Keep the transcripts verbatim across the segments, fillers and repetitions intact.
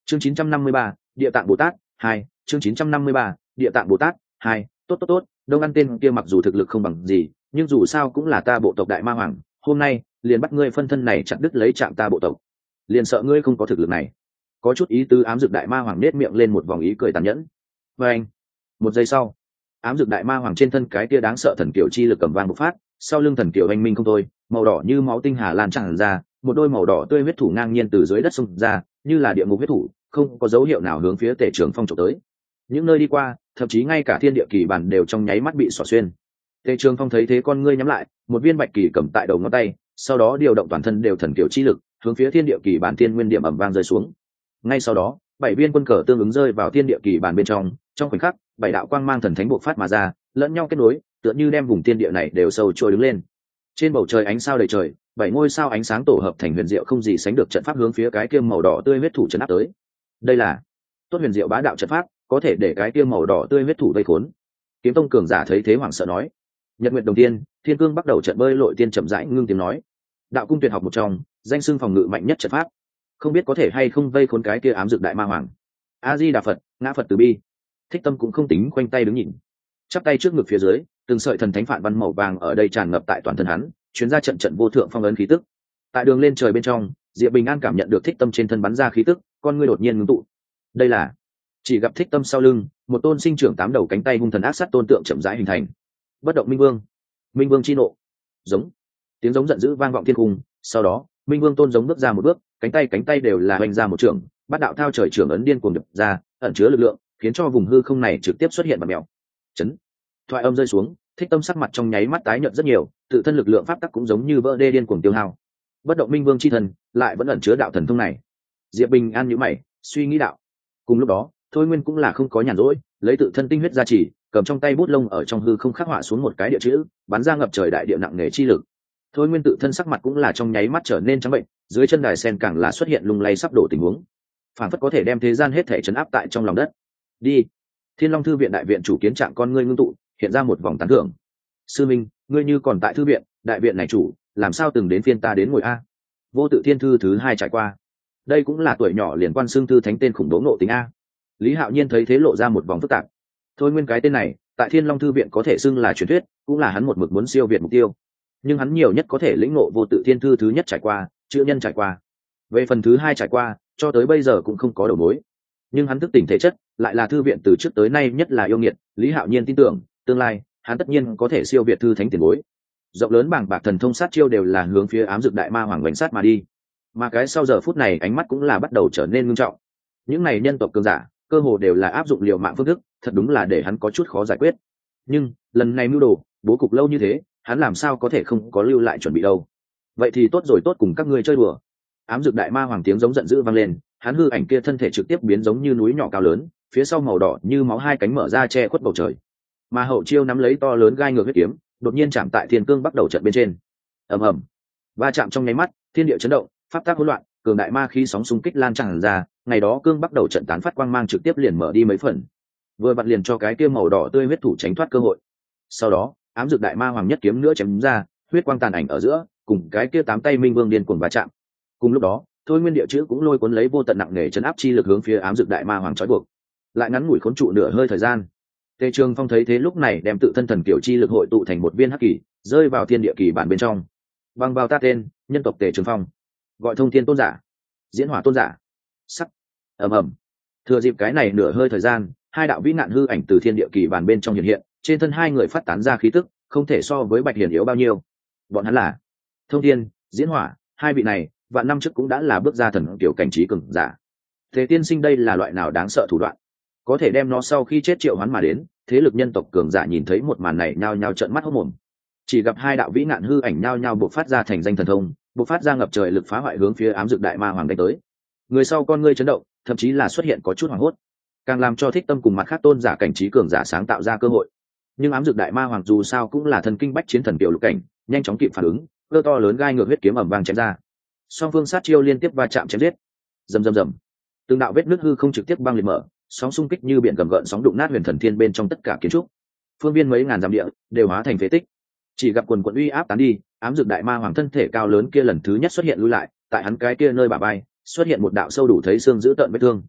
chương chín trăm năm mươi ba, địa tạng bồ tát hai. Chương chín trăm năm mươi ba, địa tạng bồ tát hai. Tốt tốt tốt, đông ăn tên kia mặc dù thực lực không bằng gì, nhưng dù sao cũng là ta bộ tộc đại ma hoàng, hôm nay liền bắt ngươi phân thân này chặt đứt lấy chạm ta bộ tộc, liền sợ ngươi không có thực lực này. Có chút ý tứ ám dực đại ma hoàng nết miệng lên một vòng ý cười tàn nhẫn. Và anh, một giây sau, ám dực đại ma hoàng trên thân cái tia đáng sợ thần kiểu chi lực cầm vang bộc phát, sau lưng thần kiểu anh minh không thôi, màu đỏ như máu tinh hà lan tràn ra, một đôi màu đỏ tươi huyết thủ ngang nhiên từ dưới đất xông ra, như là địa ngục huyết thủ, không có dấu hiệu nào hướng phía Tề Trường Phong chụp tới. Những nơi đi qua, thậm chí ngay cả thiên địa kỳ bản đều trong nháy mắt bị xỏ xuyên. Tề Trường Phong thấy thế con ngươi nhắm lại, một viên bạch kỳ cầm tại đầu ngón tay, sau đó điều động toàn thân đều thần kiểu chi lực, hướng phía thiên địa kỳ bản thiên nguyên điểm ầm vang rơi xuống. Ngay sau đó, bảy viên quân cờ tương ứng rơi vào thiên địa kỳ bản bên trong, trong khoảnh khắc, bảy đạo quang mang thần thánh bộc phát mà ra, lẫn nhau kết nối, tựa như đem vùng thiên địa này đều sâu trôi đứng lên. Trên bầu trời ánh sao đầy trời, bảy ngôi sao ánh sáng tổ hợp thành huyền diệu không gì sánh được trận pháp hướng phía cái kia màu đỏ tươi huyết thủ trấn áp tới. Đây là tốt huyền diệu bá đạo trận pháp, có thể để cái kia màu đỏ tươi huyết thủ vây khốn. Kiếm tông cường giả thấy thế hoảng sợ nói. Nhật nguyệt đồng tiên, thiên cương bắt đầu trận bơi lội tiên chậm rãi ngưng tiếng nói. Đạo cung tuyệt học một trong, danh xưng phòng ngự mạnh nhất trận pháp, không biết có thể hay không vây khốn cái kia ám dược đại ma hoàng. A Di Đà Phật, ngã Phật từ bi. Thích Tâm cũng không tính khoanh tay đứng nhìn, chắp tay trước ngực phía dưới, từng sợi thần thánh phản văn màu vàng ở đây tràn ngập tại toàn thân hắn, chuyến ra trận trận vô thượng phong ấn khí tức. Tại đường lên trời bên trong, Diệp Bình An cảm nhận được Thích Tâm trên thân bắn ra khí tức, con ngươi đột nhiên ngưng tụ. Đây là, chỉ gặp Thích Tâm sau lưng, một tôn sinh trưởng tám đầu cánh tay hung thần ác sát tôn tượng chậm rãi hình thành. Bất động Minh Vương, Minh Vương chi nộ, giống, tiếng giống giận dữ vang vọng thiên cung. Sau đó, Minh Vương tôn giống bước ra một bước, cánh tay cánh tay đều là hoành ra một trường, bát đạo thao trời trưởng ấn điên cuồng đập ra, ẩn chứa lực lượng, khiến cho vùng hư không này trực tiếp xuất hiện bạt mèo. Chấn. Thoại âm rơi xuống, Thích Tâm sắc mặt trong nháy mắt tái nhợt rất nhiều, tự thân lực lượng pháp tắc cũng giống như vỡ đê điên cuồng tiêu hao. Bất động Minh Vương chi thần lại vẫn ẩn chứa đạo thần thông này. Diệp Bình An nhíu mày, suy nghĩ đạo. Cùng lúc đó, Thôi Nguyên cũng là không có nhàn rỗi, lấy tự thân tinh huyết gia trì, cầm trong tay bút lông ở trong hư không khắc họa xuống một cái địa chữ, bắn ra ngập trời đại địa nặng nề chi lực. Thôi Nguyên tự thân sắc mặt cũng là trong nháy mắt trở nên trắng bệnh, dưới chân đài sen càng là xuất hiện lung lay sắp đổ tình huống, phản phất có thể đem thế gian hết thể chấn áp tại trong lòng đất. Đi. Thiên Long thư viện đại viện chủ kiến trạng con ngươi ngưng tụ, hiện ra một vòng tán thưởng. Sư Minh, ngươi như còn tại thư viện, đại viện này chủ, làm sao từng đến phiên ta đến ngồi a? Vô tự thiên thư thứ hai trải qua. Đây cũng là tuổi nhỏ liền quan xương thư thánh tên khủng bố nộ tính a. Lý Hạo Nhiên thấy thế lộ ra một vòng phức tạp. Thôi Nguyên cái tên này, tại Thiên Long thư viện có thể xưng là truyền thuyết, cũng là hắn một mực muốn siêu việt mục tiêu. Nhưng hắn nhiều nhất có thể lĩnh ngộ vô tự thiên thư thứ nhất trải qua, chữ nhân trải qua. Về phần thứ hai trải qua, cho tới bây giờ cũng không có đầu mối. Nhưng hắn thức tỉnh thể chất, lại là thư viện từ trước tới nay nhất là yêu nghiệt, Lý Hạo Nhiên tin tưởng, tương lai, hắn tất nhiên có thể siêu việt thư thánh tiền bối. Rộng lớn bảng bạc thần thông sát chiêu đều là hướng phía ám dược đại ma hoàng bánh sát mà đi. Mà cái sau giờ phút này ánh mắt cũng là bắt đầu trở nên nghiêm trọng. Những này nhân tộc cường giả, cơ hồ đều là áp dụng liều mạng phương thức, thật đúng là để hắn có chút khó giải quyết. Nhưng, lần này mưu đồ, bố cục lâu như thế, hắn làm sao có thể không có lưu lại chuẩn bị đâu. Vậy thì tốt rồi, tốt cùng các ngươi chơi đùa. Ám dược đại ma hoàng tiếng giống giận dữ vang lên, hắn hư ảnh kia thân thể trực tiếp biến giống như núi nhỏ cao lớn, phía sau màu đỏ như máu hai cánh mở ra che khuất bầu trời. Mà hậu chiêu nắm lấy to lớn gai ngược huyết kiếm, đột nhiên chạm tại thiên cương bắt đầu trận bên trên. Ầm ầm, va chạm trong nháy mắt, thiên địa chấn động, pháp tắc hỗn loạn, cường đại ma khí sóng xung kích lan tràn ra, ngày đó cương bắt đầu trận tán phát quang mang trực tiếp liền mở đi mấy phần, vừa vặn liền cho cái kia màu đỏ tươi huyết thủ tránh thoát cơ hội. Sau đó, ám dược đại ma hoàng nhất kiếm nữa chém ra, huyết quang tàn ảnh ở giữa, cùng cái kia tám tay minh vương điên cuồng va chạm. Cùng lúc đó, Thôi Nguyên địa chữ cũng lôi cuốn lấy vô tận nặng nề chấn áp chi lực hướng phía ám dược đại ma hoàng trói buộc. Lại ngắn ngủi khốn trụ nửa hơi thời gian. Tề Trường Phong thấy thế lúc này đem tự thân thần kiểu chi lực hội tụ thành một viên hắc kỳ, rơi vào thiên địa kỳ bản bên trong. Bằng vào ta tên, nhân tộc Tề Trường Phong, gọi thông thiên tôn giả, diễn hỏa tôn giả. Sắc. Ầm ầm. Thừa dịp cái này nửa hơi thời gian, hai đạo vĩ nạn hư ảnh từ thiên địa kỳ bản bên trong hiện hiện, trên thân hai người phát tán ra khí tức, không thể so với Bạch Hiển yếu bao nhiêu. Bọn hắn là Thông Thiên, Diễn Hỏa, hai vị này, vạn năm trước cũng đã là bước ra thần kiểu cảnh trí cường giả. Thế tiên sinh đây là loại nào đáng sợ thủ đoạn, có thể đem nó sau khi chết triệu hoán mà đến. Thế lực nhân tộc cường giả nhìn thấy một màn này nhao nhao trợn mắt hốt mồm. Chỉ gặp hai đạo vĩ nạn hư ảnh nhao nhao bộc phát ra thành danh thần thông, bộc phát ra ngập trời lực phá hoại hướng phía ám dược đại ma hoàng đánh tới. Người sau con ngươi chấn động, thậm chí là xuất hiện có chút hoảng hốt, càng làm cho Thích Tâm cùng mặt khác tôn giả cảnh trí cường giả sáng tạo ra cơ hội. Nhưng ám dược đại ma hoàng dù sao cũng là thần kinh bách chiến thần kiểu lục cảnh, nhanh chóng kịp phản ứng, cơ to lớn gai ngược huyết kiếm ầm vang chém ra. Song phương sát chiêu liên tiếp va chạm chém giết, rầm rầm rầm, từng đạo vết nứt hư không trực tiếp băng liệt mở, sóng xung kích như biển gầm gợn sóng đụng nát huyền thần thiên bên trong tất cả kiến trúc, phương viên mấy ngàn dặm địa đều hóa thành phế tích. Chỉ gặp quần quần uy áp tán đi, ám dược đại ma hoàng thân thể cao lớn kia lần thứ nhất xuất hiện lui lại, tại hắn cái kia nơi bả vai xuất hiện một đạo sâu đủ thấy xương dữ tợn vết thương.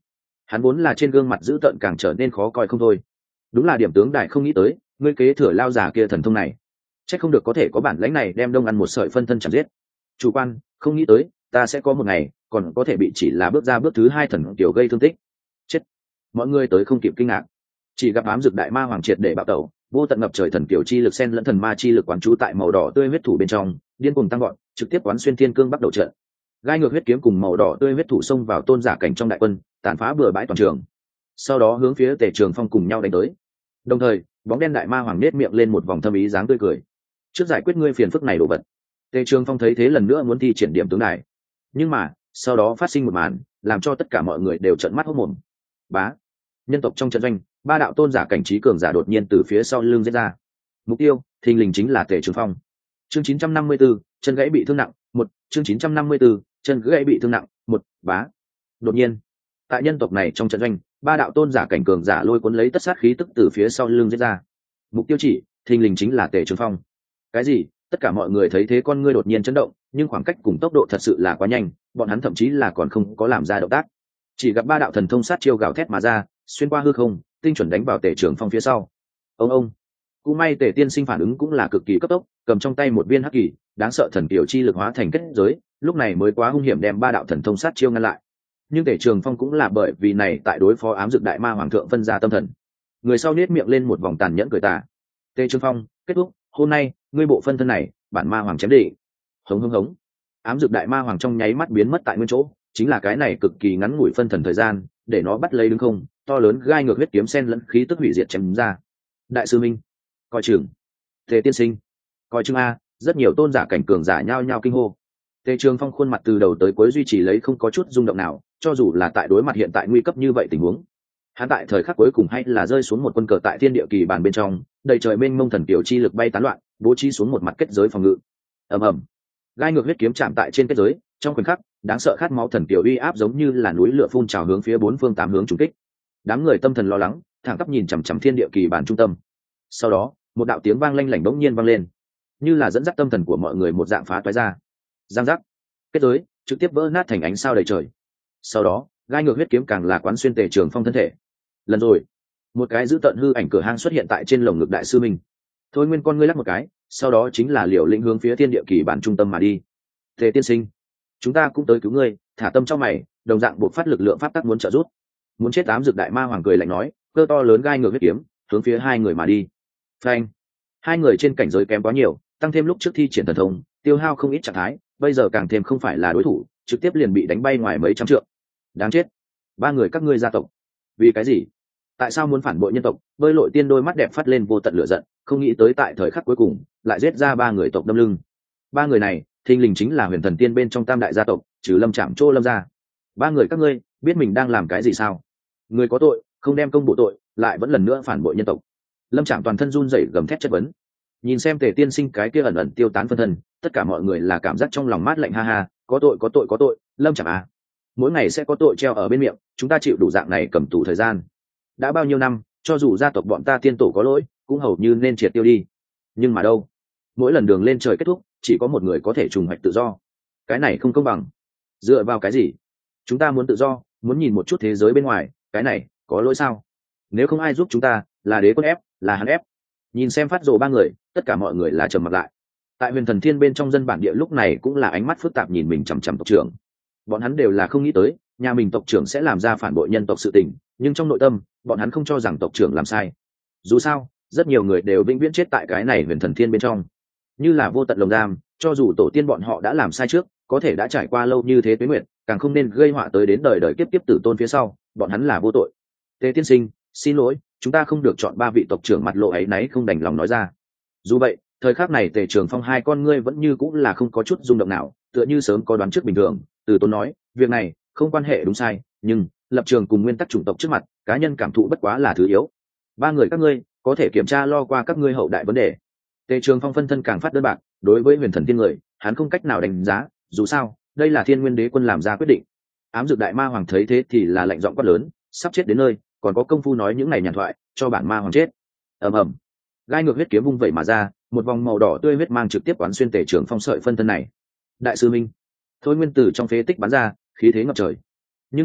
Hắn vốn là trên gương mặt dữ tợn càng trở nên khó coi không thôi. Đúng là điểm tướng đại không nghĩ tới, ngươi kế thừa lao giả kia thần thông này, chắc không được có thể có bản lãnh này đem đông ăn một sợi phân thân chẳng giết. Chủ quan, không nghĩ tới ta sẽ có một ngày còn có thể bị chỉ là bước ra bước thứ hai thần tiểu gây thương tích. Chết. Mọi người tới không kịp kinh ngạc, chỉ gặp ám dực đại ma hoàng triệt để bạo tẩu, vô tận ngập trời thần kiểu chi lực sen lẫn thần ma chi lực quán trú tại màu đỏ tươi huyết thủ bên trong, điên cuồng tăng gọn, trực tiếp quán xuyên thiên cương bắt đầu trận. Gai ngược huyết kiếm cùng màu đỏ tươi huyết thủ xông vào tôn giả cảnh trong đại quân, tàn phá bừa bãi toàn trường. Sau đó hướng phía Tề Trường Phong cùng nhau đánh tới. Đồng thời, bóng đen đại ma hoàng nết miệng lên một vòng thâm ý dáng tươi cười. Trước giải quyết ngươi phiền phức này đồ vật. Tề Trường Phong thấy thế lần nữa muốn thi triển điểm tướng đài, nhưng mà sau đó phát sinh một màn làm cho tất cả mọi người đều trợn mắt hốt mồm. Bá, nhân tộc trong trận doanh, ba đạo tôn giả cảnh trí cường giả đột nhiên từ phía sau lưng giết ra. Mục tiêu thình lình chính là Tề Trường Phong. Chương chín trăm năm mươi tư, chân gãy bị thương nặng, một. Chương chín trăm năm mươi tư, chân gãy bị thương nặng, một. Bá. Đột nhiên, tại nhân tộc này trong trận doanh, ba đạo tôn giả cảnh cường giả lôi cuốn lấy tất sát khí tức từ phía sau lưng giết ra. Mục tiêu chỉ thình lình chính là Tề Trường Phong. Cái gì? Tất cả mọi người thấy thế con ngươi đột nhiên chấn động, nhưng khoảng cách cùng tốc độ thật sự là quá nhanh, bọn hắn thậm chí là còn không có làm ra động tác. Chỉ gặp ba đạo thần thông sát chiêu gào thét mà ra, xuyên qua hư không, tinh chuẩn đánh vào Tề Trường Phong phía sau. Ông ông. Cũng may Tề Tiên Sinh phản ứng cũng là cực kỳ cấp tốc, cầm trong tay một viên hắc kỳ, đáng sợ thần kiều chi lực hóa thành kết giới, lúc này mới quá hung hiểm đem ba đạo thần thông sát chiêu ngăn lại. Nhưng Tề Trường Phong cũng là bởi vì này tại đối phó ám dược đại ma hoàng thượng phân ra tâm thần. Người sau nết miệng lên một vòng tàn nhẫn cười tà. Tề Trường Phong, kết thúc, hôm nay, ngươi bộ phân thân này, bản ma hoàng chém đỉ. Hống hống hống. Ám dược đại ma hoàng trong nháy mắt biến mất tại nguyên chỗ, chính là cái này cực kỳ ngắn ngủi phân thần thời gian, để nó bắt lấy đứng không, to lớn gai ngược huyết kiếm sen lẫn khí tức hủy diệt chém ra. Đại sư Minh, coi chừng. Tề Tiên Sinh, coi chừng a, rất nhiều tôn giả cảnh cường giả nhao nhao kinh hô. Tề Trường Phong khuôn mặt từ đầu tới cuối duy trì lấy không có chút rung động nào, cho dù là tại đối mặt hiện tại nguy cấp như vậy tình huống. Hắn tại thời khắc cuối cùng hay là rơi xuống một quân cờ tại thiên địa kỳ bàn bên trong, đầy trời mênh mông thần tiểu chi lực bay tán loạn, bố trí xuống một mặt kết giới phòng ngự. Ầm ầm. Gai ngược huyết kiếm chạm tại trên kết giới, trong khoảnh khắc, đáng sợ khát máu thần tiểu uy áp giống như là núi lửa phun trào hướng phía bốn phương tám hướng trùng kích. Đám người tâm thần lo lắng, thẳng tắp nhìn chằm chằm thiên địa kỳ bàn trung tâm. Sau đó, một đạo tiếng vang lanh lảnh bỗng nhiên vang lên, như là dẫn dắt tâm thần của mọi người một dạng phá toái ra. Giang giác, kết giới trực tiếp vỡ nát thành ánh sao đầy trời. Sau đó, gai ngược huyết kiếm càng là quán xuyên Tề Trường Phong thân thể. Lần rồi, một cái dữ tợn hư ảnh cửa hang xuất hiện tại trên lồng ngực đại sư Minh. Thôi nguyên con ngươi lắc một cái, sau đó chính là liều lĩnh hướng phía thiên địa kỳ bản trung tâm mà đi. Tề Tiên Sinh, chúng ta cũng tới cứu ngươi, thả tâm trong mày, đồng dạng buộc phát lực lượng pháp tắc muốn trợ giúp. Muốn chết ám dược đại ma hoàng cười lạnh nói, cơ to lớn gai ngược huyết kiếm hướng phía hai người mà đi. Phanh. Hai người trên cảnh giới kém quá nhiều, tăng thêm lúc trước thi triển thần thông, tiêu hao không ít trạng thái, bây giờ càng thêm không phải là đối thủ, trực tiếp liền bị đánh bay ngoài mấy trăm trượng. Đáng chết. Ba người các ngươi gia tộc, vì cái gì? Tại sao muốn phản bội nhân tộc? Bơi lội tiên đôi mắt đẹp phát lên vô tận lửa giận, không nghĩ tới tại thời khắc cuối cùng lại giết ra ba người tộc đâm lưng. Ba người này thình lình chính là huyền thần tiên bên trong tam đại gia tộc, trừ Lâm Trạm Trô Lâm gia. Ba người các ngươi biết mình đang làm cái gì sao? Người có tội không đem công bổ tội, lại vẫn lần nữa phản bội nhân tộc. Lâm Trạm toàn thân run rẩy gầm thét chất vấn. Nhìn xem Tề Tiên Sinh cái kia ẩn ẩn tiêu tán phân thân, tất cả mọi người là cảm giác trong lòng mát lạnh, ha ha, có tội có tội có tội, Lâm Trạm à, mỗi ngày sẽ có tội treo ở bên miệng, chúng ta chịu đủ dạng này cầm tù thời gian. Đã bao nhiêu năm, cho dù gia tộc bọn ta tiên tổ có lỗi, cũng hầu như nên triệt tiêu đi. Nhưng mà đâu, mỗi lần đường lên trời kết thúc, chỉ có một người có thể trùng hoạch tự do. Cái này không công bằng. Dựa vào cái gì? Chúng ta muốn tự do, muốn nhìn một chút thế giới bên ngoài, cái này có lỗi sao? Nếu không ai giúp chúng ta, là đế quân ép, là hắn ép. Nhìn xem phát rồ ba người, tất cả mọi người là trầm mặt lại. Tại huyền thần thiên bên trong dân bản địa lúc này cũng là ánh mắt phức tạp nhìn mình chằm chằm tộc trưởng. Bọn hắn đều là không nghĩ tới, nhà mình tộc trưởng sẽ làm ra phản bội nhân tộc sự tình, nhưng trong nội tâm, bọn hắn không cho rằng tộc trưởng làm sai. Dù sao, rất nhiều người đều vĩnh viễn chết tại cái này huyền thần thiên bên trong, như là vô tận lồng giam. Cho dù tổ tiên bọn họ đã làm sai trước, có thể đã trải qua lâu như thế tuế nguyện, càng không nên gây họa tới đến đời đời kiếp kiếp tử tôn phía sau. Bọn hắn là vô tội. Tề Tiên Sinh, xin lỗi, chúng ta không được chọn ba vị tộc trưởng, mặt lộ ấy náy không đành lòng nói ra. Dù vậy, thời khắc này Tề Trường Phong hai con ngươi vẫn như cũng là không có chút rung động nào, tựa như sớm có đoán trước bình thường. Từ Tôn nói, việc này không quan hệ đúng sai, nhưng lập trường cùng nguyên tắc chủng tộc trước mặt, cá nhân cảm thụ bất quá là thứ yếu. Ba người các ngươi có thể kiểm tra lo qua các ngươi hậu đại vấn đề. Tề Trường Phong phân thân càng phát đơn bạc, đối với huyền thần thiên người, hắn không cách nào đánh giá, dù sao, đây là Thiên Nguyên Đế quân làm ra quyết định. Ám dược đại ma hoàng thấy thế thì là lạnh giọng quát lớn, sắp chết đến nơi, còn có công phu nói những này nhàn thoại, cho bản ma hoàng chết. Ầm ầm. Gai ngược huyết kiếm vung vẩy mà ra, một vòng màu đỏ tươi huyết mang trực tiếp quán xuyên Tề Trường Phong sợi phân thân này. Đại sư Minh, Thôi Nguyên Tử trong phế tích bắn ra, khí thế ngập trời. Nhưng mà,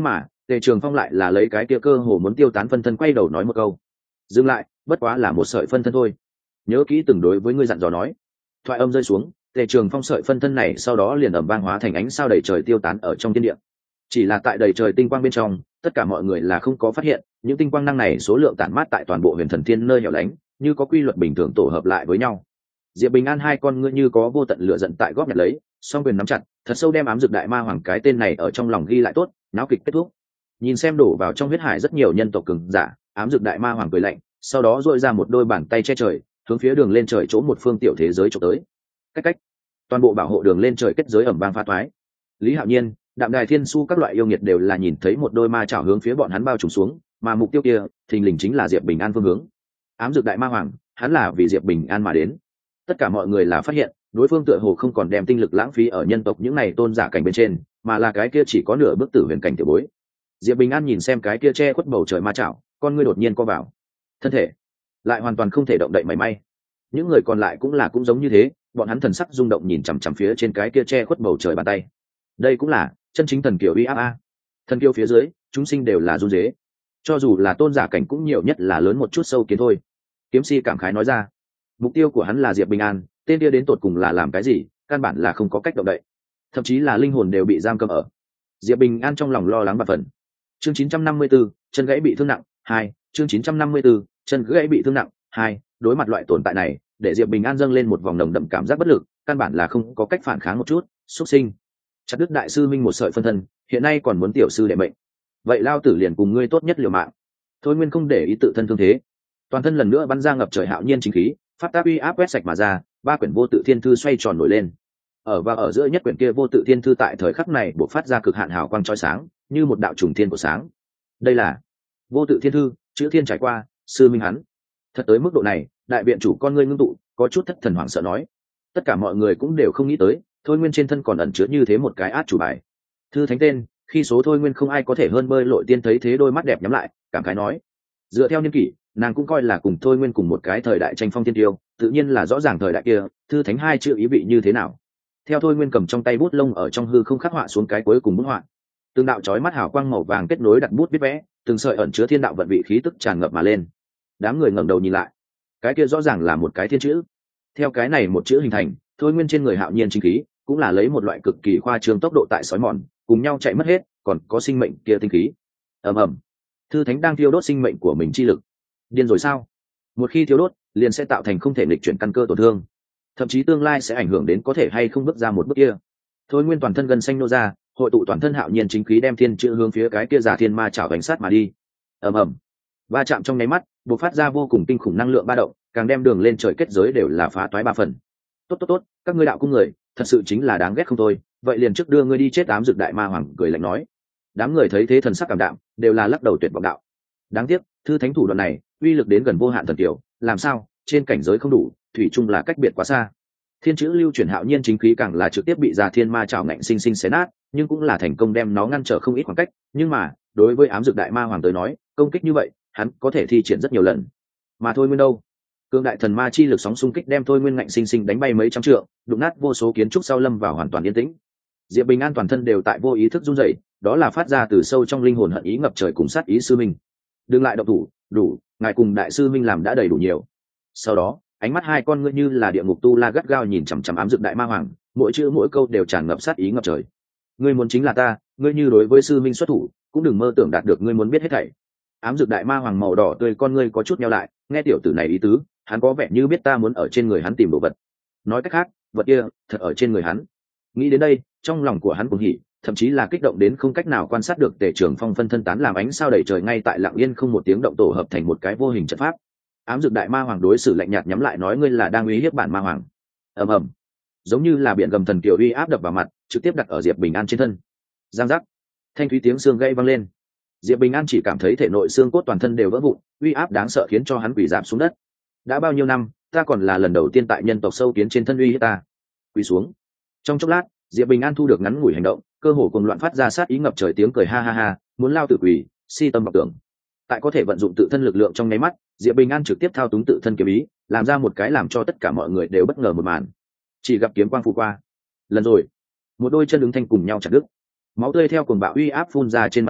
Tề Trường Phong lại là lấy cái kia cơ hồ muốn tiêu tán phân thân quay đầu nói một câu. Dừng lại, bất quá là một sợi phân thân thôi. Nhớ kỹ từng đối với ngươi dặn dò nói. Thoại âm rơi xuống, Tề Trường Phong sợi phân thân này sau đó liền ầm vang hóa thành ánh sao đầy trời tiêu tán ở trong thiên địa. Chỉ là tại đầy trời tinh quang bên trong, tất cả mọi người là không có phát hiện, những tinh quang năng này số lượng tản mát tại toàn bộ huyền thần thiên nơi hẻo lánh, như có quy luật bình thường tổ hợp lại với nhau. Diệp Bình An hai con ngươi như có vô tận lửa giận tại góp nhặt lấy, song quyền nắm chặt, thật sâu đem ám dược đại ma hoàng cái tên này ở trong lòng ghi lại tốt, náo kịch kết thúc. Nhìn xem đổ vào trong huyết hải rất nhiều nhân tộc cường giả, ám dược đại ma hoàng cười lạnh, sau đó duỗi ra một đôi bàn tay che trời, hướng phía đường lên trời chỗ một phương tiểu thế giới chỗ tới. Cách cách, toàn bộ bảo hộ đường lên trời kết giới ẩm vang phá toái. Lý Hạo Nhiên, Đạm Đài Thiên Su các loại yêu nghiệt đều là nhìn thấy một đôi ma chảo hướng phía bọn hắn bao trùm xuống, mà mục tiêu kia, thình lình chính là Diệp Bình An phương hướng. Ám dược đại ma hoàng, hắn là vì Diệp Bình An mà đến. Tất cả mọi người là phát hiện, đối phương tựa hồ không còn đem tinh lực lãng phí ở nhân tộc những này tôn giả cảnh bên trên, mà là cái kia chỉ có nửa bước tử huyền cảnh tiểu bối. Diệp Bình An nhìn xem cái kia che khuất bầu trời ma chảo, con ngươi đột nhiên co vào. Thân thể lại hoàn toàn không thể động đậy mảy may. Những người còn lại cũng là cũng giống như thế, bọn hắn thần sắc rung động nhìn chằm chằm phía trên cái kia che khuất bầu trời bàn tay. Đây cũng là chân chính thần kiều uy áp a. Thần kiều phía dưới, chúng sinh đều là run rế. Cho dù là tôn giả cảnh cũng nhiều nhất là lớn một chút sâu kiến thôi. Kiếm si cảm khái nói ra. Mục tiêu của hắn là Diệp Bình An, tên kia đến tột cùng là làm cái gì, căn bản là không có cách động đậy. Thậm chí là linh hồn đều bị giam cầm ở. Diệp Bình An trong lòng lo lắng và phần. Chương chín trăm năm mươi 4, chân gãy bị thương nặng, hai. Chương chín trăm năm mươi 4, chân gãy bị thương nặng, hai. Đối mặt loại tồn tại này, để Diệp Bình An dâng lên một vòng nồng đậm cảm giác bất lực, căn bản là không có cách phản kháng một chút. Xuất sinh, chặt đứt đại sư minh một sợi phân thân, hiện nay còn muốn tiểu sư đệ mệnh. Vậy lao tử liền cùng ngươi tốt nhất liều mạng. Thôi Nguyên không để ý tự thân thương thế, toàn thân lần nữa bắn ra ngập trời hạo nhiên chính khí, pháp tác uy áp quét sạch mà ra, ba quyển vô tự thiên thư xoay tròn nổi lên. Ở và ở giữa nhất quyển kia vô tự thiên thư tại thời khắc này bộc phát ra cực hạn hào quang chói sáng, như một đạo trùng thiên của sáng. Đây là vô tự thiên thư, chữ thiên trải qua, sư minh hắn. Thật tới mức độ này, đại viện chủ con ngươi ngưng tụ, có chút thất thần hoảng sợ nói. Tất cả mọi người cũng đều không nghĩ tới, Thôi Nguyên trên thân còn ẩn chứa như thế một cái át chủ bài. Thư thánh tên, khi số Thôi Nguyên không ai có thể hơn bơi lội tiên thấy thế đôi mắt đẹp nhắm lại, cảm khái nói. Dựa theo niên kỷ, nàng cũng coi là cùng Thôi Nguyên cùng một cái thời đại tranh phong thiên tiêu, tự nhiên là rõ ràng thời đại kia, thư thánh hai chữ ý vị như thế nào. Theo Thôi Nguyên cầm trong tay bút lông ở trong hư không khắc họa xuống cái cuối cùng bút họa. Từng đạo chói mắt hào quang màu vàng kết nối đặt bút viết vẽ, từng sợi ẩn chứa thiên đạo vận vị khí tức tràn ngập mà lên. Đám người ngẩng đầu nhìn lại, cái kia rõ ràng là một cái thiên chữ. Theo cái này một chữ hình thành, Thôi Nguyên trên người hạo nhiên chính khí cũng là lấy một loại cực kỳ khoa trương tốc độ tại sói mòn, cùng nhau chạy mất hết, còn có sinh mệnh kia tinh khí. Ầm ầm, thư thánh đang thiêu đốt sinh mệnh của mình chi lực. Điên rồi sao? Một khi thiêu đốt, liền sẽ tạo thành không thể nghịch chuyển căn cơ tổn thương, thậm chí tương lai sẽ ảnh hưởng đến có thể hay không bước ra một bước kia. Thôi Nguyên toàn thân gần xanh nô ra, hội tụ toàn thân hạo nhiên chính khí đem thiên chữ hướng phía cái kia giả thiên ma chảo đánh sát mà đi. Ầm ầm, va chạm trong nháy mắt, bộc phát ra vô cùng kinh khủng năng lượng ba động, càng đem đường lên trời kết giới đều là phá toái ba phần. Tốt tốt tốt, các ngươi đạo cung người, thật sự chính là đáng ghét không thôi, vậy liền trước đưa ngươi đi chết. Ám dược đại ma hoàng cười lạnh nói. Đám người thấy thế thần sắc cảm đạm, đều là lắc đầu tuyệt vọng đạo. Đáng tiếc, thư thánh thủ đoạn này, uy lực đến gần vô hạn thần tiểu, làm sao, trên cảnh giới không đủ, thủy chung là cách biệt quá xa. Thiên chữ lưu chuyển hạo nhiên chính khí càng là trực tiếp bị già thiên ma chảo ngạnh sinh sinh xé nát, nhưng cũng là thành công đem nó ngăn trở không ít khoảng cách, nhưng mà, đối với ám dược đại ma hoàng tới nói, công kích như vậy, hắn có thể thi triển rất nhiều lần. Mà Thôi Nguyên đâu? Cương đại thần ma chi lực sóng xung kích đem Thôi Nguyên ngạnh sinh sinh đánh bay mấy trăm trượng, đụng nát vô số kiến trúc sau lâm vào hoàn toàn yên tĩnh. Diệp Bình An toàn thân đều tại vô ý thức run rẩy, đó là phát ra từ sâu trong linh hồn hận ý ngập trời cùng sát ý sư minh. Đừng lại động thủ, đủ, ngài cùng đại sư minh làm đã đầy đủ nhiều. Sau đó, ánh mắt hai con ngươi như là địa ngục tu la gắt gao nhìn chằm chằm ám dược đại ma hoàng, mỗi chữ mỗi câu đều tràn ngập sát ý ngập trời. Ngươi muốn chính là ta, ngươi như đối với sư minh xuất thủ, cũng đừng mơ tưởng đạt được ngươi muốn biết hết thảy. Ám dược đại ma hoàng màu đỏ tươi con ngươi có chút nheo lại, nghe tiểu tử này ý tứ, hắn có vẻ như biết ta muốn ở trên người hắn tìm đồ vật. Nói cách khác, vật kia thật ở trên người hắn. Nghĩ đến đây, trong lòng của hắn cuồng hỉ, thậm chí là kích động đến không cách nào quan sát được Tề Trường Phong phân thân tán làm ánh sao đầy trời ngay tại lặng yên không một tiếng động tổ hợp thành một cái vô hình trận pháp. Ám dược đại ma hoàng đối xử lạnh nhạt nhắm lại nói ngươi là đang uy hiếp bản ma hoàng. Ầm ầm, giống như là biển gầm thần kiều uy áp đập vào mặt, trực tiếp đặt ở Diệp Bình An trên thân. Giang giác, thanh thúy tiếng xương gãy vang lên. Diệp Bình An chỉ cảm thấy thể nội xương cốt toàn thân đều vỡ vụn, uy áp đáng sợ khiến cho hắn quỳ rạp xuống đất. Đã bao nhiêu năm, ta còn là lần đầu tiên tại nhân tộc sâu kiến trên thân uy hiếp ta. Quỳ xuống. Trong chốc lát, Diệp Bình An thu được ngắn ngủi hành động, cơ hồ cùng loạn phát ra sát ý ngập trời tiếng cười ha ha ha, muốn lao tử quỳ, si tâm vọng tưởng. Tại có thể vận dụng tự thân lực lượng trong nháy mắt, Diệp Bình An trực tiếp thao túng tự thân kiếm ý, làm ra một cái làm cho tất cả mọi người đều bất ngờ một màn. Chỉ gặp kiếm quang phù qua, lần rồi, một đôi chân ứng thanh cùng nhau chặt đứt. Máu tươi theo cuồng bạo uy áp phun ra trên mặt đất,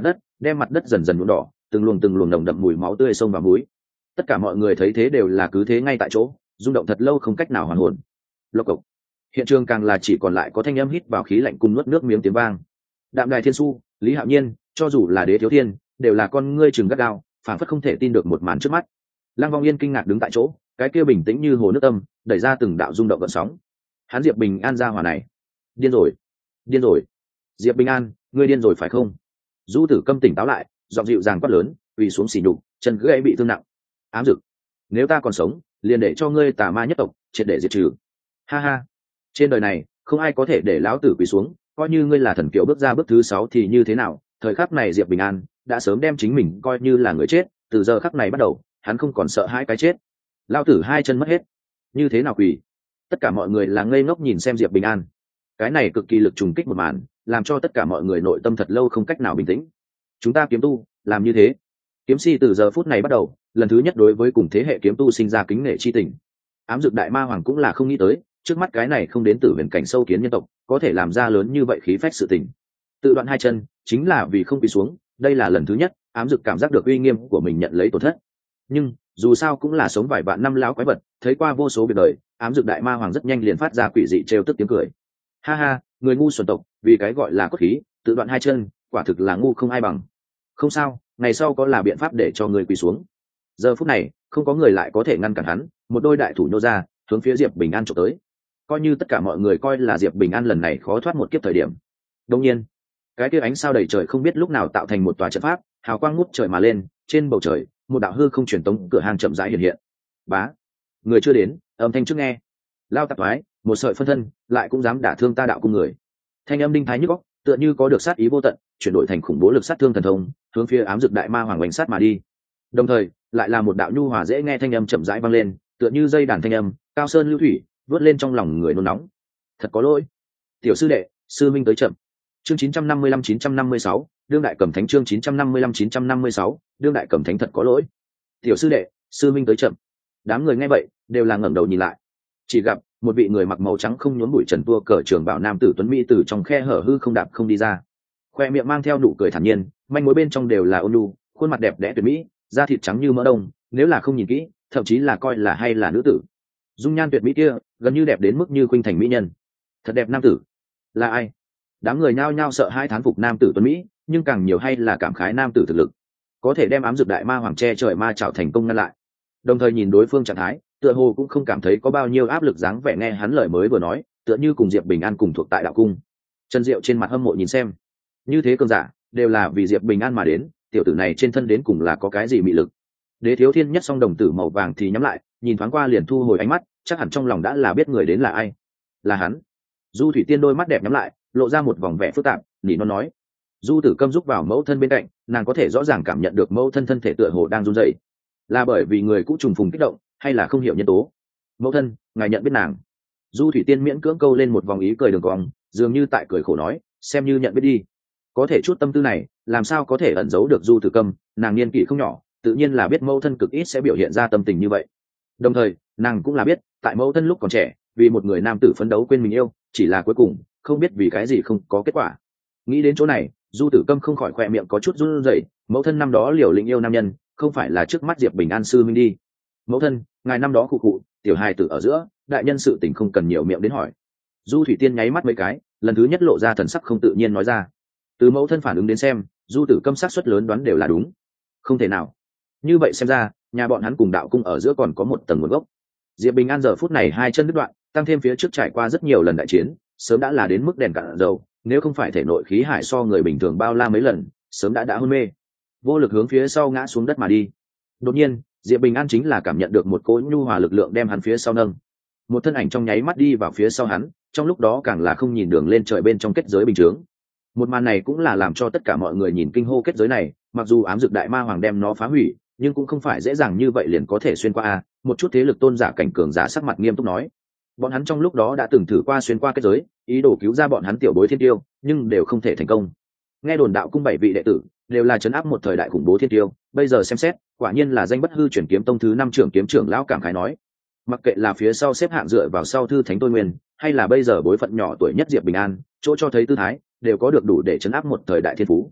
đem mặt đất dần dần nhuộm đỏ, từng luồng từng luồng nồng đậm mùi máu tươi xông vào mũi. Tất cả mọi người thấy thế đều là cứ thế ngay tại chỗ, rung động thật lâu không cách nào hoàn hồn. Lộc cộc. Hiện trường càng là chỉ còn lại có thanh âm hít vào khí lạnh cùng nuốt nước miếng tiếng vang. Đạm Đài Thiên Su, Lý Hạo Nhiên, cho dù là Đế Thiếu Thiên, đều là con ngươi trừng gắt gao, phảng phất không thể tin được một màn trước mắt. Lăng Vong Yên kinh ngạc đứng tại chỗ, cái kia bình tĩnh như hồ nước tâm, đẩy ra từng đạo rung động gợn sóng. Hắn Diệp Bình An ra hỏa này, điên rồi, điên rồi. Diệp Bình An, ngươi điên rồi phải không? Du Tử Câm tỉnh táo lại, giọng dịu dàng quát lớn, quỳ xuống xỉ nhục, chân gãy bị thương nặng. Ám Dực, nếu ta còn sống, liền để cho ngươi tà ma nhất tộc triệt để diệt trừ. Ha ha, trên đời này không ai có thể để lão tử quỳ xuống, coi như ngươi là thần kiều bước ra bước thứ sáu thì như thế nào? Thời khắc này Diệp Bình An đã sớm đem chính mình coi như là người chết, từ giờ khắc này bắt đầu, hắn không còn sợ hãi cái chết. Lão tử hai chân mất hết, như thế nào quỳ? Tất cả mọi người là ngây ngốc nhìn xem Diệp Bình An. Cái này cực kỳ lực trùng kích một màn, làm cho tất cả mọi người nội tâm thật lâu không cách nào bình tĩnh. Chúng ta kiếm tu làm như thế. Kiếm si từ giờ phút này bắt đầu, lần thứ nhất đối với cùng thế hệ kiếm tu sinh ra kính nể chi tình. Ám Dực Đại Ma Hoàng cũng là không nghĩ tới, trước mắt cái này không đến từ huyền cảnh sâu kiến nhân tộc, có thể làm ra lớn như vậy khí phách sự tình. Tự đoạn hai chân, chính là vì không quỳ xuống, đây là lần thứ nhất, Ám Dực cảm giác được uy nghiêm của mình nhận lấy tổn thất. Nhưng, dù sao cũng là sống vài vạn năm láo quái vật, thấy qua vô số việc đời, Ám Dực Đại Ma Hoàng rất nhanh liền phát ra quỷ dị trêu tức tiếng cười. Ha ha, người ngu xuẩn tộc, vì cái gọi là cốt khí, tự đoạn hai chân, quả thực là ngu không ai bằng. Không sao, ngày sau có là biện pháp để cho người quỳ xuống. Giờ phút này, không có người lại có thể ngăn cản hắn, một đôi đại thủ nhô ra, hướng phía Diệp Bình An chụp tới. Coi như tất cả mọi người coi là Diệp Bình An lần này khó thoát một kiếp thời điểm. Đương nhiên, cái kia ánh sao đầy trời không biết lúc nào tạo thành một tòa trận pháp, hào quang ngút trời mà lên, trên bầu trời, một đạo hư không truyền tống cửa hàng chậm rãi hiện hiện. Bá, người chưa đến, âm thanh trước nghe. Lao tạp thoái, một sợi phân thân, lại cũng dám đả thương ta đạo cung người. Thanh âm đinh thái nhức óc, tựa như có được sát ý vô tận, chuyển đổi thành khủng bố lực sát thương thần thông, hướng phía Ám Dực Đại Ma Hoàng bành sát mà đi. Đồng thời, lại là một đạo nhu hòa dễ nghe thanh âm chậm rãi vang lên, tựa như dây đàn thanh âm, cao sơn lưu thủy, vớt lên trong lòng người nôn nóng. Thật có lỗi, tiểu sư đệ, sư minh tới chậm. Chương chín trăm năm mươi lăm chín trăm năm mươi sáu, đương đại cầm thánh chương chín trăm năm mươi lăm chín trăm năm mươi sáu, đương đại cầm thánh thật có lỗi. Tiểu sư đệ, sư minh tới chậm. Đám người nghe vậy, đều là ngẩng đầu nhìn lại. Chỉ gặp một vị người mặc màu trắng không nhốn bụi trần tua cờ trường bảo nam tử tuấn mỹ từ trong khe hở hư không đạp không đi ra, khoe miệng mang theo nụ cười thản nhiên, manh mối bên trong đều là ôn nhu, khuôn mặt đẹp đẽ tuyệt mỹ, da thịt trắng như mỡ đông, nếu là không nhìn kỹ, thậm chí là coi là hay là nữ tử. Dung nhan tuyệt mỹ kia, gần như đẹp đến mức như khuynh thành mỹ nhân. Thật đẹp nam tử, là ai? Đám người nhao nhao sợ hai thán phục nam tử tuấn mỹ, nhưng càng nhiều hay là cảm khái nam tử thực lực, có thể đem Ám Dực Đại Ma Hoàng che trời ma chảo thành công ngăn lại. Đồng thời nhìn đối phương trạng thái, tựa hồ cũng không cảm thấy có bao nhiêu áp lực dáng vẻ, nghe hắn lời mới vừa nói, tựa như cùng Diệp Bình An cùng thuộc tại đạo cung. Trần Diệu trên mặt hâm mộ nhìn xem, như thế cường giả đều là vì Diệp Bình An mà đến, tiểu tử này trên thân đến cùng là có cái gì mị lực? Đế Thiếu Thiên nhất song đồng tử màu vàng thì nhắm lại, nhìn thoáng qua liền thu hồi ánh mắt, chắc hẳn trong lòng đã là biết người đến là ai. Là hắn. Du Thủy Tiên đôi mắt đẹp nhắm lại, lộ ra một vòng vẻ phức tạp, nỉ non nói. Du Tử Câm rúc vào mẫu thân bên cạnh, nàng có thể rõ ràng cảm nhận được mẫu thân thân thể tựa hồ đang run rẩy. Là bởi vì người cũ trùng phùng kích động, hay là không hiểu nhân tố? Mẫu thân, ngài nhận biết nàng? Du Thủy Tiên miễn cưỡng câu lên một vòng ý cười đường cong, dường như tại cười khổ nói, xem như nhận biết đi. Có thể chút tâm tư này, làm sao có thể ẩn giấu được Du Tử Câm, nàng niên kỷ không nhỏ, tự nhiên là biết mẫu thân cực ít sẽ biểu hiện ra tâm tình như vậy. Đồng thời, nàng cũng là biết, tại mẫu thân lúc còn trẻ, vì một người nam tử phấn đấu quên mình yêu, chỉ là cuối cùng, không biết vì cái gì không có kết quả. Nghĩ đến chỗ này, Du Tử Câm không khỏi khỏe miệng có chút run rẩy, mẫu thân năm đó liều lĩnh yêu nam nhân, không phải là trước mắt Diệp Bình An sư minh đi. Mẫu thân, ngài năm đó khụ khụ, tiểu hài tử ở giữa, đại nhân sự tình không cần nhiều miệng đến hỏi. Du Thủy Tiên nháy mắt mấy cái, lần thứ nhất lộ ra thần sắc không tự nhiên nói ra. Từ mẫu thân phản ứng đến xem, Du Tử Câm xác suất lớn đoán đều là đúng. Không thể nào. Như vậy xem ra, nhà bọn hắn cùng đạo cung ở giữa còn có một tầng nguồn gốc. Diệp Bình An giờ phút này hai chân đứt đoạn, tăng thêm phía trước trải qua rất nhiều lần đại chiến, sớm đã là đến mức đèn cạn dầu, nếu không phải thể nội khí hải so người bình thường bao la mấy lần, sớm đã đã hôn mê, vô lực hướng phía sau ngã xuống đất mà đi. Đột nhiên, Diệp Bình An chính là cảm nhận được một cỗ nhu hòa lực lượng đem hắn phía sau nâng, một thân ảnh trong nháy mắt đi vào phía sau hắn, trong lúc đó càng là không nhìn đường lên trời bên trong kết giới bình chướng. Một màn này cũng là làm cho tất cả mọi người nhìn kinh hô, kết giới này mặc dù Ám Dực Đại Ma Hoàng đem nó phá hủy, nhưng cũng không phải dễ dàng như vậy liền có thể xuyên qua. A, một chút thế lực tôn giả cảnh cường giả sắc mặt nghiêm túc nói, bọn hắn trong lúc đó đã từng thử qua xuyên qua kết giới, ý đồ cứu ra bọn hắn tiểu bối thiên tiêu, nhưng đều không thể thành công. Nghe đồn đạo cung bảy vị đệ tử đều là trấn áp một thời đại khủng bố thiên tiêu, bây giờ xem xét, quả nhiên là danh bất hư truyền kiếm tông thứ năm trưởng kiếm trưởng lão cảm khái nói. Mặc kệ là phía sau xếp hạng dựa vào sau thư thánh tôi nguyên, hay là bây giờ bối phận nhỏ tuổi nhất Diệp Bình An, chỗ cho thấy tư thái đều có được đủ để trấn áp một thời đại thiên phú.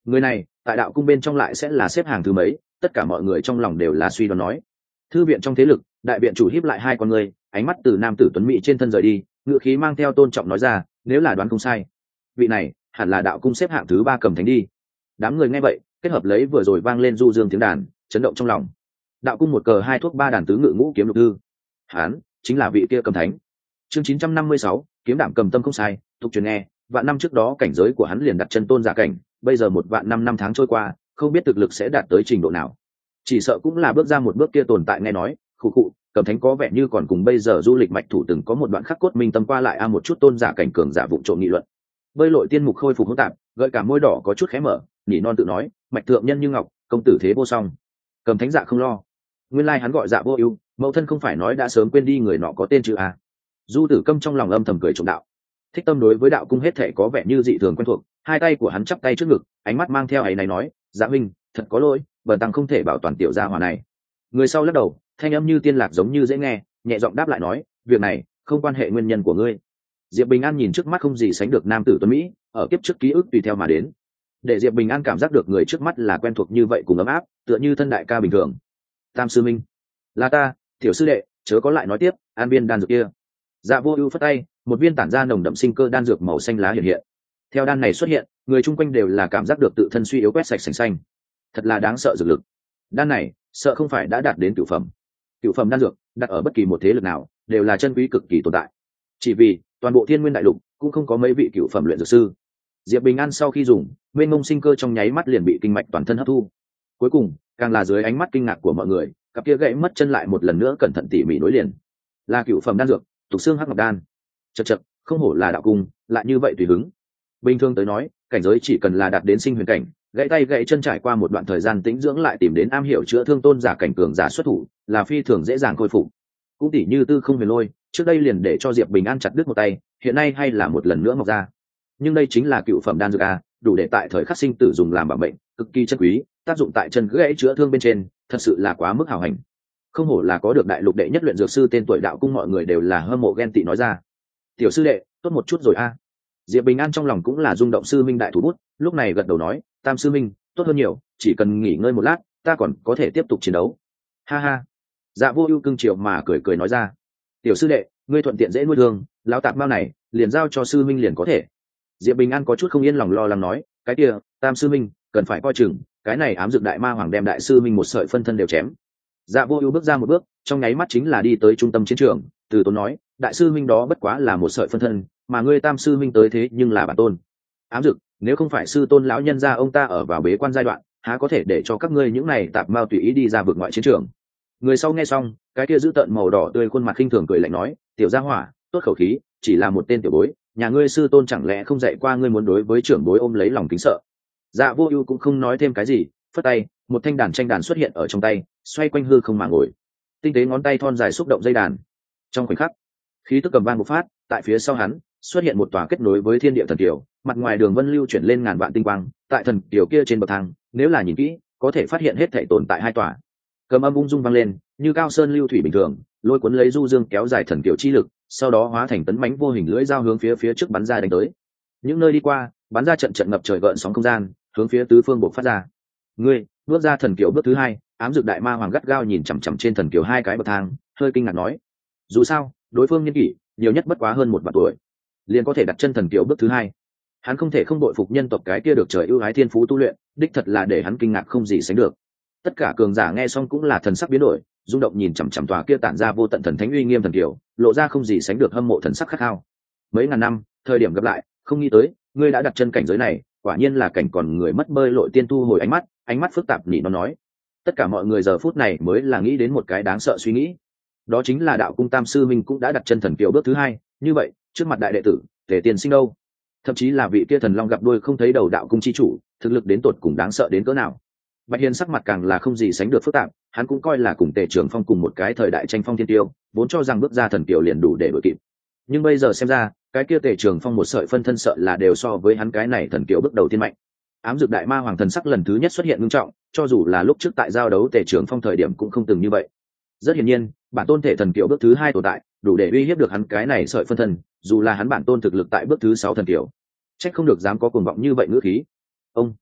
Người này tại đạo cung bên trong lại sẽ là xếp hàng thứ mấy? Tất cả mọi người trong lòng đều là suy đoán nói. Thư viện trong thế lực, đại viện chủ híp lại hai con người, ánh mắt từ nam tử tuấn mỹ trên thân rời đi, ngựa khí mang theo tôn trọng nói ra, nếu là đoán không sai, vị này hẳn là đạo cung xếp hạng thứ ba Cầm Thánh đi. Đám người nghe vậy, kết hợp lấy vừa rồi vang lên du dương tiếng đàn, chấn động trong lòng. Đạo cung một cờ hai thuốc ba đàn tứ ngự ngũ kiếm lục thư, hán chính là vị kia Cầm Thánh. Chương chín trăm năm mươi sáu, kiếm đảm cầm tâm không sai, tục truyền nghe, vạn năm trước đó cảnh giới của hắn liền đặt chân tôn giả cảnh, bây giờ một vạn năm năm tháng trôi qua, không biết thực lực sẽ đạt tới trình độ nào. Chỉ sợ cũng là bước ra một bước kia tồn tại nghe nói, khụ khụ, Cầm Thánh có vẻ như còn cùng bây giờ du lịch mạch thủ từng có một đoạn khắc cốt minh tâm qua lại a một chút tôn giả cảnh cường giả vụng trộm nghị luận. Bơi lội tiên mục khôi phục hỗn tạp, gợi cả môi đỏ có chút khé mở, nhỉ non tự nói, mạch thượng nhân như ngọc, công tử thế vô song. Cầm Thánh dạ không lo. Nguyên lai hắn gọi dạ vô ưu, mẫu thân không phải nói đã sớm quên đi người nọ có tên chữ a. Du Tử Câm trong lòng âm thầm cười trộm đạo. Thích Tâm đối với đạo cung hết thể có vẻ như dị thường quen thuộc, hai tay của hắn chắp tay trước ngực, ánh mắt mang theo ấy này nói, dạ huynh, thật có lỗi, bần tăng không thể bảo toàn tiểu gia hỏa này. Người sau lắc đầu, thanh âm như tiên lạc giống như dễ nghe, nhẹ giọng đáp lại nói, việc này không quan hệ nguyên nhân của ngươi. Diệp Bình An nhìn trước mắt không gì sánh được nam tử tuấn mỹ, ở kiếp trước ký ức tùy theo mà đến, để Diệp Bình An cảm giác được người trước mắt là quen thuộc như vậy cùng ấm áp, tựa như thân đại ca bình thường. Tam sư minh, là ta, tiểu sư đệ, chớ có lại nói tiếp, an viên đan dược kia. Dạ Vô Ưu phất tay, một viên tản ra nồng đậm sinh cơ đan dược màu xanh lá hiện hiện. Theo đan này xuất hiện, người chung quanh đều là cảm giác được tự thân suy yếu quét sạch sành xanh. Thật là đáng sợ dược lực. Đan này, sợ không phải đã đạt đến cửu phẩm. Cửu phẩm đan dược, đặt ở bất kỳ một thế lực nào, đều là chân quý cực kỳ tồn tại. Chỉ vì, toàn bộ Thiên Nguyên đại lục cũng không có mấy vị cửu phẩm luyện dược sư. Diệp Bình An sau khi dùng, mênh mông sinh cơ trong nháy mắt liền bị kinh mạch toàn thân hấp thu. Cuối cùng, càng là dưới ánh mắt kinh ngạc của mọi người, cặp kia gãy mất chân lại một lần nữa cẩn thận tỉ mỉ nối liền. Là cửu phẩm đan dược, tục xương hắc ngọc đan. Chậc chậc, không hổ là đạo cung, lại như vậy tùy hứng. Bình thường tới nói, cảnh giới chỉ cần là đạt đến sinh huyền cảnh, gãy tay gãy chân trải qua một đoạn thời gian tĩnh dưỡng lại tìm đến am hiểu chữa thương tôn giả cảnh cường giả xuất thủ, là phi thường dễ dàng khôi phục. Cũng tỉ như Tư Không Huyền Lôi, trước đây liền để cho Diệp Bình An chặt đứt một tay, hiện nay hay là một lần nữa mọc ra. Nhưng đây chính là cựu phẩm đan dược a, đủ để tại thời khắc sinh tử dùng làm bảo mệnh, cực kỳ chân quý, tác dụng tại chân gãy chữa thương bên trên, thật sự là quá mức hào hành. Không hổ là có được đại lục đệ nhất luyện dược sư tên tuổi đạo cung, mọi người đều là hâm mộ ghen tị nói ra. Tiểu sư đệ, tốt một chút rồi a. Diệp Bình An trong lòng cũng là rung động sư minh đại thủ bút, lúc này gật đầu nói, Tam sư minh, tốt hơn nhiều, chỉ cần nghỉ ngơi một lát, ta còn có thể tiếp tục chiến đấu. Ha ha. Dạ Vô Ưu cưng chiều mà cười cười nói ra, tiểu sư đệ, ngươi thuận tiện dễ nuôi thương, lão tạp mao này, liền giao cho sư minh liền có thể. Diệp Bình An có chút không yên lòng lo lắng nói, cái kia, Tam sư minh, cần phải coi chừng, cái này ám dược đại ma hoàng đem đại sư minh một sợi phân thân đều chém. Dạ Vô Ưu bước ra một bước, trong nháy mắt chính là đi tới trung tâm chiến trường, từ tốn nói, đại sư minh đó bất quá là một sợi phân thân, mà ngươi Tam sư minh tới thế nhưng là bản tôn. Ám dược, nếu không phải sư tôn lão nhân gia ông ta ở vào bế quan giai đoạn, há có thể để cho các ngươi những này tạp mao tùy ý đi ra vượt ngoại chiến trường. Người sau nghe xong, cái kia giữ tợn màu đỏ tươi khuôn mặt khinh thường cười lạnh nói, tiểu gia hỏa, tốt khẩu khí, chỉ là một tên tiểu bối, nhà ngươi sư tôn chẳng lẽ không dạy qua ngươi muốn đối với trưởng bối ôm lấy lòng kính sợ. Dạ Vô Ưu cũng không nói thêm cái gì, phất tay, một thanh đàn tranh đàn xuất hiện ở trong tay, xoay quanh hư không mà ngồi. Tinh tế ngón tay thon dài xúc động dây đàn. Trong khoảnh khắc, khí tức cầm vang bộc phát, tại phía sau hắn xuất hiện một tòa kết nối với thiên địa thần kiều, mặt ngoài đường vân lưu chuyển lên ngàn vạn tinh quang, tại thần kiều kia trên bậc thang, nếu là nhìn kỹ, có thể phát hiện hết thảy tồn tại hai tòa. Cầm âm ung dung vang lên, như cao sơn lưu thủy bình thường, lôi cuốn lấy du dương kéo dài thần kiều chi lực, sau đó hóa thành tấn mãnh vô hình lưỡi dao hướng phía phía trước bắn ra đánh tới. Những nơi đi qua, bắn ra trận trận ngập trời gợn sóng không gian, hướng phía tứ phương bộc phát ra. Ngươi, bước ra thần kiều bước thứ hai, ám dược đại ma hoàng gắt gao nhìn chằm chằm trên thần kiều hai cái bậc thang, hơi kinh ngạc nói, dù sao, đối phương niên kỷ nhiều nhất bất quá hơn một vạn tuổi, liền có thể đặt chân thần kiều bước thứ hai. Hắn không thể không đội phục nhân tộc cái kia được trời ưu ái thiên phú tu luyện, đích thật là để hắn kinh ngạc không gì sánh được. Tất cả cường giả nghe xong cũng là thần sắc biến đổi, rung động nhìn chằm chằm tòa kia tản ra vô tận thần thánh uy nghiêm thần kiều, lộ ra không gì sánh được hâm mộ thần sắc khát khao. Mấy ngàn năm, thời điểm gặp lại, không nghĩ tới, ngươi đã đặt chân cảnh giới này, quả nhiên là cảnh còn người mất bơi lội tiên tu hồi ánh mắt, ánh mắt phức tạp nhị nó nói. Tất cả mọi người giờ phút này mới là nghĩ đến một cái đáng sợ suy nghĩ. Đó chính là đạo cung Tam sư minh cũng đã đặt chân thần kiều bước thứ hai, như vậy, trước mặt đại đệ tử, Tề Tiên Sinh đâu? Thậm chí là vị kia thần long gặp đuôi không thấy đầu đạo cung chi chủ, thực lực đến tột cùng đáng sợ đến cỡ nào. Bạch Hiên sắc mặt càng là không gì sánh được phức tạp, hắn cũng coi là cùng Tề Trường Phong cùng một cái thời đại tranh phong thiên tiêu, vốn cho rằng bước ra thần kiều liền đủ để đuổi kịp. Nhưng bây giờ xem ra, cái kia Tề Trường Phong một sợi phân thân sợ là đều so với hắn cái này thần kiều bước đầu tiên mạnh. Ám dược đại ma hoàng thần sắc lần thứ nhất xuất hiện nghiêm trọng, cho dù là lúc trước tại giao đấu Tề Trường Phong thời điểm cũng không từng như vậy. Rất hiển nhiên, bản tôn thể thần kiều bước thứ hai tồn tại, đủ để uy hiếp được hắn cái này sợi phân thân, dù là hắn bản tôn thực lực tại bước thứ sáu thần kiều, trách không được dám có cuồng vọng như vậy ngữ khí. Ông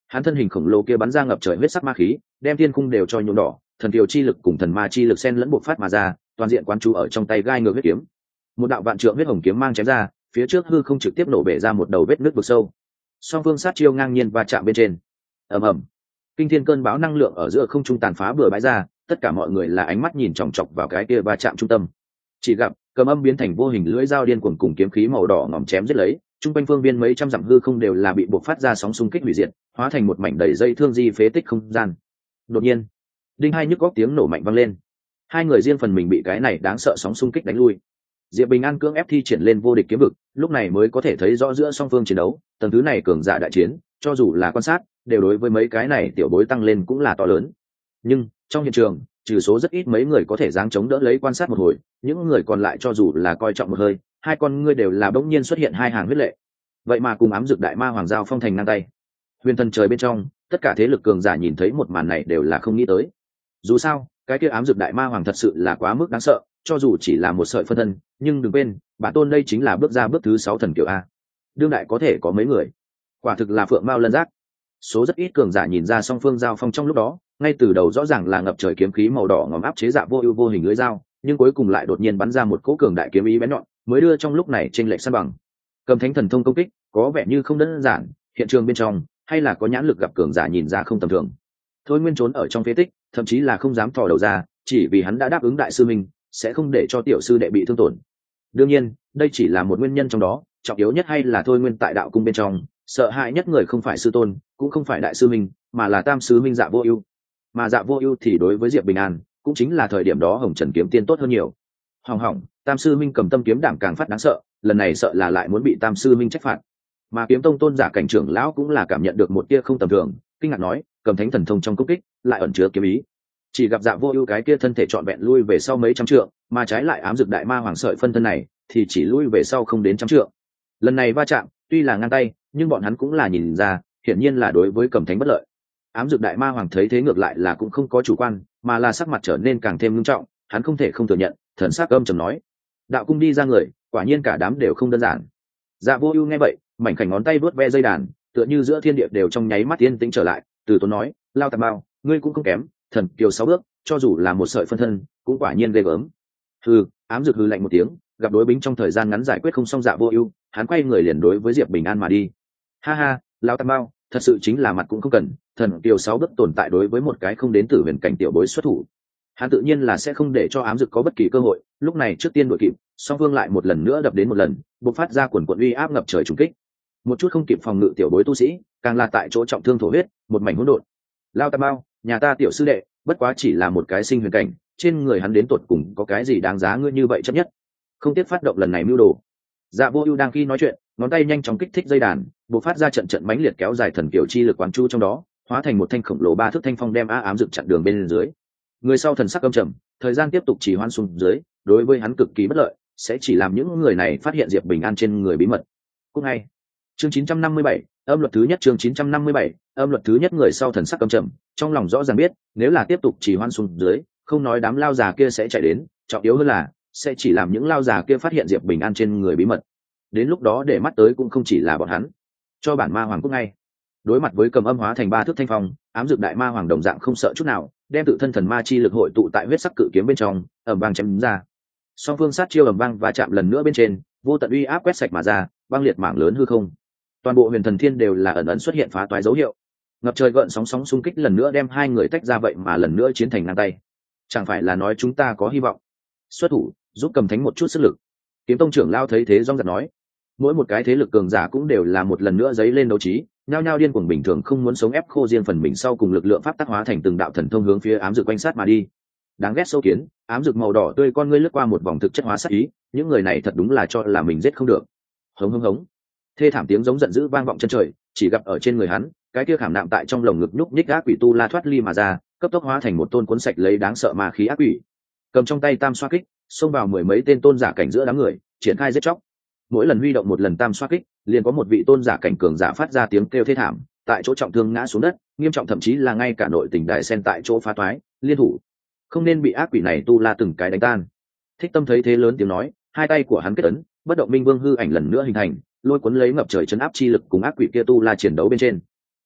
Hắn thân hình khổng lồ kia bắn ra ngập trời huyết sắc ma khí, đem thiên cung đều cho nhuộm đỏ, thần kiều chi lực cùng thần ma chi lực xen lẫn bộc phát mà ra, toàn diện quán chú ở trong tay gai ngược huyết kiếm. Một đạo vạn trượng huyết hồng kiếm mang chém ra, phía trước hư không trực tiếp nổ bể ra một đầu vết nứt vực sâu. Song phương sát chiêu ngang nhiên và chạm bên trên. Ầm ầm. Kinh thiên cơn bão năng lượng ở giữa không trung tàn phá bừa bãi ra, tất cả mọi người là ánh mắt nhìn chòng chọc vào cái kia va chạm trung tâm. Chỉ gặp cầm âm biến thành vô hình lưỡi dao điên cuồng cùng kiếm khí màu đỏ ngòm chém giết lấy, trung quanh phương viên mấy trăm dặm hư không đều là bị bộc phát ra sóng xung kích hủy diệt, hóa thành một mảnh đầy dây thương di phế tích không gian. Đột nhiên, đinh hai nhức góc tiếng nổ mạnh vang lên. Hai người riêng phần mình bị cái này đáng sợ sóng xung kích đánh lui. Diệp Bình An cưỡng ép thi triển lên vô địch kiếm vực, lúc này mới có thể thấy rõ giữa song phương chiến đấu, tầng thứ này cường giả đại chiến, cho dù là quan sát, đều đối với mấy cái này tiểu bối tăng lên cũng là to lớn. Nhưng trong hiện trường, trừ số rất ít mấy người có thể dáng chống đỡ lấy quan sát một hồi, những người còn lại cho dù là coi trọng một hơi, hai con ngươi đều là bỗng nhiên xuất hiện hai hàng huyết lệ. Vậy mà cùng ám dược đại ma hoàng giao phong thành ngang tay. Huyền thần trời bên trong, tất cả thế lực cường giả nhìn thấy một màn này đều là không nghĩ tới. Dù sao, cái kia ám dược đại ma hoàng thật sự là quá mức đáng sợ, cho dù chỉ là một sợi phân thân, nhưng đừng quên, bản tôn đây chính là bước ra bước thứ sáu thần kiều a. Đương đại có thể có mấy người, quả thực là phượng mao lân giác. Số rất ít cường giả nhìn ra song phương giao phong trong lúc đó, ngay từ đầu rõ ràng là ngập trời kiếm khí màu đỏ ngòm áp chế Dạ Vô Ưu vô hình lưỡi dao, nhưng cuối cùng lại đột nhiên bắn ra một cỗ cường đại kiếm ý bén nhọn, mới đưa trong lúc này chênh lệch san bằng. Cầm thánh thần thông công kích, có vẻ như không đơn giản, hiện trường bên trong, hay là có nhãn lực gặp cường giả nhìn ra không tầm thường. Thôi Nguyên trốn ở trong phế tích, thậm chí là không dám thò đầu ra, chỉ vì hắn đã đáp ứng đại sư minh, sẽ không để cho tiểu sư đệ bị thương tổn. Đương nhiên, đây chỉ là một nguyên nhân trong đó, trọng yếu nhất hay là Thôi Nguyên tại đạo cung bên trong, sợ hãi nhất người không phải sư tôn, cũng không phải đại sư minh, mà là tam sư minh Dạ Vô Ưu. Mà Dạ Vô Ưu thì đối với Diệp Bình An, cũng chính là thời điểm đó Hồng Trần kiếm tiên tốt hơn nhiều. Hỏng hỏng, tam sư minh cầm tâm kiếm đảm càng phát đáng sợ, lần này sợ là lại muốn bị tam sư minh trách phạt. Mà kiếm tông tôn giả cảnh trưởng lão cũng là cảm nhận được một tia không tầm thường, kinh ngạc nói, cầm thánh thần thông trong công kích, lại ẩn chứa kiếm ý. Chỉ gặp Dạ Vô Ưu cái kia thân thể trọn vẹn lui về sau mấy trăm trượng, mà trái lại ám dược đại ma hoàng sợi phân thân này thì chỉ lui về sau không đến trăm trượng. Lần này va chạm, tuy là ngang tay, nhưng bọn hắn cũng là nhìn ra, hiển nhiên là đối với cầm thánh bất lợi. Ám dược đại ma hoàng thấy thế ngược lại là cũng không có chủ quan, mà là sắc mặt trở nên càng thêm nghiêm trọng, hắn không thể không thừa nhận, thần sắc âm trầm nói: "Đạo cung đi ra người, quả nhiên cả đám đều không đơn giản." Dạ Vô Ưu nghe vậy, mảnh khảnh ngón tay vuốt ve dây đàn, tựa như giữa thiên địa đều trong nháy mắt yên tĩnh trở lại, từ tốn nói: "Lao Tạp Mao, ngươi cũng không kém, thần kiều sáu bước, cho dù là một sợi phân thân, cũng quả nhiên ghê gớm." Hừ, ám dược hừ lạnh một tiếng, gặp đối bính trong thời gian ngắn giải quyết không xong Dạ Vô Ưu, hắn quay người liền đối với Diệp Bình An mà đi. "Ha ha, Lao Tạp Mao, thật sự chính là mặt cũng không cần, thần kiều sáu bước tồn tại đối với một cái không đến từ huyền cảnh tiểu bối xuất thủ." Hắn tự nhiên là sẽ không để cho ám dược có bất kỳ cơ hội, lúc này trước tiên đuổi kịp, song phương lại một lần nữa đập đến một lần, bộc phát ra quần quần uy áp ngập trời trùng kích. Một chút không kịp phòng ngự tiểu bối tu sĩ, càng là tại chỗ trọng thương thổ huyết, một mảnh hỗn độn. Lao Tam Bao, nhà ta tiểu sư đệ, bất quá chỉ là một cái sinh huyền cảnh, trên người hắn đến tột cùng có cái gì đáng giá ngươi như vậy chấp nhất? Không tiếc phát động lần này mưu đồ. Dạ Vô Ưu đang khi nói chuyện, ngón tay nhanh chóng kích thích dây đàn, bộc phát ra trận trận mãnh liệt kéo dài thần kiều chi lực quán chu trong đó, hóa thành một thanh khổng lồ ba thước thanh phong đem á ám dược chặn đường bên dưới. Người sau thần sắc âm trầm, thời gian tiếp tục chỉ hoãn xuống dưới, đối với hắn cực kỳ bất lợi, sẽ chỉ làm những người này phát hiện Diệp Bình An trên người bí mật. Cũng ngay, chương chín trăm năm mươi bảy, âm luật thứ nhất chương chín trăm năm mươi bảy, âm luật thứ nhất người sau thần sắc âm trầm, trong lòng rõ ràng biết, nếu là tiếp tục chỉ hoãn xuống dưới, không nói đám lao già kia sẽ chạy đến, trọng yếu hơn là sẽ chỉ làm những lao già kia phát hiện Diệp Bình An trên người bí mật. Đến lúc đó để mắt tới cũng không chỉ là bọn hắn. Cho bản ma hoàng cũng ngay. Đối mặt với cầm âm hóa thành ba thước thanh phong, ám dược đại ma hoàng đồng dạng không sợ chút nào, đem tự thân thần ma chi lực hội tụ tại huyết sắc cự kiếm bên trong, ầm vang chém ra. Song phương sát chiêu ầm vang và chạm lần nữa bên trên, vô tận uy áp quét sạch mà ra, băng liệt mảng lớn hư không. Toàn bộ huyền thần thiên đều là ẩn ẩn xuất hiện phá toái dấu hiệu. Ngập trời gợn sóng sóng xung kích lần nữa đem hai người tách ra, vậy mà lần nữa chiến thành ngang tay. Chẳng phải là nói chúng ta có hy vọng? Xuất thủ, giúp cầm thánh một chút sức lực. Kiếm tông trưởng lao thấy thế rong giật nói. Mỗi một cái thế lực cường giả cũng đều là một lần nữa dấy lên đấu trí, nhao nhao điên cuồng bình thường không muốn sống ép khô riêng phần mình sau cùng lực lượng pháp tác hóa thành từng đạo thần thông hướng phía ám dược quanh sát mà đi. Đáng ghét sâu kiến, ám dược màu đỏ tươi con ngươi lướt qua một vòng thực chất hóa sát ý, những người này thật đúng là cho là mình giết không được. Hống hống hống, thê thảm tiếng giống giận dữ vang vọng chân trời, chỉ gặp ở trên người hắn, cái kia khảm nạm tại trong lồng ngực nhúc nhích ác quỷ tu la thoát ly mà ra, cấp tốc hóa thành một tôn cuốn sạch lấy đáng sợ ma khí ác quỷ, cầm trong tay tam xoa kích, xông vào mười mấy tên tôn giả cảnh giữa đám người, triển khai giết chóc. Mỗi lần huy động một lần tam xoa kích, liền có một vị tôn giả cảnh cường giả phát ra tiếng kêu thê thảm, tại chỗ trọng thương ngã xuống đất, nghiêm trọng thậm chí là ngay cả nội tình đại sen tại chỗ phá toái, liên thủ không nên bị ác quỷ này tu la từng cái đánh tan. Thích Tâm thấy thế lớn tiếng nói, hai tay của hắn kết ấn, bất động minh vương hư ảnh lần nữa hình thành, lôi cuốn lấy ngập trời chấn áp chi lực cùng ác quỷ kia tu la chiến đấu bên trên.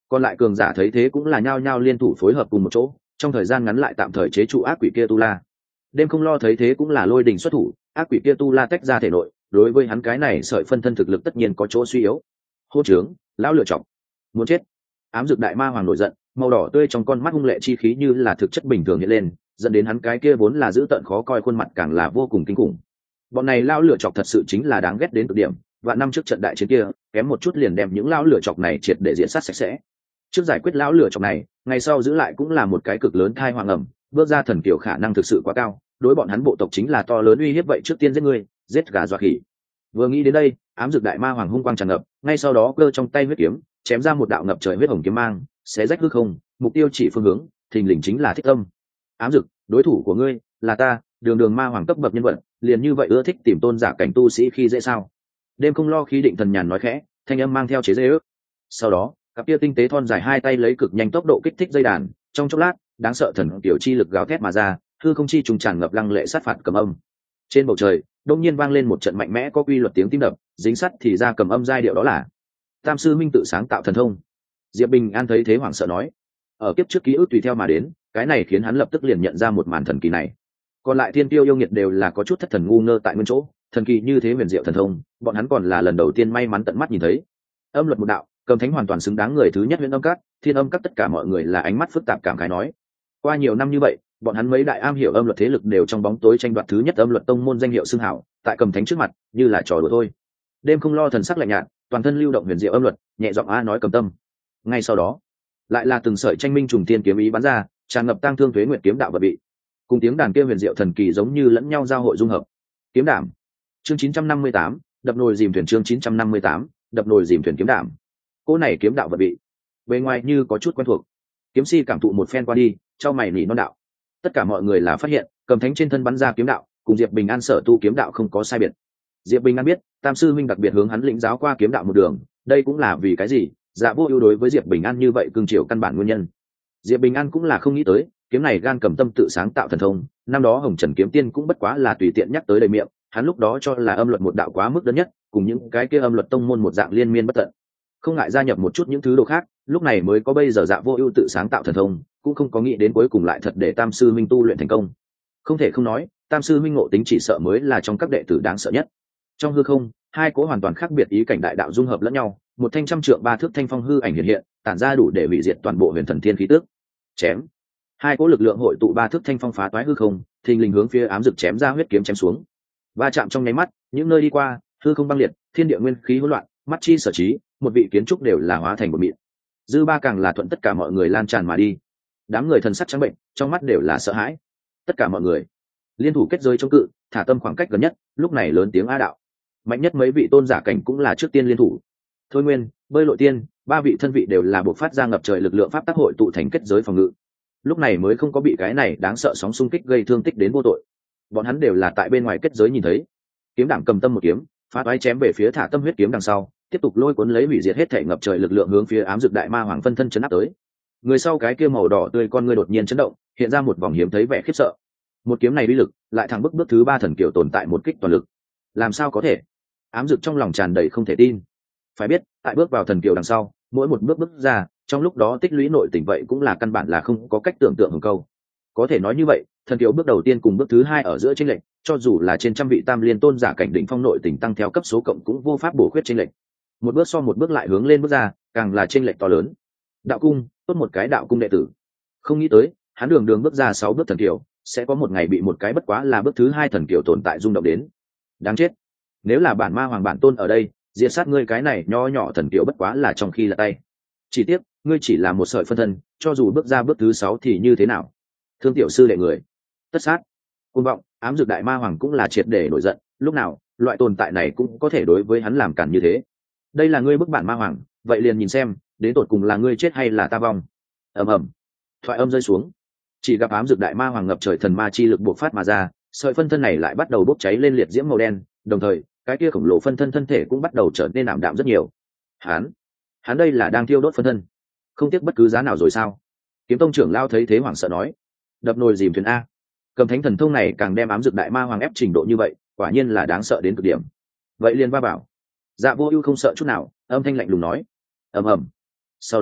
Còn lại cường giả thấy thế cũng là nhao nhao liên thủ phối hợp cùng một chỗ, trong thời gian ngắn lại tạm thời chế trụ ác quỷ kia tu la. Đêm Không Lo thấy thế cũng là lôi đình xuất thủ, ác quỷ kia tu la tách ra thể nội, đối với hắn cái này sợi phân thân thực lực tất nhiên có chỗ suy yếu. Hô trướng, lão lựa chọc, muốn chết. Ám Dực Đại Ma Hoàng nổi giận, màu đỏ tươi trong con mắt hung lệ chi khí như là thực chất bình thường hiện lên, dẫn đến hắn cái kia vốn là dữ tợn khó coi khuôn mặt càng là vô cùng kinh khủng. Bọn này lão lửa chọc thật sự chính là đáng ghét đến cực điểm, và năm trước trận đại chiến kia, kém một chút liền đem những lão lửa chọc này triệt để diện sát sạch sẽ. Trước giải quyết lão lửa chọc này, ngày sau giữ lại cũng là một cái cực lớn thai hoàng ẩm, bước ra thần kiều khả năng thực sự quá cao, đối bọn hắn bộ tộc chính là to lớn uy hiếp vậy trước tiên giết ngươi, giết gà dọa khỉ. Vừa nghĩ đến đây, Ám Dực Đại Ma Hoàng hung quang tràn ngập, ngay sau đó cơ trong tay huyết kiếm, chém ra một đạo ngập trời huyết hồng kiếm mang, xé rách hư không, mục tiêu chỉ phương hướng, thình lình chính là Thích Tâm. Ám Dực, đối thủ của ngươi là ta, đường đường ma hoàng cấp bậc nhân vật, liền như vậy ưa thích tìm tôn giả cảnh tu sĩ khi dễ sao? Đêm Không Lo khí định thần nhàn nói khẽ, thanh âm mang theo chế giễu. Sau đó, cặp kia tinh tế thon dài hai tay lấy cực nhanh tốc độ kích thích dây đàn, trong chốc lát, đáng sợ thần tiểu chi lực gào thét mà ra, hư không chi trùng tràn ngập lăng lệ sát phạt cầm âm. Trên bầu trời, đột nhiên vang lên một trận mạnh mẽ có quy luật tiếng tim đập, dính sắt thì ra cầm âm giai điệu đó là Tam sư minh tự sáng tạo thần thông. Diệp Bình An thấy thế hoảng sợ nói, ở kiếp trước ký ức tùy theo mà đến, cái này khiến hắn lập tức liền nhận ra một màn thần kỳ này. Còn lại thiên tiêu yêu nghiệt đều là có chút thất thần ngu ngơ tại nguyên chỗ, thần kỳ như thế huyền diệu thần thông, bọn hắn còn là lần đầu tiên may mắn tận mắt nhìn thấy. Âm luật một đạo, Cầm Thánh hoàn toàn xứng đáng người thứ nhất Huyền Âm Các, Thiên Âm Các tất cả mọi người là ánh mắt phức tạp cảm khái nói. Qua nhiều năm như vậy, bọn hắn mấy đại am hiểu âm luật thế lực đều trong bóng tối tranh đoạt thứ nhất âm luật tông môn danh hiệu xưng hảo, tại Cầm Thánh trước mặt, như là trò đùa thôi. Đêm Không Lo thần sắc lạnh nhạt, toàn thân lưu động huyền diệu âm luật, nhẹ giọng a nói Cầm Tâm. Ngay sau đó, lại là từng sợi tranh minh trùng tiên kiếm ý bắn ra, tràn ngập tang thương tuế nguyệt kiếm đạo vật bị, cùng tiếng đàn kia huyền diệu thần kỳ giống như lẫn nhau giao hội dung hợp. Kiếm đảm. Chương chín trăm năm mươi tám, đập nồi dìm thuyền chương chín trăm năm mươi tám, đập nồi dìm thuyền kiếm đảm. Cô này kiếm đạo vật bị, bề ngoài như có chút quen thuộc. Kiếm si cảm thụ một phen qua đi, cho mày nỉ non đạo. Tất cả mọi người là phát hiện, Cầm Thánh trên thân bắn ra kiếm đạo, cùng Diệp Bình An sở tu kiếm đạo không có sai biệt. Diệp Bình An biết, Tam sư huynh đặc biệt hướng hắn lĩnh giáo qua kiếm đạo một đường, đây cũng là vì cái gì? Dạ Vô Ưu đối với Diệp Bình An như vậy cương triều căn bản nguyên nhân. Diệp Bình An cũng là không nghĩ tới, kiếm này gan cầm tâm tự sáng tạo thần thông, năm đó Hồng Trần kiếm tiên cũng bất quá là tùy tiện nhắc tới đầy miệng, hắn lúc đó cho là âm luật một đạo quá mức đơn nhất, cùng những cái kia âm luật tông môn một dạng liên miên bất tận. Không ngại gia nhập một chút những thứ đồ khác, lúc này mới có bây giờ Dạ Vô Ưu tự sáng tạo thần thông, cũng không có nghĩ đến cuối cùng lại thật để Tam sư huynh tu luyện thành công. Không thể không nói, Tam sư huynh ngộ tính chỉ sợ mới là trong các đệ tử đáng sợ nhất. Trong hư không, hai cỗ hoàn toàn khác biệt ý cảnh đại đạo dung hợp lẫn nhau, một thanh trăm trượng ba thước thanh phong hư ảnh hiện hiện, tản ra đủ để hủy diệt toàn bộ huyền thần thiên khí tức. Chém. Hai cỗ lực lượng hội tụ ba thước thanh phong phá toái hư không, thình lình hướng phía Ám Dực chém ra huyết kiếm chém xuống. Va chạm trong nháy mắt, những nơi đi qua, hư không băng liệt, thiên địa nguyên khí hỗn loạn, mắt chi sở trí, một vị kiến trúc đều là hóa thành một mịn. Dư ba càng là thuận tất cả mọi người lan tràn mà đi. Đám người thần sắc trắng bệnh, trong mắt đều là sợ hãi. Tất cả mọi người liên thủ kết giới chống cự, thả tâm khoảng cách gần nhất, lúc này lớn tiếng a đạo. Mạnh nhất mấy vị tôn giả cảnh cũng là trước tiên liên thủ. Thôi Nguyên, Bơi Lội Tiên, ba vị thân vị đều là buộc phát ra ngập trời lực lượng pháp tác hội tụ thành kết giới phòng ngự. Lúc này mới không có bị cái này đáng sợ sóng xung kích gây thương tích đến vô tội. Bọn hắn đều là tại bên ngoài kết giới nhìn thấy. Kiếm Đảm cầm tâm một kiếm, phá toái chém về phía thả tâm huyết kiếm đằng sau, tiếp tục lôi cuốn lấy hủy diệt hết thể ngập trời lực lượng hướng phía Ám Dực Đại Ma Hoàng phân thân chấn áp tới. Người sau cái kia màu đỏ tươi con ngươi đột nhiên chấn động, hiện ra một vòng hiếm thấy vẻ khiếp sợ. Một kiếm này uy lực, lại thẳng bước bước thứ ba thần kiều tồn tại một kích toàn lực. Làm sao có thể? Ám Dực trong lòng tràn đầy không thể tin. Phải biết, tại bước vào thần kiều đằng sau, mỗi một bước bước ra, trong lúc đó tích lũy nội tình vậy cũng là căn bản là không có cách tưởng tượng hưởng câu. Có thể nói như vậy, thần kiều bước đầu tiên cùng bước thứ hai ở giữa chênh lệch, cho dù là trên trăm vị tam liên tôn giả cảnh đỉnh phong nội tình tăng theo cấp số cộng cũng vô pháp bổ khuyết chênh lệch. Một bước so một bước lại hướng lên bước ra, càng là chênh lệch to lớn. Đạo cung, tốt một cái đạo cung đệ tử. Không nghĩ tới, hắn đường đường bước ra sáu bước thần kiều, sẽ có một ngày bị một cái bất quá là bước thứ hai thần kiều tồn tại rung động đến. Đáng chết. Nếu là bản ma hoàng bản tôn ở đây, diệt sát ngươi cái này nho nhỏ thần kiều bất quá là trong khi là tay. Chỉ tiếc, ngươi chỉ là một sợi phân thân, cho dù bước ra bước thứ sáu thì như thế nào? Thương tiểu sư đệ người, tất sát. Côn vọng, Ám Dực Đại Ma Hoàng cũng là triệt để nổi giận, lúc nào, loại tồn tại này cũng có thể đối với hắn làm cản như thế. Đây là ngươi bức bản ma hoàng, vậy liền nhìn xem, đến tột cùng là ngươi chết hay là ta vong. Ầm ầm. Thoại âm rơi xuống, chỉ gặp Ám Dực Đại Ma Hoàng ngập trời thần ma chi lực bộc phát mà ra, sợi phân thân này lại bắt đầu bốc cháy lên liệt diễm màu đen, đồng thời, cái kia khổng lồ phân thân thân thể cũng bắt đầu trở nên ảm đạm rất nhiều. Hắn, hắn đây là đang thiêu đốt phân thân, không tiếc bất cứ giá nào rồi sao? Kiếm tông trưởng lao thấy thế hoảng sợ nói, đập nồi dìm thuyền a. Cầm thánh thần thông này càng đem Ám Dực Đại Ma Hoàng ép trình độ như vậy, quả nhiên là đáng sợ đến cực điểm. Vậy liền va bảo. Dạ Vô Ưu không sợ chút nào, âm thanh lạnh lùng nói, ầm ầm. Sau đó,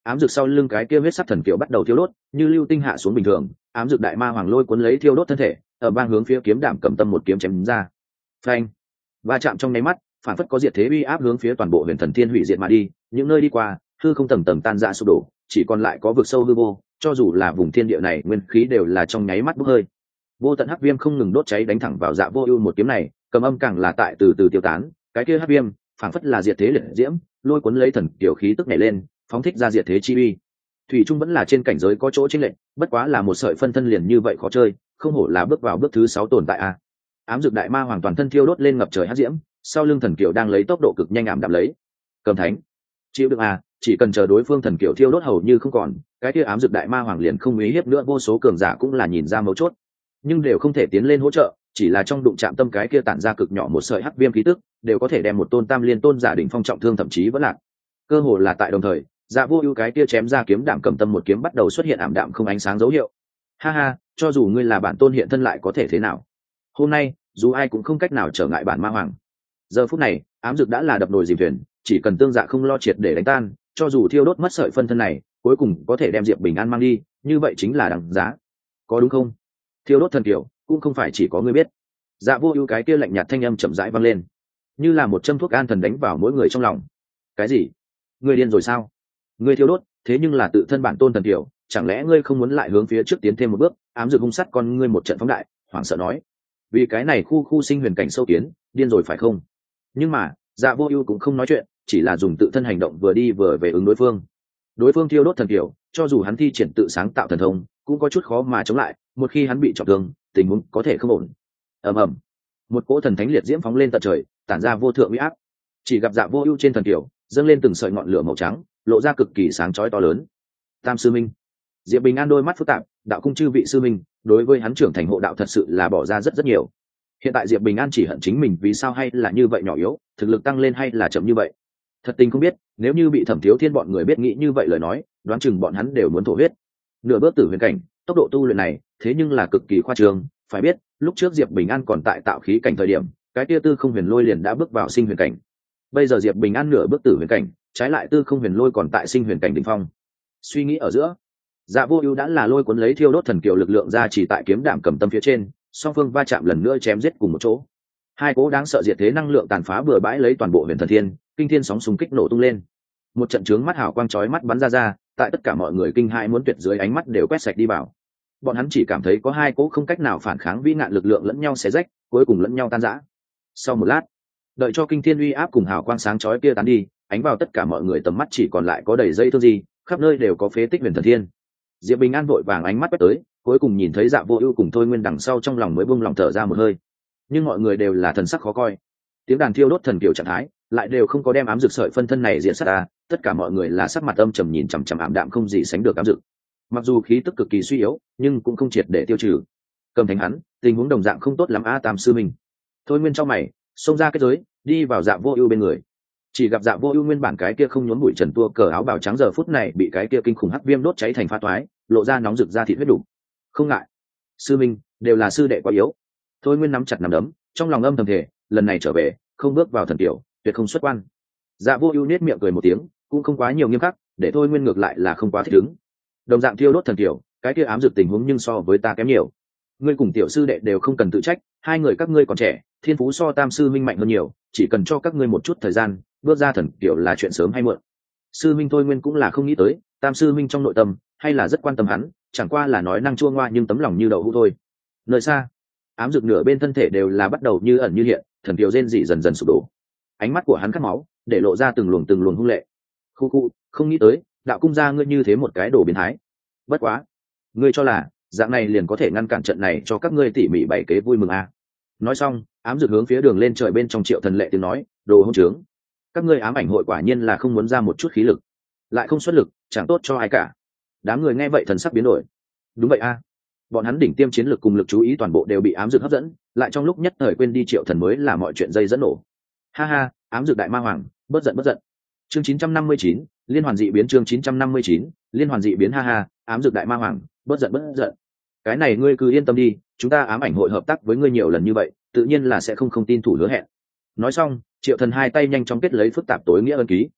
ám dược sau lưng cái kia huyết sắc thần kiều bắt đầu thiêu đốt như lưu tinh hạ xuống bình thường. Ám dược đại ma hoàng lôi cuốn lấy thiêu đốt thân thể ở bang hướng phía kiếm đảm cầm tâm một kiếm chém ra. Phanh! Va chạm trong nháy mắt, phản phất có diệt thế uy áp hướng phía toàn bộ huyền thần thiên hủy diệt mà đi. Những nơi đi qua, hư không tầng tầng tan rã sụp đổ, chỉ còn lại có vực sâu hư vô. Cho dù là vùng thiên địa này nguyên khí đều là trong nháy mắt bốc hơi. Vô tận hắc viêm không ngừng đốt cháy đánh thẳng vào Dạ Vô Ưu một kiếm này, cầm âm càng là tại từ từ tiêu tán. Cái kia hắc viêm phản phất là diệt thế liệt diễm, lôi cuốn lấy thần tiểu khí tức nhảy lên, phóng thích ra diệt thế chi uy. Thủy trung vẫn là trên cảnh giới có chỗ chênh lệch, bất quá là một sợi phân thân liền như vậy khó chơi, không hổ là bước vào bước thứ sáu tồn tại a. Ám dược đại ma hoàn toàn thân thiêu đốt lên ngập trời hắc diễm, sau lưng thần kiều đang lấy tốc độ cực nhanh ảm đạm lấy. Cầm thánh, chịu đựng a, chỉ cần chờ đối phương thần kiều thiêu đốt hầu như không còn, cái kia ám dược đại ma hoàng liền không uy hiếp nữa, vô số cường giả cũng là nhìn ra mấu chốt, nhưng đều không thể tiến lên hỗ trợ, chỉ là trong đụng chạm tâm cái kia tản ra cực nhỏ một sợi hắc viêm khí tức, đều có thể đem một tôn tam liên tôn giả đỉnh phong trọng thương thậm chí vẫn lạc. Cơ hồ là tại đồng thời, Dạ Vô Ưu cái kia chém ra kiếm đảm cầm tâm một kiếm bắt đầu xuất hiện ảm đạm không ánh sáng dấu hiệu. Ha ha, cho dù ngươi là bản tôn hiện thân lại có thể thế nào? Hôm nay, dù ai cũng không cách nào trở ngại bản ma hoàng. Giờ phút này, ám dược đã là đập nồi dìm thuyền, chỉ cần tương dạ không lo triệt để đánh tan, cho dù thiêu đốt mất sợi phân thân này, cuối cùng có thể đem Diệp Bình An mang đi, như vậy chính là đằng giá. Có đúng không? Thiêu đốt thần kiều, cũng không phải chỉ có ngươi biết. Dạ Vô Ưu cái kia lạnh nhạt thanh âm chậm rãi vang lên, như là một châm thuốc an thần đánh vào mỗi người trong lòng. Cái gì? Ngươi điên rồi sao? Ngươi thiêu đốt, thế nhưng là tự thân bản tôn thần kiều, chẳng lẽ ngươi không muốn lại hướng phía trước tiến thêm một bước? Ám dược hung sắt con ngươi một trận phóng đại, hoảng sợ nói, vì cái này khu khu sinh huyền cảnh sâu kiến, điên rồi phải không? Nhưng mà, Dạ Vô Ưu cũng không nói chuyện, chỉ là dùng tự thân hành động vừa đi vừa về ứng đối phương. Đối phương thiêu đốt thần kiều, cho dù hắn thi triển tự sáng tạo thần thông, cũng có chút khó mà chống lại, một khi hắn bị trọng thương, tình huống có thể không ổn. Ầm ầm, một cỗ thần thánh liệt diễm phóng lên tận trời, tản ra vô thượng uy áp. Chỉ gặp Dạ Vô Ưu trên thần kiều, dâng lên từng sợi ngọn lửa màu trắng, lộ ra cực kỳ sáng chói to lớn. Tam sư minh. Diệp Bình An đôi mắt phức tạp, đạo cung chư vị sư minh, đối với hắn trưởng thành hộ đạo thật sự là bỏ ra rất rất nhiều. Hiện tại Diệp Bình An chỉ hận chính mình vì sao hay là như vậy nhỏ yếu, thực lực tăng lên hay là chậm như vậy. Thật tình không biết, nếu như bị Thẩm Thiếu Thiên bọn người biết nghĩ như vậy lời nói, đoán chừng bọn hắn đều muốn thổ huyết. Nửa bước tử huyền cảnh, tốc độ tu luyện này, thế nhưng là cực kỳ khoa trương, phải biết, lúc trước Diệp Bình An còn tại tạo khí cảnh thời điểm, cái kia Tư Không Huyền Lôi liền đã bước vào sinh huyền cảnh. Bây giờ Diệp Bình An nửa bước tử huyền cảnh, trái lại Tư Không Huyền Lôi còn tại sinh huyền cảnh đỉnh phong. Suy nghĩ ở giữa, Dạ Vô Ưu đã là lôi cuốn lấy thiêu đốt thần kiều lực lượng ra chỉ tại kiếm đảm cầm tâm phía trên, song phương va chạm lần nữa chém giết cùng một chỗ. Hai cỗ đáng sợ diệt thế năng lượng tàn phá bừa bãi lấy toàn bộ huyền thần thiên, kinh thiên sóng xung kích nổ tung lên. Một trận chướng mắt hào quang chói mắt bắn ra ra, tại tất cả mọi người kinh hãi muốn tuyệt dưới ánh mắt đều quét sạch đi vào. Bọn hắn chỉ cảm thấy có hai cỗ không cách nào phản kháng vĩ ngạn lực lượng lẫn nhau xé rách, cuối cùng lẫn nhau tan rã. Sau một lát, đợi cho kinh thiên uy áp cùng hào quang sáng chói kia tán đi, ánh vào tất cả mọi người tầm mắt chỉ còn lại có đầy dây thương gì, khắp nơi đều có phế tích huyền thần thiên. Diệp Bình An vội vàng ánh mắt quét tới, cuối cùng nhìn thấy Dạ Vô Ưu cùng Thôi Nguyên đằng sau, trong lòng mới buông lòng thở ra một hơi. Nhưng mọi người đều là thần sắc khó coi. Tiếng đàn thiêu đốt thần kiều trạng thái, lại đều không có đem ám dược sợi phân thân này diện sát ra, tất cả mọi người là sắc mặt âm trầm nhìn chằm chằm ảm đạm không gì sánh được ám dược. Mặc dù khí tức cực kỳ suy yếu, nhưng cũng không triệt để tiêu trừ. Cầm thánh hắn, tình huống đồng dạng không tốt lắm a Tam sư minh. Thôi Nguyên trong mày, xông ra kết giới, đi vào Dạ Vô Ưu bên người. Chỉ gặp Dạ Vô Ưu nguyên bản cái kia không nhốn bụi trần tua cờ áo bào trắng giờ phút này bị cái kia kinh khủng hắc viêm đốt cháy thành pha toái, lộ ra nóng rực ra thịt huyết đủ. Không ngại, sư minh, đều là sư đệ quá yếu. Thôi Nguyên nắm chặt nắm đấm, trong lòng âm thầm thề, lần này trở về, không bước vào thần tiểu, tuyệt không xuất quan. Dạ Vô Ưu nhếch miệng cười một tiếng, cũng không quá nhiều nghiêm khắc, để Thôi Nguyên ngược lại là không quá thích ứng. Đồng dạng thiêu đốt thần tiểu, cái kia ám dược tình huống nhưng so với ta kém nhiều. Ngươi cùng tiểu sư đệ đều không cần tự trách, hai người các ngươi còn trẻ, thiên phú so Tam sư minh mạnh hơn nhiều, chỉ cần cho các ngươi một chút thời gian, bước ra thần tiểu là chuyện sớm hay muộn. Sư minh Thôi Nguyên cũng là không nghĩ tới, Tam sư minh trong nội tâm hay là rất quan tâm hắn, chẳng qua là nói năng chua ngoa nhưng tấm lòng như đậu hũ thôi. Nơi xa, ám dược nửa bên thân thể đều là bắt đầu như ẩn như hiện, thần kiều rên rỉ dần dần sụp đổ. Ánh mắt của hắn khát máu, để lộ ra từng luồng từng luồng hung lệ. Khu khu, không nghĩ tới, đạo cung gia ngươi như thế một cái đồ biến thái. Bất quá, ngươi cho là dạng này liền có thể ngăn cản trận này cho các ngươi tỉ mỉ bày kế vui mừng à? Nói xong, ám dược hướng phía đường lên trời bên trong Triệu Thần Lệ tiếng nói, đồ hỗn trướng. Các ngươi ám ảnh hội quả nhiên là không muốn ra một chút khí lực, lại không xuất lực, chẳng tốt cho ai cả. Đám người nghe vậy thần sắc biến đổi. Đúng vậy a, à. Bọn hắn đỉnh tiêm chiến lực cùng lực chú ý toàn bộ đều bị ám dược hấp dẫn, lại trong lúc nhất thời quên đi Triệu Thần mới là mọi chuyện dây dẫn nổ. Ha ha, ám dược đại ma hoàng, bất giận bất giận. Chương chín trăm năm mươi chín, liên hoàn dị biến. Chương chín trăm năm mươi chín, liên hoàn dị biến. Ha ha, ám dược đại ma hoàng, bất giận bất giận. Cái này ngươi cứ yên tâm đi, chúng ta ám ảnh hội hợp tác với ngươi nhiều lần như vậy, tự nhiên là sẽ không không tin thủ hứa hẹn. Nói xong, Triệu Thần hai tay nhanh chóng kết lấy phức tạp tối nghĩa ân ký.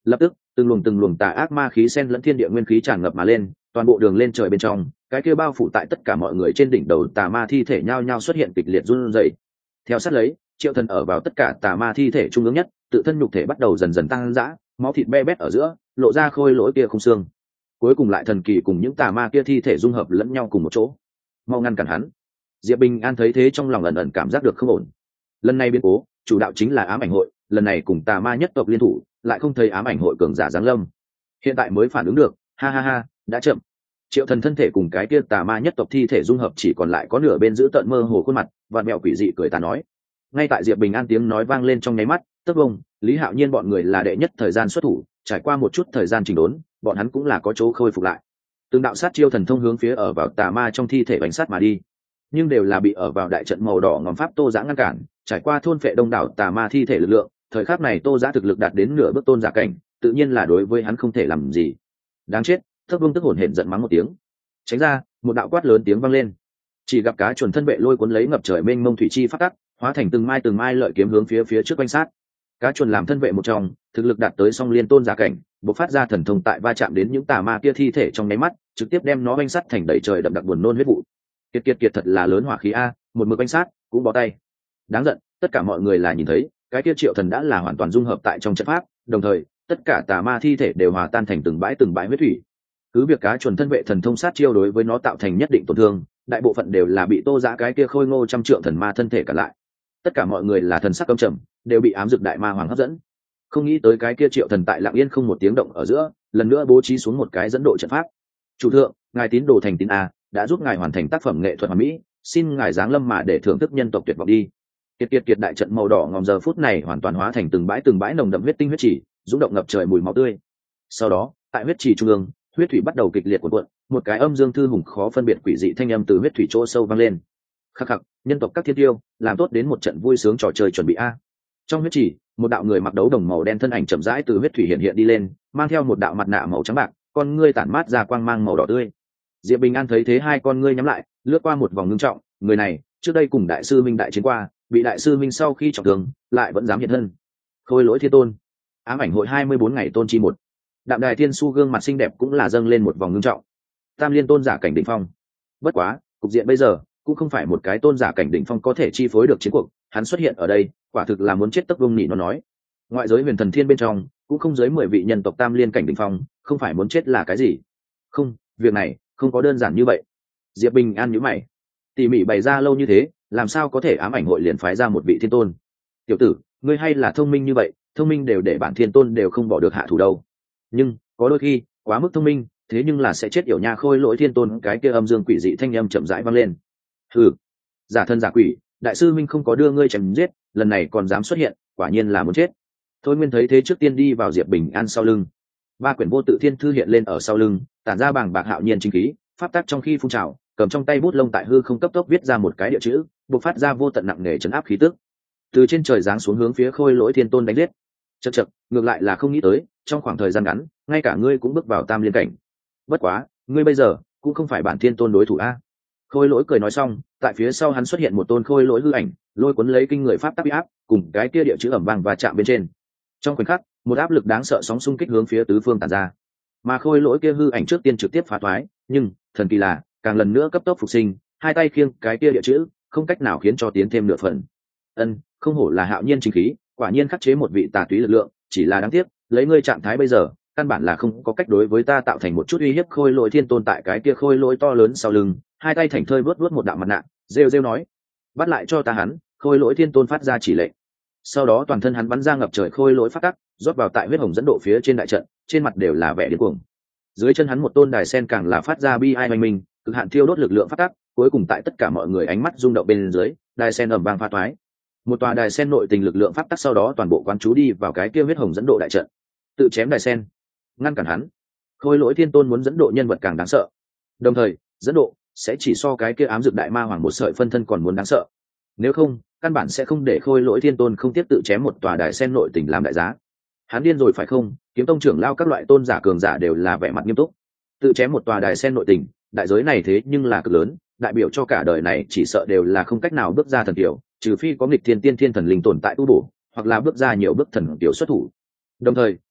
Lập tức từng luồng từng luồng tà ác ma khí xen lẫn thiên địa nguyên khí tràn ngập mà lên, toàn bộ đường lên trời bên trong, cái kia bao phủ tại tất cả mọi người trên đỉnh đầu tà ma thi thể nhao nhao xuất hiện kịch liệt run rẩy. Theo sát lấy, Triệu Thần ở vào tất cả tà ma thi thể trung ương nhất, tự thân nhục thể bắt đầu dần dần tăng dã, máu thịt be bét ở giữa, lộ ra khôi lỗi kia không xương. Cuối cùng lại thần kỳ cùng những tà ma kia thi thể dung hợp lẫn nhau cùng một chỗ. Mau ngăn cản hắn. Diệp Bình An thấy thế trong lòng ẩn ẩn cảm giác được không ổn. Lần này biến cố, chủ đạo chính là ám ảnh hội, lần này cùng tà ma nhất tộc liên thủ, lại không thấy ám ảnh hội cường giả giáng lâm. Hiện tại mới phản ứng được, ha ha ha, đã chậm. Triệu Thần thân thể cùng cái kia tà ma nhất tộc thi thể dung hợp chỉ còn lại có nửa bên giữ tận mơ hồ khuôn mặt, vặn mèo quỷ dị cười tà nói. Ngay tại Diệp Bình An tiếng nói vang lên trong nháy mắt, tức bông, Lý Hạo Nhiên bọn người là đệ nhất thời gian xuất thủ, trải qua một chút thời gian chỉnh đốn, bọn hắn cũng là có chỗ khôi phục lại. Từng đạo sát chiêu thần thông hướng phía ở vào tà ma trong thi thể bánh sát mà đi, nhưng đều là bị ở vào đại trận màu đỏ ngòm pháp Tô Giã ngăn cản, trải qua thôn phệ đông đảo tà ma thi thể lực lượng, thời khắc này Tô Giã thực lực đạt đến nửa bước tôn giả cảnh, tự nhiên là đối với hắn không thể làm gì. Đáng chết, Thất Vương tức hổn hển giận mắng một tiếng. Tránh ra, một đạo quát lớn tiếng vang lên. Chỉ gặp cá chuẩn thân vệ lôi cuốn lấy ngập trời mênh mông thủy chi phát tắc, hóa thành từng mai từng mai lợi kiếm hướng phía phía trước quanh sát. Cá chuẩn làm thân vệ một trong, thực lực đạt tới song liên tôn giả cảnh, bộc phát ra thần thông tại va chạm đến những tà ma kia thi thể trong nháy mắt, trực tiếp đem nó quanh sát thành đầy trời đậm đặc buồn nôn huyết vụ. Kiệt kiệt kiệt thật là lớn hỏa khí a, một mực quanh sát cũng bó tay. Đáng giận, tất cả mọi người là nhìn thấy, cái kia Triệu Thần đã là hoàn toàn dung hợp tại trong trận pháp, đồng thời, tất cả tà ma thi thể đều hòa tan thành từng bãi từng bãi huyết thủy. Cứ việc cá chuẩn thân vệ thần thông sát chiêu đối với nó tạo thành nhất định tổn thương, đại bộ phận đều là bị Tô Giã cái kia khôi ngô trăm trượng thần ma thân thể cản lại. Tất cả mọi người là thần sắc căm trầm, đều bị ám dực đại ma hoàng hấp dẫn. Không nghĩ tới cái kia Triệu Thần tại lặng yên không một tiếng động ở giữa, lần nữa bố trí xuống một cái dẫn độ trận pháp. Chủ thượng, ngài tín đồ thành tín a, đã giúp ngài hoàn thành tác phẩm nghệ thuật hoàn mỹ, xin ngài giáng lâm mà để thưởng thức nhân tộc tuyệt vọng đi. Kiệt kiệt kiệt đại trận màu đỏ ngòm giờ phút này hoàn toàn hóa thành từng bãi từng bãi nồng đậm huyết tinh huyết chỉ, rung động ngập trời mùi máu tươi. Sau đó, tại huyết chỉ trung ương, huyết thủy bắt đầu kịch liệt cuộn cuộn, một cái âm dương thư hùng khó phân biệt quỷ dị thanh âm từ huyết thủy chỗ sâu vang lên. Khắc khắc, nhân tộc các thiên tiêu, làm tốt đến một trận vui sướng trò chơi chuẩn bị a. Trong huyết chỉ, một đạo người mặc đấu đồng màu đen thân ảnh chậm rãi từ huyết thủy hiện hiện đi lên, mang theo một đạo mặt nạ màu trắng bạc, con ngươi tản mát ra quang mang màu đỏ tươi. Diệp Bình An thấy thế hai con ngươi nhắm lại, lướt qua một vòng ngưng trọng, người này, trước đây cùng đại sư Minh đại chiến qua, bị đại sư Minh sau khi trọng thương, lại vẫn dám hiện thân. Khôi lỗi thiên tôn, ám ảnh hội hai mươi bốn ngày tôn chi một. Đạm Đài Thiên Su gương mặt xinh đẹp cũng là dâng lên một vòng ngưng trọng. Tam liên tôn giả cảnh đỉnh phong. Bất quá, cục diện bây giờ cũng không phải một cái tôn giả cảnh đỉnh phong có thể chi phối được chiến cuộc, hắn xuất hiện ở đây, quả thực là muốn chết tấp vung nỉ nó nói. Ngoại giới huyền thần thiên bên trong, cũng không dưới mười vị nhân tộc tam liên cảnh đỉnh phong, không phải muốn chết là cái gì? Không, việc này không có đơn giản như vậy. Diệp Bình An nhíu mày, tỉ mỉ bày ra lâu như thế, làm sao có thể ám ảnh hội liền phái ra một vị thiên tôn? Tiểu tử, ngươi hay là thông minh như vậy, thông minh đều để bản thiên tôn đều không bỏ được hạ thủ đâu. Nhưng có đôi khi quá mức thông minh, thế nhưng là sẽ chết yểu nha. Khôi lỗi thiên tôn cái kia âm dương quỷ dị thanh âm chậm rãi vang lên. Hừ, giả thân giả quỷ, đại sư Minh không có đưa ngươi chém giết, lần này còn dám xuất hiện, quả nhiên là muốn chết. Thôi Nguyên thấy thế trước tiên đi vào Diệp Bình An sau lưng, ba quyển vô tự thiên thư hiện lên ở sau lưng, tản ra bàng bạc hạo nhiên chính khí, pháp tắc trong khi phun trào, cầm trong tay bút lông tại hư không cấp tốc viết ra một cái địa chữ, bộc phát ra vô tận nặng nề chấn áp khí tức, từ trên trời giáng xuống hướng phía khôi lỗi thiên tôn đánh giết. Chậc chậc, ngược lại là không nghĩ tới, trong khoảng thời gian ngắn, ngay cả ngươi cũng bước vào tam liên cảnh. Bất quá, ngươi bây giờ cũng không phải bản thiên tôn đối thủ a. Khôi lỗi cười nói xong, tại phía sau hắn xuất hiện một tôn khôi lỗi hư ảnh, lôi cuốn lấy kinh người pháp tắc uy áp, cùng cái kia địa chữ ầm vang và chạm bên trên. Trong khoảnh khắc, một áp lực đáng sợ sóng xung kích hướng phía tứ phương tản ra. Mà khôi lỗi kia hư ảnh trước tiên trực tiếp phá thoái, nhưng thần kỳ là, càng lần nữa cấp tốc phục sinh, hai tay khiêng cái kia địa chữ, không cách nào khiến cho tiến thêm nửa phần. Ân, không hổ là hạo nhiên chính khí, quả nhiên khắc chế một vị tà túy lực lượng, chỉ là đáng tiếc, lấy ngươi trạng thái bây giờ, căn bản là không có cách đối với ta tạo thành một chút uy hiếp. Khôi lỗi thiên tôn tại cái kia khôi lỗi to lớn sau lưng, hai tay thành thơi vớt vớt một đạo mặt nạ, rêu rêu nói: bắt lại cho ta hắn. Khôi lỗi thiên tôn phát ra chỉ lệnh, sau đó toàn thân hắn bắn ra ngập trời khôi lỗi phát tắc, rót vào tại huyết hồng dẫn độ phía trên đại trận, trên mặt đều là vẻ điên cuồng. Dưới chân hắn một tôn đài sen càng là phát ra bi ai oanh minh, cực hạn thiêu đốt lực lượng phát tắc, cuối cùng tại tất cả mọi người ánh mắt rung động bên dưới, đài sen ầm vang phá toái. Một tòa đài sen nội tình lực lượng pháp tắc sau đó toàn bộ quán chú đi vào cái kia huyết hồng dẫn độ đại trận, tự chém đài sen, ngăn cản hắn. Khôi lỗi thiên tôn muốn dẫn độ nhân vật càng đáng sợ, đồng thời dẫn độ sẽ chỉ so cái kia ám dược đại ma hoàng một sợi phân thân còn muốn đáng sợ. Nếu không, căn bản sẽ không để khôi lỗi thiên tôn không tiếp tự chém một tòa đài sen nội tình làm đại giá. Hắn điên rồi phải không? Kiếm tông trưởng lao các loại tôn giả cường giả đều là vẻ mặt nghiêm túc. Tự chém một tòa đài sen nội tình, đại giới này thế nhưng là cực lớn, đại biểu cho cả đời này chỉ sợ đều là không cách nào bước ra thần tiểu, trừ phi có nghịch thiên tiên thiên thần linh tồn tại tu bổ, hoặc là bước ra nhiều bước thần tiểu xuất thủ. Đồng thời,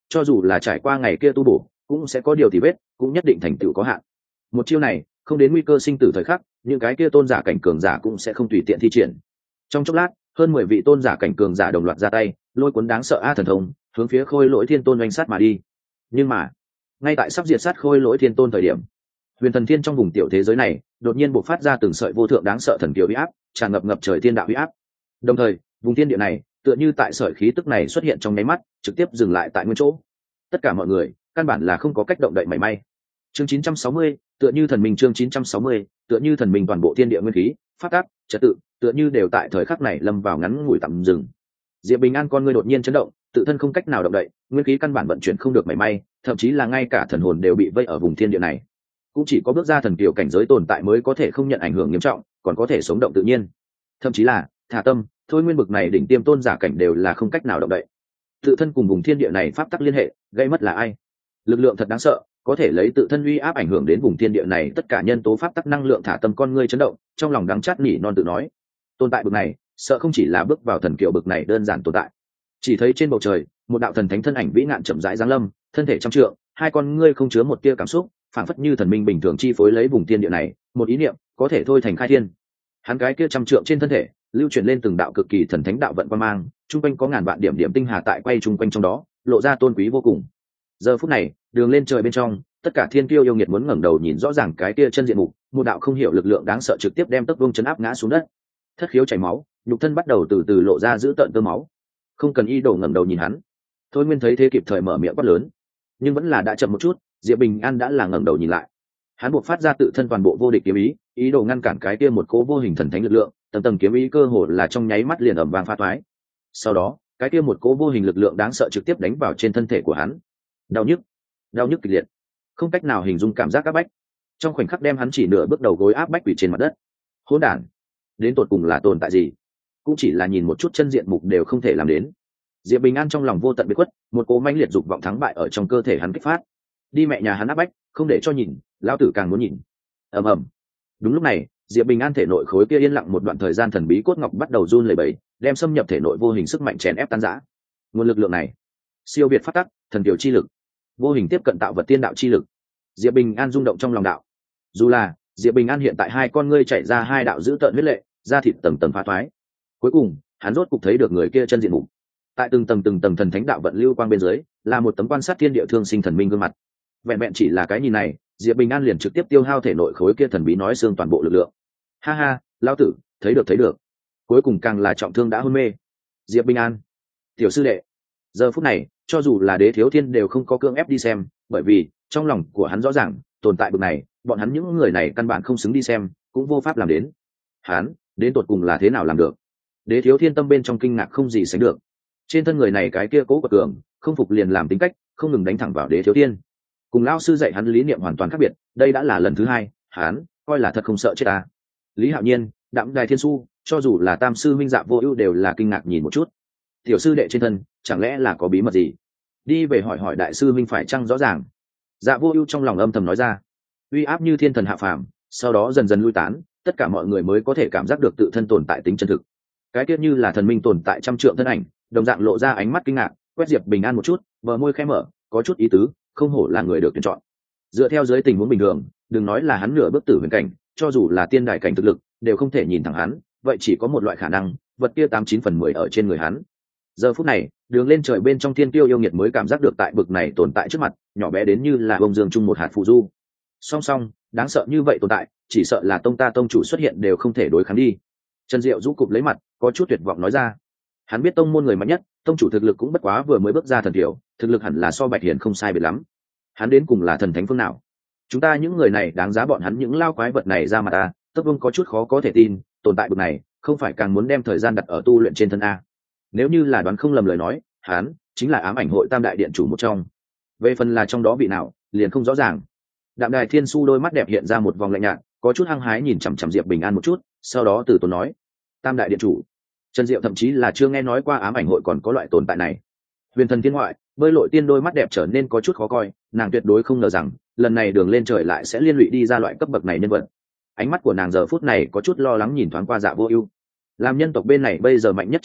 cho dù là trải qua ngày kia tu bổ cũng sẽ có điều thì vết, cũng nhất định thành tựu có hạn. Một chiêu này không đến nguy cơ sinh tử thời khắc, những cái kia tôn giả cảnh cường giả cũng sẽ không tùy tiện thi triển. Trong chốc lát, hơn mười vị tôn giả cảnh cường giả đồng loạt ra tay, lôi cuốn đáng sợ a thần thông hướng phía khôi lỗi thiên tôn oanh sát mà đi. Nhưng mà ngay tại sắp diệt sát khôi lỗi thiên tôn thời điểm, huyền thần thiên trong vùng tiểu thế giới này đột nhiên bộc phát ra từng sợi vô thượng đáng sợ thần kiều uy áp, tràn ngập ngập trời thiên đạo uy áp. Đồng thời vùng thiên địa này tựa như tại sợi khí tức này xuất hiện trong nháy mắt trực tiếp dừng lại tại nguyên chỗ. Tất cả mọi người căn bản là không có cách động đậy mảy may. Chương chín trăm sáu mươi, tựa như thần minh. Chương chín trăm sáu mươi, tựa như thần minh. Toàn bộ thiên địa nguyên khí, pháp tắc, trật tự, tựa như đều tại thời khắc này lâm vào ngắn ngủi tạm dừng. Diệp Bình An con ngươi đột nhiên chấn động, tự thân không cách nào động đậy, nguyên khí căn bản vận chuyển không được mảy may, thậm chí là ngay cả thần hồn đều bị vây ở vùng thiên địa này. Cũng chỉ có bước ra thần kiều cảnh giới tồn tại mới có thể không nhận ảnh hưởng nghiêm trọng, còn có thể sống động tự nhiên. Thậm chí là thả tâm, thôi nguyên bực này đỉnh tiêm tôn giả cảnh đều là không cách nào động đậy. Tự thân cùng vùng thiên địa này pháp tắc liên hệ, gây mất là ai? Lực lượng thật đáng sợ, có thể lấy tự thân uy áp ảnh hưởng đến vùng thiên địa này tất cả nhân tố pháp tắc năng lượng. Thả tâm con ngươi chấn động, trong lòng đắng chát nỉ non tự nói, tồn tại bực này sợ không chỉ là bước vào thần kiều bực này đơn giản tồn tại. Chỉ thấy trên bầu trời một đạo thần thánh thân ảnh vĩ ngạn chậm rãi giáng lâm, thân thể trăm trượng, hai con ngươi không chứa một tia cảm xúc, phảng phất như thần minh bình thường chi phối lấy vùng thiên địa này, một ý niệm có thể thôi thành khai thiên. Hắn cái kia trăm trượng trên thân thể lưu chuyển lên từng đạo cực kỳ thần thánh đạo vận quang mang, trung quanh có ngàn vạn điểm điểm tinh hà tại quay trung quanh trong đó, lộ ra tôn quý vô cùng. Giờ phút này đường lên trời bên trong, tất cả thiên kiêu yêu nghiệt muốn ngẩng đầu nhìn rõ ràng cái kia chân diện mục, một đạo không hiểu lực lượng đáng sợ trực tiếp đem tấc vương chấn áp ngã xuống đất. Thất khiếu chảy máu, nhục thân bắt đầu từ từ lộ ra dữ tợn tơ máu. Không cần y đồ ngẩng đầu nhìn hắn. Thôi nguyên thấy thế kịp thời mở miệng quát lớn, nhưng vẫn là đã chậm một chút. Diệp Bình An đã là ngẩng đầu nhìn lại, hắn buộc phát ra tự thân toàn bộ vô địch kiếm ý, ý đồ ngăn cản cái kia một cỗ vô hình thần thánh lực lượng. Tầng tầng kiếm ý cơ hồ là trong nháy mắt liền ầm vang phá toái. Sau đó cái kia một cỗ vô hình lực lượng đáng sợ trực tiếp đánh vào trên thân thể của hắn. Đau nhức, đau nhức kịch liệt, không cách nào hình dung cảm giác áp bách, trong khoảnh khắc đem hắn chỉ nửa bước đầu gối áp bách quỷ trên mặt đất. Hỗn đản, đến tột cùng là tồn tại gì? Cũng chỉ là nhìn một chút chân diện mục đều không thể làm đến. Diệp Bình An trong lòng vô tận biệt khuất, một cỗ mãnh liệt dục vọng thắng bại ở trong cơ thể hắn kích phát. Đi mẹ nhà hắn áp bách, không để cho nhìn, lão tử càng muốn nhìn. Ầm ầm. Đúng lúc này, Diệp Bình An thể nội khối kia yên lặng một đoạn thời gian thần bí cốt ngọc bắt đầu run lẩy bẩy, đem xâm nhập thể nội vô hình sức mạnh chèn ép tan rã. Nguồn lực lượng này, siêu việt phát tắc, thần kiều chi lực, vô hình tiếp cận tạo vật tiên đạo chi lực. Diệp Bình An rung động trong lòng đạo. Dù là Diệp Bình An hiện tại hai con ngươi chạy ra hai đạo dữ tợn huyết lệ, da thịt tầng tầng phá thoái. Cuối cùng, hắn rốt cục thấy được người kia chân diện mục. Tại từng tầng từng tầng thần thánh đạo vận lưu quang bên dưới, là một tấm quan sát thiên địa thương sinh thần minh gương mặt. Vẹn vẹn chỉ là cái nhìn này, Diệp Bình An liền trực tiếp tiêu hao thể nội khối kia thần bí nói xương toàn bộ lực lượng. Ha ha, lão tử, thấy được thấy được. Cuối cùng càng là trọng thương đã hôn mê. Diệp Bình An, tiểu sư đệ. Giờ phút này, cho dù là Đế Thiếu Thiên đều không có cưỡng ép đi xem, bởi vì trong lòng của hắn rõ ràng, tồn tại bực này, bọn hắn những người này căn bản không xứng đi xem, cũng vô pháp làm đến. Hắn, đến tột cùng là thế nào làm được? Đế Thiếu Thiên tâm bên trong kinh ngạc không gì sánh được. Trên thân người này cái kia cố quật cường, không phục liền làm tính cách, không ngừng đánh thẳng vào Đế Thiếu Thiên. Cùng lão sư dạy hắn lý niệm hoàn toàn khác biệt, đây đã là lần thứ hai, hắn coi là thật không sợ chết ta. Lý Hạo Nhiên, Đạm Đài Thiên Su, cho dù là Tam sư Minh Dạ Vô Ưu đều là kinh ngạc nhìn một chút. Tiểu sư đệ trên thân, chẳng lẽ là có bí mật gì? Đi về hỏi hỏi đại sư Minh phải chăng rõ ràng. Dạ Vô Ưu trong lòng âm thầm nói ra. Uy áp như thiên thần hạ phàm, sau đó dần dần lui tán, tất cả mọi người mới có thể cảm giác được tự thân tồn tại tính chân thực. Cái tiết như là thần minh tồn tại trăm trượng thân ảnh, đồng dạng lộ ra ánh mắt kinh ngạc, quét Diệp Bình An một chút, bờ môi khẽ mở, có chút ý tứ, không hổ là người được tuyển chọn. Dựa theo dưới tình huống bình thường, đừng nói là hắn nửa bước tử huyền cảnh, cho dù là tiên đài cảnh thực lực, đều không thể nhìn thẳng hắn, vậy chỉ có một loại khả năng, vật kia tám chín phần mười ở trên người hắn. Giờ phút này, đường lên trời bên trong thiên tiêu yêu nghiệt mới cảm giác được tại bực này tồn tại trước mặt, nhỏ bé đến như là bông dương chung một hạt phù du. Song song, đáng sợ như vậy tồn tại, chỉ sợ là tông ta tông chủ xuất hiện đều không thể đối kháng đi. Trần Diệu rũ cụp lấy mặt, có chút tuyệt vọng nói ra. Hắn biết tông môn người mạnh nhất, tông chủ thực lực cũng bất quá vừa mới bước ra thần tiểu, thực lực hẳn là so Bạch Hiền không sai biệt lắm. Hắn đến cùng là thần thánh phương nào? Chúng ta những người này đáng giá bọn hắn những lao quái vật này ra mà ta, Tấp Vương có chút khó có thể tin, tồn tại bực này, không phải càng muốn đem thời gian đặt ở tu luyện trên thân a. Nếu như là đoán không lầm lời nói, hắn chính là ám ảnh hội tam đại điện chủ một trong. Về phần là trong đó vị nào, liền không rõ ràng. Đạm Đài Thiên Su đôi mắt đẹp hiện ra một vòng lạnh nhạt, có chút hăng hái nhìn chằm chằm Diệp Bình An một chút, sau đó từ tốn nói: Tam đại điện chủ. Trần Diệu thậm chí là chưa nghe nói qua ám ảnh hội còn có loại tồn tại này. Huyền Thần Thiên Ngoại, Bơi Lội Tiên đôi mắt đẹp trở nên có chút khó coi, nàng tuyệt đối không ngờ rằng, lần này đường lên trời lại sẽ liên lụy đi ra loại cấp bậc này nhân vật. Ánh mắt của nàng giờ phút này có chút lo lắng nhìn thoáng qua Dạ Vô Ưu. Làm nhân tộc bên này bây giờ mạnh nhất chiến lực,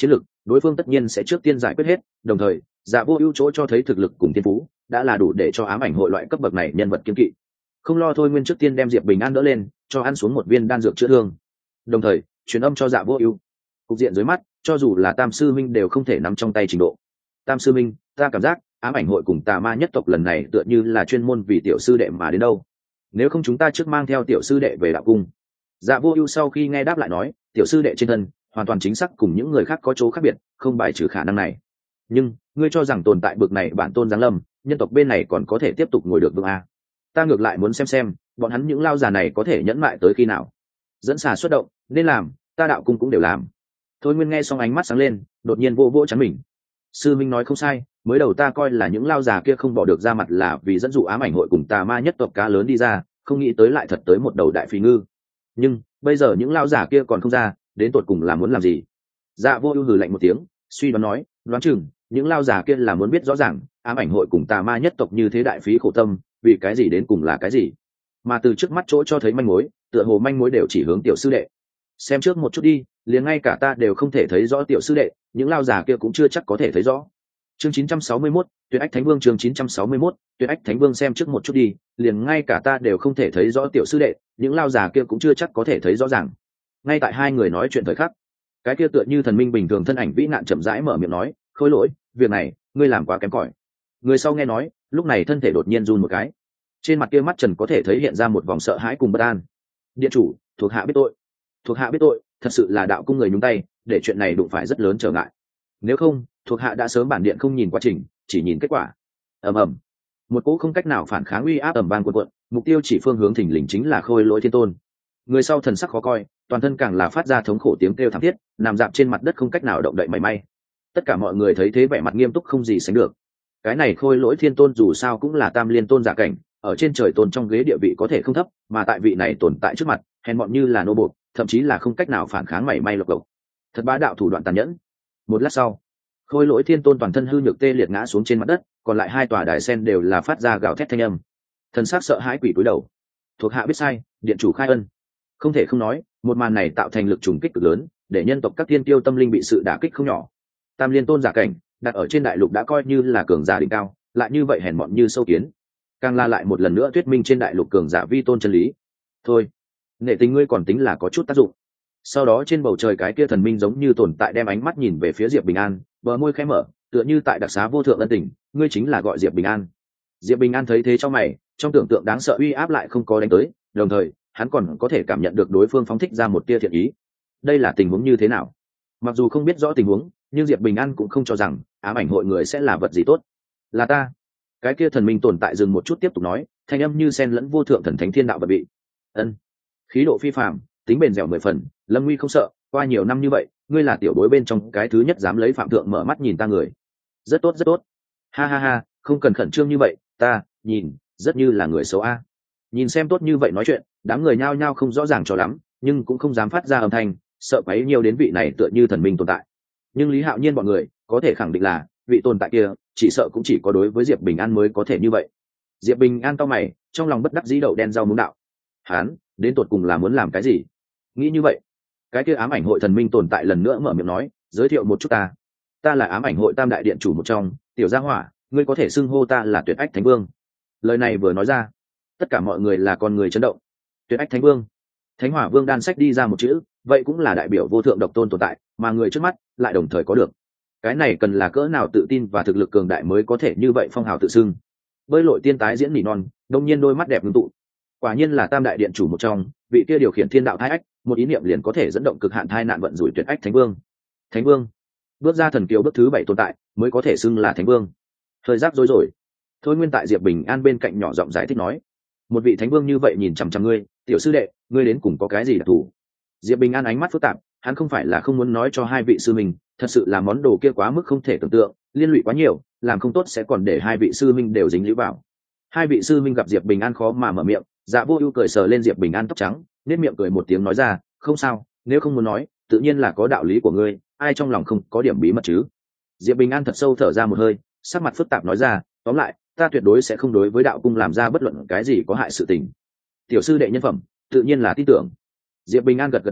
đối phương tất nhiên sẽ trước tiên giải quyết hết, đồng thời Dạ Vô Ưu chỗ cho thấy thực lực cùng thiên phú đã là đủ để cho ám ảnh hội loại cấp bậc này nhân vật kiên kỵ. Không lo thôi nguyên trước tiên đem Diệp Bình An đỡ lên, cho ăn xuống một viên đan dược chữa thương, đồng thời truyền âm cho Dạ Vô Ưu. Cục diện dưới mắt, cho dù là Tam sư minh đều không thể nắm trong tay trình độ. Tam sư minh, ta cảm giác ám ảnh hội cùng tà ma nhất tộc lần này tựa như là chuyên môn vì tiểu sư đệ mà đến đâu. Nếu không chúng ta trước mang theo tiểu sư đệ về đạo cung. Dạ Vô Ưu sau khi nghe đáp lại nói, tiểu sư đệ trên thân hoàn toàn chính xác cùng những người khác có chỗ khác biệt, không bài trừ khả năng này. Nhưng ngươi cho rằng tồn tại bực này bản tôn giáng lâm, nhân tộc bên này còn có thể tiếp tục ngồi được vững a? Ta ngược lại muốn xem xem, bọn hắn những lao già này có thể nhẫn mại tới khi nào. Dẫn xà xuất động, nên làm, ta đạo cung cũng đều làm. Thôi Nguyên nghe xong ánh mắt sáng lên, đột nhiên vô vỗ chắn mình. Sư minh nói không sai, mới đầu ta coi là những lao già kia không bỏ được ra mặt là vì dẫn dụ ám ảnh hội cùng tà ma nhất tộc cá lớn đi ra, không nghĩ tới lại thật tới một đầu đại phi ngư. Nhưng bây giờ những lao già kia còn không ra, đến tột cùng là muốn làm gì? Dạ Vô Ưu hừ lạnh một tiếng, suy đoán nói, đoán chừng những lao già kia là muốn biết rõ ràng ám ảnh hội cùng tà ma nhất tộc như thế đại phí khổ tâm, vì cái gì đến cùng là cái gì. Mà từ trước mắt chỗ cho thấy manh mối, tựa hồ manh mối đều chỉ hướng tiểu sư đệ. Xem trước một chút đi, liền ngay cả ta đều không thể thấy rõ tiểu sư đệ, những lao già kia cũng chưa chắc có thể thấy rõ. Chương chín trăm sáu mươi mốt, Tuyệt Ách Thánh Vương. Chương chín trăm sáu mươi mốt, Tuyệt Ách Thánh Vương. Xem trước một chút đi, liền ngay cả ta đều không thể thấy rõ tiểu sư đệ, những lao già kia cũng chưa chắc có thể thấy rõ ràng. Ngay tại hai người nói chuyện thời khắc, cái kia tựa như thần minh bình thường thân ảnh vĩ nạn chậm rãi mở miệng nói, khôi lỗi, việc này ngươi làm quá kém cỏi. Người sau nghe nói, lúc này thân thể đột nhiên run một cái, trên mặt kia mắt trần có thể thấy hiện ra một vòng sợ hãi cùng bất an. Điện chủ, thuộc hạ biết tội, thuộc hạ biết tội, thật sự là đạo cung người nhúng tay, để chuyện này đụng phải rất lớn trở ngại. Nếu không, thuộc hạ đã sớm bản điện không nhìn quá trình, chỉ nhìn kết quả. Ầm ầm, một cỗ không cách nào phản kháng uy áp ầm vang cuộn cuộn, mục tiêu chỉ phương hướng thình lình chính là khôi lỗi thiên tôn. Người sau thần sắc khó coi, toàn thân càng là phát ra thống khổ tiếng kêu thảm thiết, nằm dạp trên mặt đất không cách nào động đậy mảy may. Tất cả mọi người thấy thế vẻ mặt nghiêm túc không gì sánh được. Cái này khôi lỗi thiên tôn dù sao cũng là tam liên tôn giả cảnh, ở trên trời tôn trong ghế địa vị có thể không thấp, mà tại vị này tồn tại trước mặt, hèn mọn như là nô bộc, thậm chí là không cách nào phản kháng mảy may lộc cộc. Thật bá đạo thủ đoạn tàn nhẫn. Một lát sau, khôi lỗi thiên tôn toàn thân hư nhược tê liệt ngã xuống trên mặt đất, còn lại hai tòa đài sen đều là phát ra gào thét thanh âm. Thần sắc sợ hãi quỷ cúi đầu. Thuộc hạ biết sai, điện chủ khai ân. Không thể không nói, một màn này tạo thành lực trùng kích cực lớn, để nhân tộc các tiên tiêu tâm linh bị sự đả kích không nhỏ. Tam liên tôn giả cảnh đặt ở trên đại lục đã coi như là cường giả đỉnh cao, lại như vậy hèn mọn như sâu kiến, càng la lại một lần nữa thuyết minh trên đại lục cường giả vi tôn chân lý. Thôi, nể tình ngươi còn tính là có chút tác dụng. Sau đó trên bầu trời cái kia thần minh giống như tồn tại đem ánh mắt nhìn về phía Diệp Bình An, bờ môi khẽ mở, tựa như tại đặc xá vô thượng ân tình, ngươi chính là gọi Diệp Bình An. Diệp Bình An thấy thế cho mày, trong tưởng tượng đáng sợ uy áp lại không có đánh tới, đồng thời hắn còn có thể cảm nhận được đối phương phóng thích ra một tia thiện ý. Đây là tình huống như thế nào? Mặc dù không biết rõ tình huống, nhưng Diệp Bình An cũng không cho rằng ám ảnh hội người sẽ là vật gì tốt. Là ta. Cái kia thần minh tồn tại dừng một chút tiếp tục nói, thanh âm như sen lẫn vô thượng thần thánh thiên đạo vật bị. Ân. Khí độ phi phàm, tính bền dẻo mười phần, lâm nguy không sợ, qua nhiều năm như vậy, ngươi là tiểu bối bên trong cái thứ nhất dám lấy phạm thượng mở mắt nhìn ta người. Rất tốt rất tốt. Ha ha ha, không cần khẩn trương như vậy, ta nhìn rất như là người xấu a. Nhìn xem tốt như vậy nói chuyện, đám người nhao nhao không rõ ràng cho lắm, nhưng cũng không dám phát ra âm thanh, sợ quấy nhiều đến vị này tựa như thần minh tồn tại. Nhưng Lý Hạo Nhiên bọn người có thể khẳng định là vị tồn tại kia chỉ sợ cũng chỉ có đối với Diệp Bình An mới có thể như vậy. Diệp Bình An cau mày, trong lòng bất đắc dĩ đậu đen rau muống đạo. Hán, đến tột cùng là muốn làm cái gì? Nghĩ như vậy, cái kia ám ảnh hội thần minh tồn tại lần nữa mở miệng nói, giới thiệu một chút ta. Ta là ám ảnh hội tam đại điện chủ một trong, tiểu gia hỏa, ngươi có thể xưng hô ta là Tuyệt Ách Thánh Vương. Lời này vừa nói ra, tất cả mọi người là con người chấn động. Tuyệt Ách Thánh Vương, Thánh Hỏa Vương đan sách đi ra một chữ, vậy cũng là đại biểu vô thượng độc tôn tồn tại, mà người trước mắt lại đồng thời có được. Cái này cần là cỡ nào tự tin và thực lực cường đại mới có thể như vậy phong hào tự xưng. Bơi lội tiên tái diễn nỉ non, đông nhiên đôi mắt đẹp ngưng tụ. Quả nhiên là tam đại điện chủ một trong, vị kia điều khiển thiên đạo thái ách, một ý niệm liền có thể dẫn động cực hạn thai nạn vận rủi Tuyệt Ách Thánh Vương. Thánh Vương, bước ra thần kiều bước thứ bảy tồn tại mới có thể xưng là Thánh Vương. Thời giác rối rồi. Thôi Nguyên tại Diệp Bình An bên cạnh nhỏ giọng giải thích nói, một vị Thánh Vương như vậy nhìn chằm chằm ngươi, tiểu sư đệ, ngươi đến cùng có cái gì đặc thù? Diệp Bình An ánh mắt phức tạp, hắn không phải là không muốn nói cho hai vị sư minh, thật sự là món đồ kia quá mức không thể tưởng tượng, liên lụy quá nhiều, làm không tốt sẽ còn để hai vị sư minh đều dính líu vào. Hai vị sư minh gặp Diệp Bình An khó mà mở miệng, Dạ Vô Ưu cười sờ lên Diệp Bình An tóc trắng, nét miệng cười một tiếng nói ra, không sao, nếu không muốn nói, tự nhiên là có đạo lý của ngươi, ai trong lòng không có điểm bí mật chứ? Diệp Bình An thật sâu thở ra một hơi, sắc mặt phức tạp nói ra, tóm lại, ta tuyệt đối sẽ không đối với đạo cung làm ra bất luận cái gì có hại sự tình. Tiểu sư đệ nhân phẩm, tự nhiên là tin tưởng. Diệp Bình An gật gật đầu,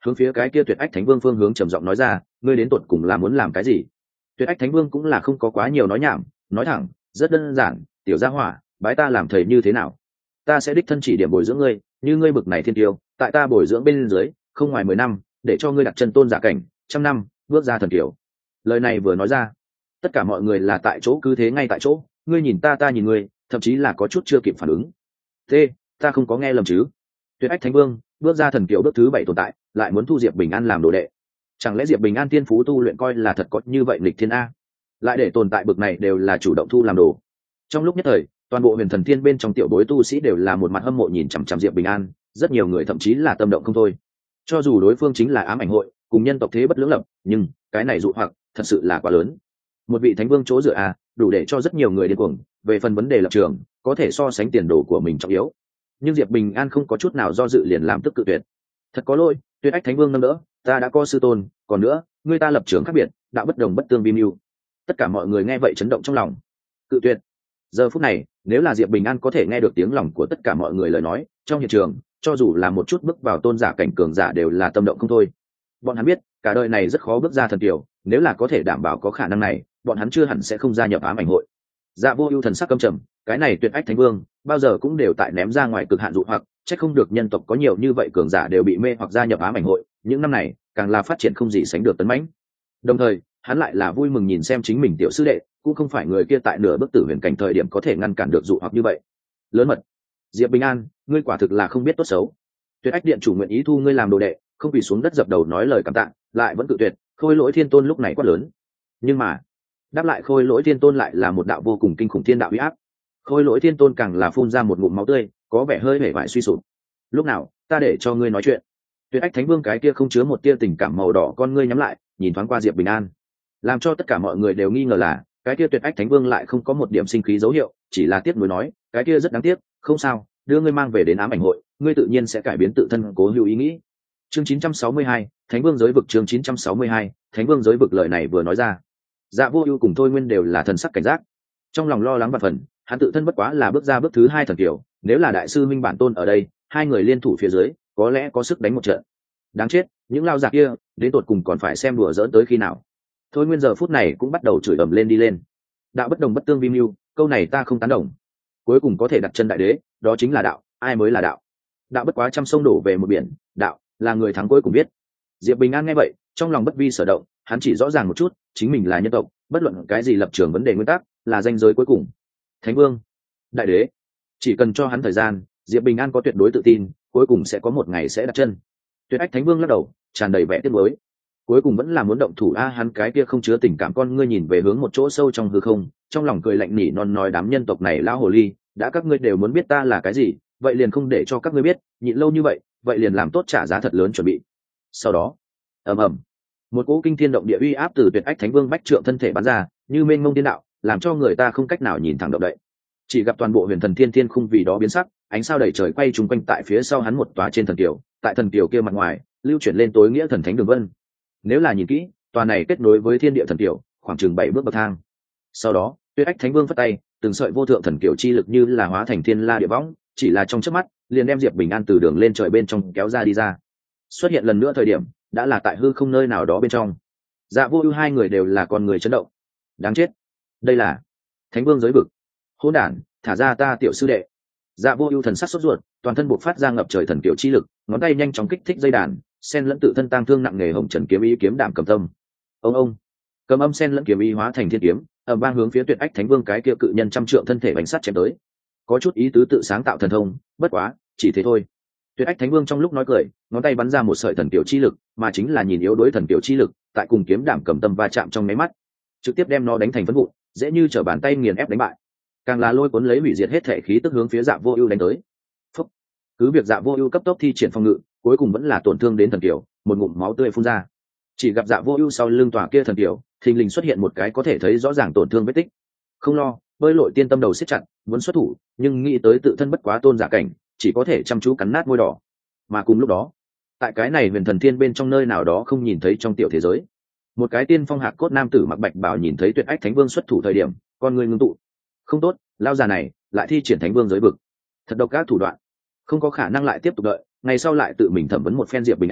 hướng phía cái kia Tuyệt Ách Thánh Vương phương hướng trầm giọng nói ra, ngươi đến tột cùng là muốn làm cái gì? Tuyệt Ách Thánh Vương cũng là không có quá nhiều nói nhảm, nói thẳng, rất đơn giản, tiểu gia hỏa, bái ta làm thầy như thế nào? Ta sẽ đích thân chỉ điểm bồi dưỡng ngươi, như ngươi bực này thiên tiêu, tại ta bồi dưỡng bên dưới, không ngoài mười năm, để cho ngươi đặt chân tôn giả cảnh, trăm năm, bước ra thần kiều. Lời này vừa nói ra, tất cả mọi người là tại chỗ cứ thế ngay tại chỗ, ngươi nhìn ta ta nhìn ngươi, thậm chí là có chút chưa kịp phản ứng. Thế, ta không có nghe lầm chứ? Tuyệt Ách Thánh Vương bước ra thần kiều bước thứ bảy tồn tại, lại muốn thu Diệp Bình An làm đồ đệ. Chẳng lẽ Diệp Bình An tiên phú tu luyện coi là thật có như vậy nghịch thiên a? Lại để tồn tại bực này đều là chủ động thu làm đồ. Trong lúc nhất thời, toàn bộ Huyền Thần Thiên bên trong tiểu bối tu sĩ đều là một mặt hâm mộ nhìn chằm chằm Diệp Bình An, rất nhiều người thậm chí là tâm động không thôi. Cho dù đối phương chính là ám ảnh hội, cùng nhân tộc thế bất lưỡng lập, nhưng cái này dụ hoặc thật sự là quá lớn. Một vị thánh vương chỗ dựa a, đủ để cho rất nhiều người điên cuồng. Về phần vấn đề lập trường, có thể so sánh tiền đồ của mình trọng yếu. Nhưng Diệp Bình An không có chút nào do dự liền làm tức cự tuyệt. Thật có lỗi, Tuyệt Ách Thánh Vương nâng đỡ, ta đã có sư tôn, còn nữa, người ta lập trường khác biệt, đạo bất đồng bất tương vi mưu. Tất cả mọi người nghe vậy chấn động trong lòng. Cự tuyệt. Giờ phút này, nếu là Diệp Bình An có thể nghe được tiếng lòng của tất cả mọi người lời nói, trong hiện trường, cho dù là một chút bước vào tôn giả cảnh cường giả đều là tâm động không thôi. Bọn hắn biết, cả đời này rất khó bước ra thần kiều, nếu là có thể đảm bảo có khả năng này, bọn hắn chưa hẳn sẽ không gia nhập ám ảnh hội. Dạ Vô Ưu thần sắc căm trầm, cái này Tuyệt Ách Thánh Vương, bao giờ cũng đều tại ném ra ngoài cực hạn dụ hoặc, chắc không được nhân tộc có nhiều như vậy cường giả đều bị mê hoặc gia nhập ám ảnh hội, những năm này, càng là phát triển không gì sánh được tấn mãnh. Đồng thời, hắn lại là vui mừng nhìn xem chính mình tiểu sư đệ, cũng không phải người kia tại nửa bước tử huyền cảnh thời điểm có thể ngăn cản được dụ hoặc như vậy. Lớn mật. Diệp Bình An, ngươi quả thực là không biết tốt xấu. Tuyệt Ách điện chủ nguyện ý thu ngươi làm đồ đệ, không quỳ xuống đất dập đầu nói lời cảm tạ, lại vẫn cự tuyệt. Khôi Lỗi Thiên Tôn lúc này quát lớn. Nhưng mà, đáp lại Khôi Lỗi Thiên Tôn lại là một đạo vô cùng kinh khủng thiên đạo uy áp. Khôi Lỗi Thiên Tôn càng là phun ra một ngụm máu tươi, có vẻ hơi hể vải suy sụp. Lúc nào, ta để cho ngươi nói chuyện. Tuyệt Ách Thánh Vương cái kia không chứa một tia tình cảm màu đỏ con ngươi nhắm lại, nhìn thoáng qua Diệp Bình An, làm cho tất cả mọi người đều nghi ngờ là cái kia Tuyệt Ách Thánh Vương lại không có một điểm sinh khí dấu hiệu, chỉ là tiếc nuối nói, cái kia rất đáng tiếc, không sao, đưa ngươi mang về đến ám ảnh hội, ngươi tự nhiên sẽ cải biến tự thân cố hữu ý nghĩ. Chương chín trăm sáu mươi hai, Thánh Vương giới vực. Chương chín trăm sáu mươi hai, Thánh Vương giới vực. Lời này vừa nói ra, Dạ Vô Ưu cùng Thôi Nguyên đều là thần sắc cảnh giác, trong lòng lo lắng vạn phần, hắn tự thân bất quá là bước ra bước thứ hai thần kiều, nếu là đại sư Minh bản tôn ở đây, hai người liên thủ phía dưới, có lẽ có sức đánh một trận. Đáng chết, những lao giặc kia, đến tột cùng còn phải xem đùa giỡn tới khi nào. Thôi Nguyên giờ phút này cũng bắt đầu chửi ầm lên đi lên. Đạo bất đồng bất tương vi mưu, câu này ta không tán đồng. Cuối cùng có thể đặt chân đại đế, đó chính là đạo, ai mới là đạo? Đạo bất quá trăm sông đổ về một biển, đạo là người thắng cuối cùng biết. Diệp Bình An nghe vậy, trong lòng bất vi sở động, hắn chỉ rõ ràng một chút, chính mình là nhân tộc, bất luận cái gì lập trường vấn đề nguyên tắc, là ranh giới cuối cùng. Thánh Vương, đại đế, chỉ cần cho hắn thời gian, Diệp Bình An có tuyệt đối tự tin, cuối cùng sẽ có một ngày sẽ đặt chân. Tuyệt Ách Thánh Vương lắc đầu, tràn đầy vẻ tiếc nuối. Cuối cùng vẫn là muốn động thủ a, hắn cái kia không chứa tình cảm con ngươi nhìn về hướng một chỗ sâu trong hư không, trong lòng cười lạnh nỉ non nói đám nhân tộc này lão hồ ly, đã các ngươi đều muốn biết ta là cái gì, vậy liền không để cho các ngươi biết, nhịn lâu như vậy, vậy liền làm tốt trả giá thật lớn chuẩn bị. Sau đó, ầm ầm, một cỗ kinh thiên động địa uy áp từ Tuyệt Ách Thánh Vương bách trượng thân thể bắn ra, như mênh mông thiên đạo, làm cho người ta không cách nào nhìn thẳng động đậy. Chỉ gặp toàn bộ Huyền Thần Thiên Thiên khung vì đó biến sắc, ánh sao đầy trời quay trùng quanh tại phía sau hắn một tòa trên thần kiều, tại thần kiều kia mặt ngoài, lưu chuyển lên tối nghĩa thần thánh đường vân. Nếu là nhìn kỹ, tòa này kết nối với thiên địa thần kiều, khoảng chừng bảy bước bậc thang. Sau đó, Tuyệt Ách Thánh Vương phất tay, từng sợi vô thượng thần kiều chi lực như là hóa thành thiên la địa võng, chỉ là trong chớp mắt, liền đem Diệp Bình An từ đường lên trời bên trong kéo ra đi ra. Xuất hiện lần nữa thời điểm, đã là tại hư không nơi nào đó bên trong. Dạ Vô Ưu hai người đều là con người chấn động. Đáng chết, đây là Thánh Vương giới vực. Hỗn đản, thả ra ta tiểu sư đệ. Dạ Vô Ưu thần sắc sốt ruột, toàn thân bộc phát ra ngập trời thần kiều chi lực, ngón tay nhanh chóng kích thích dây đàn, sen lẫn tự thân tang thương nặng nề hồng trần kiếm ý kiếm đảm cầm tâm. Ông ông, cầm âm sen lẫn kiếm ý hóa thành thiên kiếm, ầm vang hướng phía Tuyệt Ách Thánh Vương cái kia cự nhân trăm trượng thân thể bánh sắt chém tới. Có chút ý tứ tự sáng tạo thần thông, bất quá, chỉ thế thôi. Tuyệt Ách Thánh Vương trong lúc nói cười, ngón tay bắn ra một sợi thần kiều chi lực, mà chính là nhìn yếu đối thần kiều chi lực, tại cùng kiếm đảm cầm tâm va chạm trong mấy mắt, trực tiếp đem nó đánh thành phấn vụn, dễ như trở bàn tay nghiền ép đánh bại. Càng là lôi cuốn lấy hủy diệt hết thể khí tức hướng phía Dạ Vô Ưu đánh tới. Phúc. Cứ việc Dạ Vô Ưu cấp tốc thi triển phòng ngự, cuối cùng vẫn là tổn thương đến thần kiều, một ngụm máu tươi phun ra. Chỉ gặp Dạ Vô Ưu sau lưng tòa kia thần kiều, thình lình xuất hiện một cái có thể thấy rõ ràng tổn thương vết tích. Không lo, bơi lội tiên tâm đầu siết chặt, muốn xuất thủ, nhưng nghĩ tới tự thân bất quá tôn giả cảnh, chỉ có thể chăm chú cắn nát môi đỏ. Mà cùng lúc đó, tại cái này Huyền Thần Thiên bên trong nơi nào đó không nhìn thấy trong tiểu thế giới, một cái tiên phong hạc cốt nam tử mặc bạch bào nhìn thấy Tuyệt Ách Thánh Vương xuất thủ thời điểm, con người ngưng tụ. Không tốt, lao già này lại thi triển Thánh Vương giới vực, thật độc ác thủ đoạn, không có khả năng lại tiếp tục đợi, ngày sau lại tự mình thẩm vấn một phen Diệp Bình An,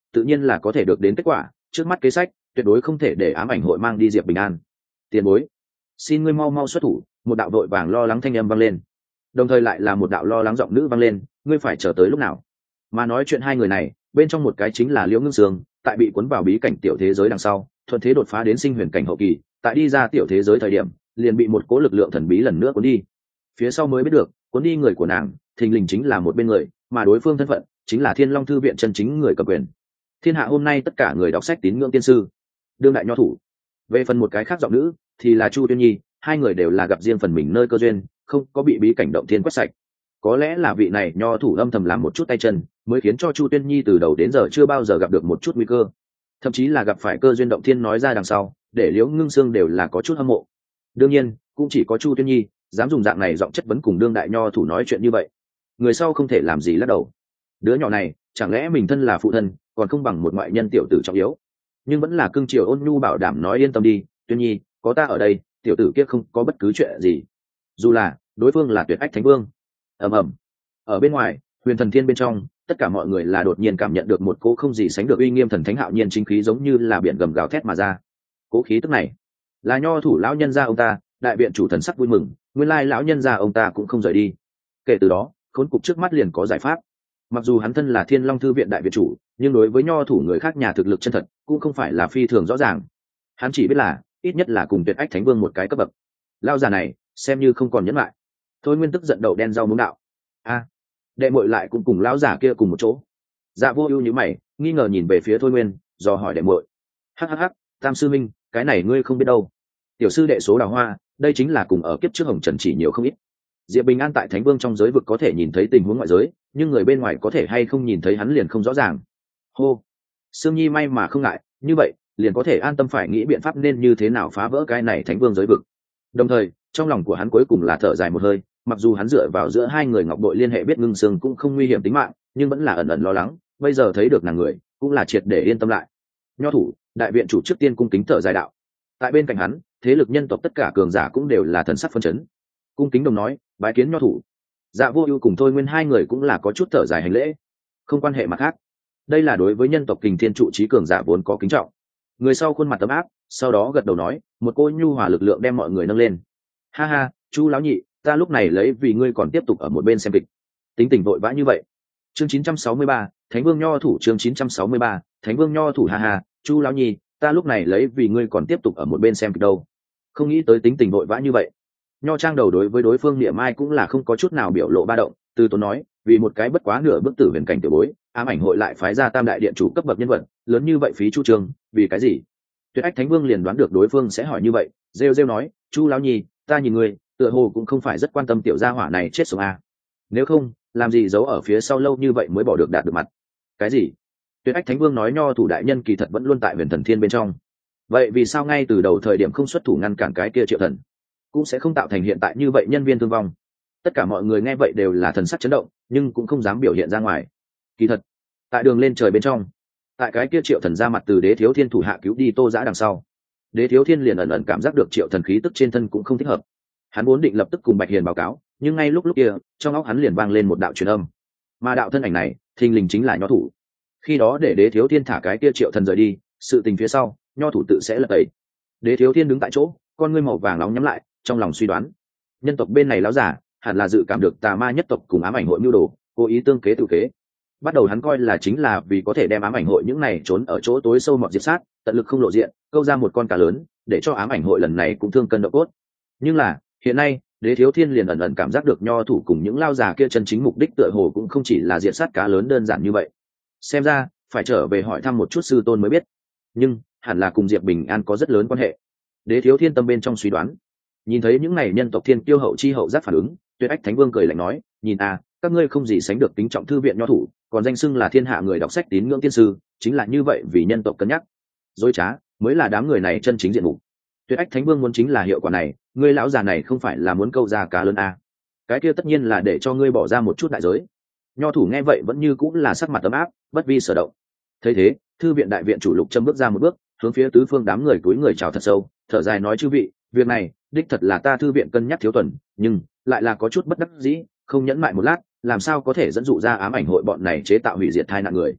tự nhiên là có thể được đến kết quả. Trước mắt kế sách tuyệt đối không thể để ám ảnh hội mang đi Diệp Bình An. Tiền bối, xin ngươi mau mau xuất thủ. Một đạo đội vàng lo lắng thanh âm vang lên, đồng thời lại là một đạo lo lắng giọng nữ vang lên, ngươi phải chờ tới lúc nào? Mà nói chuyện hai người này, bên trong một cái chính là Liễu Ngưng Sương, tại bị cuốn vào bí cảnh tiểu thế giới đằng sau, thuận thế đột phá đến sinh huyền cảnh hậu kỳ, tại đi ra tiểu thế giới thời điểm, liền bị một cỗ lực lượng thần bí lần nữa cuốn đi. Phía sau mới biết được, cuốn đi người của nàng, thình lình chính là một bên người, mà đối phương thân phận chính là Thiên Long thư viện chân chính người cầm quyền. Thiên hạ hôm nay tất cả người đọc sách tín ngưỡng tiên sư, đương đại nho thủ. Về phần một cái khác giọng nữ, thì là Chu Tuyên Nhi, hai người đều là gặp riêng phần mình nơi cơ duyên, không có bị bí cảnh động thiên quét sạch. Có lẽ là vị này nho thủ âm thầm làm một chút tay chân, mới khiến cho Chu Tuyên Nhi từ đầu đến giờ chưa bao giờ gặp được một chút nguy cơ, thậm chí là gặp phải cơ duyên động thiên nói ra đằng sau, để Liễu Ngưng Sương đều là có chút hâm mộ. Đương nhiên, cũng chỉ có Chu Tuyên Nhi dám dùng dạng này giọng chất vấn cùng đương đại nho thủ nói chuyện như vậy. Người sau không thể làm gì lắc đầu. Đứa nhỏ này, chẳng lẽ mình thân là phụ thân, còn không bằng một ngoại nhân tiểu tử trọng yếu. Nhưng vẫn là cưng chiều ôn nhu bảo đảm nói yên tâm đi, Tuyên Nhi, có ta ở đây, tiểu tử kia không có bất cứ chuyện gì. Dù là đối phương là Tuyệt Ách Thánh Vương. Ầm ầm. Ở bên ngoài, Huyền Thần Thiên bên trong, tất cả mọi người là đột nhiên cảm nhận được một cỗ không gì sánh được uy nghiêm thần thánh hạo nhiên chính khí, giống như là biển gầm gào thét mà ra. Cỗ khí tức này, là nho thủ lão nhân gia ông ta, đại viện chủ thần sắc vui mừng, nguyên lai lão nhân gia ông ta cũng không rời đi. Kể từ đó, khốn cục trước mắt liền có giải pháp. Mặc dù hắn thân là Thiên Long thư viện đại viện chủ, nhưng đối với nho thủ người khác nhà thực lực chân thật, cũng không phải là phi thường rõ ràng. Hắn chỉ biết là, ít nhất là cùng Tuyệt Ách Thánh Vương một cái cấp bậc. Lão già này, xem như không còn nhẫn lại. Thôi Nguyên tức giận đầu đen rau muống đạo. A, đệ muội lại cũng cùng lão giả kia cùng một chỗ. Dạ Vô Ưu nhíu mày, nghi ngờ nhìn về phía Thôi Nguyên, dò hỏi đệ muội. Hắc hắc hắc, Tam sư minh, cái này ngươi không biết đâu. Tiểu sư đệ số Đào Hoa, đây chính là cùng ở kiếp trước Hồng Trần chỉ nhiều không ít. Diệp Bình An tại Thánh Vương trong giới vực có thể nhìn thấy tình huống ngoại giới, nhưng người bên ngoài có thể hay không nhìn thấy hắn liền không rõ ràng. Hô, Sương Nhi may mà không ngại, như vậy liền có thể an tâm phải nghĩ biện pháp nên như thế nào phá vỡ cái này Thánh Vương giới vực. Đồng thời, trong lòng của hắn cuối cùng là thở dài một hơi, mặc dù hắn dựa vào giữa hai người ngọc bội liên hệ biết Ngưng Sương cũng không nguy hiểm tính mạng, nhưng vẫn là ẩn ẩn lo lắng, bây giờ thấy được nàng người, cũng là triệt để yên tâm lại. Nho thủ, đại viện chủ trước tiên cung kính thở dài đạo. Tại bên cạnh hắn, thế lực nhân tộc tất cả cường giả cũng đều là thần sắc phân chấn. Cung kính đồng nói, bái kiến nho thủ. Dạ Vô Ưu cùng Thôi Nguyên hai người cũng là có chút thở dài hành lễ. Không quan hệ mặt khác, đây là đối với nhân tộc Kình Thiên trụ trí cường giả vốn có kính trọng. Người sau khuôn mặt ấm áp, sau đó gật đầu nói, một cô nhu hòa lực lượng đem mọi người nâng lên. Ha ha, Chu lão nhị, ta lúc này lấy vì ngươi còn tiếp tục ở một bên xem kịch, tính tình vội vã như vậy. Chương chín trăm sáu mươi ba, Thánh Vương nho thủ. Chương chín trăm sáu mươi ba, Thánh Vương nho thủ. Ha ha, Chu lão nhị, ta lúc này lấy vì ngươi còn tiếp tục ở một bên xem kịch đâu. Không nghĩ tới tính tình vội vã như vậy. Nho Trang đầu đối với đối phương niệm ai cũng là không có chút nào biểu lộ ba động, từ tốn nói, vì một cái bất quá nửa bước tử huyền cảnh tiểu bối, ám ảnh hội lại phái ra tam đại điện chủ cấp bậc nhân vật, lớn như vậy phí chu trường, vì cái gì? Tuyệt Ách Thánh Vương liền đoán được đối phương sẽ hỏi như vậy, rêu rêu nói, Chu lão nhị, ta nhìn ngươi, tựa hồ cũng không phải rất quan tâm tiểu gia hỏa này chết sống à. Nếu không, làm gì giấu ở phía sau lâu như vậy mới bỏ được đạt được mặt? Cái gì? Tuyệt Ách Thánh Vương nói nho thủ đại nhân kỳ thật vẫn luôn tại Huyền Thần Thiên bên trong. Vậy vì sao ngay từ đầu thời điểm không xuất thủ ngăn cản cái kia Triệu Thần, cũng sẽ không tạo thành hiện tại như vậy nhân viên thương vong? Tất cả mọi người nghe vậy đều là thần sắc chấn động, nhưng cũng không dám biểu hiện ra ngoài. Kỳ thật, tại đường lên trời bên trong, tại cái kia Triệu Thần ra mặt từ Đế Thiếu Thiên thủ hạ cứu đi Tô Dã đằng sau, Đế Thiếu Thiên liền ẩn ẩn cảm giác được Triệu Thần khí tức trên thân cũng không thích hợp. Hắn vốn định lập tức cùng Bạch Hiền báo cáo, nhưng ngay lúc lúc kia, trong óc hắn liền vang lên một đạo truyền âm. Mà đạo thân ảnh này, thình lình chính là nho thủ. Khi đó để Đế Thiếu Thiên thả cái kia Triệu Thần rời đi, sự tình phía sau, nho thủ tự sẽ lật tẩy. Đế Thiếu Thiên đứng tại chỗ, con ngươi màu vàng nóng nhắm lại, trong lòng suy đoán, nhân tộc bên này lão giả hẳn là dự cảm được tà ma nhất tộc cùng ám ảnh hội mưu đồ, cố ý tương kế tự kế. Bắt đầu hắn coi là chính là vì có thể đem ám ảnh hội những này trốn ở chỗ tối sâu mọt diệt sát, tận lực không lộ diện, câu ra một con cá lớn, để cho ám ảnh hội lần này cũng thương cân độ cốt. Nhưng là hiện nay, Đế Thiếu Thiên liền ẩn ẩn cảm giác được nho thủ cùng những lao già kia chân chính mục đích tựa hồ cũng không chỉ là diệt sát cá lớn đơn giản như vậy. Xem ra phải trở về hỏi thăm một chút sư tôn mới biết, nhưng hẳn là cùng Diệp Bình An có rất lớn quan hệ. Đế Thiếu Thiên tâm bên trong suy đoán. Nhìn thấy những này nhân tộc thiên kiêu hậu chi hậu giác phản ứng, Tuyệt Ách Thánh Vương cười lạnh nói, nhìn à, các ngươi không gì sánh được tính trọng thư viện nho thủ, còn danh xưng là thiên hạ người đọc sách tín ngưỡng tiên sư, chính là như vậy vì nhân tộc cân nhắc. Dối trá mới là đám người này chân chính diện mục. Tuyệt Ách Thánh Vương muốn chính là hiệu quả này, ngươi lão già này không phải là muốn câu ra cá lớn à. Cái kia tất nhiên là để cho ngươi bỏ ra một chút đại giới. Nho thủ nghe vậy vẫn như cũng là sắc mặt ấm áp, bất vi sở động. Thấy thế, thư viện đại viện chủ Lục Trâm bước ra một bước, hướng phía tứ phương đám người túi người chào thật sâu, thở dài nói, chư vị, việc này đích thật là ta thư viện cân nhắc thiếu tuần, nhưng lại là có chút bất đắc dĩ, không nhẫn mại một lát, làm sao có thể dẫn dụ ra ám ảnh hội bọn này chế tạo hủy diệt thai nạn người.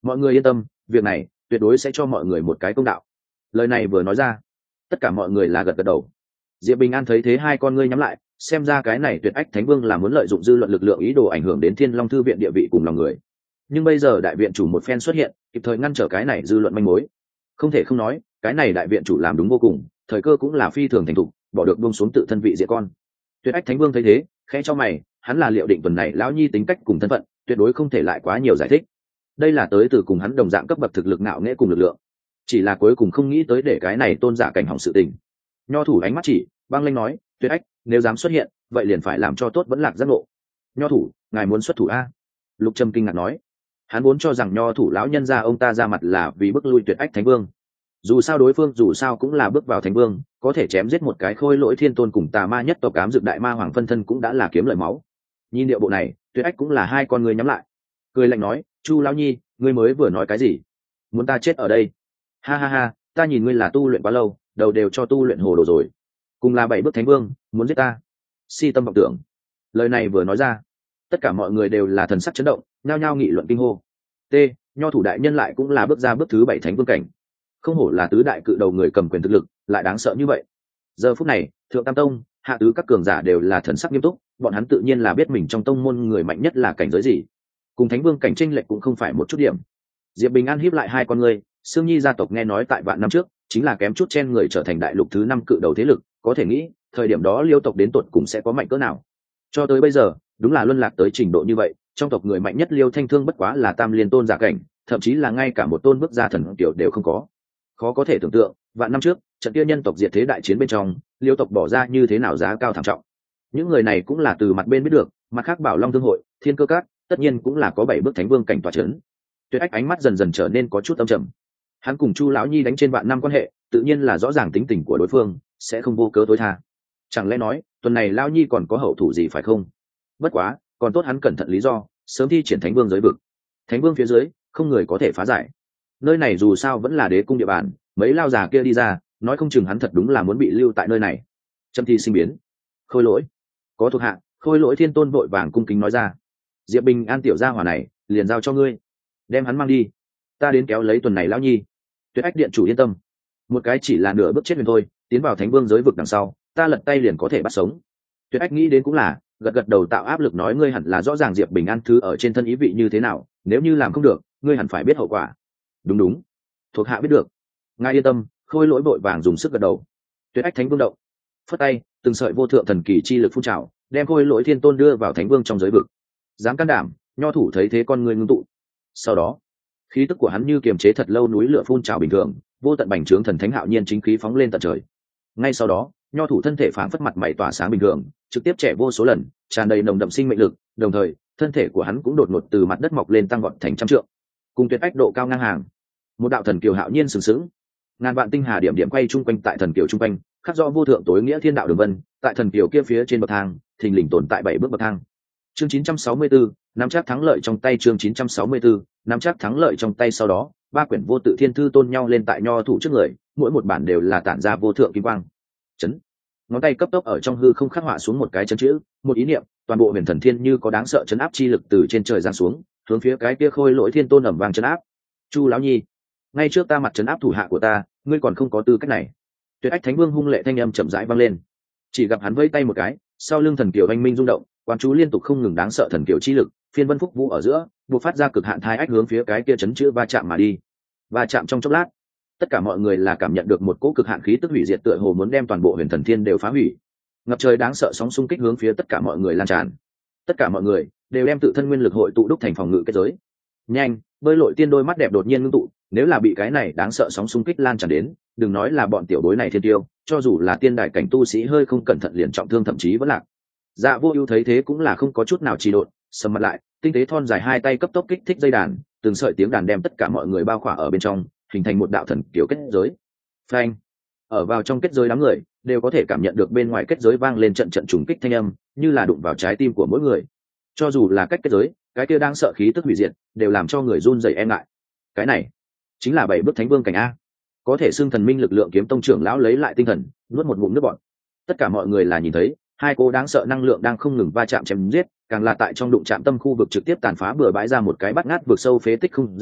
mọi người yên tâm, việc này tuyệt đối sẽ cho mọi người một cái công đạo. Lời này vừa nói ra, tất cả mọi người là gật gật đầu. Diệp Bình An thấy thế hai con ngươi nhắm lại, xem ra cái này Tuyệt Ách Thánh Vương là muốn lợi dụng dư luận lực lượng ý đồ ảnh hưởng đến Thiên Long thư viện địa vị cùng lòng người. Nhưng bây giờ đại viện chủ một phen xuất hiện, kịp thời ngăn trở cái này dư luận manh mối. Không thể không nói, cái này đại viện chủ làm đúng vô cùng, thời cơ cũng là phi thường thành thục, bỏ được buông xuống tự thân vị diệt con. Tuyệt Ách Thánh Vương thấy thế, khẽ cho mày, hắn là liệu định tuần này lão nhi tính cách cùng thân phận, tuyệt đối không thể lại quá nhiều giải thích. Đây là tới từ cùng hắn đồng dạng cấp bậc thực lực nạo nghễ cùng lực lượng, chỉ là cuối cùng không nghĩ tới để cái này tôn giả cảnh hỏng sự tình. Nho thủ ánh mắt chỉ, băng lanh nói, Tuyệt Ách, nếu dám xuất hiện, vậy liền phải làm cho tốt vẫn lạc giác ngộ. Nho thủ, ngài muốn xuất thủ a? Lục Trầm kinh ngạc nói, hắn vốn cho rằng nho thủ lão nhân gia ông ta ra mặt là vì bức lui Tuyệt Ách Thánh Vương. Dù sao đối phương dù sao cũng là bước vào Thánh Vương, có thể chém giết một cái khôi lỗi thiên tôn cùng tà ma nhất tộc ám dược đại ma hoàng phân thân cũng đã là kiếm lợi máu. Nhìn điệu bộ này, Tuyệt Ách cũng là hai con người nhắm lại, cười lạnh nói, Chu lão nhi, ngươi mới vừa nói cái gì? Muốn ta chết ở đây? Ha ha ha, ta nhìn ngươi là tu luyện quá lâu, đầu đều cho tu luyện hồ đồ rồi. Cùng là bảy bước Thánh Vương, muốn giết ta? Si tâm vọng tưởng. Lời này vừa nói ra, tất cả mọi người đều là thần sắc chấn động, nhao nhao nghị luận kinh hô. T, nho thủ đại nhân lại cũng là bước ra bước thứ bảy Thánh Vương cảnh. Không hổ là tứ đại cự đầu người cầm quyền thực lực, lại đáng sợ như vậy. Giờ phút này, Thượng Tam Tông, Hạ Tứ các cường giả đều là thần sắc nghiêm túc, bọn hắn tự nhiên là biết mình trong tông môn người mạnh nhất là cảnh giới gì. Cùng Thánh Vương cảnh chênh lệch cũng không phải một chút điểm. Diệp Bình An híp lại hai con ngươi, Sương Nhi gia tộc nghe nói tại vạn năm trước, chính là kém chút chen người trở thành đại lục thứ năm cự đầu thế lực, có thể nghĩ, thời điểm đó Liêu tộc đến tột cùng sẽ có mạnh cỡ nào. Cho tới bây giờ, đúng là luân lạc tới trình độ như vậy, trong tộc người mạnh nhất Liêu Thanh Thương bất quá là tam liên tôn giả cảnh, thậm chí là ngay cả một tôn bước ra thần tiểu đều không có. Khó có thể tưởng tượng, vạn năm trước, trận kia nhân tộc diệt thế đại chiến bên trong, Liêu tộc bỏ ra như thế nào giá cao thảm trọng. Những người này cũng là từ mặt bên biết được, mặt khác Bảo Long Thương hội, Thiên Cơ Các, tất nhiên cũng là có bảy bước Thánh Vương cảnh tọa trấn. Tuyệt Ách ánh mắt dần dần trở nên có chút âm trầm. Hắn cùng Chu lão nhi đánh trên vạn năm quan hệ, tự nhiên là rõ ràng tính tình của đối phương, sẽ không vô cớ tối tha. Chẳng lẽ nói, tuần này lão nhi còn có hậu thủ gì phải không? Bất quá, còn tốt hắn cẩn thận lý do, sớm thi triển Thánh Vương giới vực. Thánh Vương phía dưới, không người có thể phá giải. Nơi này dù sao vẫn là đế cung địa bàn, mấy lao già kia đi ra, nói không chừng hắn thật đúng là muốn bị lưu tại nơi này. Trâm thi sinh biến. Khôi lỗi. Có thuộc hạ, Khôi lỗi thiên tôn vội vàng cung kính nói ra. Diệp Bình An tiểu gia hỏa này, liền giao cho ngươi. Đem hắn mang đi. Ta đến kéo lấy tuần này lão nhi. Tuyệt Ách điện chủ yên tâm. Một cái chỉ là nửa bước chết huyền thôi, tiến vào Thánh Vương giới vực đằng sau, ta lật tay liền có thể bắt sống. Tuyệt Ách nghĩ đến cũng là, gật gật đầu tạo áp lực nói ngươi hẳn là rõ ràng Diệp Bình An thứ ở trên thân ý vị như thế nào, nếu như làm không được, ngươi hẳn phải biết hậu quả. Đúng đúng, thuộc hạ biết được. Ngài yên tâm. Khôi lỗi vội vàng dùng sức gật đầu. Tuyệt Ách Thánh Vương động, phất tay, từng sợi vô thượng thần kỳ chi lực phun trào, đem Khôi lỗi thiên tôn đưa vào Thánh Vương trong giới vực. Dám can đảm, nho thủ thấy thế con người ngưng tụ. Sau đó, khí tức của hắn như kiềm chế thật lâu núi lửa phun trào bình thường, vô tận bành trướng thần thánh hạo nhiên chính khí phóng lên tận trời. Ngay sau đó, nho thủ thân thể phảng phất mặt mày tỏa sáng bình thường, trực tiếp trẻ vô số lần, tràn đầy nồng đậm sinh mệnh lực, đồng thời, thân thể của hắn cũng đột ngột từ mặt đất mọc lên tăng vọt thành trăm trượng, cùng Tuyệt Ách độ cao ngang hàng. Một đạo thần kiều hạo nhiên sừng sững, ngàn vạn tinh hà điểm điểm quay chung quanh tại thần kiều chung quanh, khắc rõ vô thượng tối nghĩa thiên đạo đường vân, tại thần kiều kia phía trên bậc thang, thình lình tồn tại bảy bước bậc thang. Chương chín trăm sáu mươi tư, nắm chắc thắng lợi trong tay. Chương chín trăm sáu mươi tư, nắm chắc thắng lợi trong tay. Sau đó, ba quyển vô tự thiên thư tôn nhau lên tại nho thủ trước người, mỗi một bản đều là tản ra vô thượng kim quang. Chấn. Ngón tay cấp tốc ở trong hư không khắc họa xuống một cái chấn chữ, một ý niệm, toàn bộ huyền thần thiên như có đáng sợ chấn áp chi lực từ trên trời giáng xuống, hướng phía cái kia Khôi lỗi thiên tôn ầm vang chấn áp. Chu lão nhi, ngay trước ta mặt chấn áp thủ hạ của ta, ngươi còn không có tư cách này. Tuyệt Ách Thánh Vương hung lệ thanh âm chậm rãi vang lên. Chỉ gặp hắn vẫy tay một cái, sau lưng thần kiều anh minh rung động, quan chú liên tục không ngừng đáng sợ thần kiều chi lực, phiên vân phúc vũ ở giữa, buộc phát ra cực hạn thai ách hướng phía cái kia chấn chữ va chạm mà đi. Va chạm trong chốc lát, tất cả mọi người là cảm nhận được một cỗ cực hạn khí tức hủy diệt tựa hồ muốn đem toàn bộ huyền thần thiên đều phá hủy. Ngập trời đáng sợ sóng xung kích hướng phía tất cả mọi người lan tràn. Tất cả mọi người đều đem tự thân nguyên lực hội tụ đúc thành phòng ngự kết giới. Nhanh, bơi lội tiên đôi mắt đẹp đột nhiên ngưng tụ, nếu là bị cái này đáng sợ sóng xung kích lan tràn đến, đừng nói là bọn tiểu bối này thiên tiêu, cho dù là tiên đại cảnh tu sĩ hơi không cẩn thận liền trọng thương thậm chí vẫn lạc. Dạ Vô Ưu thấy thế cũng là không có chút nào trì độn, sầm mặt lại, tinh tế thon dài hai tay cấp tốc kích thích dây đàn, từng sợi tiếng đàn đem tất cả mọi người bao khỏa ở bên trong, hình thành một đạo thần kiểu kết giới. Phanh! Ở vào trong kết giới đám người, đều có thể cảm nhận được bên ngoài kết giới vang lên trận trận trùng kích thanh âm, như là đụng vào trái tim của mỗi người. Cho dù là cách kết giới, cái kia đang sợ khí tức hủy diệt, đều làm cho người run rẩy e ngại. Cái này, chính là bảy bước Thánh Vương cảnh a. Có thể xưng thần minh lực lượng kiếm tông trưởng lão lấy lại tinh thần, nuốt một ngụm nước bọt. Tất cả mọi người là nhìn thấy, hai cô đáng sợ năng lượng đang không ngừng va chạm chém giết, càng là tại trong đụng chạm tâm khu vực trực tiếp tàn phá bừa bãi ra một cái bát ngát vực sâu phế tích không gian,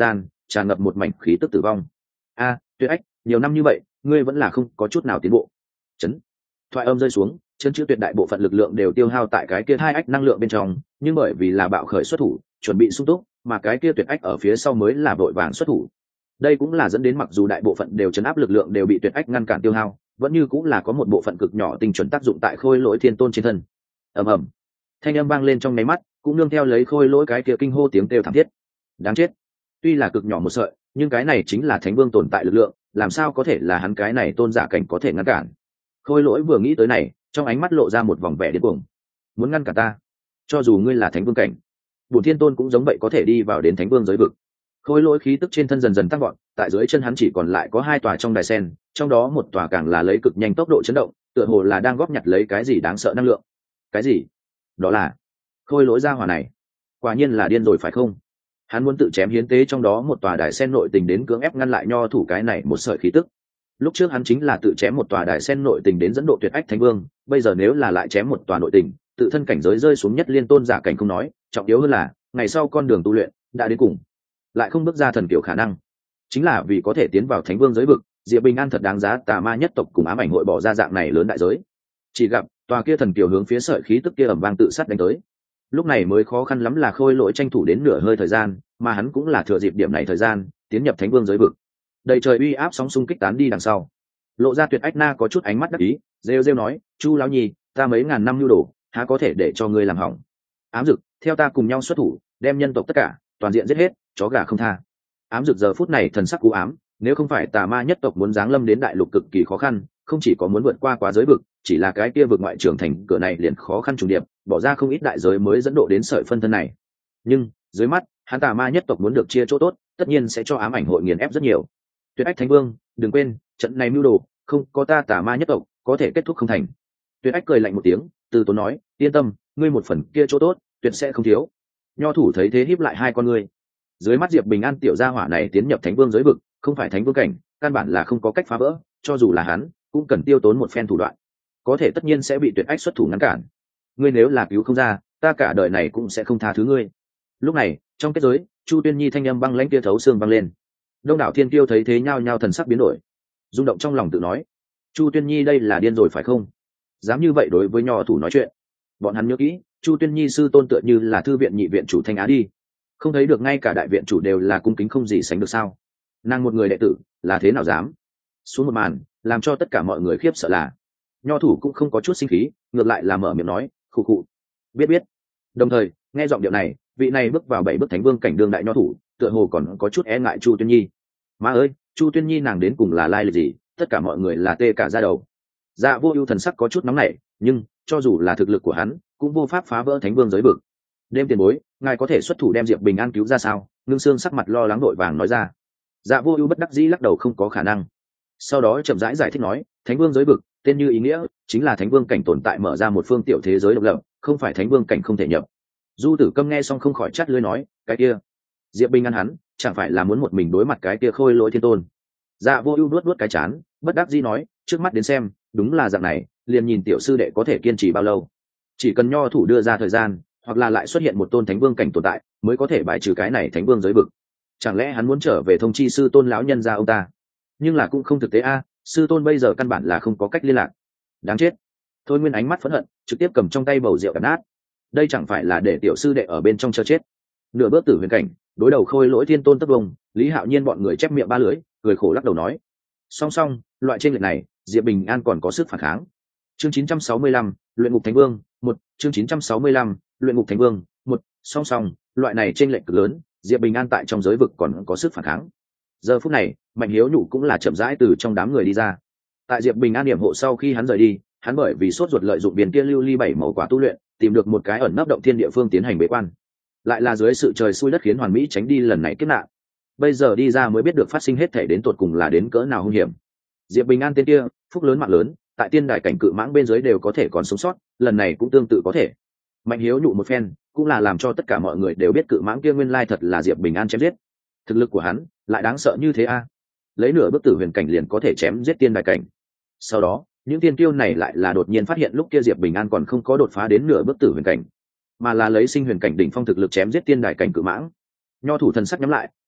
tràn ngập một mảnh khí tức tử vong. A, Tuyệt Ách, nhiều năm như vậy ngươi vẫn là không có chút nào tiến bộ. Chấn. Thoại âm rơi xuống, chân chữ tuyệt đại bộ phận lực lượng đều tiêu hao tại cái kia hai ách năng lượng bên trong, nhưng bởi vì là bạo khởi xuất thủ, chuẩn bị sung túc, mà cái kia Tuyệt Ách ở phía sau mới là vội vàng xuất thủ. Đây cũng là dẫn đến mặc dù đại bộ phận đều chấn áp lực lượng đều bị Tuyệt Ách ngăn cản tiêu hao, vẫn như cũng là có một bộ phận cực nhỏ tinh chuẩn tác dụng tại khôi lỗi thiên tôn trên thân. Ầm ầm. Thanh âm vang lên trong nháy mắt, cũng nương theo lấy khôi lỗi cái kia kinh hô tiếng kêu thảm thiết. Đáng chết. Tuy là cực nhỏ một sợi, nhưng cái này chính là thánh vương tồn tại lực lượng, làm sao có thể là hắn cái này tôn giả cảnh có thể ngăn cản. Khôi lỗi vừa nghĩ tới này, trong ánh mắt lộ ra một vòng vẻ điên cuồng. Muốn ngăn cản ta? Cho dù ngươi là thánh vương cảnh, bổn thiên tôn cũng giống vậy có thể đi vào đến thánh vương giới vực. Khôi lỗi khí tức trên thân dần dần tăng vọt, tại dưới chân hắn chỉ còn lại có hai tòa trong đài sen, trong đó một tòa càng là lấy cực nhanh tốc độ chấn động, tựa hồ là đang góp nhặt lấy cái gì đáng sợ năng lượng. Cái gì? Đó là khôi lỗi gia hỏa này, quả nhiên là điên rồi phải không? Hắn muốn tự chém hiến tế trong đó một tòa đài sen nội tình đến cưỡng ép ngăn lại nho thủ cái này một sợi khí tức. Lúc trước hắn chính là tự chém một tòa đài sen nội tình đến dẫn độ Tuyệt Ách thánh vương, bây giờ nếu là lại chém một tòa nội tình, tự thân cảnh giới rơi xuống nhất liên tôn giả cảnh không nói, trọng yếu hơn là ngày sau con đường tu luyện đã đến cùng, lại không bước ra thần kiểu khả năng. Chính là vì có thể tiến vào thánh vương giới vực, Diệp Bình An thật đáng giá tà ma nhất tộc cùng ám ảnh hội bỏ ra dạng này lớn đại giới. Chỉ gặp tòa kia thần kiều hướng phía sợi khí tức kia ầm vang tự sát đánh tới. Lúc này mới khó khăn lắm là khôi lỗi tranh thủ đến nửa hơi thời gian, mà hắn cũng là thừa dịp điểm này thời gian tiến nhập thánh vương giới vực. Đầy trời uy áp sóng xung kích tán đi đằng sau, lộ ra Tuyệt Ách na có chút ánh mắt đắc ý, rêu rêu nói: Chu lão nhi, ta mấy ngàn năm nhu đồ há có thể để cho ngươi làm hỏng. Ám Dực, theo ta cùng nhau xuất thủ, đem nhân tộc tất cả toàn diện giết hết, chó gà không tha. Ám Dực giờ phút này thần sắc u ám, nếu không phải tà ma nhất tộc muốn giáng lâm đến đại lục cực kỳ khó khăn, không chỉ có muốn vượt qua quá giới vực, chỉ là cái kia vực ngoại trưởng thành cửa này liền khó khăn trùng điệp, bỏ ra không ít đại giới mới dẫn độ đến sợi phân thân này. Nhưng dưới mắt hắn tà ma nhất tộc muốn được chia chỗ tốt, tất nhiên sẽ cho ám ảnh hội nghiền ép rất nhiều. Tuyệt Ách thánh vương, đừng quên trận này mưu đồ không có ta tà ma nhất tộc có thể kết thúc không thành. Tuyệt Ách cười lạnh một tiếng, từ tốn nói: yên tâm, ngươi một phần kia chỗ tốt tuyệt sẽ không thiếu. Nho thủ thấy thế híp lại hai con ngươi. Dưới mắt Diệp Bình An tiểu gia hỏa này tiến nhập thánh vương giới vực, không phải thánh vương cảnh, căn bản là không có cách phá vỡ, cho dù là hắn cũng cần tiêu tốn một phen thủ đoạn, có thể tất nhiên sẽ bị Tuyệt Ách xuất thủ ngăn cản. Ngươi nếu là cứu không ra, ta cả đời này cũng sẽ không tha thứ ngươi. Lúc này trong kết giới, Chu Tuyên Nhi thanh âm băng lãnh kia thấu xương vang lên. Đông đảo thiên kiêu thấy thế nhao nhao thần sắc biến đổi, rung động trong lòng tự nói: Chu Tuyên Nhi đây là điên rồi phải không? Dám như vậy đối với nho thủ nói chuyện. Bọn hắn nhớ kỹ, Chu Tuyên Nhi sư tôn tựa như là thư viện nhị viện chủ Thanh Á đi, không thấy được ngay cả đại viện chủ đều là cung kính không gì sánh được sao? Nàng một người đệ tử là thế nào dám? Xuống một màn làm cho tất cả mọi người khiếp sợ là nho thủ cũng không có chút sinh khí, ngược lại là mở miệng nói: khụ khụ, biết biết. Đồng thời nghe giọng điệu này, vị này bước vào bảy bước thánh vương cảnh đương đại nho thủ tựa hồ còn có chút e ngại Chu Tuyên Nhi. Má ơi, Chu Tuyên Nhi nàng đến cùng là lai lịch gì? Tất cả mọi người là tê cả da đầu. Dạ Vô Ưu thần sắc có chút nóng nảy, nhưng cho dù là thực lực của hắn cũng vô pháp phá vỡ thánh vương giới vực. Đêm tiền bối, ngài có thể xuất thủ đem Diệp Bình An cứu ra sao? Ngưng Sương sắc mặt lo lắng đội vàng nói ra. Dạ Vô Ưu bất đắc dĩ lắc đầu không có khả năng. Sau đó chậm rãi giải, giải thích nói: thánh vương giới vực tên như ý nghĩa, chính là thánh vương cảnh tồn tại mở ra một phương tiểu thế giới độc lập, không phải thánh vương cảnh không thể nhập. Du Tử Câm nghe xong không khỏi chát lưỡi nói: cái kia Diệp Bình An hắn chẳng phải là muốn một mình đối mặt cái kia khôi lỗi thiên tôn? Dạ Vô Ưu nuốt nuốt cái chán, bất đắc dĩ nói: trước mắt đến xem đúng là dạng này, liền nhìn tiểu sư đệ có thể kiên trì bao lâu. Chỉ cần nho thủ đưa ra thời gian, hoặc là lại xuất hiện một tôn thánh vương cảnh tồn tại, mới có thể bài trừ cái này thánh vương giới vực. Chẳng lẽ hắn muốn trở về thông chi sư tôn lão nhân gia ông ta? Nhưng là cũng không thực tế a, sư tôn bây giờ căn bản là không có cách liên lạc. Đáng chết. Thôi Nguyên ánh mắt phẫn hận, trực tiếp cầm trong tay bầu rượu đập nát. Đây chẳng phải là để tiểu sư đệ ở bên trong chờ chết. Nửa bước tử huyền cảnh, đối đầu khôi lỗi thiên tôn tấp vông, Lý Hạo Nhiên bọn người chép miệng ba lưỡi, cười khổ lắc đầu nói: song song, loại trên lệch này, Diệp Bình An còn có sức phản kháng. Chương chín trăm sáu mươi lăm, luyện ngục thánh vương, một, chương chín trăm sáu mươi lăm, luyện ngục thánh vương, một, song song, loại này trên lệch cực lớn, Diệp Bình An tại trong giới vực còn có sức phản kháng. Giờ phút này, Mạnh Hiếu Nhụ cũng là chậm rãi từ trong đám người đi ra. Tại Diệp Bình An điểm hộ sau khi hắn rời đi, hắn bởi vì sốt ruột lợi dụng viên kia lưu ly bảy màu quả tu luyện, tìm được một cái ẩn nấp động thiên địa phương tiến hành bế quan. Lại là dưới sự trời xui đất khiến hoàn mỹ tránh đi lần này kiếp nạn. Bây giờ đi ra mới biết được phát sinh hết thể đến tột cùng là đến cỡ nào hung hiểm. Diệp Bình An tên kia, phúc lớn mạng lớn, tại tiên đài cảnh cự mãng bên dưới đều có thể còn sống sót, lần này cũng tương tự có thể. Mạnh Hiếu Nhụ một phen, cũng là làm cho tất cả mọi người đều biết cự mãng kia nguyên lai thật là Diệp Bình An chém giết. Thực lực của hắn lại đáng sợ như thế a, lấy nửa bước tử huyền cảnh liền có thể chém giết tiên đài cảnh. Sau đó những tiên tiêu này lại là đột nhiên phát hiện lúc kia Diệp Bình An còn không có đột phá đến nửa bước tử huyền cảnh, mà là lấy sinh huyền cảnh đỉnh phong thực lực chém giết tiên đài cảnh cự mãng. Nho thủ thần sắc nhắm lại,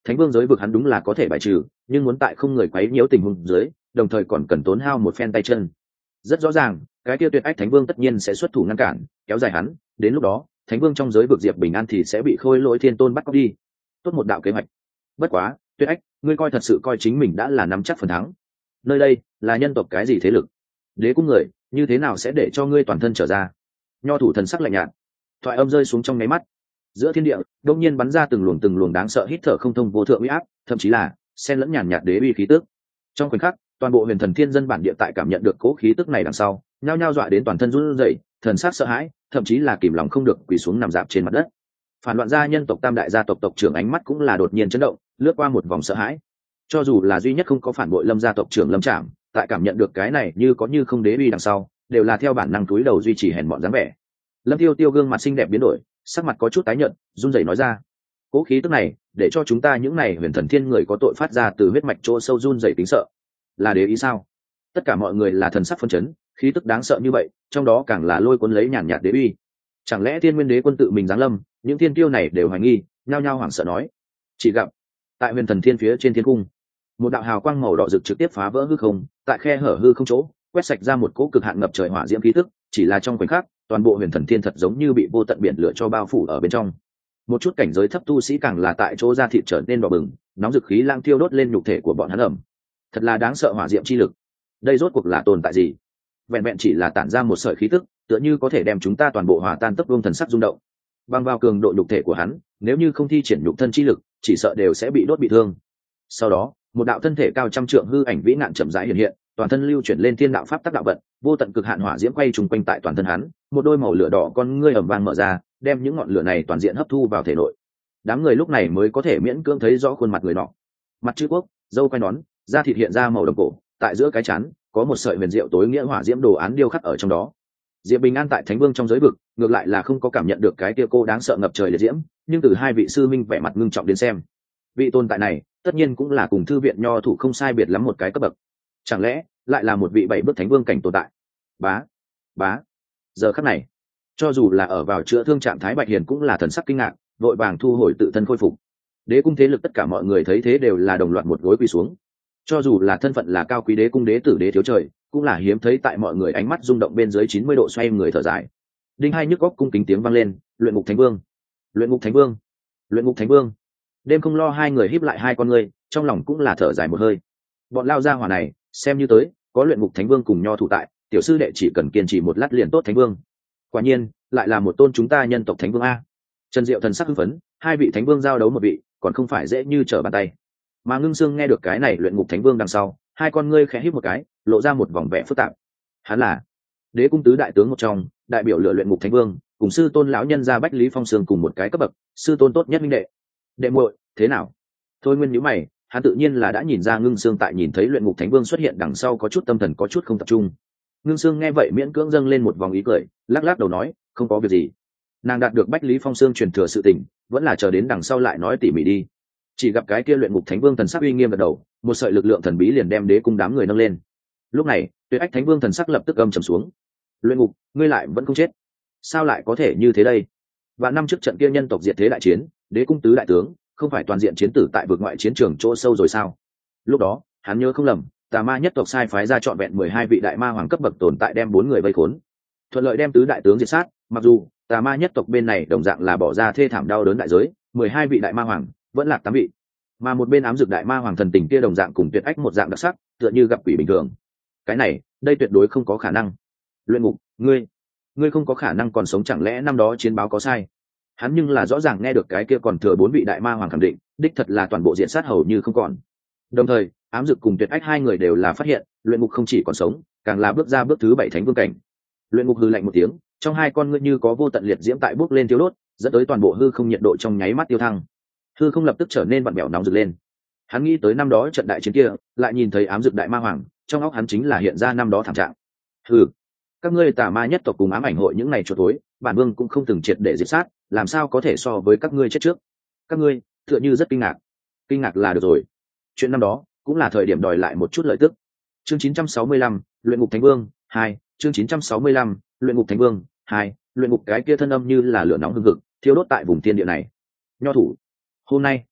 thánh vương giới vực hắn đúng là có thể bài trừ, nhưng muốn tại không người quấy nhiễu tình huống dưới, đồng thời còn cần tốn hao một phen tay chân. Rất rõ ràng, cái kia tuyệt ách thánh vương tất nhiên sẽ xuất thủ ngăn cản, kéo dài hắn, đến lúc đó, thánh vương trong giới vực Diệp Bình An thì sẽ bị khôi lỗi thiên tôn bắt cóc đi. Tốt một đạo kế hoạch. Bất quá, tuyệt ách, ngươi coi thật sự coi chính mình đã là nắm chắc phần thắng. Nơi đây là nhân tộc cái gì thế lực? Đế cung người, như thế nào sẽ để cho ngươi toàn thân trở ra? Nho thủ thần sắc lạnh nhạt, thoại âm rơi xuống trong nháy mắt, giữa thiên địa đột nhiên bắn ra từng luồng từng luồng đáng sợ hít thở không thông vô thượng uy áp, thậm chí là xen lẫn nhàn nhạt đế uy khí tức. Trong khoảnh khắc, toàn bộ huyền thần thiên dân bản địa tại cảm nhận được cố khí tức này đằng sau, nhao nhao dọa đến toàn thân run rẩy, thần sắc sợ hãi, thậm chí là kìm lòng không được quỳ xuống nằm dạp trên mặt đất. Phản loạn gia nhân tộc tam đại gia tộc tộc trưởng ánh mắt cũng là đột nhiên chấn động, lướt qua một vòng sợ hãi. Cho dù là duy nhất không có phản bội Lâm gia tộc trưởng Lâm Trảm, tại cảm nhận được cái này như có như không đế uy đằng sau, đều là theo bản năng túi đầu duy trì hèn mọn dáng vẻ. Lâm Tiêu Tiêu gương mặt xinh đẹp biến đổi, sắc mặt có chút tái nhợt, run rẩy nói ra: cố khí tức này để cho chúng ta những này huyền thần thiên người có tội phát ra từ huyết mạch chỗ sâu run rẩy tính sợ. Là đế ý sao? Tất cả mọi người là thần sắc phân chấn, khí tức đáng sợ như vậy, trong đó càng là lôi cuốn lấy nhàn nhạt đế uy. Chẳng lẽ thiên nguyên đế quân tự mình giáng lâm? Những thiên tiêu này đều hoài nghi, nhao nhao hoảng sợ nói. Chỉ gặp tại huyền thần thiên phía trên thiên cung, một đạo hào quang màu đỏ rực trực tiếp phá vỡ hư không, tại khe hở hư không chỗ quét sạch ra một cỗ cực hạn ngập trời hỏa diễm khí tức. Chỉ là trong khoảnh khắc, toàn bộ huyền thần thiên thật giống như bị vô tận biển lửa cho bao phủ ở bên trong. Một chút cảnh giới thấp tu sĩ càng là tại chỗ da thịt trở nên đỏ bừng, nóng dực khí lang thiêu đốt lên nhục thể của bọn hắn ẩm. Thật là đáng sợ hỏa diệm chi lực. Đây rốt cuộc là tồn tại gì? Vẹn vẹn chỉ là tản ra một sợi khí tức, tựa như có thể đem chúng ta toàn bộ hòa tan tấp vương thần sắc rung động. Bằng vào cường độ nhục thể của hắn, nếu như không thi triển nhục thân chi lực, chỉ sợ đều sẽ bị đốt bị thương. Sau đó, một đạo thân thể cao trăm trượng hư ảnh vĩ nạn chậm rãi hiện hiện, toàn thân lưu chuyển lên thiên đạo pháp tắc đạo vận, vô tận cực hạn hỏa diễm quay trùng quanh tại toàn thân hắn, một đôi màu lửa đỏ con ngươi ầm vang mở ra, đem những ngọn lửa này toàn diện hấp thu vào thể nội. Đám người lúc này mới có thể miễn cưỡng thấy rõ khuôn mặt người nọ. Mặt chữ quốc, râu quai nón, da thịt hiện ra màu đồng cổ, tại giữa cái chán có một sợi huyền diệu tối nghĩa hỏa diễm đồ án điêu khắc ở trong đó. Diệp Bình An tại Thánh Vương trong giới vực, ngược lại là không có cảm nhận được cái kia cô đáng sợ ngập trời liệt diễm, nhưng từ hai vị sư minh vẻ mặt ngưng trọng đến xem, vị tồn tại này, tất nhiên cũng là cùng thư viện nho thủ không sai biệt lắm một cái cấp bậc. Chẳng lẽ lại là một vị bảy bước Thánh Vương cảnh tồn tại? Bá, bá. Giờ khắc này, cho dù là ở vào chữa thương trạng thái Bạch Hiền cũng là thần sắc kinh ngạc, vội vàng thu hồi tự thân khôi phục. Đế cung thế lực tất cả mọi người thấy thế đều là đồng loạt một gối quỳ xuống. Cho dù là thân phận là cao quý đế cung đế tử đế thiếu trời, cũng là hiếm thấy tại mọi người ánh mắt rung động bên dưới chín mươi độ xoay người thở dài. Đinh hai nhức góc cung kính tiếng vang lên, luyện ngục thánh vương, luyện ngục thánh vương, luyện ngục thánh vương. Đêm không lo hai người híp lại hai con ngươi, trong lòng cũng là thở dài một hơi. Bọn lao gia hỏa này, xem như tới, có luyện ngục thánh vương cùng nho thủ tại, tiểu sư đệ chỉ cần kiên trì một lát liền tốt thánh vương. Quả nhiên, lại là một tôn chúng ta nhân tộc thánh vương a. Trần Diệu thần sắc hưng phấn, hai vị thánh vương giao đấu một vị, còn không phải dễ như trở bàn tay. Mà Ngưng Sương nghe được cái này luyện ngục thánh vương đằng sau, hai con ngươi khẽ híp một cái, lộ ra một vòng vẻ phức tạp. Hắn là đế cung tứ đại tướng một trong, đại biểu lựa luyện ngục thánh vương, cùng sư tôn lão nhân gia Bách Lý Phong Sương cùng một cái cấp bậc, sư tôn tốt nhất minh đệ. Đệ muội, thế nào? Thôi Nguyên nhíu mày, hắn tự nhiên là đã nhìn ra Ngưng Sương tại nhìn thấy luyện ngục thánh vương xuất hiện đằng sau có chút tâm thần có chút không tập trung. Ngưng Sương nghe vậy miễn cưỡng dâng lên một vòng ý cười, lắc lắc đầu nói, không có việc gì. Nàng đạt được Bách Lý Phong Sương truyền thừa sự tình, vẫn là chờ đến đằng sau lại nói tỉ mỉ đi. Chỉ gặp cái kia luyện ngục thánh vương thần sắc uy nghiêm gật đầu, một sợi lực lượng thần bí liền đem đế cung đám người nâng lên. Lúc này, Tuyệt Ách thánh vương thần sắc lập tức âm trầm xuống. Luyện ngục, ngươi lại vẫn không chết, sao lại có thể như thế đây? Và năm trước trận kia nhân tộc diệt thế đại chiến, đế cung tứ đại tướng không phải toàn diện chiến tử tại vực ngoại chiến trường chỗ sâu rồi sao? Lúc đó, hắn nhớ không lầm, tà ma nhất tộc sai phái ra trọn vẹn mười hai vị đại ma hoàng cấp bậc tồn tại đem bốn người vây khốn, thuận lợi đem tứ đại tướng diệt sát. Mặc dù tà ma nhất tộc bên này đồng dạng là bỏ ra thê thảm đau đớn đại giới, mười hai vị đại ma hoàng vẫn lạc tám vị, mà một bên ám dược đại ma hoàng thần tình kia đồng dạng cùng Tuyệt Ách một dạng đặc sắc, tựa như gặp quỷ bình thường. Cái này, đây tuyệt đối không có khả năng. Luyện ngục, ngươi, ngươi không có khả năng còn sống, chẳng lẽ năm đó chiến báo có sai? Hắn nhưng là rõ ràng nghe được cái kia còn thừa bốn vị đại ma hoàng khẳng định, đích thật là toàn bộ diện sát hầu như không còn. Đồng thời, ám dược cùng Tuyệt Ách hai người đều là phát hiện, luyện ngục không chỉ còn sống, càng là bước ra bước thứ bảy thánh vương cảnh. Luyện ngục hừ lạnh một tiếng, trong hai con ngươi như có vô tận liệt diễm tại bốc lên tiêu đốt, dẫn tới toàn bộ hư không nhiệt độ trong nháy mắt tiêu thăng. Hư không lập tức trở nên vặn vẹo nóng rực lên. Hắn nghĩ tới năm đó trận đại chiến kia, lại nhìn thấy ám dược đại ma hoàng, trong óc hắn chính là hiện ra năm đó thảm trạng. Hừ, các ngươi tà ma nhất tộc cùng ám ảnh hội những ngày chuột tối, bản vương cũng không từng triệt để diệt sát, làm sao có thể so với các ngươi chết trước? Các ngươi tựa như rất kinh ngạc. Kinh ngạc là được rồi. Chuyện năm đó cũng là thời điểm đòi lại một chút lợi tức. Chương chín trăm sáu mươi lăm, luyện ngục thánh vương hai. Chương chín trăm sáu mươi lăm, luyện ngục thánh vương hai. Luyện ngục cái kia thân âm như là lửa nóng hừng hực, thiêu đốt tại vùng thiên địa này. Nho thủ, hôm nay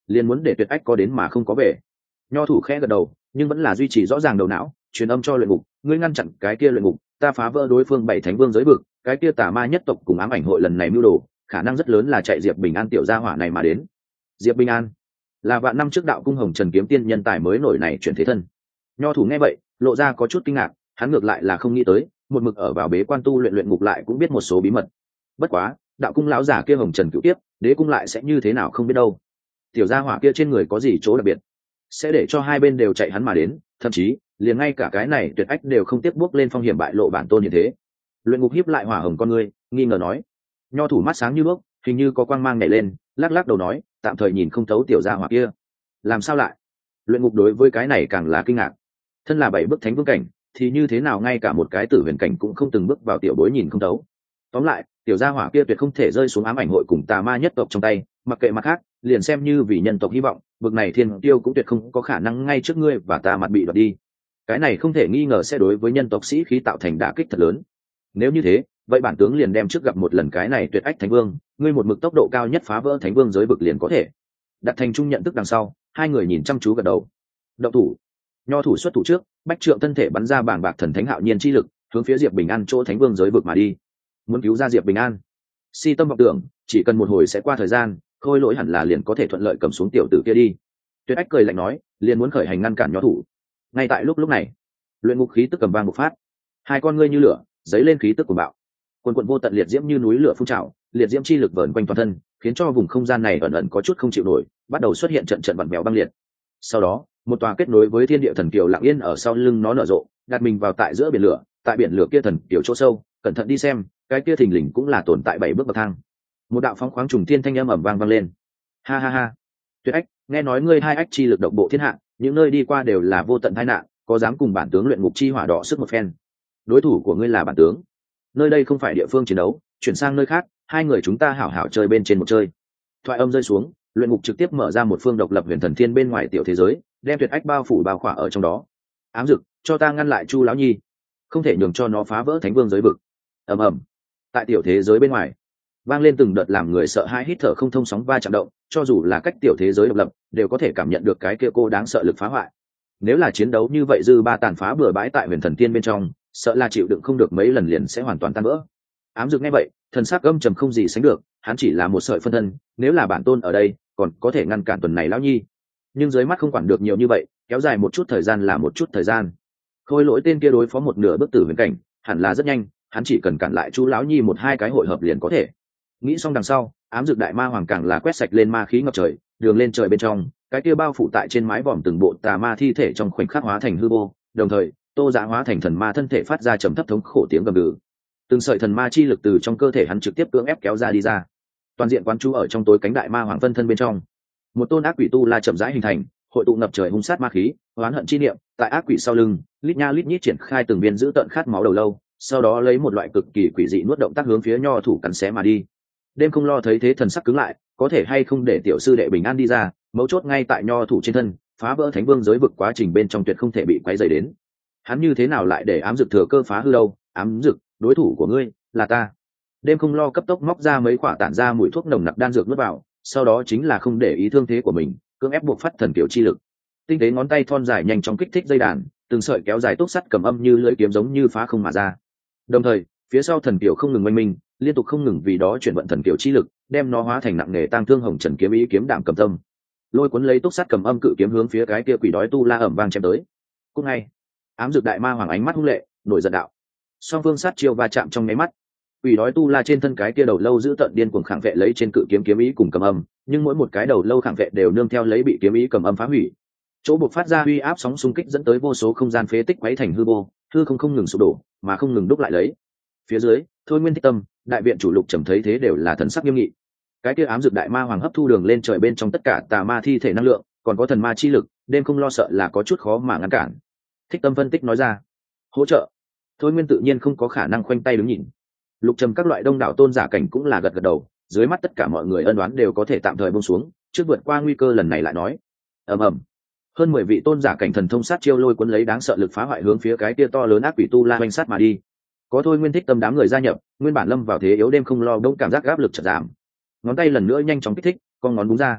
liền muốn để tuyệt ách có đến mà không có về. Nho thủ khẽ gật đầu, nhưng vẫn là duy trì rõ ràng đầu não, truyền âm cho luyện ngục, ngươi ngăn chặn cái kia luyện ngục, ta phá vỡ đối phương bảy thánh vương giới vực, cái kia tà ma nhất tộc cùng ám ảnh hội lần này mưu đồ, khả năng rất lớn là chạy Diệp Bình An tiểu gia hỏa này mà đến. Diệp Bình An là vạn năm trước đạo cung hồng trần kiếm tiên nhân tài mới nổi này chuyển thế thân. Nho thủ nghe vậy lộ ra có chút kinh ngạc, hắn ngược lại là không nghĩ tới một mực ở vào bế quan tu luyện luyện ngục lại cũng biết một số bí mật. Bất quá đạo cung lão giả kia hồng trần cựu tiếp đế cung lại sẽ như thế nào không biết đâu. Tiểu gia hỏa kia trên người có gì chỗ đặc biệt sẽ để cho hai bên đều chạy hắn mà đến, thậm chí liền ngay cả cái này tuyệt ách đều không tiếc bước lên phong hiểm bại lộ bản tôn như thế. Luyện ngục hiếp lại hỏa hồng con ngươi, nghi ngờ nói. Nho thủ mắt sáng như bước, hình như có quang mang nhảy lên, lắc lắc đầu nói, tạm thời nhìn không thấu tiểu gia hỏa kia. Làm sao lại? Luyện ngục đối với cái này càng là kinh ngạc. Thân là bảy bước thánh vương cảnh thì như thế nào ngay cả một cái tử huyền cảnh cũng không từng bước vào tiểu bối nhìn không thấu. Tóm lại tiểu gia hỏa kia tuyệt không thể rơi xuống ám ảnh hội cùng tà ma nhất tộc trong tay, mặc kệ mặt khác liền xem như vì nhân tộc hy vọng bực này thiên tiêu cũng tuyệt không có khả năng ngay trước ngươi và ta mặt bị đoạt đi. Cái này không thể nghi ngờ sẽ đối với nhân tộc sĩ khí tạo thành đả kích thật lớn. Nếu như thế vậy bản tướng liền đem trước gặp một lần cái này tuyệt ách thánh vương, ngươi một mực tốc độ cao nhất phá vỡ thánh vương giới vực liền có thể. Đặt thành trung nhận thức đằng sau, hai người nhìn chăm chú gật đầu. Động thủ. Nho thủ xuất thủ trước, bách trượng thân thể bắn ra bảng bạc thần thánh hạo nhiên chi lực, hướng phía Diệp Bình An chỗ thánh vương giới vực mà đi. Muốn cứu ra Diệp Bình An, si tâm vọng tưởng, chỉ cần một hồi sẽ qua thời gian, khôi lỗi hẳn là liền có thể thuận lợi cầm xuống tiểu tử kia đi. Tuyệt ách cười lạnh nói, liền muốn khởi hành ngăn cản nho thủ. Ngay tại lúc lúc này, luyện ngục khí tức cầm vang bộc phát, hai con ngươi như lửa dấy lên khí tức của bạo, quần quần vô tận liệt diễm như núi lửa phun trào, liệt diễm chi lực vờn quanh toàn thân, khiến cho vùng không gian này ẩn ẩn có chút không chịu nổi, bắt đầu xuất hiện trận trận vặn vẹo băng liệt. Sau đó một tòa kết nối với thiên địa thần kiều lặng yên ở sau lưng nó nở rộ, đặt mình vào tại giữa biển lửa, tại biển lửa kia thần kiều chỗ sâu, cẩn thận đi xem, cái kia thình lình cũng là tồn tại bảy bước bậc thang. Một đạo phóng khoáng trùng thiên thanh âm ầm vang vang lên. Ha ha ha, Tuyệt ách, nghe nói ngươi hai ách chi lực độc bộ thiên hạ, những nơi đi qua đều là vô tận tai nạn, có dám cùng bản tướng luyện ngục chi hỏa đỏ sức một phen? Đối thủ của ngươi là bản tướng, nơi đây không phải địa phương chiến đấu, chuyển sang nơi khác, hai người chúng ta hảo hảo chơi bên trên một chơi. Thoại âm rơi xuống, luyện ngục trực tiếp mở ra một phương độc lập huyền thần thiên bên ngoài tiểu thế giới, đem Tuyệt ách bao phủ bao khỏa ở trong đó. Ám dực, cho ta ngăn lại Chu lão nhi, không thể nhường cho nó phá vỡ thánh vương giới vực. Ầm ầm. Tại tiểu thế giới bên ngoài vang lên từng đợt làm người sợ hãi hít thở không thông sóng va chạm động, cho dù là cách tiểu thế giới độc lập đều có thể cảm nhận được cái kia cô đáng sợ lực phá hoại. Nếu là chiến đấu như vậy dư ba tàn phá bừa bãi tại huyền thần thiên bên trong, sợ là chịu đựng không được mấy lần liền sẽ hoàn toàn tan vỡ. Ám dực nghe vậy thần sắc âm trầm không gì sánh được, hắn chỉ là một sợi phân thân, nếu là bản tôn ở đây còn có thể ngăn cản tuần này lão nhi, nhưng dưới mắt không quản được nhiều như vậy, kéo dài một chút thời gian là một chút thời gian. Khôi lỗi tên kia đối phó một nửa bức tử huyền cảnh hẳn là rất nhanh, hắn chỉ cần cản lại chú lão nhi một hai cái hội hợp liền có thể. Nghĩ xong đằng sau, ám dực đại ma hoàng càng là quét sạch lên ma khí ngập trời, đường lên trời bên trong, cái kia bao phủ tại trên mái vòm từng bộ tà ma thi thể trong khoảnh khắc hóa thành hư vô, đồng thời Tô Giá hóa thành thần ma thân thể phát ra trầm thấp thống khổ tiếng gầm gừ. Từng sợi thần ma chi lực từ trong cơ thể hắn trực tiếp cưỡng ép kéo ra đi ra. Toàn diện quán chú ở trong tối cánh đại ma hoàng phân thân bên trong. Một tôn ác quỷ tu la chậm rãi hình thành, hội tụ ngập trời hung sát ma khí, oán hận chi niệm, tại ác quỷ sau lưng, lít nha lít nhít triển khai từng viên giữ tận khát máu đầu lâu, sau đó lấy một loại cực kỳ quỷ dị nuốt động tác hướng phía nho thủ cắn xé mà đi. Đêm không lo thấy thế thần sắc cứng lại, có thể hay không để tiểu sư đệ bình an đi ra, mấu chốt ngay tại nho thủ trên thân, phá vỡ thánh vương giới vực quá trình bên trong tuyệt không thể bị quấy rầy đến. Hắn như thế nào lại để ám dực thừa cơ phá hư đâu? Ám dực, đối thủ của ngươi là ta. Đêm không lo cấp tốc móc ra mấy quả tản ra mùi thuốc nồng nặc đan dược nuốt vào, sau đó chính là không để ý thương thế của mình, cưỡng ép buộc phát thần kiểu chi lực. Tinh tế ngón tay thon dài nhanh chóng kích thích dây đàn, từng sợi kéo dài túc sắt cầm âm như lưỡi kiếm giống như phá không mà ra. Đồng thời phía sau thần kiểu không ngừng oanh minh, liên tục không ngừng vì đó chuyển vận thần kiểu chi lực, đem nó hóa thành nặng nề tang thương hồng trần kiếm ý kiếm đạm cầm tâm, lôi cuốn lấy túc sắt cầm âm cự kiếm hướng phía cái kia quỷ đói tu la ẩm vang chém tới. Cũng ngay ám dược đại ma hoàng ánh mắt hung lệ nổi giận đạo, song phương sát chiêu va chạm trong nháy mắt. Quỷ đói tu la trên thân cái kia đầu lâu giữ tận điên cuồng khẳng vệ lấy trên cự kiếm kiếm ý cùng cầm âm, nhưng mỗi một cái đầu lâu khẳng vệ đều nương theo lấy bị kiếm ý cầm âm phá hủy. Chỗ buộc phát ra uy áp sóng xung kích dẫn tới vô số không gian phế tích quấy thành hư vô, hư không không ngừng sụp đổ mà không ngừng đúc lại lấy. Phía dưới thôi nguyên thích tâm đại viện chủ lục trầm thấy thế đều là thần sắc nghiêm nghị. Cái kia ám dược đại ma hoàng hấp thu đường lên trời bên trong tất cả tà ma thi thể năng lượng, còn có thần ma chi lực, đêm không lo sợ là có chút khó mà ngăn cản. Thích tâm phân tích nói ra, hỗ trợ. Thôi nguyên tự nhiên không có khả năng khoanh tay đứng nhìn. Lục trầm các loại đông đảo tôn giả cảnh cũng là gật gật đầu, dưới mắt tất cả mọi người ân oán đều có thể tạm thời buông xuống, trước vượt qua nguy cơ lần này lại nói. Ầm ầm. Hơn mười vị tôn giả cảnh thần thông sát chiêu lôi cuốn lấy đáng sợ lực phá hoại hướng phía cái kia to lớn ác quỷ tu la oanh sát mà đi. Có thôi nguyên thích tâm đám người gia nhập, nguyên bản lâm vào thế yếu đêm không lo đông cảm giác áp lực chợt giảm. Ngón tay lần nữa nhanh chóng kích thích, con ngón búng ra.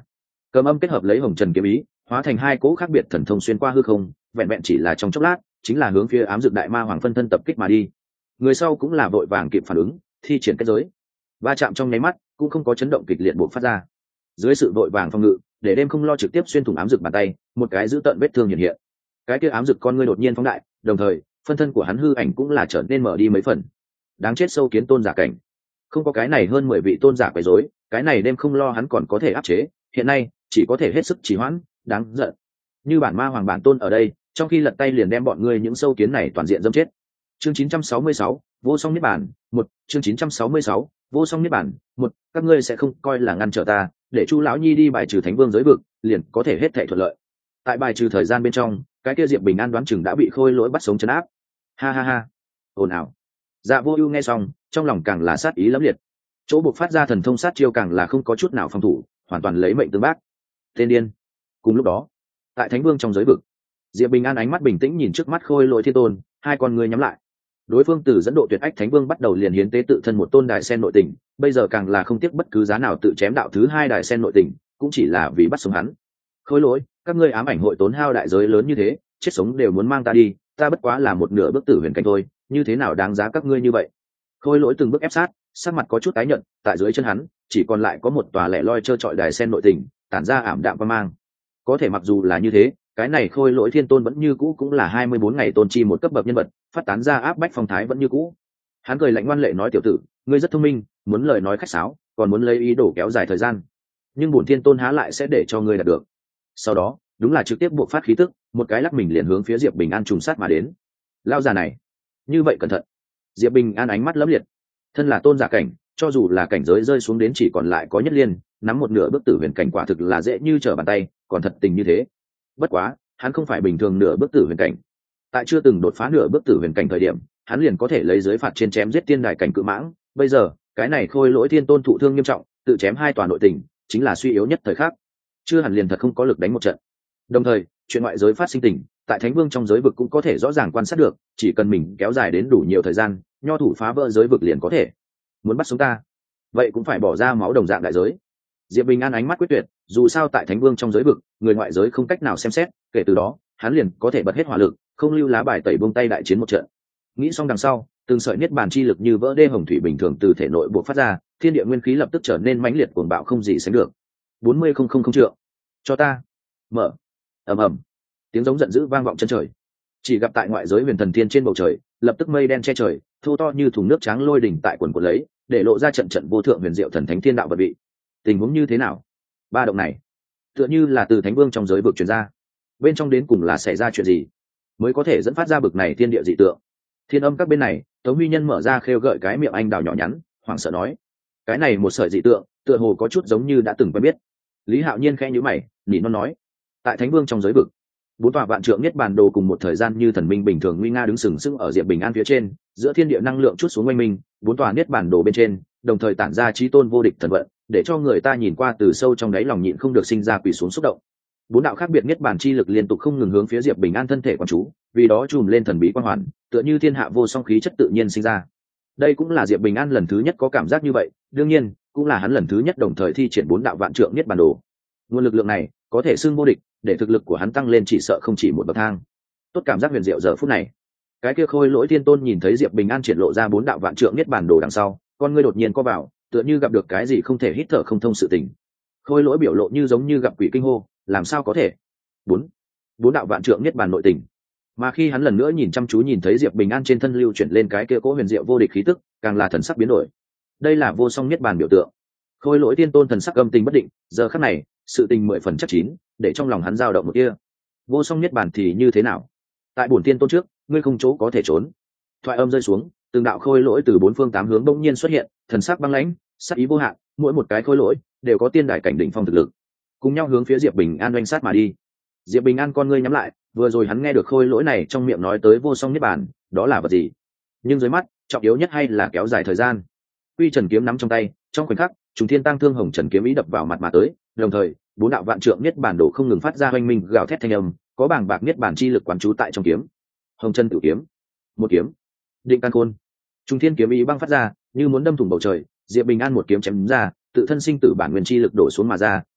Cầm âm kết hợp lấy hồng trần kiếm ý, hóa thành hai cỗ khác biệt thần thông xuyên qua hư không, vẹn vẹn chỉ là trong chốc lát, chính là hướng phía ám dược đại ma hoàng phân thân tập kích mà đi. Người sau cũng là vội vàng kịp phản ứng, thi triển kết giới. Va chạm trong nháy mắt, cũng không có chấn động kịch liệt buộc phát ra. Dưới sự vội vàng phòng ngự, để đêm không lo trực tiếp xuyên thủng ám dược bàn tay, một cái giữ tận vết thương hiện hiện. Cái kia ám dược con ngươi đột nhiên phóng đại, đồng thời, phân thân của hắn hư ảnh cũng là trở nên mở đi mấy phần. Đáng chết sâu kiến tôn giả cảnh. Không có cái này hơn mười vị tôn giả quấy rối, cái này đêm không lo hắn còn có thể áp chế, hiện nay chỉ có thể hết sức trì hoãn, đáng giận. Như bản ma hoàng bản tôn ở đây, trong khi lật tay liền đem bọn ngươi những sâu kiến này toàn diện dâm chết. Chương chín trăm sáu mươi sáu, vô song niết bản, một, chương chín trăm sáu mươi sáu, vô song niết bản, một, các ngươi sẽ không coi là ngăn trở ta, để Chu lão nhi đi bài trừ thánh vương giới vực, liền có thể hết thảy thuận lợi. Tại bài trừ thời gian bên trong, cái kia Diệp Bình An đoán chừng đã bị Khôi Lỗi bắt sống trấn áp. Ha ha ha. Ồn ào. Dạ Vô Ưu nghe xong, trong lòng càng là sát ý lẫm liệt. Chỗ buộc phát ra thần thông sát chiêu càng là không có chút nào phòng thủ, hoàn toàn lấy mệnh tương bác. Tên điên. Cùng lúc đó, tại Thánh Vương trong giới vực, Diệp Bình An ánh mắt bình tĩnh nhìn trước mắt Khôi Lỗi Thiên Tôn, hai con ngươi nhắm lại. Đối phương từ dẫn độ tuyệt ách Thánh Vương bắt đầu liền hiến tế tự thân một tôn đại sen nội tình, bây giờ càng là không tiếc bất cứ giá nào tự chém đạo thứ hai đại sen nội tình, cũng chỉ là vì bắt sống hắn. Khôi Lỗi, các ngươi ám ảnh hội tốn hao đại giới lớn như thế, chết sống đều muốn mang ta đi, ta bất quá là một nửa bước tử huyền cảnh thôi, như thế nào đáng giá các ngươi như vậy? Khôi Lỗi từng bước ép sát, sắc mặt có chút tái nhợt, tại dưới chân hắn chỉ còn lại có một tòa lẻ loi trơ trọi đài sen nội tình, tản ra ảm đạm và mang. Có thể mặc dù là như thế, cái này Khôi Lỗi Thiên Tôn vẫn như cũ cũng là hai mươi bốn ngày tôn chi một cấp bậc nhân vật, phát tán ra áp bách phong thái vẫn như cũ. Hắn cười lạnh ngoan lệ nói: "Tiểu tử, ngươi rất thông minh, muốn lời nói khách sáo, còn muốn lấy ý đồ kéo dài thời gian, nhưng bổn Thiên Tôn há lại sẽ để cho ngươi đạt được." Sau đó, đúng là trực tiếp buộc phát khí tức, một cái lắc mình liền hướng phía Diệp Bình An trùng sát mà đến. Lao già này, như vậy cẩn thận. Diệp Bình An ánh mắt lấm liệt, thân là tôn giả cảnh, cho dù là cảnh giới rơi xuống đến chỉ còn lại có nhất liên, nắm một nửa bước tử huyền cảnh quả thực là dễ như trở bàn tay, còn thật tình như thế. Bất quá, hắn không phải bình thường nửa bước tử huyền cảnh. Tại chưa từng đột phá nửa bước tử huyền cảnh thời điểm, hắn liền có thể lấy giới phạt trên chém giết tiên đại cảnh cự mãng, bây giờ, cái này Khôi Lỗi Thiên Tôn thụ thương nghiêm trọng, tự chém hai tòa nội tình, chính là suy yếu nhất thời khắc. Chưa hẳn liền thật không có lực đánh một trận. Đồng thời, chuyện ngoại giới phát sinh tình, tại Thánh Vương trong giới vực cũng có thể rõ ràng quan sát được, chỉ cần mình kéo dài đến đủ nhiều thời gian, nho thủ phá vỡ giới vực liền có thể. Muốn bắt sống ta, vậy cũng phải bỏ ra máu đồng dạng đại giới. Diệp Bình An ánh mắt quyết tuyệt, dù sao tại Thánh Vương trong giới vực, người ngoại giới không cách nào xem xét, kể từ đó, hắn liền có thể bật hết hỏa lực, không lưu lá bài tẩy buông tay đại chiến một trận. Nghĩ xong đằng sau, từng sợi niết bàn chi lực như vỡ đê hồng thủy bình thường từ thể nội buộc phát ra, thiên địa nguyên khí lập tức trở nên mãnh liệt cuồng bạo không gì sánh được. bốn mươi không không không trượng, cho ta mở. Ầm ầm, tiếng giống giận dữ vang vọng chân trời. Chỉ gặp tại ngoại giới huyền thần thiên trên bầu trời, lập tức mây đen che trời, thô to như thùng nước trắng lôi đỉnh tại quần quần lấy, để lộ ra trận trận vô thượng huyền diệu thần thánh thiên đạo vật vị. Tình huống như thế nào? Ba động này, tựa như là từ Thánh Vương trong giới vực truyền ra. Bên trong đến cùng là xảy ra chuyện gì, mới có thể dẫn phát ra bực này thiên địa dị tượng? Thiên âm các bên này, Tống Huy Nhân mở ra khêu gợi cái miệng anh đào nhỏ nhắn, hoảng sợ nói: "Cái này một sợi dị tượng, tựa hồ có chút giống như đã từng quen biết." Lý Hạo Nhiên khẽ nhíu mày, nỉ non nói: "Tại Thánh Vương trong giới vực, bốn tòa vạn trượng niết bàn đồ cùng một thời gian như thần minh bình thường nguy nga đứng sừng sững ở Diệp Bình An phía trên, giữa thiên địa năng lượng chút xuống oanh minh, bốn tòa niết bàn đồ bên trên, đồng thời tản ra chí tôn vô địch thần vận, để cho người ta nhìn qua từ sâu trong đáy lòng nhịn không được sinh ra quỳ xuống xúc động. Bốn đạo khác biệt niết bàn chi lực liên tục không ngừng hướng phía Diệp Bình An thân thể quán chú, vì đó trùm lên thần bí quang hoàn, tựa như thiên hạ vô song khí chất tự nhiên sinh ra. Đây cũng là Diệp Bình An lần thứ nhất có cảm giác như vậy, đương nhiên, cũng là hắn lần thứ nhất đồng thời thi triển bốn đạo vạn trượng niết bàn đồ. Nguồn lực lượng này có thể xưng vô địch, để thực lực của hắn tăng lên chỉ sợ không chỉ một bậc thang. Tốt cảm giác huyền diệu giờ phút này. Cái kia Khôi Lỗi Thiên Tôn nhìn thấy Diệp Bình An triển lộ ra bốn đạo vạn trượng niết bàn đồ đằng sau, con ngươi đột nhiên co vào, tựa như gặp được cái gì không thể hít thở không thông sự tình. Khôi Lỗi biểu lộ như giống như gặp quỷ kinh hô, làm sao có thể? Bốn, bốn đạo vạn trượng niết bàn nội tình. Mà khi hắn lần nữa nhìn chăm chú nhìn thấy Diệp Bình An trên thân lưu chuyển lên cái kia cỗ huyền diệu vô địch khí tức, càng là thần sắc biến đổi. Đây là vô song niết bàn biểu tượng. Khôi Lỗi Thiên Tôn thần sắc âm tình bất định, giờ khắc này, sự tình mười phần chắc chín, để trong lòng hắn dao động một kia. Vô song niết bàn thì như thế nào? Tại bổn tiên tôn trước, ngươi không chỗ có thể trốn. Thoại âm rơi xuống, từng đạo khôi lỗi từ bốn phương tám hướng bỗng nhiên xuất hiện, thần sắc băng lãnh, sắc ý vô hạn, mỗi một cái khôi lỗi đều có tiên đài cảnh đỉnh phong thực lực, cùng nhau hướng phía Diệp Bình An oanh sát mà đi. Diệp Bình An con ngươi nhắm lại, vừa rồi hắn nghe được khôi lỗi này trong miệng nói tới vô song niết bàn, đó là vật gì? Nhưng dưới mắt, trọng yếu nhất hay là kéo dài thời gian. Quy Trần kiếm nắm trong tay, trong khoảnh khắc, Trùng Thiên Tăng Thương Hồng Trần kiếm ý đập vào mặt mà tới, đồng thời, bốn đạo vạn trượng niết bàn đổ không ngừng phát ra oanh minh gào thét thanh âm, có bảng bạc niết bàn chi lực quán trú tại trong kiếm. Hồng Trần Tử kiếm, một kiếm, Định Căn Khôn. Trùng Thiên kiếm ý băng phát ra, như muốn đâm thủng bầu trời, Diệp Bình An một kiếm chém ra, tự thân sinh tử bản nguyên chi lực đổ xuống mà ra,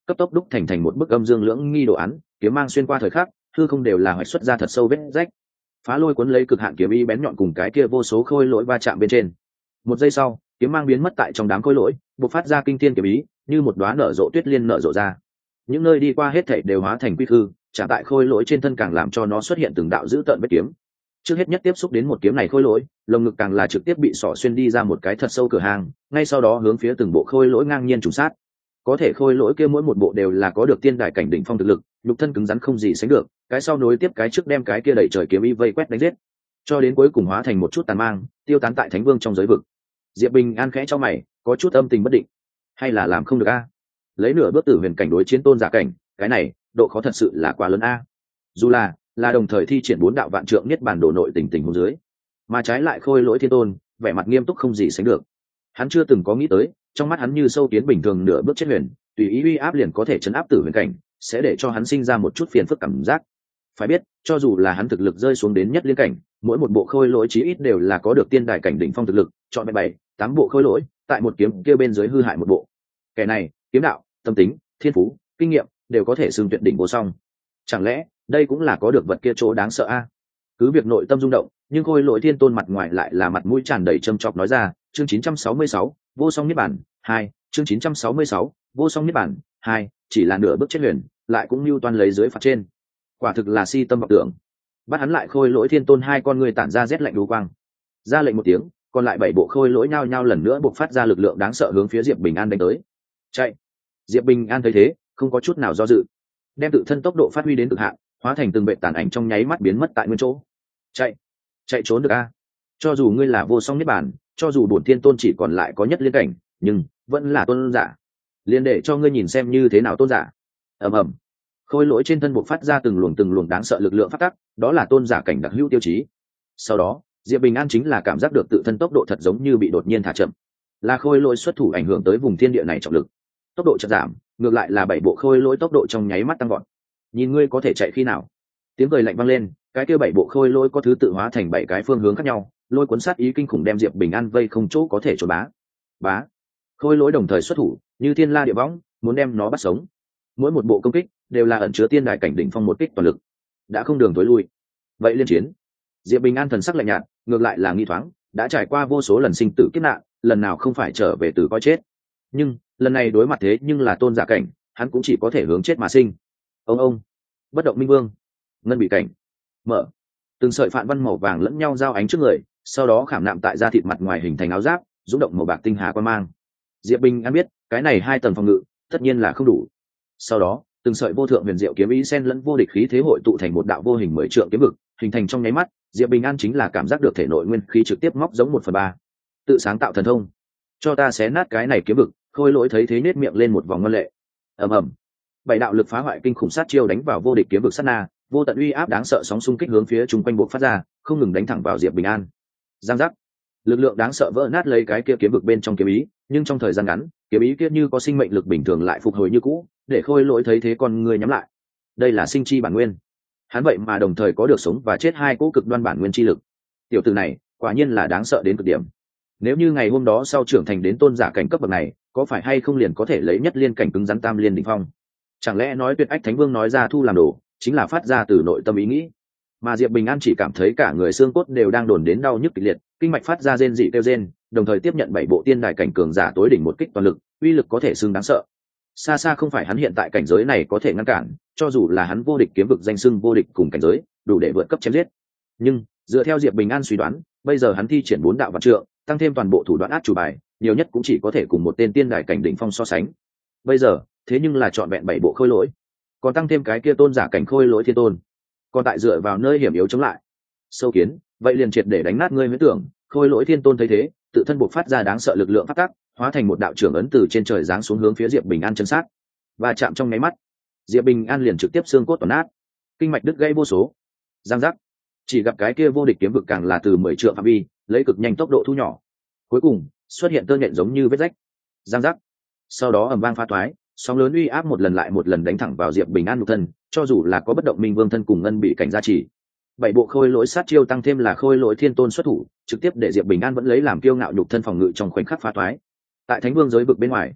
cấp tốc đúc thành thành một bức âm dương lưỡng nghi đồ án, kiếm mang xuyên qua thời khắc, hư không đều là hoạch xuất ra thật sâu vết rách. Phá lôi cuốn lấy cực hạn kiếm ý bén nhọn cùng cái kia vô số khôi lỗi va chạm bên trên. Một giây sau, kiếm mang biến mất tại trong đám khôi lỗi, bộc phát ra kinh thiên kiếm ý, như một đóa nở rộ tuyết liên nở rộ ra. Những nơi đi qua hết thảy đều hóa thành quy hư, trả tại khôi lỗi trên thân càng làm cho nó xuất hiện từng đạo dữ tợn vết kiếm. Trước hết nhất tiếp xúc đến một kiếm này khôi lỗi, lồng ngực càng là trực tiếp bị xỏ xuyên đi ra một cái thật sâu cửa hàng, ngay sau đó hướng phía từng bộ khôi lỗi ngang nhiên trùng sát. Có thể khôi lỗi kia mỗi một bộ đều là có được tiên đài cảnh đỉnh phong thực lực, nhục thân cứng rắn không gì sánh được, cái sau nối tiếp cái trước đem cái kia đẩy trời kiếm y vây quét đánh giết, cho đến cuối cùng hóa thành một chút tàn mang, tiêu tán tại thánh vương trong giới vực. Diệp Bình An khẽ cho mày, có chút âm tình bất định, hay là làm không được a? Lấy nửa bước tử huyền cảnh đối chiến tôn giả cảnh, cái này độ khó thật sự là quá lớn a. Dù là là đồng thời thi triển bốn đạo vạn trượng niết bàn đồ nội tình tình huống dưới, mà trái lại khôi lỗi thiên tôn vẻ mặt nghiêm túc không gì sánh được. Hắn chưa từng có nghĩ tới, trong mắt hắn như sâu kiến bình thường nửa bước chết huyền, tùy ý uy áp liền có thể chấn áp tử huyền cảnh, sẽ để cho hắn sinh ra một chút phiền phức cảm giác. Phải biết, cho dù là hắn thực lực rơi xuống đến nhất liên cảnh, mỗi một bộ khôi lỗi chí ít đều là có được tiên đài cảnh đỉnh phong thực lực, chọn bảy bảy, tám bộ khôi lỗi, tại một kiếm kia bên dưới hư hại một bộ. Kẻ này, kiếm đạo, tâm tính, thiên phú, kinh nghiệm đều có thể xưng tuyệt đỉnh vô song. Chẳng lẽ, đây cũng là có được vật kia chỗ đáng sợ a? Cứ việc nội tâm rung động, nhưng khôi lỗi thiên tôn mặt ngoài lại là mặt mũi tràn đầy châm chọc nói ra, chương chín trăm sáu mươi sáu, vô song niết bản, hai, chương chín trăm sáu mươi sáu, vô song niết bản, hai, chỉ là nửa bước chết huyền, lại cũng lưu toan lấy dưới phạt trên. Quả thực là si tâm vọng tưởng. Bắt hắn lại khôi lỗi thiên tôn hai con người tản ra rét lạnh đú quang. Ra lệnh một tiếng, còn lại bảy bộ khôi lỗi nhao nhao lần nữa bộc phát ra lực lượng đáng sợ hướng phía Diệp Bình An đánh tới. Chạy. Diệp Bình An thấy thế, không có chút nào do dự, đem tự thân tốc độ phát huy đến cực hạn, hóa thành từng vệ tàn ảnh trong nháy mắt biến mất tại nguyên chỗ. Chạy, chạy trốn được a? Cho dù ngươi là vô song niết bàn, cho dù bổn thiên tôn chỉ còn lại có nhất liên cảnh, nhưng vẫn là tôn giả. Liên để cho ngươi nhìn xem như thế nào tôn giả. Ầm ầm. Khôi lỗi trên thân bộc phát ra từng luồng từng luồng đáng sợ lực lượng phát tắc, đó là tôn giả cảnh đặc hữu tiêu chí. Sau đó, Diệp Bình An chính là cảm giác được tự thân tốc độ thật giống như bị đột nhiên thả chậm, là khôi lỗi xuất thủ ảnh hưởng tới vùng thiên địa này trọng lực, tốc độ chậm giảm, ngược lại là bảy bộ khôi lỗi tốc độ trong nháy mắt tăng gọn. Nhìn ngươi có thể chạy khi nào? Tiếng cười lạnh vang lên, cái kia bảy bộ khôi lỗi có thứ tự hóa thành bảy cái phương hướng khác nhau, lôi cuốn sát ý kinh khủng đem Diệp Bình An vây không chỗ có thể trốn bá. Bá. Khôi lỗi đồng thời xuất thủ, như thiên la địa võng, muốn đem nó bắt sống. Mỗi một bộ công kích đều là ẩn chứa tiên đài cảnh đỉnh phong một kích toàn lực, đã không đường tối lui. Vậy liên chiến. Diệp Bình An thần sắc lạnh nhạt, ngược lại là nghi thoáng, đã trải qua vô số lần sinh tử kiếp nạn, lần nào không phải trở về từ coi chết. Nhưng lần này đối mặt thế nhưng là tôn giả cảnh, hắn cũng chỉ có thể hướng chết mà sinh. Ông ông. Bất động minh vương, ngân bị cảnh, mở. Từng sợi phạn văn màu vàng lẫn nhau giao ánh trước người, sau đó khảm nạm tại da thịt mặt ngoài hình thành áo giáp, rung động màu bạc tinh hà quan mang. Diệp Bình An biết, cái này hai tầng phòng ngự, tất nhiên là không đủ. Sau đó, từng sợi vô thượng huyền diệu kiếm ý xen lẫn vô địch khí thế hội tụ thành một đạo vô hình mười trượng kiếm vực, hình thành trong nháy mắt, Diệp Bình An chính là cảm giác được thể nội nguyên khí trực tiếp móc giống một phần ba, tự sáng tạo thần thông. Cho ta xé nát cái này kiếm vực. Khôi lỗi thấy thế nết miệng lên một vòng ngân lệ. Ầm ầm. Bảy đạo lực phá hoại kinh khủng sát chiêu đánh vào vô địch kiếm vực sát na, vô tận uy áp đáng sợ sóng xung kích hướng phía chung quanh buộc phát ra, không ngừng đánh thẳng vào Diệp Bình An. Giang giác. Lực lượng đáng sợ vỡ nát lấy cái kia kiếm vực bên trong kiếm ý, nhưng trong thời gian ngắn, kiếm ý kia như có sinh mệnh lực bình thường lại phục hồi như cũ, để khôi lỗi thấy thế con người nhắm lại. Đây là sinh chi bản nguyên. Hắn vậy mà đồng thời có được sống và chết hai cỗ cực đoan bản nguyên chi lực. Tiểu tử này, quả nhiên là đáng sợ đến cực điểm. Nếu như ngày hôm đó sau trưởng thành đến tôn giả cảnh cấp bậc này, có phải hay không liền có thể lấy nhất liên cảnh cứng rắn tam liên đỉnh phong? Chẳng lẽ nói Tuyệt Ách Thánh Vương nói ra thu làm đồ, chính là phát ra từ nội tâm ý nghĩ? Mà Diệp Bình An chỉ cảm thấy cả người xương cốt đều đang đồn đến đau nhức kịch liệt, kinh mạch phát ra rên dị kêu rên, đồng thời tiếp nhận bảy bộ tiên đài cảnh cường giả tối đỉnh một kích toàn lực, uy lực có thể xưng đáng sợ. Xa xa không phải hắn hiện tại cảnh giới này có thể ngăn cản, cho dù là hắn vô địch kiếm vực danh xưng vô địch cùng cảnh giới, đủ để vượt cấp chém giết. Nhưng, dựa theo Diệp Bình An suy đoán, bây giờ hắn thi triển bốn đạo vạn trượng, tăng thêm toàn bộ thủ đoạn át chủ bài, nhiều nhất cũng chỉ có thể cùng một tên tiên đài cảnh đỉnh phong so sánh. Bây giờ, thế nhưng là chọn vẹn bảy bộ khôi lỗi, còn tăng thêm cái kia tôn giả cảnh khôi lỗi thiên tôn, còn tại dựa vào nơi hiểm yếu chống lại. Sâu kiến, vậy liền triệt để đánh nát ngươi huyễn tưởng. Khôi lỗi thiên tôn thấy thế, tự thân bộc phát ra đáng sợ lực lượng phát tác, hóa thành một đạo trưởng ấn từ trên trời giáng xuống hướng phía Diệp Bình An chân sát, và chạm trong nháy mắt, Diệp Bình An liền trực tiếp xương cốt toàn nát, kinh mạch đứt gãy vô số. Giang giác. Chỉ gặp cái kia vô địch kiếm vực càng là từ mười trượng phạm vi, lấy cực nhanh tốc độ thu nhỏ, cuối cùng xuất hiện tơ nhện giống như vết rách. Giang giác. Sau đó ầm vang phá toái, sóng lớn uy áp một lần lại một lần đánh thẳng vào Diệp Bình An nhục thân, cho dù là có bất động minh vương thân cùng ngân bị cảnh gia trì, bảy bộ khôi lỗi sát chiêu tăng thêm là khôi lỗi thiên tôn xuất thủ, trực tiếp để Diệp Bình An vẫn lấy làm kiêu ngạo nhục thân phòng ngự trong khoảnh khắc phá toái. Tại thánh vương giới vực bên ngoài,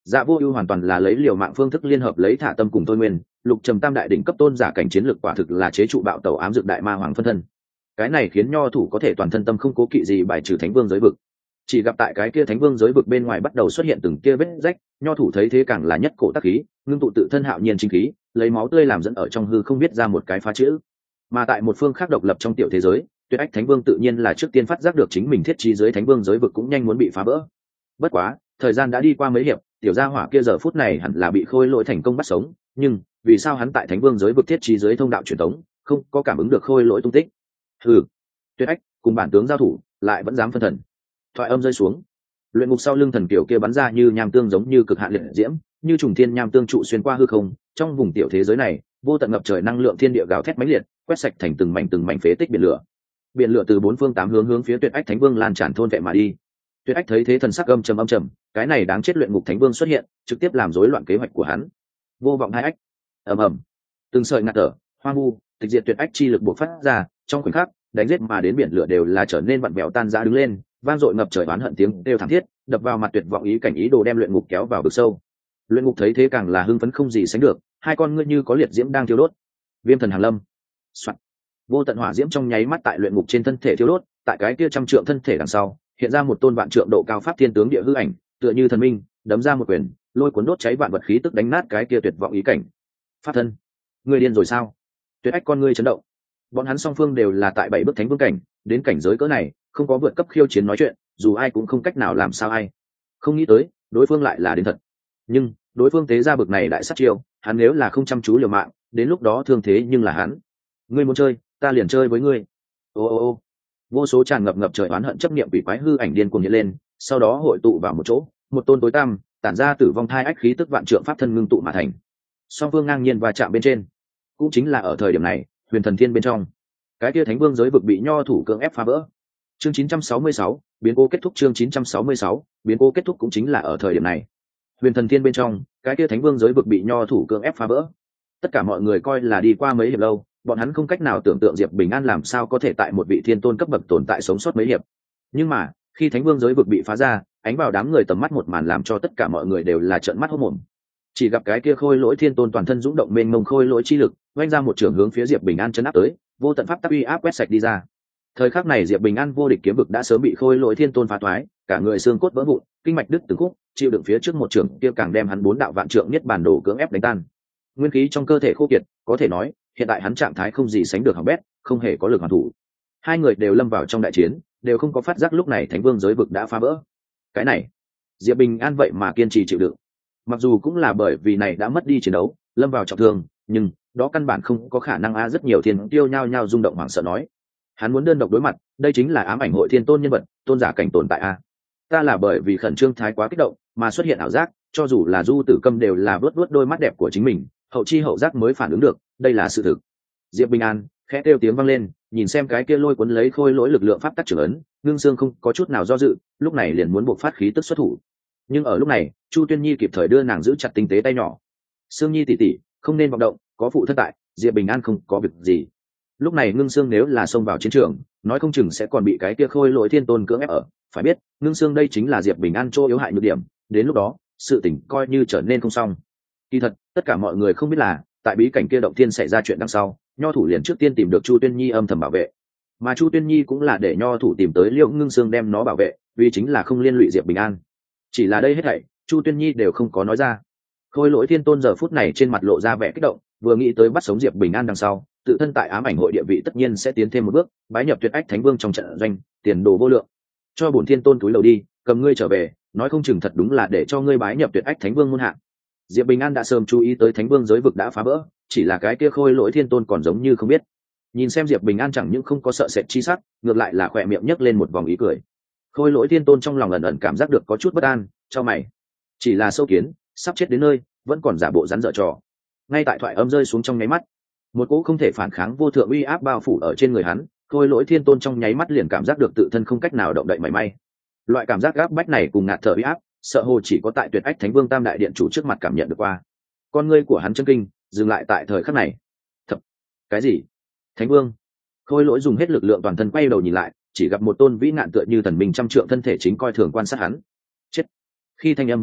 Dạ Vô Ưu hoàn toàn là lấy liều mạng phương thức liên hợp lấy thả tâm cùng tôi nguyên, lục trầm tam đại đỉnh cấp tôn giả cảnh chiến lực quả thực là chế trụ bạo tẩu ám dược đại ma hoàng phân thân. Cái này khiến nho thủ có thể toàn thân tâm không cố kỵ gì bài trừ thánh vương giới vực. Chỉ gặp tại cái kia thánh vương giới vực bên ngoài bắt đầu xuất hiện từng kia vết rách, nho thủ thấy thế càng là nhất cổ tác khí, ngưng tụ tự thân hạo nhiên chính khí, lấy máu tươi làm dẫn ở trong hư không biết ra một cái phá chữ. Mà tại một phương khác độc lập trong tiểu thế giới, Tuyệt Ách Thánh Vương tự nhiên là trước tiên phát giác được chính mình thiết trí dưới thánh vương giới vực cũng nhanh muốn bị phá vỡ. Bất quá, thời gian đã đi qua mấy hiệp, tiểu gia hỏa kia giờ phút này hẳn là bị khôi lỗi thành công bắt sống, nhưng vì sao hắn tại thánh vương giới vực thiết trí dưới thông đạo truyền tống, không có cảm ứng được khôi lỗi tung tích? Hừ, Tuyệt Ách cùng bản tướng giao thủ, lại vẫn dám phân thần. Thoại âm rơi xuống, luyện ngục sau lưng thần kiều kia bắn ra như nham tương giống như cực hạn liệt diễm, như trùng thiên nham tương trụ xuyên qua hư không, trong vùng tiểu thế giới này, vô tận ngập trời năng lượng thiên địa gào thét mãnh liệt, quét sạch thành từng mảnh từng mảnh phế tích biển lửa. Biển lửa từ bốn phương tám hướng hướng phía Tuyệt Ách Thánh Vương lan tràn thôn vệ mà đi. Tuyệt Ách thấy thế thần sắc âm trầm âm trầm, cái này đáng chết luyện ngục thánh vương xuất hiện, trực tiếp làm rối loạn kế hoạch của hắn. Vô vọng hai ách, ầm ầm, từng sợi ngạt thở, hoang vu, tịch diệt tuyệt ách chi lực bộc phát ra, trong khoảnh khắc, đánh giết mà đến biển lửa đều là trở nên vặn vẹo tan rã đứng lên, vang dội ngập trời oán hận tiếng đều thảm thiết, đập vào mặt tuyệt vọng ý cảnh ý đồ đem luyện ngục kéo vào vực sâu. Luyện ngục thấy thế càng là hưng phấn không gì sánh được, hai con ngươi như có liệt diễm đang thiêu đốt. Viêm thần hàng lâm, soạn, vô tận hỏa diễm trong nháy mắt tại luyện ngục trên thân thể thiêu đốt, tại cái kia trăm trượng thân thể đằng sau hiện ra một tôn vạn trượng độ cao pháp thiên tướng địa hư ảnh, tựa như thần minh, đấm ra một quyền, lôi cuốn đốt cháy vạn vật khí tức đánh nát cái kia tuyệt vọng ý cảnh. Pháp thân, ngươi điên rồi sao? Tuyệt Ách con ngươi chấn động. Bọn hắn song phương đều là tại bảy bước thánh vương cảnh, đến cảnh giới cỡ này, không có vượt cấp khiêu chiến nói chuyện, dù ai cũng không cách nào làm sao ai. Không nghĩ tới, đối phương lại là đến thật. Nhưng, đối phương tế ra bực này đại sát chiêu, hắn nếu là không chăm chú liều mạng, đến lúc đó thương thế nhưng là hắn. Ngươi muốn chơi, ta liền chơi với ngươi. Ô ô ô. Vô số tràn ngập ngập trời oán hận chấp niệm quỷ quái hư ảnh điên cuồng hiện lên, sau đó hội tụ vào một chỗ, một tôn tối tăm, tản ra tử vong thai ách khí tức vạn trượng pháp thân ngưng tụ mà thành. Song phương ngang nhiên và chạm bên trên. Cũng chính là ở thời điểm này, huyền thần thiên bên trong, cái kia thánh vương giới vực bị nho thủ cưỡng ép phá vỡ. Chương chín trăm sáu mươi sáu, biến cố kết thúc. Chương chín trăm sáu mươi sáu, biến cố kết thúc cũng chính là ở thời điểm này, huyền thần thiên bên trong, cái kia thánh vương giới vực bị nho thủ cưỡng ép phá vỡ. Tất cả mọi người coi là đi qua mấy hiệp lâu, bọn hắn không cách nào tưởng tượng Diệp Bình An làm sao có thể tại một vị thiên tôn cấp bậc tồn tại sống sót mấy hiệp. Nhưng mà, khi thánh vương giới vực bị phá ra, ánh vào đám người tầm mắt một màn làm cho tất cả mọi người đều là trợn mắt hốt mồm. Chỉ gặp cái kia khôi lỗi thiên tôn toàn thân dũng động mênh mông khôi lỗi chi lực, vung ra một trường hướng phía Diệp Bình An chấn áp tới, vô tận pháp tắc uy áp quét sạch đi ra. Thời khắc này Diệp Bình An vô địch kiếm vực đã sớm bị khôi lỗi thiên tôn phá toái, cả người xương cốt vỡ vụn, kinh mạch đứt từng khúc, chịu đựng phía trước một trường kia càng đem hắn bốn đạo vạn trượng niết bàn đồ cưỡng ép đánh tan. Nguyên khí trong cơ thể khô kiệt, có thể nói, hiện tại hắn trạng thái không gì sánh được hỏng bét, không hề có lực hoàn thủ. Hai người đều lâm vào trong đại chiến, đều không có phát giác lúc này thánh vương giới vực đã phá vỡ. Cái này, Diệp Bình An vậy mà kiên trì chịu đựng. Mặc dù cũng là bởi vì này đã mất đi chiến đấu, lâm vào trọng thương, nhưng đó căn bản không có khả năng a. Rất nhiều thiên tiêu nhao nhao rung động hoảng sợ nói, hắn muốn đơn độc đối mặt, đây chính là ám ảnh hội thiên tôn nhân vật, tôn giả cảnh tồn tại a. Ta là bởi vì khẩn trương thái quá kích động mà xuất hiện ảo giác, cho dù là Du Tử Câm đều là vuốt vuốt đôi mắt đẹp của chính mình, hậu chi hậu giác mới phản ứng được, đây là sự thực. Diệp Bình An khẽ kêu tiếng vang lên, nhìn xem cái kia lôi cuốn lấy khôi lỗi lực lượng pháp tắc trưởng ấn, ngưng xương không có chút nào do dự, lúc này liền muốn buộc phát khí tức xuất thủ. Nhưng ở lúc này, Chu Tuyên Nhi kịp thời đưa nàng giữ chặt tinh tế tay nhỏ. Sương Nhi tỷ tỷ, không nên vọng động, có phụ thân tại, Diệp Bình An không có việc gì. Lúc này ngưng xương nếu là xông vào chiến trường, nói không chừng sẽ còn bị cái kia khôi lỗi thiên tôn cưỡng ép ở. Phải biết, ngưng xương đây chính là Diệp Bình An chỗ yếu hại nhược điểm, đến lúc đó, sự tình coi như trở nên không xong. Kỳ thật, tất cả mọi người không biết là, tại bí cảnh kia động thiên xảy ra chuyện đằng sau, nho thủ liền trước tiên tìm được Chu Tuyên Nhi âm thầm bảo vệ, mà Chu Tuyên Nhi cũng là để nho thủ tìm tới Liễu Ngưng Sương đem nó bảo vệ, vì chính là không liên lụy Diệp Bình An. Chỉ là đây hết thảy, Chu Tuyên Nhi đều không có nói ra. Khôi lỗi thiên tôn giờ phút này trên mặt lộ ra vẻ kích động, vừa nghĩ tới bắt sống Diệp Bình An đằng sau, tự thân tại ám ảnh hội địa vị tất nhiên sẽ tiến thêm một bước, bái nhập Tuyệt Ách Thánh Vương trong trận doanh, tiền đồ vô lượng. Cho bổn thiên tôn túi lầu đi, cầm ngươi trở về, nói không chừng thật đúng là để cho ngươi bái nhập Tuyệt Ách Thánh Vương muôn hạ. Diệp Bình An đã sớm chú ý tới Thánh Vương giới vực đã phá vỡ, chỉ là cái kia khôi lỗi thiên tôn còn giống như không biết. Nhìn xem Diệp Bình An chẳng những không có sợ sệt chi sắc, ngược lại là khỏe miệng nhấc lên một vòng ý cười. Khôi lỗi thiên tôn trong lòng ẩn ẩn cảm giác được có chút bất an, cho mày, chỉ là sâu kiến, sắp chết đến nơi, vẫn còn giả bộ rắn dở trò. Ngay tại thoại âm rơi xuống trong nháy mắt, một cỗ không thể phản kháng vô thượng uy áp bao phủ ở trên người hắn, khôi lỗi thiên tôn trong nháy mắt liền cảm giác được tự thân không cách nào động đậy mảy may. Loại cảm giác gáp bách này cùng ngạt thở uy áp, sợ hồ chỉ có tại Tuyệt Ách Thánh Vương Tam Đại Điện chủ trước mặt cảm nhận được qua. Con ngươi của hắn chân kinh, dừng lại tại thời khắc này. Thật, cái gì? Thánh Vương? Khôi lỗi dùng hết lực lượng toàn thân quay đầu nhìn lại, chỉ gặp một tôn vĩ nạn tựa như thần minh trăm trượng thân thể chính coi thường quan sát hắn. Chết! Khi thanh âm vang lên,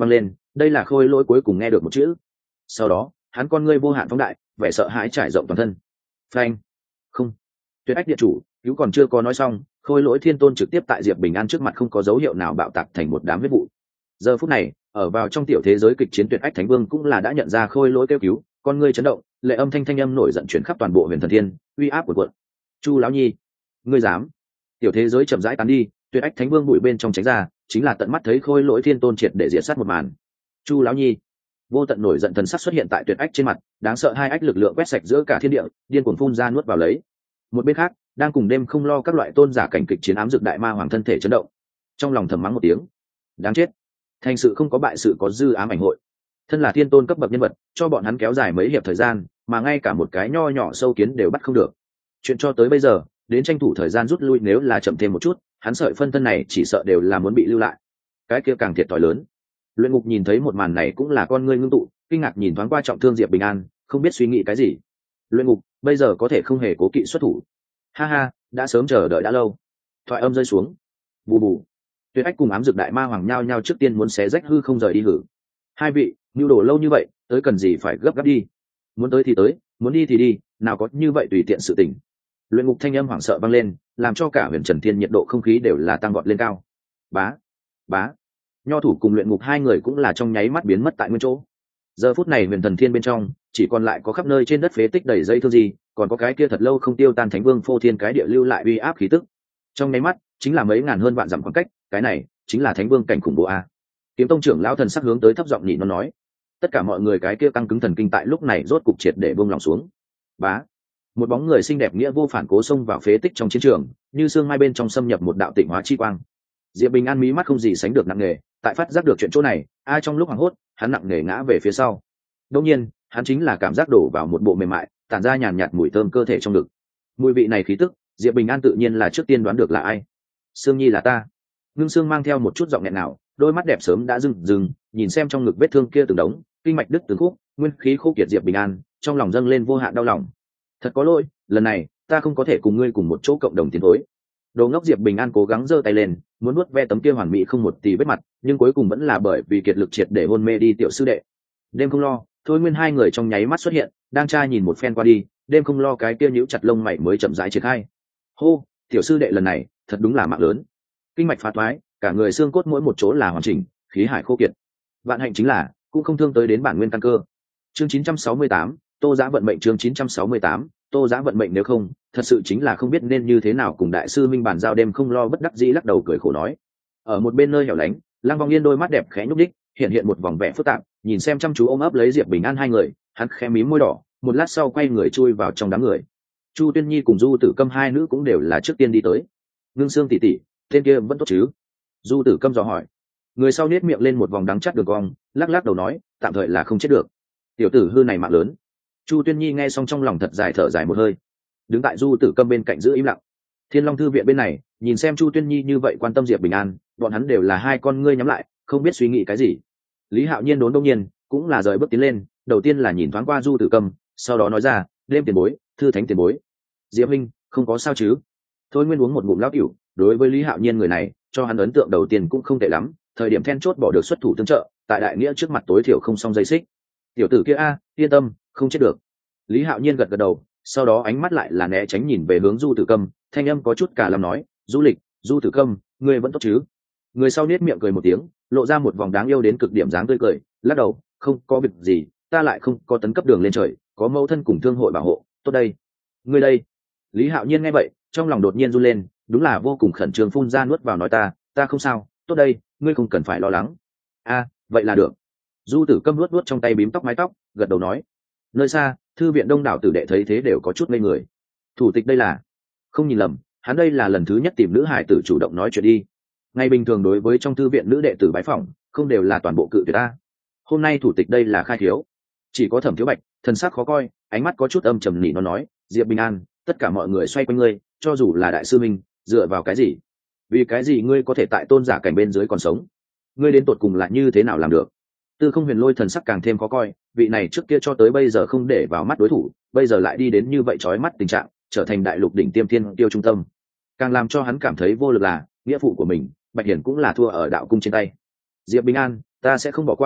đây là khôi lỗi cuối cùng nghe được một chữ. Sau đó hắn con ngươi vô hạn phóng đại, vẻ sợ hãi trải rộng toàn thân. Phanh! Không! Tuyệt ách địa chủ cứu còn chưa có nói xong, khôi lỗi thiên tôn trực tiếp tại Diệp Bình An trước mặt không có dấu hiệu nào bạo tạc thành một đám huyết vụ. Giờ phút này ở vào trong tiểu thế giới kịch chiến Tuyệt ách thánh vương cũng là đã nhận ra khôi lỗi kêu cứu, con ngươi chấn động, lệ âm thanh thanh âm nổi giận chuyển khắp toàn bộ huyền thần thiên, uy áp của quận. Chu lão nhi, ngươi dám! Tiểu thế giới chậm rãi tán đi, Tuyệt ách thánh vương bụi bên trong tránh ra, chính là tận mắt thấy khôi lỗi thiên tôn triệt để diệt sát một màn. Chu lão nhi! Vô tận nổi giận thần sắc xuất hiện tại Tuyệt ách trên mặt, đáng sợ hai ách lực lượng quét sạch giữa cả thiên địa, điên cuồng phun ra nuốt vào lấy. Một bên khác đang cùng đêm không lo các loại tôn giả cảnh kịch chiến ám dược đại ma hoàng thân thể chấn động, trong lòng thầm mắng một tiếng, đáng chết, thành sự không có bại sự có dư ám ảnh hội, thân là thiên tôn cấp bậc nhân vật cho bọn hắn kéo dài mấy hiệp thời gian mà ngay cả một cái nho nhỏ sâu kiến đều bắt không được. Chuyện cho tới bây giờ đến tranh thủ thời gian rút lui, nếu là chậm thêm một chút hắn sợi phân thân này chỉ sợ đều là muốn bị lưu lại, cái kia càng thiệt thòi lớn. Luyện ngục nhìn thấy một màn này cũng là con ngươi ngưng tụ, kinh ngạc nhìn thoáng qua trọng thương Diệp Bình An, không biết suy nghĩ cái gì. Luyện ngục bây giờ có thể không hề cố kỵ xuất thủ, ha ha, đã sớm chờ đợi đã lâu. Thoại âm rơi xuống, bù bù, Tuyệt ách cùng ám dược đại ma hoàng nhao nhao trước tiên muốn xé rách hư không rời đi hử. Hai vị nhu đồ lâu như vậy tới cần gì phải gấp gáp đi, muốn tới thì tới, muốn đi thì đi, nào có như vậy tùy tiện sự tình. Luyện ngục thanh âm hoảng sợ vang lên, làm cho cả huyền trần thiên nhiệt độ không khí đều là tăng vọt lên cao. Bá bá, nho thủ cùng luyện ngục hai người cũng là trong nháy mắt biến mất tại nguyên chỗ. Giờ phút này huyền thần thiên bên trong chỉ còn lại có khắp nơi trên đất phế tích đầy dây thương gì, còn có cái kia thật lâu không tiêu tan thánh vương phô thiên cái địa lưu lại uy áp khí tức. Trong nháy mắt chính là mấy ngàn hơn vạn dặm khoảng cách, cái này chính là thánh vương cảnh khủng bố a. Kiếm tông trưởng lão thần sắc hướng tới thấp giọng nhị nó nói, tất cả mọi người cái kia căng cứng thần kinh tại lúc này rốt cục triệt để buông lòng xuống. Bá, một bóng người xinh đẹp nghĩa vô phản cố xông vào phế tích trong chiến trường, như xương mai bên trong xâm nhập một đạo tịnh hóa chi quang. Diệp Bình An mí mắt không gì sánh được nặng nề, tại phát giác được chuyện chỗ này, ai trong lúc hoảng hốt hắn nặng nề ngã về phía sau. Đương nhiên hắn chính là cảm giác đổ vào một bộ mềm mại tản ra nhàn nhạt mùi thơm cơ thể trong ngực. Mùi vị này khí tức Diệp Bình An tự nhiên là trước tiên đoán được là ai. Sương Nhi là ta. Ngưng Sương mang theo một chút giọng nghẹn nào, đôi mắt đẹp sớm đã rừng rừng nhìn xem trong ngực vết thương kia từng đống, kinh mạch đứt từng khúc, nguyên khí khô kiệt Diệp Bình An trong lòng dâng lên vô hạn đau lòng. Thật có lỗi, lần này ta không có thể cùng ngươi cùng một chỗ cộng đồng tiến thối. Đồ ngốc Diệp Bình An cố gắng giơ tay lên muốn nuốt ve tấm kia hoàn mỹ không một tì vết mặt, nhưng cuối cùng vẫn là bởi vì kiệt lực triệt để hôn mê đi tiểu sư đệ. Đêm không lo thôi nguyên hai người trong nháy mắt xuất hiện, đang tra nhìn một phen qua đi, đêm không lo cái kia nhíu chặt lông mày mới chậm rãi triển khai. Hô, tiểu sư đệ lần này thật đúng là mạng lớn, kinh mạch phá toái, cả người xương cốt mỗi một chỗ là hoàn chỉnh, khí hải khô kiệt. Vạn hạnh chính là cũng không thương tới đến bản nguyên căn cơ. Chương chín trăm sáu mươi tám, Tô Giá vận mệnh. Chương chín trăm sáu mươi tám, Tô Giá vận mệnh, nếu không thật sự chính là không biết nên như thế nào cùng đại sư minh bàn giao. Đêm không lo bất đắc dĩ lắc đầu cười khổ nói. Ở một bên nơi hẻo lánh, Lăng Vong Yên đôi mắt đẹp khẽ nhúc đích, hiện hiện một vòng vẻ phức tạp, nhìn xem chăm chú ôm ấp lấy Diệp Bình An hai người, hắn khẽ mím môi đỏ, một lát sau quay người chui vào trong đám người. Chu Tuyên Nhi cùng Du Tử Câm hai nữ cũng đều là trước tiên đi tới. Ngưng Sương tỷ tỷ, tên kia vẫn tốt chứ? Du Tử Câm dò hỏi. Người sau nết miệng lên một vòng đắng chát đường cong, lắc lắc đầu nói, tạm thời là không chết được. Tiểu tử hư này mạng lớn. Chu Tuyên Nhi nghe xong trong lòng thật dài thở dài một hơi, đứng tại Du Tử Câm bên cạnh giữ im lặng. Thiên Long thư viện bên này nhìn xem Chu Tuyên Nhi như vậy quan tâm Diệp Bình An, bọn hắn đều là hai con ngươi nhắm lại, không biết suy nghĩ cái gì. Lý Hạo Nhiên đốn đông nhiên cũng là rời bước tiến lên, đầu tiên là nhìn thoáng qua Du Tử Câm, sau đó nói ra, đêm tiền bối, thư thánh tiền bối, Diệp Minh không có sao chứ? Thôi Nguyên uống một ngụm lão cửu, đối với Lý Hạo Nhiên người này cho hắn ấn tượng đầu tiên cũng không tệ lắm, thời điểm then chốt bỏ được xuất thủ tương trợ, tại đại nghĩa trước mặt tối thiểu không xong dây xích. Tiểu tử kia a, yên tâm, không chết được. Lý Hạo Nhiên gật gật đầu, sau đó ánh mắt lại là né tránh nhìn về hướng Du Tử Câm, thanh âm có chút cả lăm nói, Du Lịch, Du Tử Câm, ngươi vẫn tốt chứ? Người sau nết miệng cười một tiếng, lộ ra một vòng đáng yêu đến cực điểm dáng tươi cười, lắc đầu, không có việc gì, ta lại không có tấn cấp đường lên trời, có mẫu thân cùng thương hội bảo hộ, tốt đây. Ngươi đây. Lý Hạo Nhiên nghe vậy, trong lòng đột nhiên run lên, đúng là vô cùng khẩn trương, phun ra nuốt vào nói, ta, ta không sao, tốt đây, ngươi không cần phải lo lắng. A, vậy là được. Du Tử Câm nuốt nuốt trong tay bím tóc mái tóc, gật đầu nói. Nơi xa, thư viện đông đảo tử đệ thấy thế đều có chút ngây người. Thủ tịch đây là? Không nhìn lầm, hắn đây là lần thứ nhất tìm nữ hải tử chủ động nói chuyện đi. Ngày bình thường đối với trong thư viện nữ đệ tử bái phỏng, không đều là toàn bộ cự tuyệt ta. Hôm nay thủ tịch đây là khai thiếu. Chỉ có Thẩm Thiếu Bạch, thần sắc khó coi, ánh mắt có chút âm trầm nỉ nó nói, Diệp Bình An, tất cả mọi người xoay quanh ngươi, cho dù là đại sư minh, dựa vào cái gì? Vì cái gì ngươi có thể tại tôn giả cảnh bên dưới còn sống? Ngươi đến tột cùng là như thế nào làm được? Tư Không Huyền Lôi thần sắc càng thêm khó coi, vị này trước kia cho tới bây giờ không để vào mắt đối thủ, bây giờ lại đi đến như vậy chói mắt tình trạng, trở thành đại lục đỉnh tiêm thiên tiêu trung tâm. Càng làm cho hắn cảm thấy vô lực là, nghĩa phụ của mình, Bạch Hiển cũng là thua ở đạo cung trên tay. Diệp Bình An, ta sẽ không bỏ qua,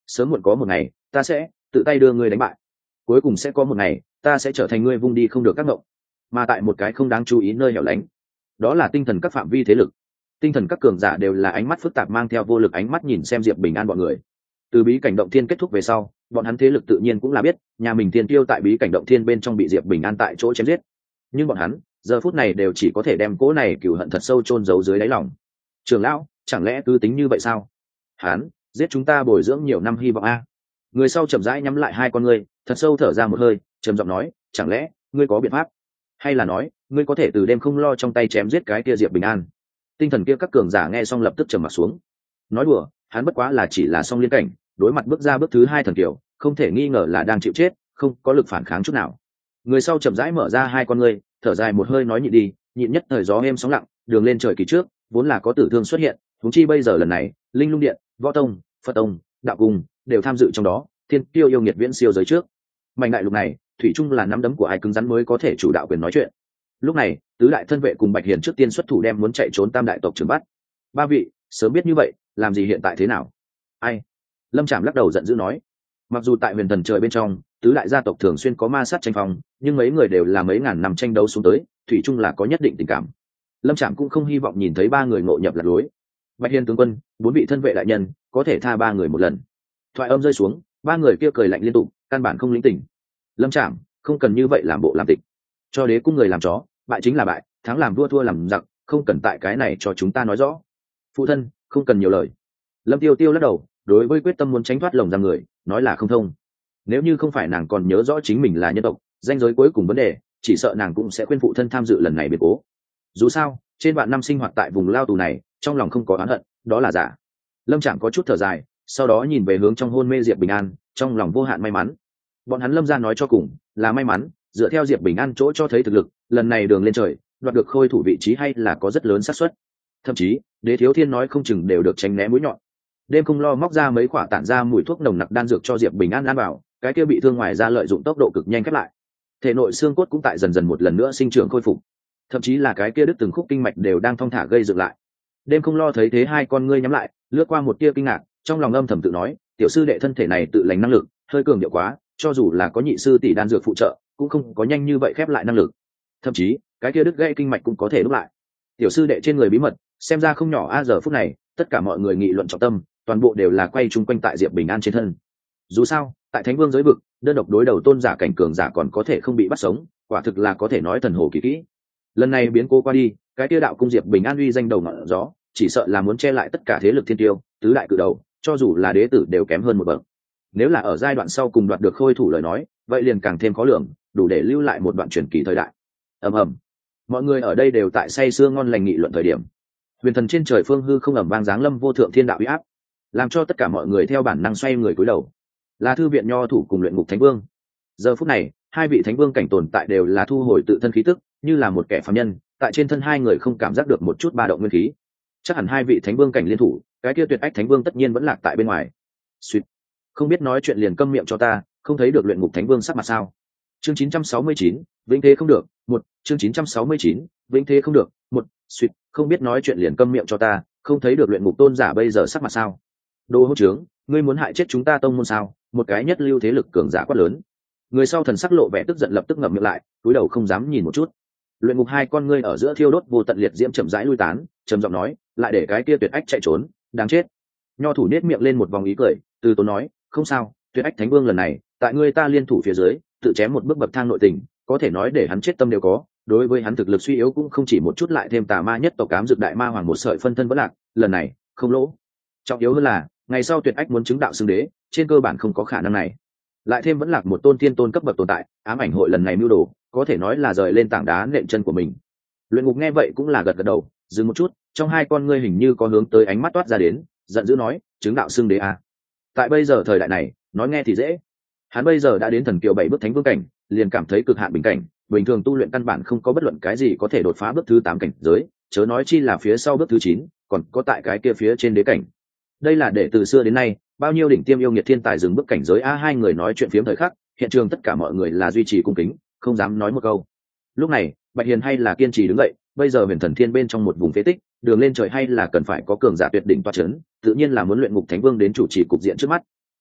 sớm muộn có một ngày ta sẽ tự tay đưa ngươi đánh bại, cuối cùng sẽ có một ngày ta sẽ trở thành ngươi vung đi không được các ngộng. Mà tại một cái không đáng chú ý nơi hẻo lánh, đó là tinh thần các phạm vi thế lực. Tinh thần các cường giả đều là ánh mắt phức tạp mang theo vô lực ánh mắt nhìn xem Diệp Bình An bọn người. Từ bí cảnh động thiên kết thúc về sau, bọn hắn thế lực tự nhiên cũng là biết nhà mình tiên tiêu tại bí cảnh động thiên bên trong bị Diệp Bình An tại chỗ chém giết, nhưng bọn hắn giờ phút này đều chỉ có thể đem cỗ này cừu hận thật sâu chôn giấu dưới đáy lòng. Trường lão, chẳng lẽ cứ tính như vậy sao? Hắn giết chúng ta bồi dưỡng nhiều năm hy vọng a. Người sau chậm rãi nhắm lại hai con ngươi, thật sâu thở ra một hơi, trầm giọng nói, chẳng lẽ ngươi có biện pháp, hay là nói ngươi có thể từ đêm không lo trong tay chém giết cái kia Diệp Bình An? Tinh thần kia các cường giả nghe xong lập tức trầm mặt xuống. Nói đùa, hắn bất quá là chỉ là song liên cảnh, đối mặt bước ra bước thứ hai thần kiều, không thể nghi ngờ là đang chịu chết, không có lực phản kháng chút nào. Người sau chậm rãi mở ra hai con ngươi, thở dài một hơi nói nhịn đi, nhịn nhất thời gió êm sóng lặng, đường lên trời kỳ trước vốn là có tử thương xuất hiện, huống chi bây giờ lần này linh lung điện, võ tông, phật tông, đạo cung đều tham dự trong đó, thiên tiêu yêu nghiệt viễn siêu giới trước. Mảnh đại lục này thủy chung là nắm đấm của ai cứng rắn mới có thể chủ đạo quyền nói chuyện. Lúc này tứ đại thân vệ cùng Bạch Hiền trước tiên xuất thủ đem muốn chạy trốn tam đại tộc trưởng bắt. Ba vị sớm biết như vậy, làm gì hiện tại thế nào? Ai? Lâm Trạm lắc đầu giận dữ nói, mặc dù tại huyền thần trời bên trong tứ đại gia tộc thường xuyên có ma sát tranh phong, nhưng mấy người đều là mấy ngàn năm tranh đấu xuống tới, thủy chung là có nhất định tình cảm. Lâm Trạm cũng không hy vọng nhìn thấy ba người ngộ nhập lạc lối. Bạch Hiền tướng quân, bốn vị thân vệ đại nhân, có thể tha ba người một lần. Thoại âm rơi xuống, ba người kia cười lạnh liên tục, căn bản không lĩnh tỉnh. Lâm Trạm, không cần như vậy làm bộ làm tịch, cho đế cung người làm chó, bại chính là bại, thắng làm vua thua làm giặc, không cần tại cái này cho chúng ta nói rõ. Phụ thân, không cần nhiều lời. Lâm Tiêu Tiêu lắc đầu, đối với quyết tâm muốn tránh thoát lồng giam người, nói là không thông. Nếu như không phải nàng còn nhớ rõ chính mình là nhân tộc, danh giới cuối cùng vấn đề, chỉ sợ nàng cũng sẽ khuyên phụ thân tham dự lần này biến cố. Dù sao, trên vạn năm sinh hoạt tại vùng lao tù này, trong lòng không có oán hận, đó là giả. Lâm Trạm có chút thở dài, sau đó nhìn về hướng trong hôn mê Diệp Bình An, trong lòng vô hạn may mắn. Bọn hắn Lâm gia nói cho cùng là may mắn, dựa theo Diệp Bình An chỗ cho thấy thực lực, lần này đường lên trời, đoạt được khôi thủ vị trí hay là có rất lớn xác suất. Thậm chí, Đế Thiếu Thiên nói không chừng đều được tránh né mũi nhọn. Đêm không lo móc ra mấy quả tản ra mùi thuốc nồng nặc đan dược cho Diệp Bình An ăn vào, cái kia bị thương ngoài ra lợi dụng tốc độ cực nhanh khép lại. Thể nội xương cốt cũng tại dần dần một lần nữa sinh trưởng khôi phục, thậm chí là cái kia đứt từng khúc kinh mạch đều đang thong thả gây dựng lại. Đêm không lo thấy thế hai con ngươi nhắm lại, lướt qua một tia kinh ngạc, trong lòng âm thầm tự nói, tiểu sư đệ thân thể này tự lành năng lực hơi cường điệu quá, cho dù là có nhị sư tỷ đan dược phụ trợ, cũng không có nhanh như vậy khép lại năng lực. Thậm chí, cái kia đứt gãy kinh mạch cũng có thể đúc lại. Tiểu sư đệ trên người bí mật, xem ra không nhỏ a. Giờ phút này, tất cả mọi người nghị luận trọng tâm, toàn bộ đều là quay chung quanh tại Diệp Bình An trên thân. Dù sao, tại Thánh Vương giới vực, đơn độc đối đầu tôn giả cảnh cường giả còn có thể không bị bắt sống, quả thực là có thể nói thần hồ kỳ kỹ. Lần này biến cố qua đi, cái tiêu đạo cung Diệp Bình An uy danh đầu ngọn gió, chỉ sợ là muốn che lại tất cả thế lực thiên tiêu, tứ đại cự đầu, cho dù là đế tử đều kém hơn một bậc. Nếu là ở giai đoạn sau cùng đoạt được khôi thủ lời nói, vậy liền càng thêm khó lường, đủ để lưu lại một đoạn truyền kỳ thời đại. Ầm ầm, mọi người ở đây đều tại say sưa ngon lành nghị luận thời điểm, huyền thần trên trời phương hư không ầm vang giáng lâm vô thượng thiên đạo uy áp, làm cho tất cả mọi người theo bản năng xoay người cúi đầu. Là thư viện nho thủ cùng luyện ngục thánh vương. Giờ phút này, hai vị thánh vương cảnh tồn tại đều là thu hồi tự thân khí tức, như là một kẻ phàm nhân, tại trên thân hai người không cảm giác được một chút ba động nguyên khí. Chắc hẳn hai vị thánh vương cảnh liên thủ, cái kia tuyệt ách thánh vương tất nhiên vẫn lạc tại bên ngoài. Xuyệt, không biết nói chuyện liền câm miệng cho ta, không thấy được luyện ngục thánh vương sắc mặt sao? Chương chín trăm sáu mươi chín, vĩnh thế không được, một, chương chín trăm sáu mươi chín, vĩnh thế không được, một, xuyệt, không biết nói chuyện liền câm miệng cho ta, không thấy được luyện ngục tôn giả bây giờ sắc mặt sao? Đồ hỗn trướng, ngươi muốn hại chết chúng ta tông môn sao? Một cái nhất lưu thế lực cường giả quát lớn. Người sau thần sắc lộ vẻ tức giận lập tức ngậm miệng lại, cúi đầu không dám nhìn một chút. Luyện ngục hai con ngươi ở giữa thiêu đốt vô tận liệt diễm chậm rãi lui tán, trầm giọng nói, lại để cái kia tuyệt ách chạy trốn, đáng chết. Nho thủ nết miệng lên một vòng ý cười, từ tốn nói, không sao, tuyệt ách thánh vương lần này, tại ngươi ta liên thủ phía dưới, tự chém một bước bậc thang nội tình, có thể nói để hắn chết tâm đều có. Đối với hắn thực lực suy yếu cũng không chỉ một chút, lại thêm tà ma nhất tộc cám dược đại ma hoàng một sợi phân thân vẫn lạc, lần này không lỗ. Trọng yếu hơn là, ngày sau tuyệt ách muốn chứng đạo xưng đế, trên cơ bản không có khả năng này. Lại thêm vẫn lạc một tôn thiên tôn cấp bậc tồn tại, ám ảnh hội lần này mưu đồ, có thể nói là rời lên tảng đá nện chân của mình. Luyện ngục nghe vậy cũng là gật gật đầu, dừng một chút, trong hai con ngươi hình như có hướng tới ánh mắt toát ra đến, giận dữ nói, chứng đạo xưng đế à. Tại bây giờ thời đại này, nói nghe thì dễ. Hắn bây giờ đã đến thần kiều bảy bước thánh vương cảnh, liền cảm thấy cực hạn bình cảnh, bình thường tu luyện căn bản không có bất luận cái gì có thể đột phá bước thứ tám cảnh giới, chớ nói chi là phía sau bước thứ chín, còn có tại cái kia phía trên đế cảnh. Đây là để từ xưa đến nay, bao nhiêu đỉnh tiêm yêu nghiệt thiên tài dừng bước cảnh giới a. Hai người nói chuyện phiếm thời khắc, hiện trường tất cả mọi người là duy trì cung kính, không dám nói một câu. Lúc này, Bạch Hiền hay là kiên trì đứng dậy, bây giờ huyền thần thiên bên trong một vùng phế tích, đường lên trời hay là cần phải có cường giả tuyệt đỉnh toa chấn, tự nhiên là muốn luyện ngục thánh vương đến chủ trì cục diện trước mắt.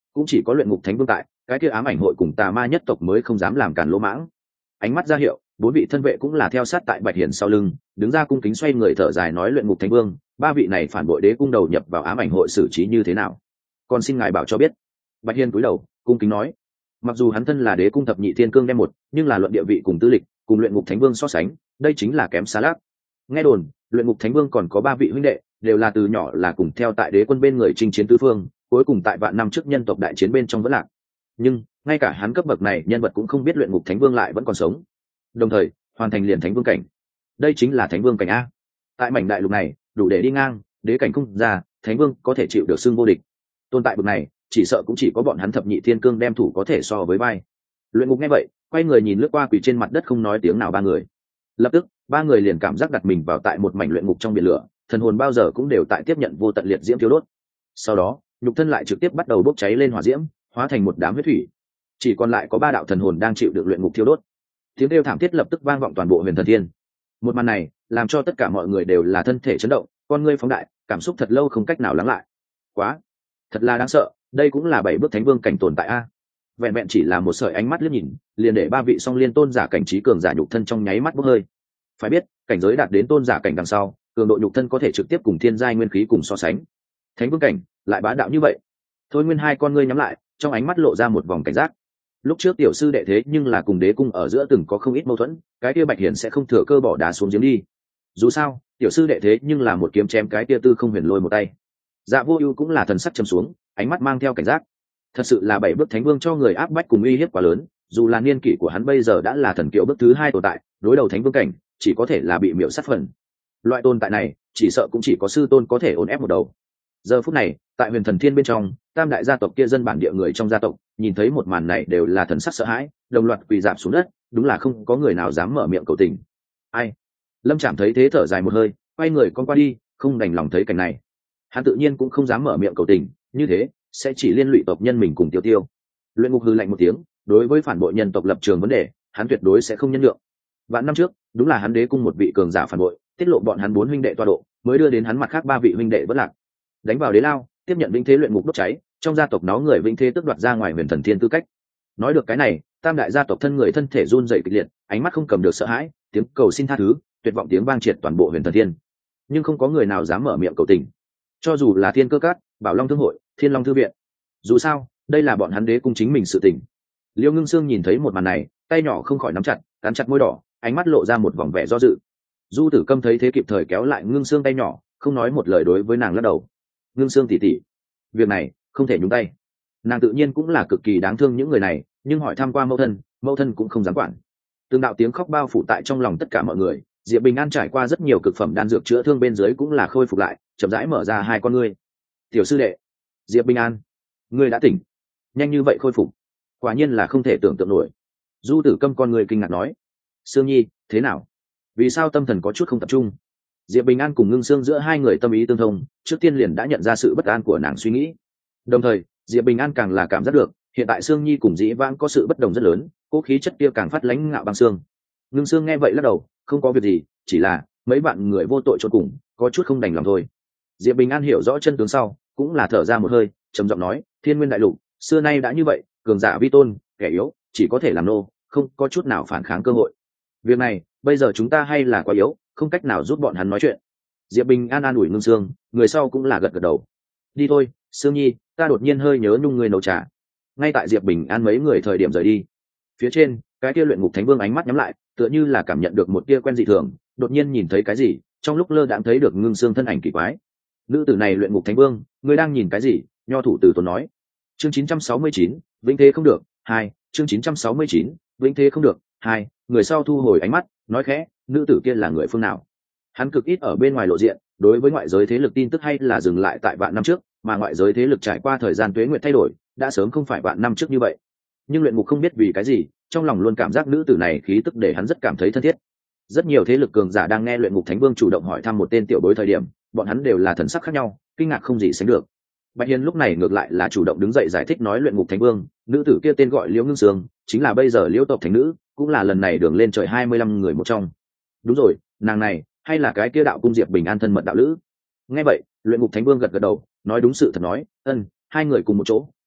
cũng chỉ có luyện ngục thánh vương tại, cái kia ám ảnh hội cùng tà ma nhất tộc mới không dám làm cản lỗ mãng. Ánh mắt ra hiệu, bốn vị thân vệ cũng là theo sát tại Bạch Hiền sau lưng, đứng ra cung kính xoay người thở dài nói luyện ngục thánh vương, ba vị này phản bội đế cung đầu nhập vào ám ảnh hội xử trí như thế nào? Còn xin ngài bảo cho biết. Bạch Hiền cúi đầu, cung kính nói, mặc dù hắn thân là đế cung thập nhị thiên cương đem một, nhưng là luận địa vị cùng tư lịch, cùng luyện ngục thánh vương so sánh, đây chính là kém xa lác. Nghe đồn, luyện ngục thánh vương còn có ba vị huynh đệ, đều là từ nhỏ là cùng theo tại đế quân bên người chinh chiến tứ phương, cuối cùng tại vạn năm trước nhân tộc đại chiến bên trong vẫn lạc. Nhưng ngay cả hắn cấp bậc này nhân vật cũng không biết luyện ngục thánh vương lại vẫn còn sống, đồng thời hoàn thành liền thánh vương cảnh. Đây chính là thánh vương cảnh a. Tại mảnh đại lục này, đủ để đi ngang đế cảnh không ra, thánh vương có thể chịu được xưng vô địch. Tồn tại bậc này, chỉ sợ cũng chỉ có bọn hắn thập nhị thiên cương đem thủ có thể so với vai. Luyện ngục nghe vậy, quay người nhìn lướt qua quỳ trên mặt đất không nói tiếng nào ba người. Lập tức, ba người liền cảm giác đặt mình vào tại một mảnh luyện ngục trong biển lửa, thần hồn bao giờ cũng đều tại tiếp nhận vô tận liệt diễm thiêu đốt. Sau đó, nhục thân lại trực tiếp bắt đầu bốc cháy lên hỏa diễm, hóa thành một đám huyết thủy. Chỉ còn lại có ba đạo thần hồn đang chịu được luyện ngục thiêu đốt. Tiếng kêu thảm thiết lập tức vang vọng toàn bộ huyền thần thiên. Một màn này làm cho tất cả mọi người đều là thân thể chấn động, con ngươi phóng đại, cảm xúc thật lâu không cách nào lắng lại. Quá, thật là đáng sợ, đây cũng là bảy bước thánh vương cảnh tồn tại a. Vẹn vẹn chỉ là một sợi ánh mắt liếc nhìn, liền để ba vị song liên tôn giả cảnh trí cường giả nhục thân trong nháy mắt bốc hơi. Phải biết, cảnh giới đạt đến tôn giả cảnh đằng sau, cường độ nhục thân có thể trực tiếp cùng thiên giai nguyên khí cùng so sánh. Thánh vương cảnh lại bá đạo như vậy. Thôi Nguyên hai con ngươi nhắm lại, trong ánh mắt lộ ra một vòng cảnh giác. Lúc trước tiểu sư đệ thế nhưng là cùng đế cung ở giữa từng có không ít mâu thuẫn, cái kia Bạch Hiển sẽ không thừa cơ bỏ đá xuống giếng đi. Dù sao, tiểu sư đệ thế nhưng là một kiếm chém cái kia Tư Không Huyền Lôi một tay. Dạ Vô Ưu cũng là thần sắc trầm xuống, ánh mắt mang theo cảnh giác. Thật sự là bảy bước thánh vương cho người áp bách cùng uy hiếp quá lớn, dù là niên kỷ của hắn bây giờ đã là thần kiệu bước thứ hai tồn tại, đối đầu thánh vương cảnh, chỉ có thể là bị miểu sát phần. Loại tồn tại này, chỉ sợ cũng chỉ có sư tôn có thể ổn ép một đầu. Giờ phút này, tại Huyền Thần Thiên bên trong, tam đại gia tộc kia dân bản địa người trong gia tộc, nhìn thấy một màn này đều là thần sắc sợ hãi, đồng loạt quỳ rạp xuống đất, đúng là không có người nào dám mở miệng cầu tình. Ai? Lâm Trảm thấy thế thở dài một hơi, quay người con qua đi, không đành lòng thấy cảnh này. Hắn tự nhiên cũng không dám mở miệng cầu tình, như thế sẽ chỉ liên lụy tộc nhân mình cùng Tiêu Tiêu. Luyện Ngục hừ lạnh một tiếng, đối với phản bội nhân tộc lập trường vấn đề, hắn tuyệt đối sẽ không nhân nhượng. Vạn năm trước, đúng là hắn đế cung một vị cường giả phản bội, tiết lộ bọn hắn bốn huynh đệ tọa độ, mới đưa đến hắn mặt khác ba vị huynh đệ vỡ lạc. Đánh vào đế lao, tiếp nhận vĩnh thế luyện ngục đốt cháy, trong gia tộc nó người vĩnh thế tức đoạt ra ngoài Huyền Thần Thiên tư cách. Nói được cái này, tam đại gia tộc thân người thân thể run rẩy kịch liệt, ánh mắt không cầm được sợ hãi, tiếng cầu xin tha thứ, tuyệt vọng tiếng vang triệt toàn bộ Huyền Thần Thiên. Nhưng không có người nào dám mở miệng cầu tình. Cho dù là Thiên Cơ Các, Bảo Long Thương hội, Thiên Long thư viện. Dù sao, đây là bọn hắn đế cung chính mình sự tình. Liêu Ngưng Sương nhìn thấy một màn này, tay nhỏ không khỏi nắm chặt, cắn chặt môi đỏ, ánh mắt lộ ra một vòng vẻ do dự. Du Tử Câm thấy thế kịp thời kéo lại Ngưng Sương tay nhỏ, không nói một lời đối với nàng lắc đầu. Ngưng Sương tỷ tỷ, việc này không thể nhúng tay. Nàng tự nhiên cũng là cực kỳ đáng thương những người này, nhưng hỏi thăm qua mẫu thân, mẫu thân cũng không dám quản. Từng đạo tiếng khóc bao phủ tại trong lòng tất cả mọi người. Diệp Bình An trải qua rất nhiều cực phẩm đan dược chữa thương bên dưới cũng là khôi phục lại, chậm rãi mở ra hai con ngươi. Tiểu sư đệ, Diệp Bình An, ngươi đã tỉnh, nhanh như vậy khôi phục, quả nhiên là không thể tưởng tượng nổi. Du Tử Câm con người kinh ngạc nói. Sương Nhi, thế nào? Vì sao tâm thần có chút không tập trung? Diệp Bình An cùng Ngưng Sương giữa hai người tâm ý tương thông, trước tiên liền đã nhận ra sự bất an của nàng suy nghĩ. Đồng thời, Diệp Bình An càng là cảm giác được, hiện tại Sương Nhi cùng Dĩ Vãng có sự bất đồng rất lớn, cố khí chất kia càng phát lãnh ngạo băng xương. Ngưng Sương nghe vậy lắc đầu, không có việc gì, chỉ là mấy bạn người vô tội chôn cùng, có chút không đành lòng thôi. Diệp Bình An hiểu rõ chân tướng sau, cũng là thở ra một hơi, trầm giọng nói, Thiên Nguyên đại lục, xưa nay đã như vậy, cường giả vi tôn, kẻ yếu chỉ có thể làm nô, không có chút nào phản kháng cơ hội. Việc này, bây giờ chúng ta hay là quá yếu, không cách nào giúp bọn hắn nói chuyện. Diệp Bình An an ủi Ngưng Sương, người sau cũng là gật gật đầu. Đi thôi, Sương Nhi, ta đột nhiên hơi nhớ nhung người nấu trà. Ngay tại Diệp Bình An mấy người thời điểm rời đi, phía trên, cái kia luyện ngục thánh vương ánh mắt nhắm lại, tựa như là cảm nhận được một tia quen dị thường, đột nhiên nhìn thấy cái gì, trong lúc lơ đãng thấy được Ngưng Sương thân ảnh kỳ quái. Nữ tử này luyện ngục thánh vương, ngươi đang nhìn cái gì? Nho thủ từ tốn nói. Chương chín trăm sáu mươi chín, vĩnh thế không được, hai, chương chín trăm sáu mươi chín, vĩnh thế không được, hai, người sau thu hồi ánh mắt, nói khẽ, nữ tử kia là người phương nào? Hắn cực ít ở bên ngoài lộ diện, đối với ngoại giới thế lực tin tức hay là dừng lại tại vạn năm trước, mà ngoại giới thế lực trải qua thời gian tuế nguyệt thay đổi, đã sớm không phải vạn năm trước như vậy. Nhưng luyện ngục không biết vì cái gì, trong lòng luôn cảm giác nữ tử này khí tức để hắn rất cảm thấy thân thiết. Rất nhiều thế lực cường giả đang nghe luyện ngục thánh vương chủ động hỏi thăm một tên tiểu bối thời điểm, bọn hắn đều là thần sắc khác nhau, kinh ngạc không gì sánh được. Bạch Hiên lúc này ngược lại là chủ động đứng dậy giải thích nói luyện ngục thánh vương, nữ tử kia tên gọi Liễu Ngưng Sương, chính là bây giờ Liễu tộc thánh nữ, cũng là lần này đường lên trời hai mươi lăm người một trong. Đúng rồi, nàng này hay là cái kia đạo cung Diệp Bình An thân mật đạo lữ. Nghe vậy, luyện ngục thánh vương gật gật đầu, nói đúng sự thật nói, ân, hai người cùng một chỗ,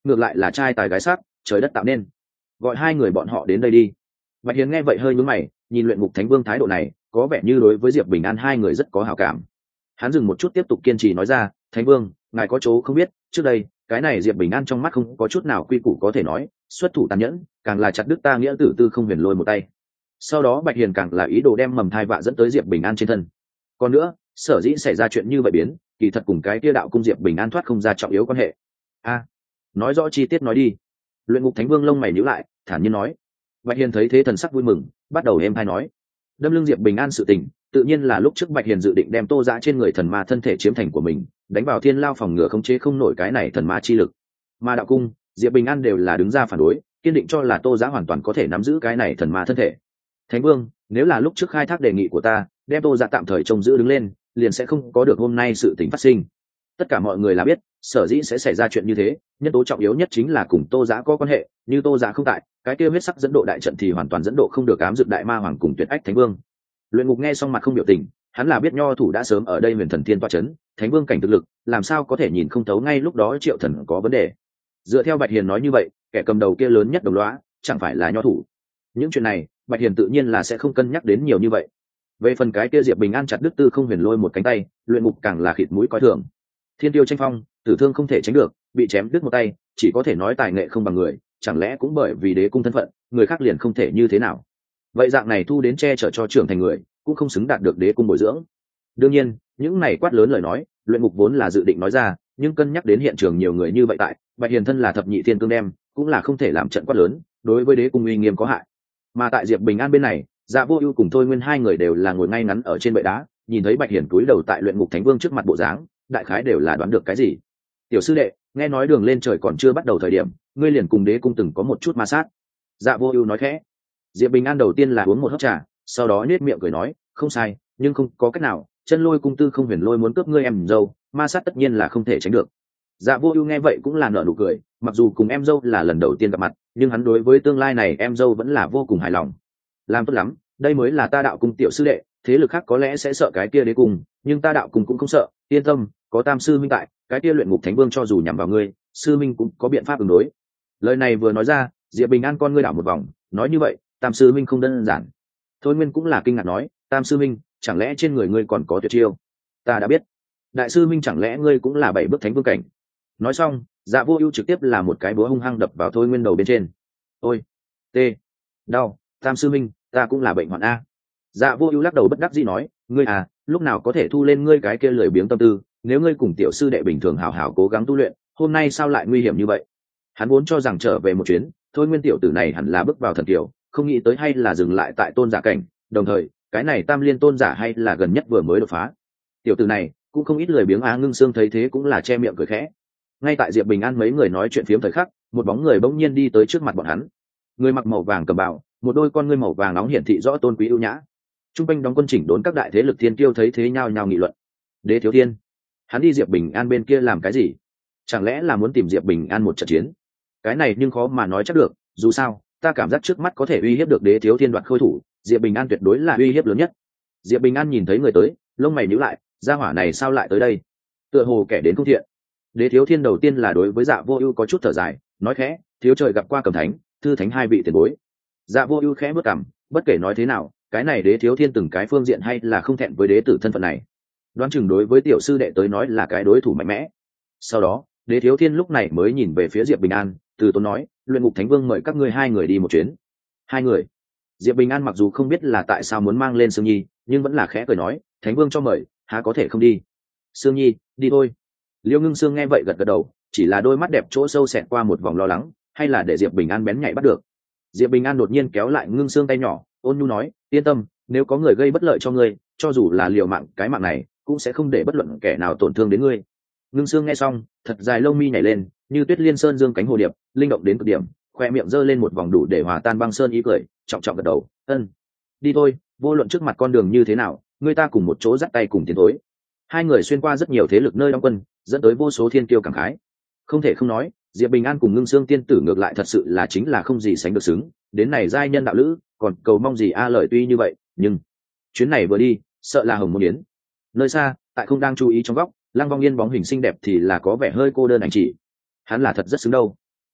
ngược lại là trai tài gái sắc, trời đất tạo nên. Gọi hai người bọn họ đến đây đi. Bạch Hiền nghe vậy hơi nhướng mày, nhìn luyện ngục thánh vương thái độ này, có vẻ như đối với Diệp Bình An hai người rất có hảo cảm. Hắn dừng một chút tiếp tục kiên trì nói ra, thánh vương, ngài có chỗ không biết, trước đây cái này Diệp Bình An trong mắt không có chút nào quy củ có thể nói, xuất thủ tàn nhẫn, càng là chặt đứt ta nghĩa tử tư không huyền lôi một tay. Sau đó Bạch Hiền càng là ý đồ đem mầm thai vạ dẫn tới Diệp Bình An trên thân. Còn nữa, sở dĩ xảy ra chuyện như vậy biến, kỳ thật cùng cái kia đạo cung Diệp Bình An thoát không ra trọng yếu quan hệ. A, nói rõ chi tiết nói đi. Luyện ngục thánh vương lông mày nhíu lại, thản nhiên nói. Bạch Hiền thấy thế thần sắc vui mừng, bắt đầu êm hay nói. Đâm lưng Diệp Bình An sự tình, tự nhiên là lúc trước Bạch Hiền dự định đem Tô Dã trên người thần ma thân thể chiếm thành của mình, đánh vào thiên lao phòng ngừa khống chế không nổi cái này thần ma chi lực. Mà đạo cung, Diệp Bình An đều là đứng ra phản đối, kiên định cho là Tô Dã hoàn toàn có thể nắm giữ cái này thần ma thân thể. Thánh vương, nếu là lúc trước khai thác đề nghị của ta, đem Tô Dã tạm thời trông giữ đứng lên, liền sẽ không có được hôm nay sự tình phát sinh. Tất cả mọi người là biết, sở dĩ sẽ xảy ra chuyện như thế, nhân tố trọng yếu nhất chính là cùng Tô Dã có quan hệ, như Tô Dã không tại, cái kia huyết sắc dẫn độ đại trận thì hoàn toàn dẫn độ không được ám dược đại ma hoàng cùng tuyệt ách thánh vương. Luyện ngục nghe xong mặt không biểu tình, hắn là biết nho thủ đã sớm ở đây huyền thần thiên toa chấn, thánh vương cảnh thực lực, làm sao có thể nhìn không thấu ngay lúc đó Triệu Thần có vấn đề. Dựa theo Bạch Hiền nói như vậy, kẻ cầm đầu kia lớn nhất đồng lõa, chẳng phải là nho thủ. Những chuyện này, Bạch Hiền tự nhiên là sẽ không cân nhắc đến nhiều như vậy. Về phần cái kia Diệp Bình An chặt đứt tư không huyền lôi một cánh tay, luyện ngục càng là khịt mũi coi thường. Thiên tiêu tranh phong, tử thương không thể tránh được, bị chém đứt một tay, chỉ có thể nói tài nghệ không bằng người, chẳng lẽ cũng bởi vì đế cung thân phận, người khác liền không thể như thế nào? Vậy dạng này thu đến che chở cho trưởng thành người, cũng không xứng đạt được đế cung bồi dưỡng. Đương nhiên, những này quát lớn lời nói, luyện ngục vốn là dự định nói ra, nhưng cân nhắc đến hiện trường nhiều người như vậy tại, Bạch Hiền thân là thập nhị thiên cương đem, cũng là không thể làm trận quát lớn, đối với đế cung uy nghiêm có hại. Mà tại Diệp Bình An bên này, Dạ Vô Ưu cùng Thôi Nguyên hai người đều là ngồi ngay ngắn ở trên bệ đá, nhìn thấy Bạch Hiền cúi đầu tại luyện ngục thánh vương trước mặt bộ dáng, đại khái đều là đoán được cái gì. Tiểu sư đệ, nghe nói đường lên trời còn chưa bắt đầu thời điểm, ngươi liền cùng đế cung từng có một chút ma sát. Dạ Vô Ưu nói khẽ. Diệp Bình An đầu tiên là uống một hớp trà, sau đó nhếch miệng cười nói, không sai, nhưng không có cách nào, chân lôi cung tư không huyền lôi muốn cướp ngươi em dâu, ma sát tất nhiên là không thể tránh được. Dạ Vô Ưu nghe vậy cũng là nở nụ cười, mặc dù cùng em dâu là lần đầu tiên gặp mặt, nhưng hắn đối với tương lai này em dâu vẫn là vô cùng hài lòng. Làm tốt lắm, đây mới là ta đạo cung tiểu sư đệ, thế lực khác có lẽ sẽ sợ cái kia đế cung, nhưng ta đạo cung cũng không sợ, yên tâm, có Tam sư minh tại, cái kia luyện ngục thánh vương cho dù nhằm vào ngươi, sư minh cũng có biện pháp ứng đối. Lời này vừa nói ra, Diệp Bình An con ngươi đảo một vòng, nói như vậy, Tam sư minh không đơn giản. Thôi Nguyên cũng là kinh ngạc nói, Tam sư minh, chẳng lẽ trên người ngươi còn có tuyệt chiêu? Ta đã biết. Đại sư minh, chẳng lẽ ngươi cũng là bảy bước thánh vương cảnh? Nói xong, Dạ Vô Ưu trực tiếp là một cái búa hung hăng đập vào Thôi Nguyên đầu bên trên. Ôi, tê, đau, Tam sư minh, ta cũng là bệnh hoạn a. Dạ Vô Ưu lắc đầu bất đắc dĩ nói, ngươi à, lúc nào có thể thu lên ngươi cái kia lười biếng tâm tư, nếu ngươi cùng tiểu sư đệ bình thường hảo hảo cố gắng tu luyện, hôm nay sao lại nguy hiểm như vậy? Hắn vốn cho rằng trở về một chuyến, Thôi Nguyên tiểu tử này hẳn là bước vào thần kiều, không nghĩ tới hay là dừng lại tại tôn giả cảnh, đồng thời, cái này Tam Liên tôn giả hay là gần nhất vừa mới đột phá. Tiểu tử này cũng không ít lười biếng á. Ngưng Xương thấy thế cũng là che miệng cười khẽ. Ngay tại Diệp Bình An mấy người nói chuyện phiếm thời khắc, một bóng người bỗng nhiên đi tới trước mặt bọn hắn. Người mặc màu vàng cầm bào, một đôi con ngươi màu vàng nóng hiển thị rõ tôn quý ưu nhã. Trung quanh đóng quân chỉnh đốn các đại thế lực thiên kiêu thấy thế nhao nhao nghị luận. Đế Thiếu Thiên, hắn đi Diệp Bình An bên kia làm cái gì? Chẳng lẽ là muốn tìm Diệp Bình An một trận chiến? Cái này nhưng khó mà nói chắc được, dù sao, ta cảm giác trước mắt có thể uy hiếp được Đế Thiếu Thiên đoạt khôi thủ, Diệp Bình An tuyệt đối là uy hiếp lớn nhất. Diệp Bình An nhìn thấy người tới, lông mày nhíu lại, gia hỏa này sao lại tới đây? Tựa hồ kẻ đến không thiện. Đế Thiếu Thiên đầu tiên là đối với Dạ Vô Ưu có chút thở dài, nói khẽ, thiếu trời gặp qua Cầm Thánh, Thư Thánh hai vị tiền bối. Dạ Vô Ưu khẽ bước cằm, bất kể nói thế nào, cái này Đế Thiếu Thiên từng cái phương diện hay là không thẹn với đế tử thân phận này. Đoán chừng đối với tiểu sư đệ tới nói là cái đối thủ mạnh mẽ. Sau đó, Đế Thiếu Thiên lúc này mới nhìn về phía Diệp Bình An, từ tốn nói, Luyện Ngục Thánh Vương mời các ngươi hai người đi một chuyến. Hai người? Diệp Bình An mặc dù không biết là tại sao muốn mang lên Sương Nhi, nhưng vẫn là khẽ cười nói, Thánh Vương cho mời, há có thể không đi. Sương Nhi, đi thôi. Liêu Ngưng Sương nghe vậy gật gật đầu, chỉ là đôi mắt đẹp chỗ sâu xẹt qua một vòng lo lắng, hay là để Diệp Bình An bén nhạy bắt được. Diệp Bình An đột nhiên kéo lại Ngưng Sương tay nhỏ, ôn nhu nói, yên tâm, nếu có người gây bất lợi cho ngươi, cho dù là liều mạng cái mạng này, cũng sẽ không để bất luận kẻ nào tổn thương đến ngươi. Ngưng Sương nghe xong, thật dài lông mi nhảy lên, như Tuyết Liên Sơn dương cánh hồ điệp, linh động đến cực điểm, khoe miệng giơ lên một vòng đủ để hòa tan băng sơn ý cười, trọng trọng gật đầu, ân, đi thôi, vô luận trước mặt con đường như thế nào, người ta cùng một chỗ dắt tay cùng tiến thối. Hai người xuyên qua rất nhiều thế lực nơi đóng quân, dẫn tới vô số thiên kiêu cảm khái. Không thể không nói, Diệp Bình An cùng Ngưng Sương tiên tử ngược lại thật sự là chính là không gì sánh được xứng, đến này giai nhân đạo lữ, còn cầu mong gì a lời tuy như vậy, nhưng chuyến này vừa đi, sợ là hồng môn yến. Nơi xa, tại không đang chú ý trong góc, Lăng Vong Yên bóng hình xinh đẹp thì là có vẻ hơi cô đơn ảnh chỉ. Hắn là thật rất xứng đâu.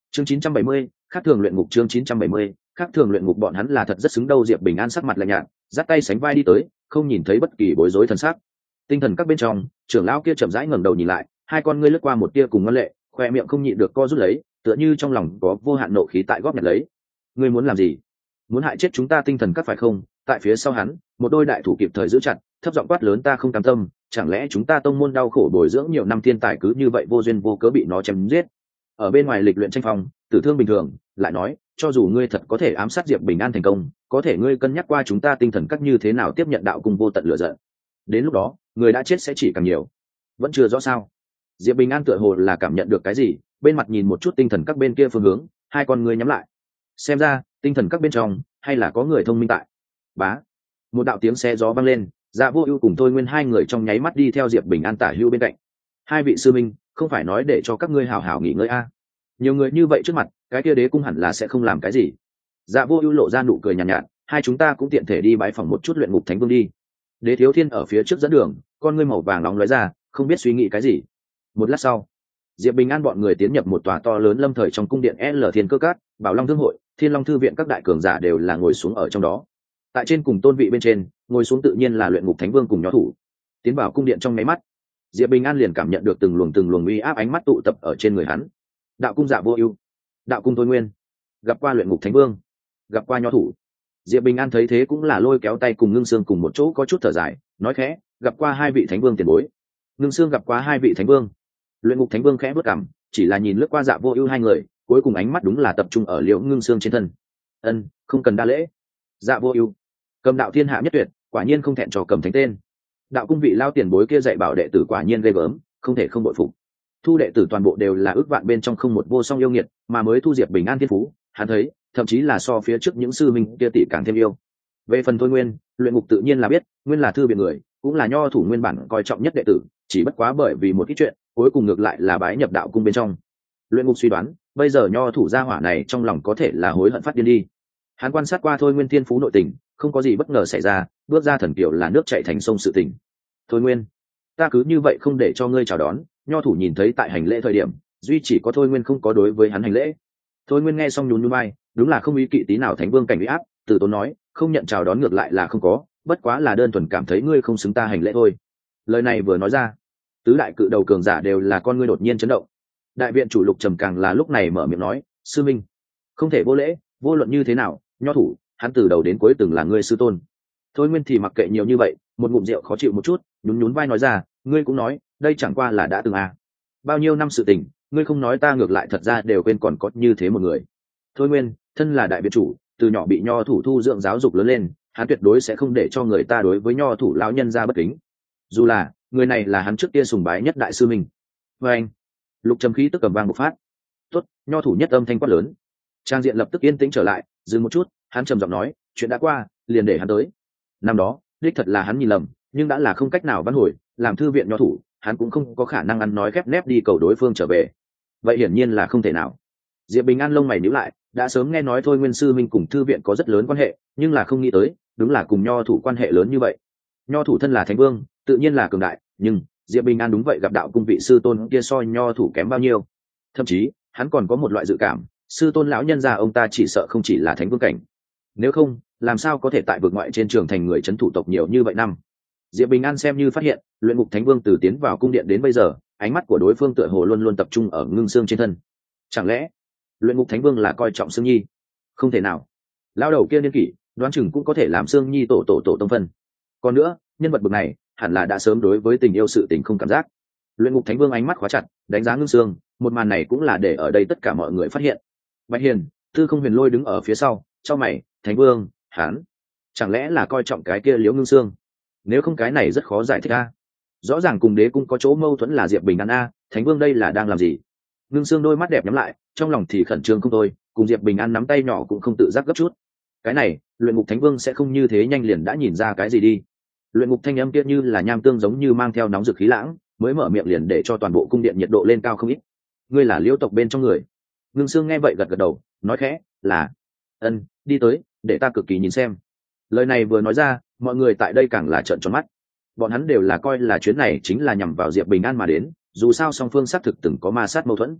chương chín trăm bảy mươi, khác thường luyện ngục. Chương chín trăm bảy mươi, khác thường luyện ngục. Bọn hắn là thật rất xứng đâu. Diệp Bình An sắc mặt lạnh nhạt, dắt tay sánh vai đi tới, không nhìn thấy bất kỳ bối rối thần sắc. Tinh thần các bên trong, trưởng lão kia chậm rãi ngẩng đầu nhìn lại, hai con ngươi lướt qua một tia cùng ngân lệ, khoe miệng không nhịn được co rút lấy, tựa như trong lòng có vô hạn nộ khí tại góp nhặt lấy. Ngươi muốn làm gì? Muốn hại chết chúng ta tinh thần các phải không? Tại phía sau hắn, một đôi đại thủ kịp thời giữ chặt, thấp giọng quát lớn: ta không cam tâm, chẳng lẽ chúng ta tông môn đau khổ bồi dưỡng nhiều năm thiên tài cứ như vậy vô duyên vô cớ bị nó chém giết? Ở bên ngoài lịch luyện tranh phòng, tử thương bình thường, lại nói, cho dù ngươi thật có thể ám sát Diệp Bình An thành công, có thể ngươi cân nhắc qua chúng ta tinh thần các như thế nào tiếp nhận đạo cung vô tận lửa giận. Đến lúc đó, người đã chết sẽ chỉ càng nhiều. Vẫn chưa rõ sao? Diệp Bình An tựa hồ là cảm nhận được cái gì, bên mặt nhìn một chút tinh thần các bên kia phương hướng, hai con ngươi nhắm lại. Xem ra, tinh thần các bên trong hay là có người thông minh tại. Bá, một đạo tiếng xe gió vang lên, Dạ Vô Ưu cùng Thôi Nguyên hai người trong nháy mắt đi theo Diệp Bình An tả hữu bên cạnh. Hai vị sư minh, không phải nói để cho các ngươi hào hào nghỉ ngơi a? Nhiều người như vậy trước mặt, cái kia đế cung hẳn là sẽ không làm cái gì. Dạ Vô Ưu lộ ra nụ cười nhàn nhạt, nhạt, hai chúng ta cũng tiện thể đi bái phòng một chút luyện ngục thánh vương đi. Đế Thiếu Thiên ở phía trước dẫn đường, con ngươi màu vàng nóng lóe ra, không biết suy nghĩ cái gì. Một lát sau, Diệp Bình An bọn người tiến nhập một tòa to lớn lâm thời trong cung điện L Thiên Cơ Các, Bảo Long Thương hội, Thiên Long thư viện, các đại cường giả đều là ngồi xuống ở trong đó. Tại trên cùng tôn vị bên trên, ngồi xuống tự nhiên là luyện ngục thánh vương cùng nhỏ thủ. Tiến vào cung điện trong mấy mắt, Diệp Bình An liền cảm nhận được từng luồng từng luồng uy áp ánh mắt tụ tập ở trên người hắn. Đạo cung Dạ Vô Ưu, đạo cung Thôi Nguyên, gặp qua luyện ngục thánh vương, gặp qua nhỏ thủ. Diệp Bình An thấy thế cũng là lôi kéo tay cùng Ngưng Sương cùng một chỗ có chút thở dài, nói khẽ: gặp qua hai vị thánh vương tiền bối. Ngưng Sương gặp qua hai vị thánh vương. Luyện ngục thánh vương khẽ bước cằm, chỉ là nhìn lướt qua Dạ Vô Ưu hai người, cuối cùng ánh mắt đúng là tập trung ở Liễu Ngưng Sương trên thân. Ân, không cần đa lễ. Dạ Vô Ưu, Cầm đạo thiên hạ nhất tuyệt, quả nhiên không thẹn trò cầm thánh tên. Đạo cung vị lao tiền bối kia dạy bảo đệ tử quả nhiên ghê gớm, không thể không bội phục. Thu đệ tử toàn bộ đều là ước vạn bên trong không một vô song yêu nghiệt, mà mới thu Diệp Bình An thiên phú, hắn thấy, thậm chí là so phía trước những sư minh kia tỷ càng thêm yêu. Về phần Thôi Nguyên, luyện ngục tự nhiên là biết, nguyên là thư viện người, cũng là nho thủ nguyên bản coi trọng nhất đệ tử, chỉ bất quá bởi vì một ít chuyện, cuối cùng ngược lại là bái nhập đạo cung bên trong. Luyện ngục suy đoán, bây giờ nho thủ gia hỏa này trong lòng có thể là hối hận phát điên đi. Hắn quan sát qua Thôi Nguyên thiên phú nội tình, không có gì bất ngờ xảy ra, bước ra thần kiều là nước chảy thành sông sự tình. Thôi Nguyên, ta cứ như vậy không để cho ngươi chào đón. Nho thủ nhìn thấy tại hành lễ thời điểm, duy chỉ có Thôi Nguyên không có đối với hắn hành lễ. Thôi Nguyên nghe xong nhún nhún vai, đúng là không ý kỵ tí nào thánh vương cảnh uy áp, từ tốn nói, không nhận chào đón ngược lại là không có, bất quá là đơn thuần cảm thấy ngươi không xứng ta hành lễ thôi. Lời này vừa nói ra, tứ đại cự đầu cường giả đều là con ngươi đột nhiên chấn động. Đại viện chủ Lục Trầm càng là lúc này mở miệng nói: sư minh, không thể vô lễ, vô luận như thế nào, nho thủ, hắn từ đầu đến cuối từng là ngươi sư tôn. Thôi Nguyên thì mặc kệ nhiều như vậy, một ngụm rượu khó chịu một chút, nhún nhún vai nói ra: ngươi cũng nói, đây chẳng qua là đã từng à. Bao nhiêu năm sự tình, ngươi không nói ta ngược lại thật ra đều quên còn có như thế một người. Thôi Nguyên, thân là đại viện chủ, từ nhỏ bị nho thủ thu dưỡng giáo dục lớn lên, hắn tuyệt đối sẽ không để cho người ta đối với nho thủ lão nhân ra bất kính. Dù là, người này là hắn trước kia sùng bái nhất đại sư mình. Và anh, Lục Trầm khí tức cầm vang bộc phát. Tốt, nho thủ nhất âm thanh quát lớn. Trang diện lập tức yên tĩnh trở lại, dừng một chút, hắn trầm giọng nói: chuyện đã qua, liền để hắn tới. Năm đó, đích thật là hắn nhìn lầm, nhưng đã là không cách nào vãn hồi, làm thư viện nho thủ, hắn cũng không có khả năng ăn nói khép nép đi cầu đối phương trở về. Vậy hiển nhiên là không thể nào. Diệp Bình An lông mày nhíu lại, đã sớm nghe nói Thôi Nguyên sư minh cùng thư viện có rất lớn quan hệ, nhưng là không nghĩ tới, đúng là cùng nho thủ quan hệ lớn như vậy. Nho thủ thân là thánh vương, tự nhiên là cường đại, nhưng Diệp Bình An đúng vậy gặp đạo cung vị sư tôn kia so nho thủ kém bao nhiêu. Thậm chí, hắn còn có một loại dự cảm, sư tôn lão nhân già ông ta chỉ sợ không chỉ là thánh vương cảnh. Nếu không, làm sao có thể tại vực ngoại trên trường thành người trấn thủ tộc nhiều như vậy năm. Diệp Bình An xem như phát hiện, luyện ngục thánh vương từ tiến vào cung điện đến bây giờ, ánh mắt của đối phương tựa hồ luôn luôn tập trung ở Ngưng Sương trên thân. Chẳng lẽ luyện ngục thánh vương là coi trọng Sương Nhi? Không thể nào, lão đầu kia niên kỷ, đoán chừng cũng có thể làm Sương Nhi tổ tổ tổ tông phân. Còn nữa, nhân vật bậc này hẳn là đã sớm đối với tình yêu sự tình không cảm giác. Luyện ngục thánh vương ánh mắt khóa chặt, đánh giá Ngưng Sương, một màn này cũng là để ở đây tất cả mọi người phát hiện. Bạch Hiền, Tư Không Huyền Lôi đứng ở phía sau, chau mày, thánh vương, hắn chẳng lẽ là coi trọng cái kia Liễu Ngưng Sương? Nếu không cái này rất khó giải thích a. Rõ ràng cùng đế cung có chỗ mâu thuẫn là Diệp Bình An a, thánh vương đây là đang làm gì? Ngưng Sương đôi mắt đẹp nhắm lại, trong lòng thì khẩn trương không thôi, cùng Diệp Bình An nắm tay nhỏ cũng không tự giác gấp chút. Cái này, luyện ngục thánh vương sẽ không như thế nhanh liền đã nhìn ra cái gì đi. Luyện ngục thanh âm kia như là nham tương giống như mang theo nóng rực khí lãng, mới mở miệng liền để cho toàn bộ cung điện nhiệt độ lên cao không ít. Ngươi là Liễu tộc bên trong người. Ngưng Sương nghe vậy gật gật đầu, nói khẽ, là ân, đi tới, để ta cực kỳ nhìn xem. Lời này vừa nói ra, mọi người tại đây càng là trợn tròn mắt. Bọn hắn đều là coi là chuyến này chính là nhằm vào Diệp Bình An mà đến, dù sao song phương xác thực từng có ma sát mâu thuẫn.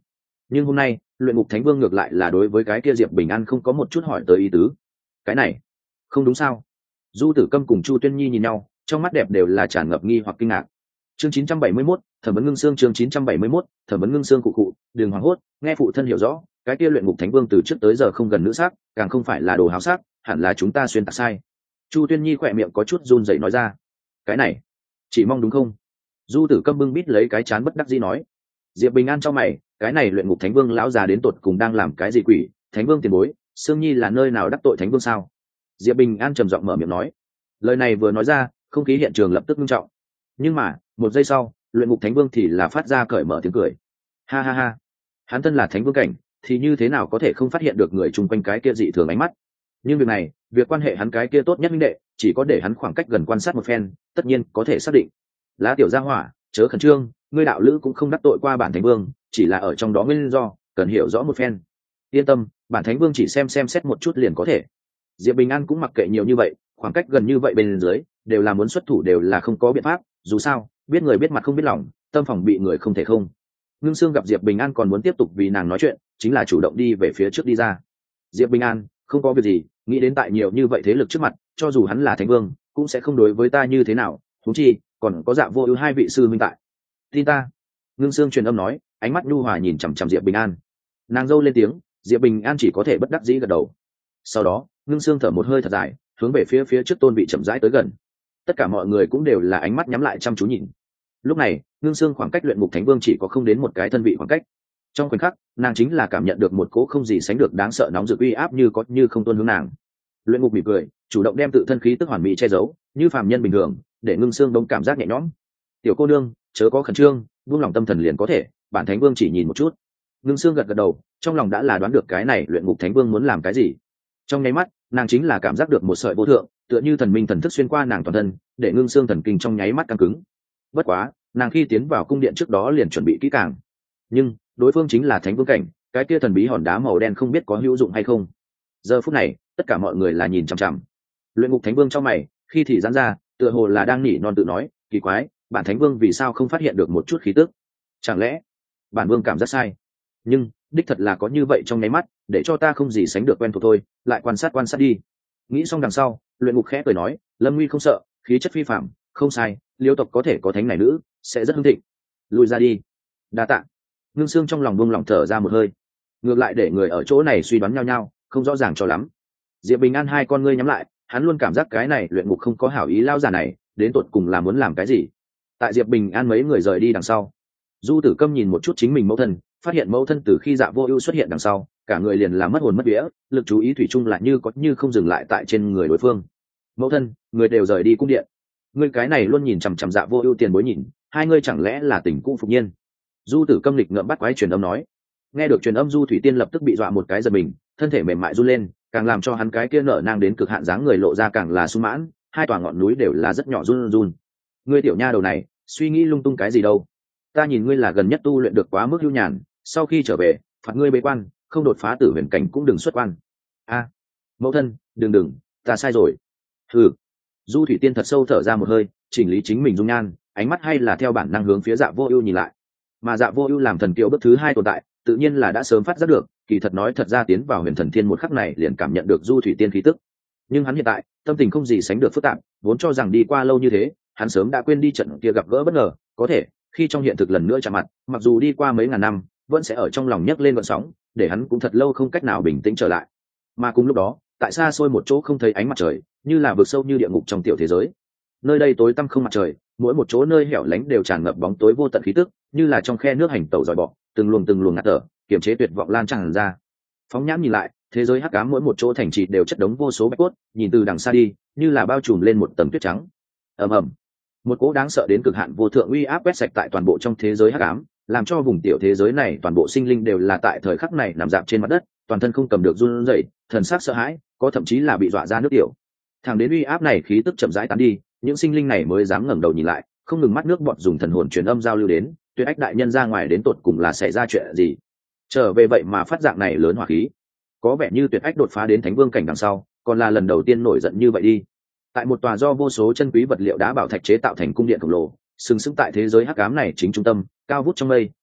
nhưng hôm nay luyện ngục thánh vương ngược lại là đối với cái kia diệp bình an không có một chút hỏi tới ý tứ. Cái này không đúng sao? Du Tử Câm cùng Chu Tuyên Nhi nhìn nhau, trong mắt đẹp đều là tràn ngập nghi hoặc kinh ngạc. Chương chín trăm bảy mươi mốt, thẩm vấn ngưng xương. Chương chín trăm bảy mươi mốt, thẩm vấn ngưng xương. Cụ cụ đường hoàng hốt, nghe phụ thân hiểu rõ, cái kia luyện ngục thánh vương từ trước tới giờ không gần nữ sắc, càng không phải là đồ háo sắc, hẳn là chúng ta xuyên tạc sai. Chu Tuyên Nhi khỏe miệng có chút run rẩy nói ra. Cái này chỉ mong đúng không? Du Tử Câm bưng bít lấy cái chán bất đắc dĩ nói. Diệp Bình An trong mày, cái này luyện ngục thánh vương lão già đến tột cùng đang làm cái gì quỷ? Thánh vương tiền bối, Sương Nhi là nơi nào đắc tội thánh vương sao? Diệp Bình An trầm giọng mở miệng nói. Lời này vừa nói ra, không khí hiện trường lập tức nghiêm trọng. Nhưng mà một giây sau, luyện ngục thánh vương thì là phát ra cởi mở tiếng cười. Ha ha ha, hắn thân là thánh vương cảnh thì như thế nào có thể không phát hiện được người chung quanh cái kia dị thường ánh mắt. Nhưng việc này, việc quan hệ hắn cái kia tốt nhất minh đệ, chỉ có để hắn khoảng cách gần quan sát một phen, tất nhiên có thể xác định. Lá tiểu gia hỏa, chớ khẩn trương, ngươi đạo lữ cũng không đắc tội qua bản thánh vương, chỉ là ở trong đó nguyên do cần hiểu rõ một phen. Yên tâm, bản thánh vương chỉ xem xem xét một chút liền có thể. Diệp Bình An cũng mặc kệ nhiều như vậy, khoảng cách gần như vậy bên dưới đều là muốn xuất thủ đều là không có biện pháp, dù sao biết người biết mặt không biết lòng, tâm phòng bị người không thể không. Ngưng Sương gặp Diệp Bình An còn muốn tiếp tục vì nàng nói chuyện, chính là chủ động đi về phía trước đi ra. Diệp Bình An, không có việc gì, nghĩ đến tại nhiều như vậy thế lực trước mặt, cho dù hắn là thánh vương cũng sẽ không đối với ta như thế nào, huống chi còn có Dạ Vô Ưu hai vị sư minh tại. Tin ta. Ngưng Sương truyền âm nói, ánh mắt nhu hòa nhìn chằm chằm Diệp Bình An. Nàng dâu lên tiếng, Diệp Bình An chỉ có thể bất đắc dĩ gật đầu. Sau đó Ngưng Sương thở một hơi thật dài, hướng về phía phía trước tôn vị chậm rãi tới gần. Tất cả mọi người cũng đều là ánh mắt nhắm lại chăm chú nhìn. Lúc này Ngưng Sương khoảng cách luyện ngục thánh vương chỉ có không đến một cái thân vị khoảng cách. Trong khoảnh khắc nàng chính là cảm nhận được một cỗ không gì sánh được đáng sợ nóng rực uy áp như có như không tuôn hướng nàng. Luyện ngục mỉm cười, chủ động đem tự thân khí tức hoàn mỹ che giấu, như phàm nhân bình thường, để Ngưng Sương đông cảm giác nhẹ nhõm. Tiểu cô nương, chớ có khẩn trương, buông lòng tâm thần liền có thể, bản thánh vương chỉ nhìn một chút. Ngưng Sương gật gật đầu, trong lòng đã là đoán được cái này luyện ngục thánh vương muốn làm cái gì. Trong nháy mắt nàng chính là cảm giác được một sợi vô thượng, tựa như thần minh thần thức xuyên qua nàng toàn thân, để Ngưng Sương thần kinh trong nháy mắt căng cứng. Bất quá nàng khi tiến vào cung điện trước đó liền chuẩn bị kỹ càng, nhưng đối phương chính là thánh vương cảnh, cái kia thần bí hòn đá màu đen không biết có hữu dụng hay không. Giờ phút này tất cả mọi người là nhìn chằm chằm luyện ngục thánh vương trong mày, khi thì giãn ra, tựa hồ là đang nỉ non tự nói, kỳ quái, bản thánh vương vì sao không phát hiện được một chút khí tức? Chẳng lẽ bản vương cảm giác sai? Nhưng đích thật là có như vậy trong nháy mắt, để cho ta không gì sánh được quen thuộc thôi, lại quan sát quan sát đi. Nghĩ xong đằng sau, luyện ngục khẽ cười nói, lâm nguy không sợ, khí chất phi phạm, không sai, liêu tộc có thể có thánh này nữ sẽ rất hưng thịnh. Lùi ra đi. Đa tạ. Ngưng Sương trong lòng buông lỏng thở ra một hơi, ngược lại để người ở chỗ này suy đoán nhau nhau, không rõ ràng cho lắm. Diệp Bình An hai con ngươi nhắm lại, hắn luôn cảm giác cái này luyện ngục không có hảo ý lao già này, đến tột cùng là muốn làm cái gì. Tại Diệp Bình An mấy người rời đi đằng sau, Du Tử Câm nhìn một chút chính mình mẫu thân, phát hiện mẫu thân từ khi Dạ Vô Ưu xuất hiện đằng sau, cả người liền là mất hồn mất vía, lực chú ý thủy chung lại như có như không dừng lại tại trên người đối phương. Mẫu thân, người đều rời đi cung điện, ngươi cái này luôn nhìn chằm chằm Dạ Vô Ưu tiền bối nhìn, hai ngươi chẳng lẽ là tình cũ phục nhiên? Du Tử Câm lịch ngợm bắt quái truyền âm nói. Nghe được truyền âm, Du Thủy Tiên lập tức bị dọa một cái giật mình, thân thể mềm mại run lên, càng làm cho hắn cái kia nở nang đến cực hạn dáng người lộ ra càng là sung mãn, hai tòa ngọn núi đều là rất nhỏ run run. Ngươi tiểu nha đầu này, suy nghĩ lung tung cái gì đâu? Ta nhìn ngươi là gần nhất tu luyện được quá mức hưu nhàn, sau khi trở về, phạt ngươi bế quan, không đột phá tử huyền cảnh cũng đừng xuất quan. A, mẫu thân, đừng đừng, ta sai rồi. Hừ. Du Thủy Tiên thật sâu thở ra một hơi, chỉnh lý chính mình dung nhan, ánh mắt hay là theo bản năng hướng phía Dạ Vô Ưu nhìn lại. Mà Dạ Vô Ưu làm thần kiều bước thứ hai tồn tại, tự nhiên là đã sớm phát giác được, kỳ thật nói thật ra tiến vào Huyền Thần Thiên một khắc này liền cảm nhận được Du Thủy Tiên khí tức. Nhưng hắn hiện tại, tâm tình không gì sánh được phức tạp, vốn cho rằng đi qua lâu như thế, hắn sớm đã quên đi trận kia gặp gỡ bất ngờ, có thể, khi trong hiện thực lần nữa chạm mặt, mặc dù đi qua mấy ngàn năm, vẫn sẽ ở trong lòng nhấc lên gợn sóng, để hắn cũng thật lâu không cách nào bình tĩnh trở lại. Mà cùng lúc đó, tại xa xôi một chỗ không thấy ánh mặt trời, như là vực sâu như địa ngục trong tiểu thế giới. Nơi đây tối tăm không mặt trời, mỗi một chỗ nơi hẻo lánh đều tràn ngập bóng tối vô tận khí tức, như là trong khe nước hành tẩu dòi bọ, từng luồng từng luồng ngạt thở, kiềm chế tuyệt vọng lan tràn ra. Phóng nhãn nhìn lại, thế giới hắc ám mỗi một chỗ thành trì đều chất đống vô số bạch cốt, nhìn từ đằng xa đi, như là bao trùm lên một tầng tuyết trắng. Ầm ầm, một cỗ đáng sợ đến cực hạn vô thượng uy áp quét sạch tại toàn bộ trong thế giới hắc ám, làm cho vùng tiểu thế giới này toàn bộ sinh linh đều là tại thời khắc này nằm dạp trên mặt đất, toàn thân không cầm được run rẩy, thần sắc sợ hãi, có thậm chí là bị dọa ra nước tiểu. Thẳng đến uy áp này khí tức chậm rãi tán đi, những sinh linh này mới dám ngẩng đầu nhìn lại, không ngừng mắt nước bọt dùng thần hồn truyền âm giao lưu đến, Tuyệt Ách đại nhân ra ngoài đến tột cùng là xảy ra chuyện gì? Trở về vậy mà phát dạng này lớn hỏa khí, có vẻ như Tuyệt Ách đột phá đến thánh vương cảnh đằng sau, còn là lần đầu tiên nổi giận như vậy đi. Tại một tòa do vô số chân quý vật liệu đá bảo thạch chế tạo thành cung điện khổng lồ, sừng sững tại thế giới hắc ám này chính trung tâm, cao vút trong mây,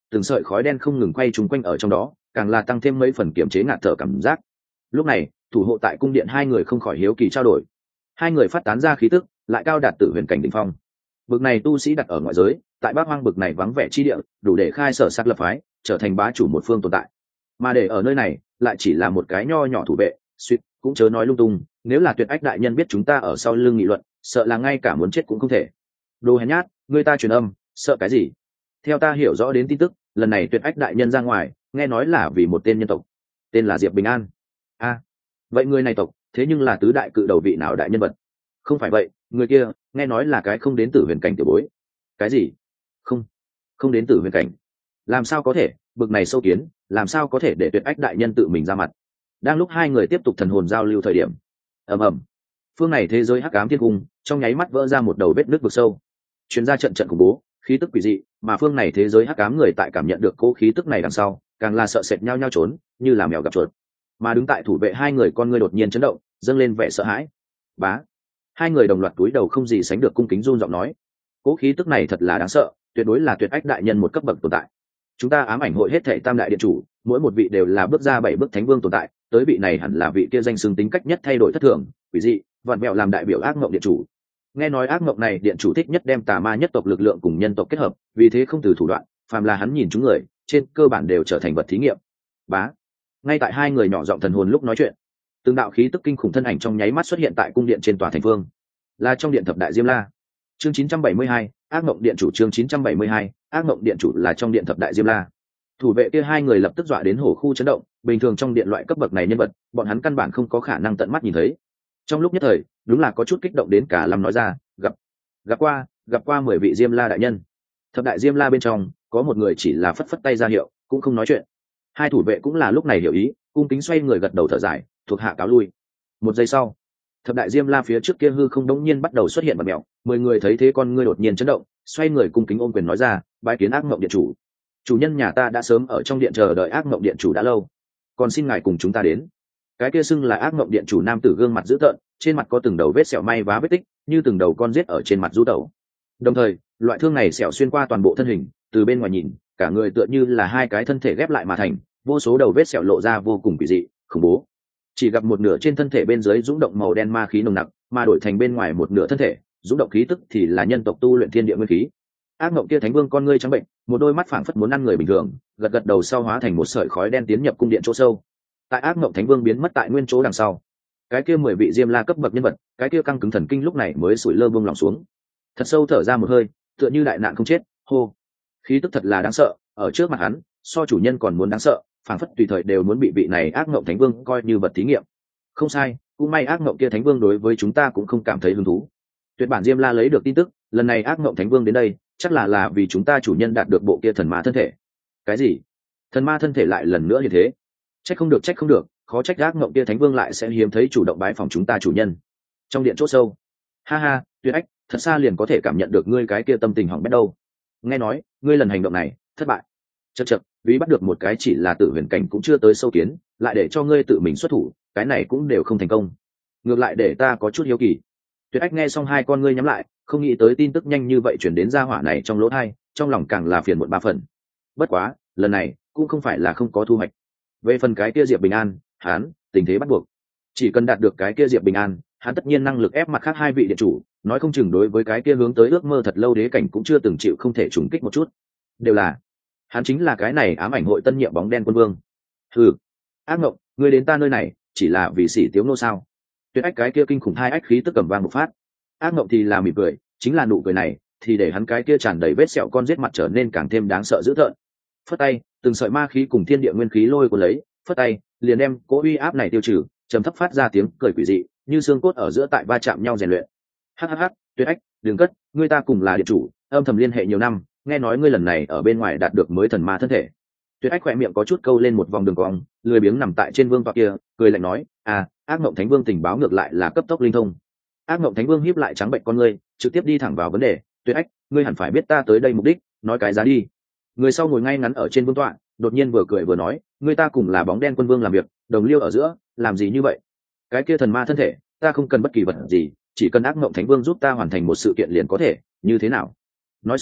từng sợi khói đen không ngừng quay trúng quanh ở trong đó, càng là tăng thêm mấy phần kiểm chế ngạt thở cảm giác. Lúc này thủ hộ tại cung điện hai người không khỏi hiếu kỳ trao đổi. Hai người phát tán ra khí tức lại cao đạt tử huyền cảnh đỉnh phong. Bực này tu sĩ đặt ở ngoại giới, tại Bát Hoang bực này vắng vẻ chi địa, đủ để khai sở sắc lập phái, trở thành bá chủ một phương tồn tại. Mà để ở nơi này, lại chỉ là một cái nho nhỏ thủ vệ, suýt cũng chớ nói lung tung, nếu là Tuyệt Ách đại nhân biết chúng ta ở sau lưng nghị luận, sợ là ngay cả muốn chết cũng không thể. Đồ hèn nhát, người ta truyền âm, sợ cái gì? Theo ta hiểu rõ đến tin tức, lần này Tuyệt Ách đại nhân ra ngoài, nghe nói là vì một tên nhân tộc, tên là Diệp Bình An. A, à, vậy người này tộc, thế nhưng là tứ đại cự đầu vị nào đại nhân vật? Không phải vậy, người kia, nghe nói là cái không đến tử huyền cảnh tiểu bối. Cái gì? Không, không đến tử huyền cảnh. Làm sao có thể? Bực này sâu kiến, làm sao có thể để Tuyệt Ách đại nhân tự mình ra mặt? Đang lúc hai người tiếp tục thần hồn giao lưu thời điểm, ầm ầm, phương này thế giới hắc ám thiên cung trong nháy mắt vỡ ra một đầu vết nước vực sâu, chuyến ra trận trận khủng bố, khí tức quỷ dị, mà phương này thế giới hắc ám người tại cảm nhận được cố khí tức này đằng sau, càng là sợ sệt nhau nhau trốn, như là mèo gặp chuột. Mà đứng tại thủ vệ hai người con ngươi đột nhiên chấn động, dâng lên vẻ sợ hãi. Bá, hai người đồng loạt túi đầu không gì sánh được cung kính run giọng nói: cố khí tức này thật là đáng sợ, tuyệt đối là Tuyệt Ách đại nhân một cấp bậc tồn tại. Chúng ta ám ảnh hội hết thảy tam đại điện chủ, mỗi một vị đều là bước ra bảy bước thánh vương tồn tại, tới vị này hẳn là vị kia danh xưng tính cách nhất thay đổi thất thường, quỷ dị, vặn vẹo làm đại biểu ác mộng điện chủ. Nghe nói ác mộng này điện chủ thích nhất đem tà ma nhất tộc lực lượng cùng nhân tộc kết hợp, vì thế không từ thủ đoạn, phàm là hắn nhìn chúng người, trên cơ bản đều trở thành vật thí nghiệm. Bá, ngay tại hai người nhỏ giọng thần hồn lúc nói chuyện, từng đạo khí tức kinh khủng thân ảnh trong nháy mắt xuất hiện tại cung điện trên tòa thành phương, là trong điện thập đại diêm la. Chương chín trăm bảy mươi hai, ác mộng điện chủ. Chương chín trăm bảy mươi hai, ác mộng điện chủ là trong điện thập đại diêm la. Thủ vệ kia hai người lập tức dọa đến hổ khu chấn động, bình thường trong điện loại cấp bậc này nhân vật, bọn hắn căn bản không có khả năng tận mắt nhìn thấy. Trong lúc nhất thời, đúng là có chút kích động đến cả lâm nói ra, gặp gặp qua, gặp qua mười vị diêm la đại nhân. Thập đại diêm la bên trong, có một người chỉ là phất phất tay ra hiệu, cũng không nói chuyện. Hai thủ vệ cũng là lúc này hiểu ý, cung kính xoay người gật đầu thở dài, thuộc hạ cáo lui. Một giây sau, thập đại diêm la phía trước kia hư không đống nhiên bắt đầu xuất hiện vật mèo, mười người thấy thế con ngươi đột nhiên chấn động, xoay người cung kính ôm quyền nói ra, bái kiến ác mộng điện chủ. Chủ nhân nhà ta đã sớm ở trong điện chờ đợi ác mộng điện chủ đã lâu, còn xin ngài cùng chúng ta đến. Cái kia xưng là ác mộng điện chủ nam tử gương mặt dữ tợn, trên mặt có từng đầu vết sẹo may vá vết tích, như từng đầu con rết ở trên mặt du tẩu. Đồng thời, loại thương này sẹo xuyên qua toàn bộ thân hình, từ bên ngoài nhìn, cả người tựa như là hai cái thân thể ghép lại mà thành, vô số đầu vết sẹo lộ ra vô cùng kỳ dị, khủng bố. Chỉ gặp một nửa trên thân thể bên dưới dũng động màu đen ma khí nồng nặc, mà đổi thành bên ngoài một nửa thân thể, dũng động khí tức thì là nhân tộc tu luyện thiên địa nguyên khí. Ác mộng kia thánh vương con ngươi trắng bệnh, một đôi mắt phảng phất muốn ăn người bình thường, gật gật đầu sau hóa thành một sợi khói đen tiến nhập cung điện chỗ sâu. Tại ác mộng thánh vương biến mất tại nguyên chỗ đằng sau, cái kia mười vị diêm la cấp bậc nhân vật, cái kia căng cứng thần kinh lúc này mới sủi lơ buông lòng xuống, thật sâu thở ra một hơi, tựa như đại nạn không chết. Hô, khí tức thật là đáng sợ, ở trước mặt hắn, so chủ nhân còn muốn đáng sợ, phảng phất tùy thời đều muốn bị vị này ác mộng thánh vương coi như vật thí nghiệm. Không sai, cũng may ác mộng kia thánh vương đối với chúng ta cũng không cảm thấy hứng thú. Tuyệt bản diêm la lấy được tin tức, lần này ác mộng thánh vương đến đây, chắc là là vì chúng ta chủ nhân đạt được bộ kia thần ma thân thể. Cái gì? Thần ma thân thể lại lần nữa như thế? Trách không được, trách không được, khó trách ác mộng kia thánh vương lại sẽ hiếm thấy chủ động bái phòng chúng ta chủ nhân. Trong điện chỗ sâu, ha ha, Tuyệt Ách, thật xa liền có thể cảm nhận được ngươi cái kia tâm tình hỏng bét đâu. Nghe nói, ngươi lần hành động này thất bại. Chậc chậc, vì bắt được một cái chỉ là tử huyền cảnh cũng chưa tới sâu kiến, lại để cho ngươi tự mình xuất thủ, cái này cũng đều không thành công. Ngược lại để ta có chút hiếu kỳ. Tuyệt Ách nghe xong hai con ngươi nhắm lại, không nghĩ tới tin tức nhanh như vậy chuyển đến gia hỏa này trong lỗ tai, trong lòng càng là phiền muộn ba phần. Bất quá, lần này cũng không phải là không có thu hoạch. Về phần cái kia Diệp Bình An, hắn tình thế bắt buộc, chỉ cần đạt được cái kia Diệp Bình An, hắn tất nhiên năng lực ép mặt khác hai vị điện chủ, nói không chừng đối với cái kia hướng tới ước mơ thật lâu đế cảnh cũng chưa từng chịu không thể trùng kích một chút. Đều là, hắn chính là cái này ám ảnh hội tân nhiệm bóng đen quân vương. Hừ, ác ngộng, ngươi đến ta nơi này chỉ là vì xỉ tiếu nô sao? Tuyệt Ách cái kia kinh khủng hai ách khí tức cầm vang một phát. Ác ngộng thì là mỉm cười, chính là nụ cười này thì để hắn cái kia tràn đầy vết sẹo con giết mặt trở nên càng thêm đáng sợ dữ tợn. Phất tay, từng sợi ma khí cùng thiên địa nguyên khí lôi cuốn lấy, phất tay liền đem cỗ uy áp này tiêu trừ, trầm thấp phát ra tiếng cười quỷ dị, như xương cốt ở giữa tại va chạm nhau rèn luyện. Hắc hắc, Tuyệt Ách, đừng cất, ngươi ta cùng là điện chủ, âm thầm liên hệ nhiều năm, nghe nói ngươi lần này ở bên ngoài đạt được mới thần ma thân thể. Tuyệt Ách khỏe miệng có chút câu lên một vòng đường cong, lười biếng nằm tại trên vương tọa kia, cười lạnh nói, à, ác mộng thánh vương tình báo ngược lại là cấp tốc linh thông. Ác mộng thánh vương híp lại trắng bệnh con ngươi, trực tiếp đi thẳng vào vấn đề. Tuyệt Ách, ngươi hẳn phải biết ta tới đây mục đích, nói cái giá đi. Người sau ngồi ngay ngắn ở trên vương tọa, đột nhiên vừa cười vừa nói, ngươi ta cùng là bóng đen quân vương làm việc, đồng liêu ở giữa, làm gì như vậy? Cái kia thần ma thân thể, ta không cần bất kỳ vật gì, chỉ cần ác mộng thánh vương giúp ta hoàn thành một sự kiện liền có thể, như thế nào? Nói xong,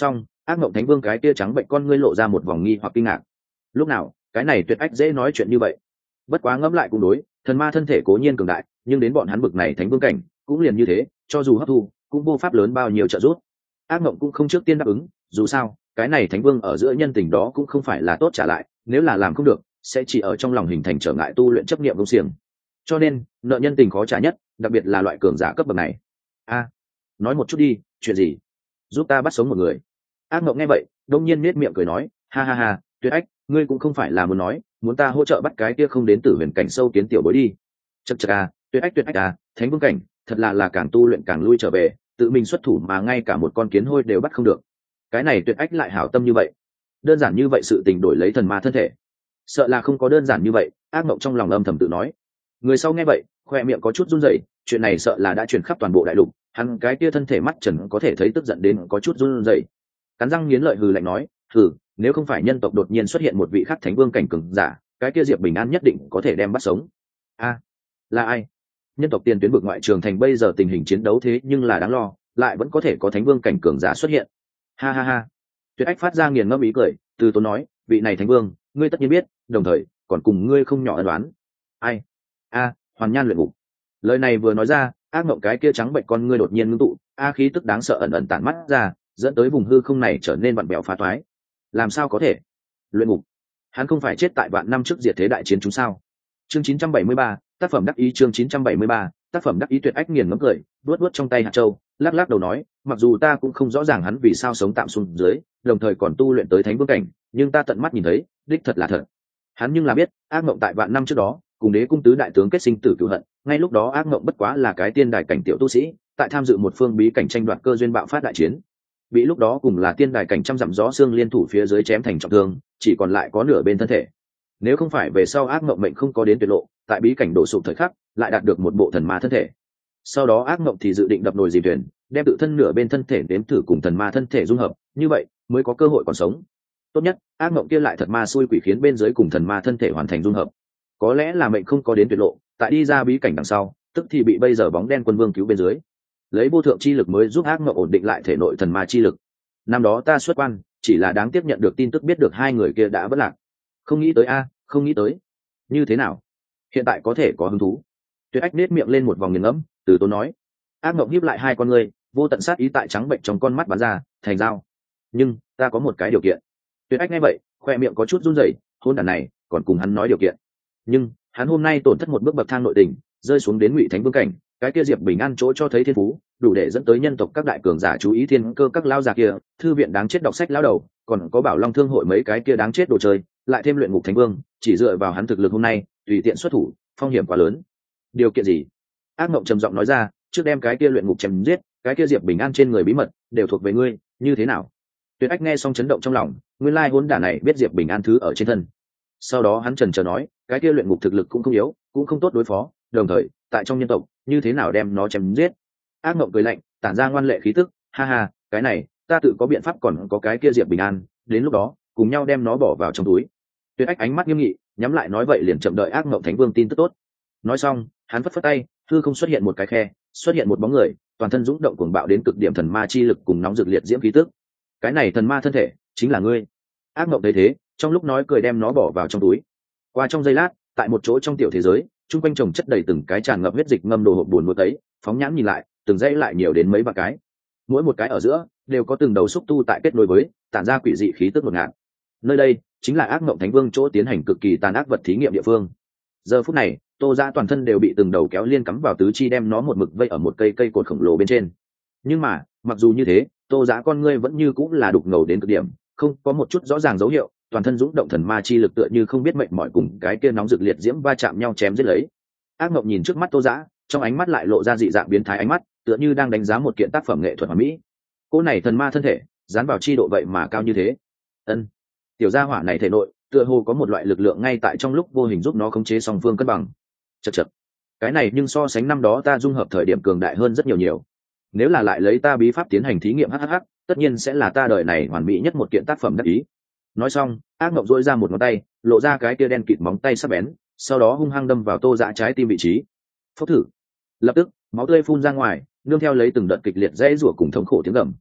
Ác mộng thánh vương cái kia trắng bệnh con ngươi lộ ra một vòng nghi hoặc kinh ngạc. Lúc nào cái này tuyệt ách dễ nói chuyện như vậy? Bất quá ngẫm lại cũng đối, thần ma thân thể cố nhiên cường đại, nhưng đến bọn hắn bực này thánh vương cảnh cũng liền như thế, cho dù hấp thu cũng vô pháp lớn bao nhiêu trợ giúp. Ác mộng cũng không trước tiên đáp ứng, dù sao cái này thánh vương ở giữa nhân tình đó cũng không phải là tốt trả lại, nếu là làm không được sẽ chỉ ở trong lòng hình thành trở ngại tu luyện chấp niệm công xiềng, cho nên nợ nhân tình khó trả nhất, đặc biệt là loại cường giả cấp bậc này. A, nói một chút đi, chuyện gì? Giúp ta bắt sống một người. Ác mộng nghe vậy đông nhiên nết miệng cười nói, ha ha ha, Tuyệt Ách, ngươi cũng không phải là muốn nói muốn ta hỗ trợ bắt cái kia không đến tử huyền cảnh sâu kiến tiểu bối đi. Chậc chậc à, Tuyệt Ách Tuyệt Ách à, thánh vương cảnh thật là là càng tu luyện càng lui trở về, tự mình xuất thủ mà ngay cả một con kiến hôi đều bắt không được. Cái này Tuyệt Ách lại hảo tâm như vậy, đơn giản như vậy sự tình đổi lấy thần ma thân thể, sợ là không có đơn giản như vậy. Ác mộng trong lòng âm thầm tự nói. Người sau nghe vậy khoe miệng có chút run rẩy, chuyện này sợ là đã truyền khắp toàn bộ đại lục, hắn cái kia thân thể mắt trần có thể thấy tức giận đến có chút run rẩy. Cắn răng nghiến lợi hừ lạnh nói, hừ, nếu không phải nhân tộc đột nhiên xuất hiện một vị khắc thánh vương cảnh cường giả, cái kia Diệp Bình An nhất định có thể đem bắt sống. A, là ai? Nhân tộc tiền tuyến vực ngoại trường thành bây giờ tình hình chiến đấu thế nhưng là đáng lo, lại vẫn có thể có thánh vương cảnh cường giả xuất hiện. Ha ha ha. Tuyệt Ách phát ra nghiền ngẫm ý cười, từ tốn nói, vị này thánh vương ngươi tất nhiên biết, đồng thời còn cùng ngươi không nhỏ ân đoán. Ai? A, Hoàn Nhan luyện ngục. Lời này vừa nói ra, ác mộng cái kia trắng bệnh con ngươi đột nhiên ngưng tụ, a khí tức đáng sợ ẩn ẩn tản mắt ra, dẫn tới vùng hư không này trở nên vặn bèo phá toái. Làm sao có thể? Luyện ngục? Hắn không phải chết tại vạn năm trước diệt thế đại chiến chúng sao? Chương chín trăm bảy mươi ba, tác phẩm đắc ý. Chương chín trăm bảy mươi ba, tác phẩm đắc ý. Tuyệt Ách nghiền ngẫm cười, vuốt vuốt trong tay hạt châu, lắc lắc đầu nói, mặc dù ta cũng không rõ ràng hắn vì sao sống tạm xuống dưới, đồng thời còn tu luyện tới thánh vương cảnh, nhưng ta tận mắt nhìn thấy, đích thật là thật. Hắn nhưng là biết, ác mộng tại vạn năm trước đó cùng đế cung tứ đại tướng kết sinh tử cửu hận, ngay lúc đó ác mộng bất quá là cái tiên đài cảnh tiểu tu sĩ, tại tham dự một phương bí cảnh tranh đoạt cơ duyên bạo phát đại chiến, bị lúc đó cùng là tiên đài cảnh trăm dặm gió xương liên thủ phía dưới chém thành trọng thương, chỉ còn lại có nửa bên thân thể. Nếu không phải về sau ác mộng mệnh không có đến tuyệt lộ, tại bí cảnh đổ sụp thời khắc lại đạt được một bộ thần ma thân thể, sau đó ác mộng thì dự định đập nồi dìm thuyền, đem tự thân nửa bên thân thể đếm thử cùng thần ma thân thể dung hợp, như vậy mới có cơ hội còn sống. Tốt nhất ác mộng kia lại thật ma xui quỷ khiến bên dưới cùng thần ma thân thể hoàn thành dung hợp, có lẽ là mệnh không có đến tuyệt lộ, tại đi ra bí cảnh đằng sau tức thì bị bây giờ bóng đen quân vương cứu bên dưới, lấy vô thượng chi lực mới giúp ác mộng ổn định lại thể nội thần ma chi lực. Năm đó ta xuất quan, chỉ là đáng tiếc nhận được tin tức biết được hai người kia đã vất lạc. Không nghĩ tới a, không nghĩ tới. Như thế nào? Hiện tại có thể có hứng thú. Tuyệt Ách nết miệng lên một vòng nghiền ngẫm, từ tốn nói. Ác mộng híp lại hai con ngươi, vô tận sát ý tại trắng bệnh trong con mắt bắn ra, thành dao. Nhưng ta có một cái điều kiện. Tuyệt Ách nghe vậy, khoe miệng có chút run rẩy, hôn đản này còn cùng hắn nói điều kiện. Nhưng hắn hôm nay tổn thất một bước bậc thang nội tình, rơi xuống đến ngụy thánh vương cảnh, cái kia Diệp Bình An chỗ cho thấy thiên phú, đủ để dẫn tới nhân tộc các đại cường giả chú ý thiên cơ các lao già kia, thư viện đáng chết đọc sách lao đầu, còn có Bảo Long thương hội mấy cái kia đáng chết đồ chơi, lại thêm luyện ngục thánh vương, chỉ dựa vào hắn thực lực hôm nay, tùy tiện xuất thủ, phong hiểm quá lớn. Điều kiện gì? Ác mộng trầm giọng nói ra, trước đem cái kia luyện ngục chém giết, cái kia Diệp Bình An trên người bí mật đều thuộc về ngươi, như thế nào? Tuyệt Ách nghe xong chấn động trong lòng, nguyên lai hỗn đản này biết Diệp Bình An thứ ở trên thân. Sau đó hắn chần chờ nói, cái kia luyện ngục thực lực cũng không yếu, cũng không tốt đối phó, đồng thời tại trong nhân tộc như thế nào đem nó chém giết? Ác mộng cười lạnh, tản ra ngoan lệ khí tức, ha ha, cái này ta tự có biện pháp, còn có cái kia Diệp Bình An, đến lúc đó cùng nhau đem nó bỏ vào trong túi. Tuyệt Ách ánh mắt nghiêm nghị, nhắm lại nói vậy liền chậm đợi ác mộng thánh vương tin tức tốt. Nói xong hắn phất phất tay, hư không xuất hiện một cái khe, xuất hiện một bóng người, toàn thân dũng động cuồng bạo đến cực điểm thần ma chi lực cùng nóng rực liệt diễm khí tức. Cái này thần ma thân thể chính là ngươi. Ác mộng thấy thế, trong lúc nói cười đem nó bỏ vào trong túi. Qua trong giây lát, tại một chỗ trong tiểu thế giới, chung quanh chồng chất đầy từng cái tràn ngập huyết dịch ngâm đồ hộp buồn nuốt ấy, phóng nhãn nhìn lại, từng dãy lại nhiều đến mấy ba cái, mỗi một cái ở giữa đều có từng đầu xúc tu tại kết nối với, tản ra quỷ dị khí tức ngột ngạt. Nơi đây chính là ác mộng thánh vương chỗ tiến hành cực kỳ tàn ác vật thí nghiệm địa phương. Giờ phút này Tô Dã toàn thân đều bị từng đầu kéo liên cắm vào tứ chi, đem nó một mực vây ở một cây cây cột khổng lồ bên trên. Nhưng mà mặc dù như thế, Tô Dã con ngươi vẫn như cũng là đục ngầu đến cực điểm, không có một chút rõ ràng dấu hiệu, toàn thân dũng động thần ma chi lực tựa như không biết mệnh mỏi, cùng cái kia nóng rực liệt diễm va chạm nhau chém giết lấy. Ác mộng nhìn trước mắt Tô Dã, trong ánh mắt lại lộ ra dị dạng biến thái ánh mắt, tựa như đang đánh giá một kiện tác phẩm nghệ thuật hoàn mỹ. Cô này thần ma thân thể dán vào chi độ vậy mà cao như thế. Ân, tiểu gia hỏa này thể nội tựa hồ có một loại lực lượng ngay tại trong lúc vô hình giúp nó khống chế song phương cân bằng. Chậc chậc, cái này nhưng so sánh năm đó ta dung hợp thời điểm cường đại hơn rất nhiều nhiều. Nếu là lại lấy ta bí pháp tiến hành thí nghiệm hhh, tất nhiên sẽ là ta đời này hoàn mỹ nhất một kiện tác phẩm đắc ý. Nói xong, ác mộng dỗi ra một ngón tay, lộ ra cái kia đen kịt móng tay sắc bén, sau đó hung hăng đâm vào Tô Dã trái tim vị trí. Phốc thử, lập tức máu tươi phun ra ngoài, nương theo lấy từng đợt kịch liệt dãy rủa cùng thống khổ tiếng gầm.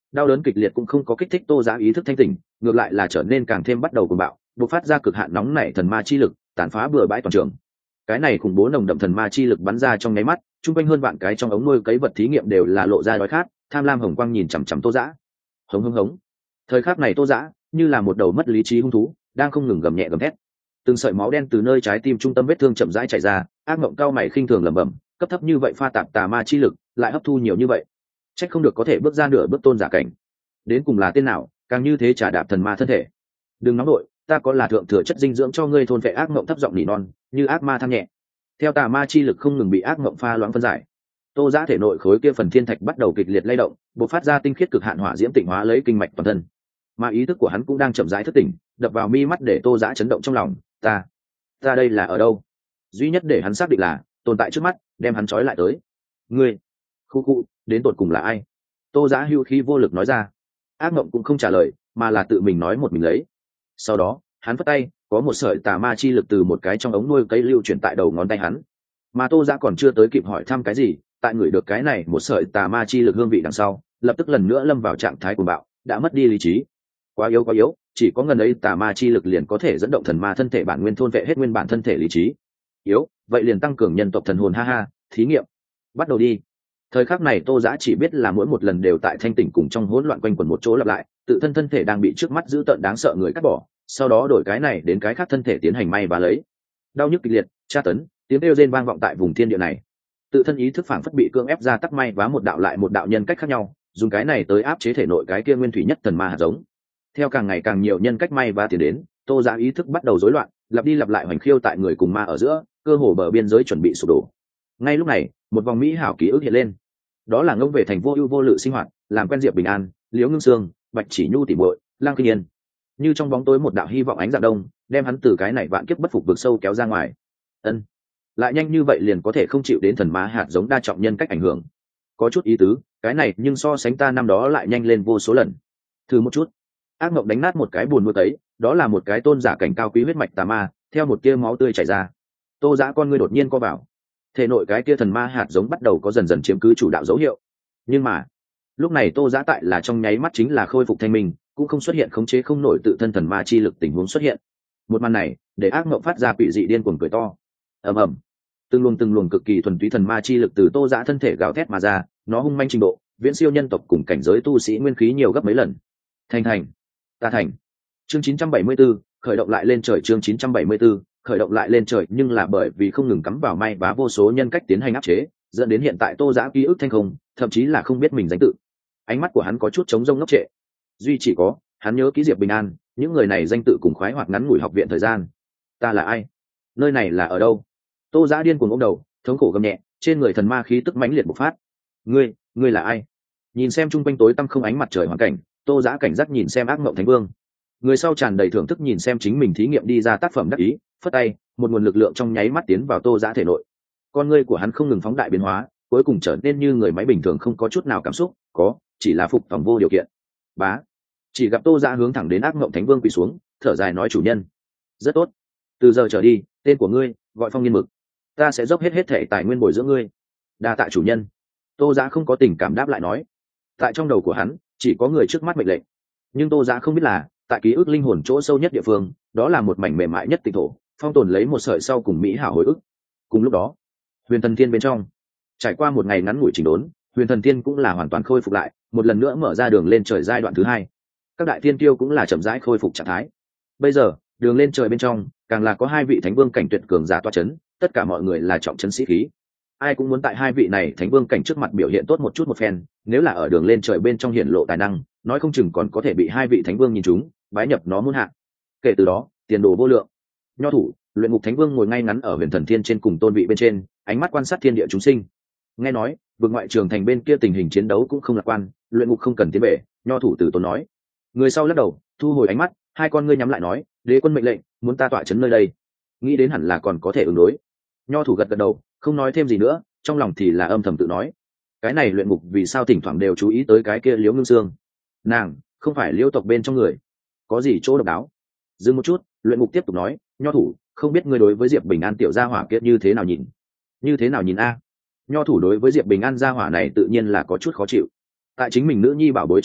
Đau đớn kịch liệt cũng không có kích thích tô giã ý thức thanh tỉnh, ngược lại là trở nên càng thêm bắt đầu cuồng bạo, bộc phát ra cực hạn nóng nảy thần ma chi lực, tàn phá bừa bãi toàn trường. Cái này khủng bố nồng đậm thần ma chi lực bắn ra trong nháy mắt, chung quanh hơn vạn cái trong ống nuôi cấy vật thí nghiệm đều là lộ ra đói khát, tham lam hồng quang nhìn chằm chằm tô giã. Hống hống hống. Thời khắc này tô giã như là một đầu mất lý trí hung thú, đang không ngừng gầm nhẹ gầm thét. Từng sợi máu đen từ nơi trái tim trung tâm vết thương chậm rãi chảy ra, ác mộng cao mày khinh thường lẩm bẩm, cấp thấp như vậy pha tạp tà ma chi lực, lại hấp thu nhiều như vậy, trách không được có thể bước ra nửa bước tôn giả cảnh. Đến cùng là tên nào, càng như thế trả đạp thần ma thân thể. Đừng nóng nổi, ta có là thượng thừa chất dinh dưỡng cho ngươi thôn vệ. Ác mộng thấp giọng nỉ non, như ác ma than nhẹ. Theo tà ma chi lực không ngừng bị ác mộng pha loãng phân giải, tô giã thể nội khối kia phần thiên thạch bắt đầu kịch liệt lay động, bộc phát ra tinh khiết cực hạn hỏa diễm tịnh hóa lấy kinh mạch toàn thân. Mà ý thức của hắn cũng đang chậm rãi thức tỉnh, đập vào mi mắt để tô giã chấn động trong lòng. Ta, ta đây là ở đâu? Duy nhất để hắn xác định là tồn tại trước mắt, đem hắn trói lại tới. Ngươi, khu khu, đến tột cùng là ai? Tô giã hưu khí vô lực nói ra. Ác mộng cũng không trả lời, mà là tự mình nói một mình lấy. Sau đó hắn phất tay, có một sợi tà ma chi lực từ một cái trong ống nuôi cây lưu chuyển tại đầu ngón tay hắn. Mà tô giã còn chưa tới kịp hỏi thăm cái gì, tại người được cái này một sợi tà ma chi lực hương vị đằng sau, lập tức lần nữa lâm vào trạng thái cuồng bạo, đã mất đi lý trí. Quá yếu quá yếu, chỉ có ngần ấy tà ma chi lực liền có thể dẫn động thần ma thân thể bản nguyên, thôn vệ hết nguyên bản thân thể lý trí. Yếu, vậy liền tăng cường nhân tộc thần hồn. Ha ha, thí nghiệm bắt đầu đi. Thời khắc này tô giã chỉ biết là mỗi một lần đều tại thanh tỉnh cùng trong hỗn loạn quanh quẩn một chỗ lặp lại, tự thân thân thể đang bị trước mắt dữ tợn đáng sợ người cắt bỏ, sau đó đổi cái này đến cái khác thân thể tiến hành may và lấy. Đau nhức kịch liệt, tra tấn, tiếng kêu rên vang vọng tại vùng thiên địa này. Tự thân ý thức phảng phất bị cưỡng ép ra tắc may và một đạo lại một đạo nhân cách khác nhau, dùng cái này tới áp chế thể nội cái kia nguyên thủy nhất thần ma hạt giống. Theo càng ngày càng nhiều nhân cách may và tiến đến, tô giã ý thức bắt đầu rối loạn, lặp đi lặp lại hoành khiêu tại người cùng ma ở giữa, cơ hồ bờ biên giới chuẩn bị sụp đổ. Ngay lúc này một vòng mỹ hảo ký ức hiện lên, đó là ngông về thành vô ưu vô lự sinh hoạt, làm quen Diệp Bình An, Liễu Ngưng Sương, Bạch Chỉ Nhu tỉ muội, Lang Kinh Yên. Như trong bóng tối một đạo hy vọng ánh dạng đông, đem hắn từ cái này vạn kiếp bất phục vực sâu kéo ra ngoài. Ân, lại nhanh như vậy liền có thể không chịu đến thần ma hạt giống đa trọng nhân cách ảnh hưởng, có chút ý tứ. Cái này nhưng so sánh ta năm đó lại nhanh lên vô số lần. Thử một chút. Ác mộng đánh nát một cái buồn nuôi tấy, đó là một cái tôn giả cảnh cao quý huyết mạch tà ma, theo một tia máu tươi chảy ra. Tô giã con ngươi đột nhiên co vào, thể nội cái kia thần ma hạt giống bắt đầu có dần dần chiếm cứ chủ đạo dấu hiệu. Nhưng mà lúc này tô giã tại là trong nháy mắt chính là khôi phục thanh minh, cũng không xuất hiện khống chế không nổi tự thân thần ma chi lực tình huống xuất hiện. Một màn này để ác mộng phát ra quỷ dị điên cuồng cười to. Ầm ầm, từng luồng từng luồng cực kỳ thuần túy thần ma chi lực từ tô giã thân thể gào thét mà ra, nó hung manh trình độ viễn siêu nhân tộc cùng cảnh giới tu sĩ nguyên khí nhiều gấp mấy lần. Thành thành, ta thành. Chương chín trăm bảy mươi 974, khởi động lại lên trời. Chương chín trăm bảy mươi 974, khởi động lại lên trời. Nhưng là bởi vì không ngừng cắm vào may vá vô số nhân cách tiến hành áp chế, dẫn đến hiện tại tô giã ký ức thanh không, thậm chí là không biết mình danh tự. Ánh mắt của hắn có chút trống rông ngốc trệ, duy chỉ có hắn nhớ ký Diệp Bình An, những người này danh tự cùng khoái hoạt ngắn ngủi học viện thời gian. Ta là ai? Nơi này là ở đâu? Tô giã điên cuồng ôm đầu, thống khổ gầm nhẹ, trên người thần ma khí tức mãnh liệt bộc phát. Ngươi, ngươi là ai? Nhìn xem chung quanh tối tăm không ánh mặt trời hoàn cảnh, tô giã cảnh giác nhìn xem ác mộng thánh vương. Người sau tràn đầy thưởng thức nhìn xem chính mình thí nghiệm đi ra tác phẩm đắc ý, phất tay, một nguồn lực lượng trong nháy mắt tiến vào tô giã thể nội. Con ngươi của hắn không ngừng phóng đại biến hóa, cuối cùng trở nên như người máy bình thường, không có chút nào cảm xúc, có chỉ là phục tòng vô điều kiện. Bá, chỉ gặp tô giã hướng thẳng đến ác mộng thánh vương quỳ xuống, thở dài nói: chủ nhân, rất tốt, từ giờ trở đi tên của ngươi gọi Phong Nghiên Mực, ta sẽ dốc hết hết thể tài nguyên bồi dưỡng ngươi. Đa tạ chủ nhân. Tô giã không có tình cảm đáp lại nói. Tại trong đầu của hắn chỉ có người trước mắt mệnh lệnh, nhưng tô giã không biết là tại ký ức linh hồn chỗ sâu nhất địa phương, đó là một mảnh mềm mại nhất tịnh thổ, phong tồn lấy một sợi sau cùng mỹ hảo hồi ức. Cùng lúc đó Huyền Thần Thiên bên trong, trải qua một ngày ngắn ngủi chỉnh đốn, Huyền Thần Thiên cũng là hoàn toàn khôi phục lại, một lần nữa mở ra đường lên trời giai đoạn thứ hai. Các đại thiên tiêu cũng là chậm rãi khôi phục trạng thái. Bây giờ đường lên trời bên trong càng là có hai vị thánh vương cảnh tuyệt cường giả toa chấn, tất cả mọi người là trọng chấn sĩ khí, ai cũng muốn tại hai vị này thánh vương cảnh trước mặt biểu hiện tốt một chút một phen. Nếu là ở đường lên trời bên trong hiện lộ tài năng, nói không chừng còn có thể bị hai vị thánh vương nhìn trúng, bái nhập nó muôn hạ. Kể từ đó tiền đồ vô lượng. Nho thủ Luyện Ngục Thánh Vương ngồi ngay ngắn ở Huyền Thần Thiên trên cùng tôn vị bên trên, ánh mắt quan sát thiên địa chúng sinh. Nghe nói vực ngoại trường thành bên kia tình hình chiến đấu cũng không lạc quan, Luyện Ngục không cần tiến về. Nho thủ tử tôn nói. Người sau lắc đầu thu hồi ánh mắt, hai con ngươi nhắm lại nói: đế quân mệnh lệnh muốn ta tọa chấn nơi đây, nghĩ đến hẳn là còn có thể ứng đối. Nho thủ gật gật đầu, không nói thêm gì nữa, trong lòng thì là âm thầm tự nói: cái này Luyện Ngục vì sao thỉnh thoảng đều chú ý tới cái kia Liễu Ngưng Sương, nàng không phải Liễu tộc bên trong người, có gì chỗ độc đáo? Dừng một chút, Luyện Ngục tiếp tục nói: Nho thủ, không biết ngươi đối với Diệp Bình An tiểu gia hỏa kia như thế nào nhìn? Như thế nào nhìn a? Nho thủ đối với Diệp Bình An gia hỏa này tự nhiên là có chút khó chịu. Tại chính mình nữ nhi bảo bối trong mắt,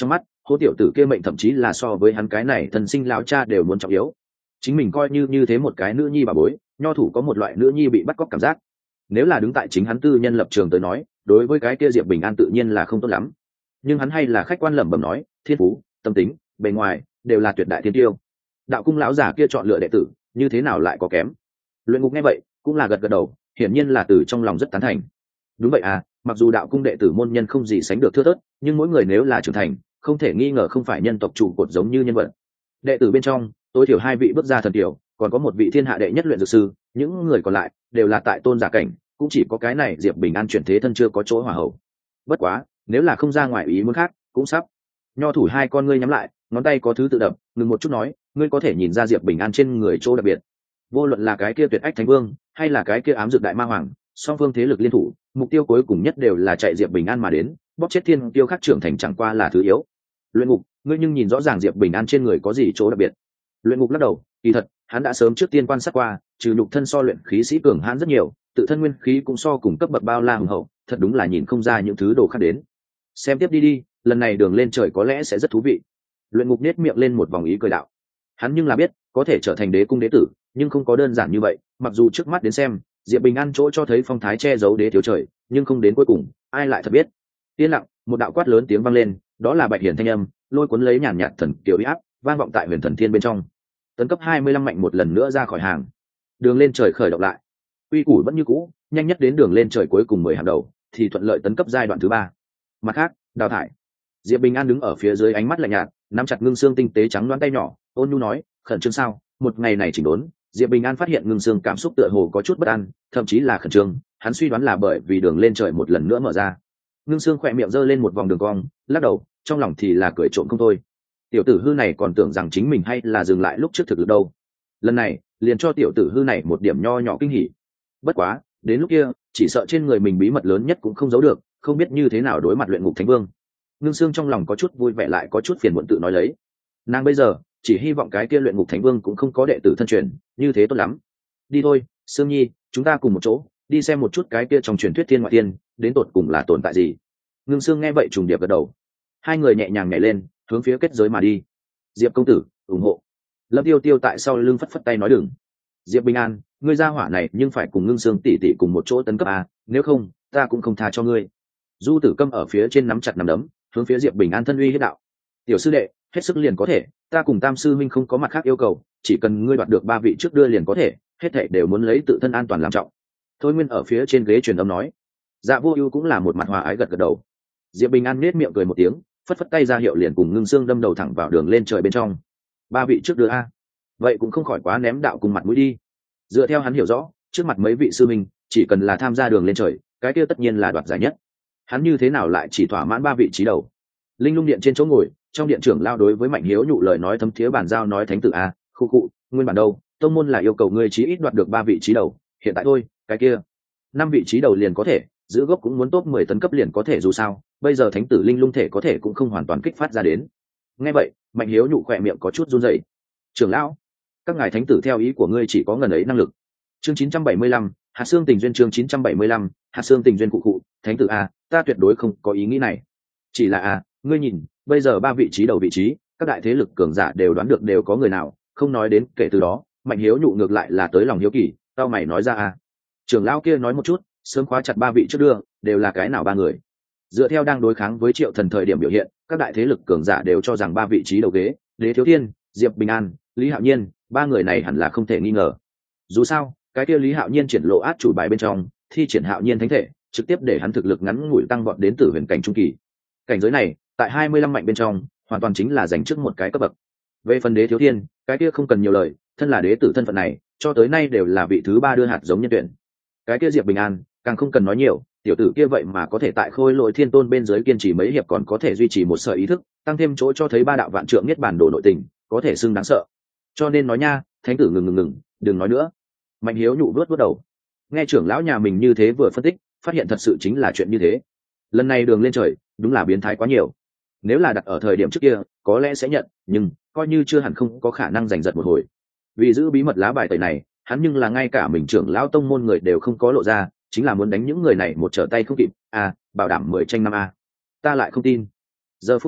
hô tiểu tử kia mệnh thậm chí là so với hắn cái này thân sinh lão cha đều muốn trọng yếu. Chính mình coi như như thế một cái nữ nhi bà bối, nho thủ có một loại nữ nhi bị bắt cóc cảm giác. Nếu là đứng tại chính hắn tư nhân lập trường tới nói, đối với cái kia Diệp Bình An tự nhiên là không tốt lắm. Nhưng hắn hay là khách quan lẩm bẩm nói, thiên phú, tâm tính, bề ngoài đều là tuyệt đại thiên tiêu. Đạo cung lão giả kia chọn lựa đệ tử, như thế nào lại có kém? Luyện Ngục nghe vậy, cũng là gật gật đầu, hiển nhiên là từ trong lòng rất tán thành. Đúng vậy à, mặc dù đạo cung đệ tử môn nhân không gì sánh được thưa thớt, nhưng mỗi người nếu là trưởng thành, không thể nghi ngờ không phải nhân tộc trụ cột giống như nhân vật. Đệ tử bên trong, tối thiểu hai vị bước ra thần tiểu, còn có một vị thiên hạ đệ nhất luyện dược sư, những người còn lại đều là tại tôn giả cảnh, cũng chỉ có cái này Diệp Bình An chuyển thế thân chưa có chỗ hòa hậu. Bất quá, nếu là không ra ngoài ý muốn khác, cũng sắp. Nho thủ hai con ngươi nhắm lại, ngón tay có thứ tự đập, ngừng một chút nói, ngươi có thể nhìn ra Diệp Bình An trên người chỗ đặc biệt. Vô luận là cái kia Tuyệt Ách Thánh Vương, hay là cái kia Ám Dược Đại Ma Hoàng, song phương thế lực liên thủ, mục tiêu cuối cùng nhất đều là chạy Diệp Bình An mà đến, bóp chết thiên tiêu khác trưởng thành chẳng qua là thứ yếu. Luyện Ngục, ngươi nhưng nhìn rõ ràng Diệp Bình An trên người có gì chỗ đặc biệt. Luyện Ngục lắc đầu, kỳ thật, hắn đã sớm trước tiên quan sát qua, trừ nhục thân so luyện khí sĩ cường hãn rất nhiều, tự thân nguyên khí cũng so cùng cấp bậc bao la hùng hậu, thật đúng là nhìn không ra những thứ đồ khác đến. Xem tiếp đi đi, lần này đường lên trời có lẽ sẽ rất thú vị. Luyện Ngục nét miệng lên một vòng ý cười đạo. Hắn nhưng là biết, có thể trở thành đế cung đế tử, nhưng không có đơn giản như vậy, mặc dù trước mắt đến xem, Diệp Bình An chỗ cho thấy phong thái che giấu đế thiếu trời, nhưng không đến cuối cùng, ai lại thật biết. Yên lặng, một đạo quát lớn tiếng vang lên, đó là Bạch Hiển thanh âm, lôi cuốn lấy nhàn nhạt thần kiều uy áp, vang vọng tại Huyền Thần Thiên bên trong. Tấn cấp hai mươi lăm mạnh một lần nữa ra khỏi hàng. Đường lên trời khởi động lại. Quy củ vẫn như cũ, nhanh nhất đến đường lên trời cuối cùng mười hàng đầu, thì thuận lợi tấn cấp giai đoạn thứ ba. Mặt khác, đào thải. Diệp Bình An đứng ở phía dưới ánh mắt lạnh nhạt, nắm chặt ngưng xương tinh tế trắng đoán tay nhỏ, ôn nhu nói, khẩn trương sao? Một ngày này chỉnh đốn, Diệp Bình An phát hiện ngưng xương cảm xúc tựa hồ có chút bất an, thậm chí là khẩn trương, hắn suy đoán là bởi vì đường lên trời một lần nữa mở ra. Ngưng xương khỏe miệng giơ lên một vòng đường cong, lắc đầu, trong lòng thì là cười trộm không thôi. Tiểu tử hư này còn tưởng rằng chính mình hay là dừng lại lúc trước thực lực đâu. Lần này, liền cho tiểu tử hư này một điểm nho nhỏ kinh hỉ. Bất quá, đến lúc kia, chỉ sợ trên người mình bí mật lớn nhất cũng không giấu được, không biết như thế nào đối mặt Luyện Ngục Thánh Vương. Ngưng xương trong lòng có chút vui vẻ lại có chút phiền muộn tự nói lấy. Nàng bây giờ chỉ hy vọng cái kia Luyện Ngục Thánh Vương cũng không có đệ tử thân truyền, như thế tốt lắm. Đi thôi, Sương Nhi, chúng ta cùng một chỗ đi xem một chút cái kia trong truyền thuyết thiên ngoại thiên đến tột cùng là tồn tại gì. Ngưng xương nghe vậy trùng điệp gật đầu. Hai người nhẹ nhàng nhảy lên, hướng phía kết giới mà đi. Diệp công tử, ủng hộ. Lâm Tiêu Tiêu tại sau lưng phất phất tay nói đừng. Diệp Bình An, ngươi ra hỏa này nhưng phải cùng Ngưng xương tỷ tỷ cùng một chỗ tấn cấp à, nếu không, ta cũng không tha cho ngươi. Du Tử Câm ở phía trên nắm chặt nắm đấm, hướng phía Diệp Bình An thân uy hiếp đạo. Tiểu sư đệ, hết sức liền có thể, ta cùng Tam sư minh không có mặt khác yêu cầu, chỉ cần ngươi đoạt được ba vị trước đưa liền có thể, hết thảy đều muốn lấy tự thân an toàn làm trọng. Thôi Nguyên ở phía trên ghế truyền âm nói. Dạ Vô Ưu cũng là một mặt hòa ái gật gật đầu. Diệp Bình An nhếch miệng cười một tiếng, phất phất tay ra hiệu liền cùng Ngưng xương đâm đầu thẳng vào đường lên trời bên trong. Ba vị trước đưa a. Vậy cũng không khỏi quá ném đạo cùng mặt mũi đi. Dựa theo hắn hiểu rõ, trước mặt mấy vị sư minh, chỉ cần là tham gia đường lên trời, cái kia tất nhiên là đoạt giải nhất. Hắn như thế nào lại chỉ thỏa mãn ba vị trí đầu? Linh Lung điện trên chỗ ngồi, trong điện trưởng lao đối với Mạnh Hiếu nhụ lời nói thấm thiế bản giao nói thánh tử a, khu cụ, nguyên bản đâu, tông môn là yêu cầu ngươi chí ít đoạt được ba vị trí đầu, hiện tại thôi, cái kia, năm vị trí đầu liền có thể, giữ gốc cũng muốn top mười tấn cấp liền có thể dù sao, bây giờ thánh tử Linh Lung thể có thể cũng không hoàn toàn kích phát ra đến. Nghe vậy, Mạnh Hiếu nhụ khỏe miệng có chút run rẩy. Trưởng lão, các ngài thánh tử theo ý của ngươi chỉ có ngần ấy năng lực. Chương chín trăm bảy mươi lăm, Hạt Xương Tình duyên chương chín trăm bảy mươi lăm, Hạt Xương Tình duyên cụ cụ, thánh tử a, ta tuyệt đối không có ý nghĩ này. Chỉ là a, ngươi nhìn, bây giờ ba vị trí đầu vị trí, các đại thế lực cường giả đều đoán được đều có người nào, không nói đến kể từ đó, Mạnh Hiếu nhụ ngược lại là tới lòng hiếu kỳ, tao mày nói ra a. Trưởng lão kia nói một chút, sớm khóa chặt ba vị trước đưa, đều là cái nào ba người. Dựa theo đang đối kháng với Triệu Thần thời điểm biểu hiện, các đại thế lực cường giả đều cho rằng ba vị trí đầu ghế, Đế Thiếu Thiên, Diệp Bình An, Lý Hạo Nhiên, ba người này hẳn là không thể nghi ngờ. Dù sao, cái kia Lý Hạo Nhiên triển lộ át chủ bài bên trong, thi triển Hạo Nhiên thánh thể, trực tiếp để hắn thực lực ngắn ngủi tăng vọt đến Tử Huyền cảnh trung kỳ. Cảnh giới này, tại hai mươi lăm mạnh bên trong, hoàn toàn chính là giành trước một cái cấp bậc. Về phần Đế Thiếu Thiên, cái kia không cần nhiều lời, thân là đế tử thân phận này, cho tới nay đều là vị thứ ba đưa hạt giống nhân tuyển. Cái kia Diệp Bình An, càng không cần nói nhiều, tiểu tử kia vậy mà có thể tại Khôi Lỗi Thiên Tôn bên dưới kiên trì mấy hiệp còn có thể duy trì một sợi ý thức, tăng thêm chỗ cho thấy ba đạo vạn trượng niết bản đồ nội tình, có thể xưng đáng sợ. Cho nên nói nha, thánh tử ngừng ngừng ngừng, đừng nói nữa. Mạnh Hiếu nhụ vuốt vuốt đầu. Nghe trưởng lão nhà mình như thế vừa phân tích, phát hiện thật sự chính là chuyện như thế. Lần này đường lên trời, đúng là biến thái quá nhiều. Nếu là đặt ở thời điểm trước kia, có lẽ sẽ nhận, nhưng coi như chưa hẳn không có khả năng giành giật một hồi. Vì giữ bí mật lá bài tẩy này, hắn nhưng là ngay cả mình trưởng lão tông môn người đều không có lộ ra, chính là muốn đánh những người này một trở tay không kịp. À, bảo đảm mười tranh năm a. Ta lại không tin. Giờ phút này,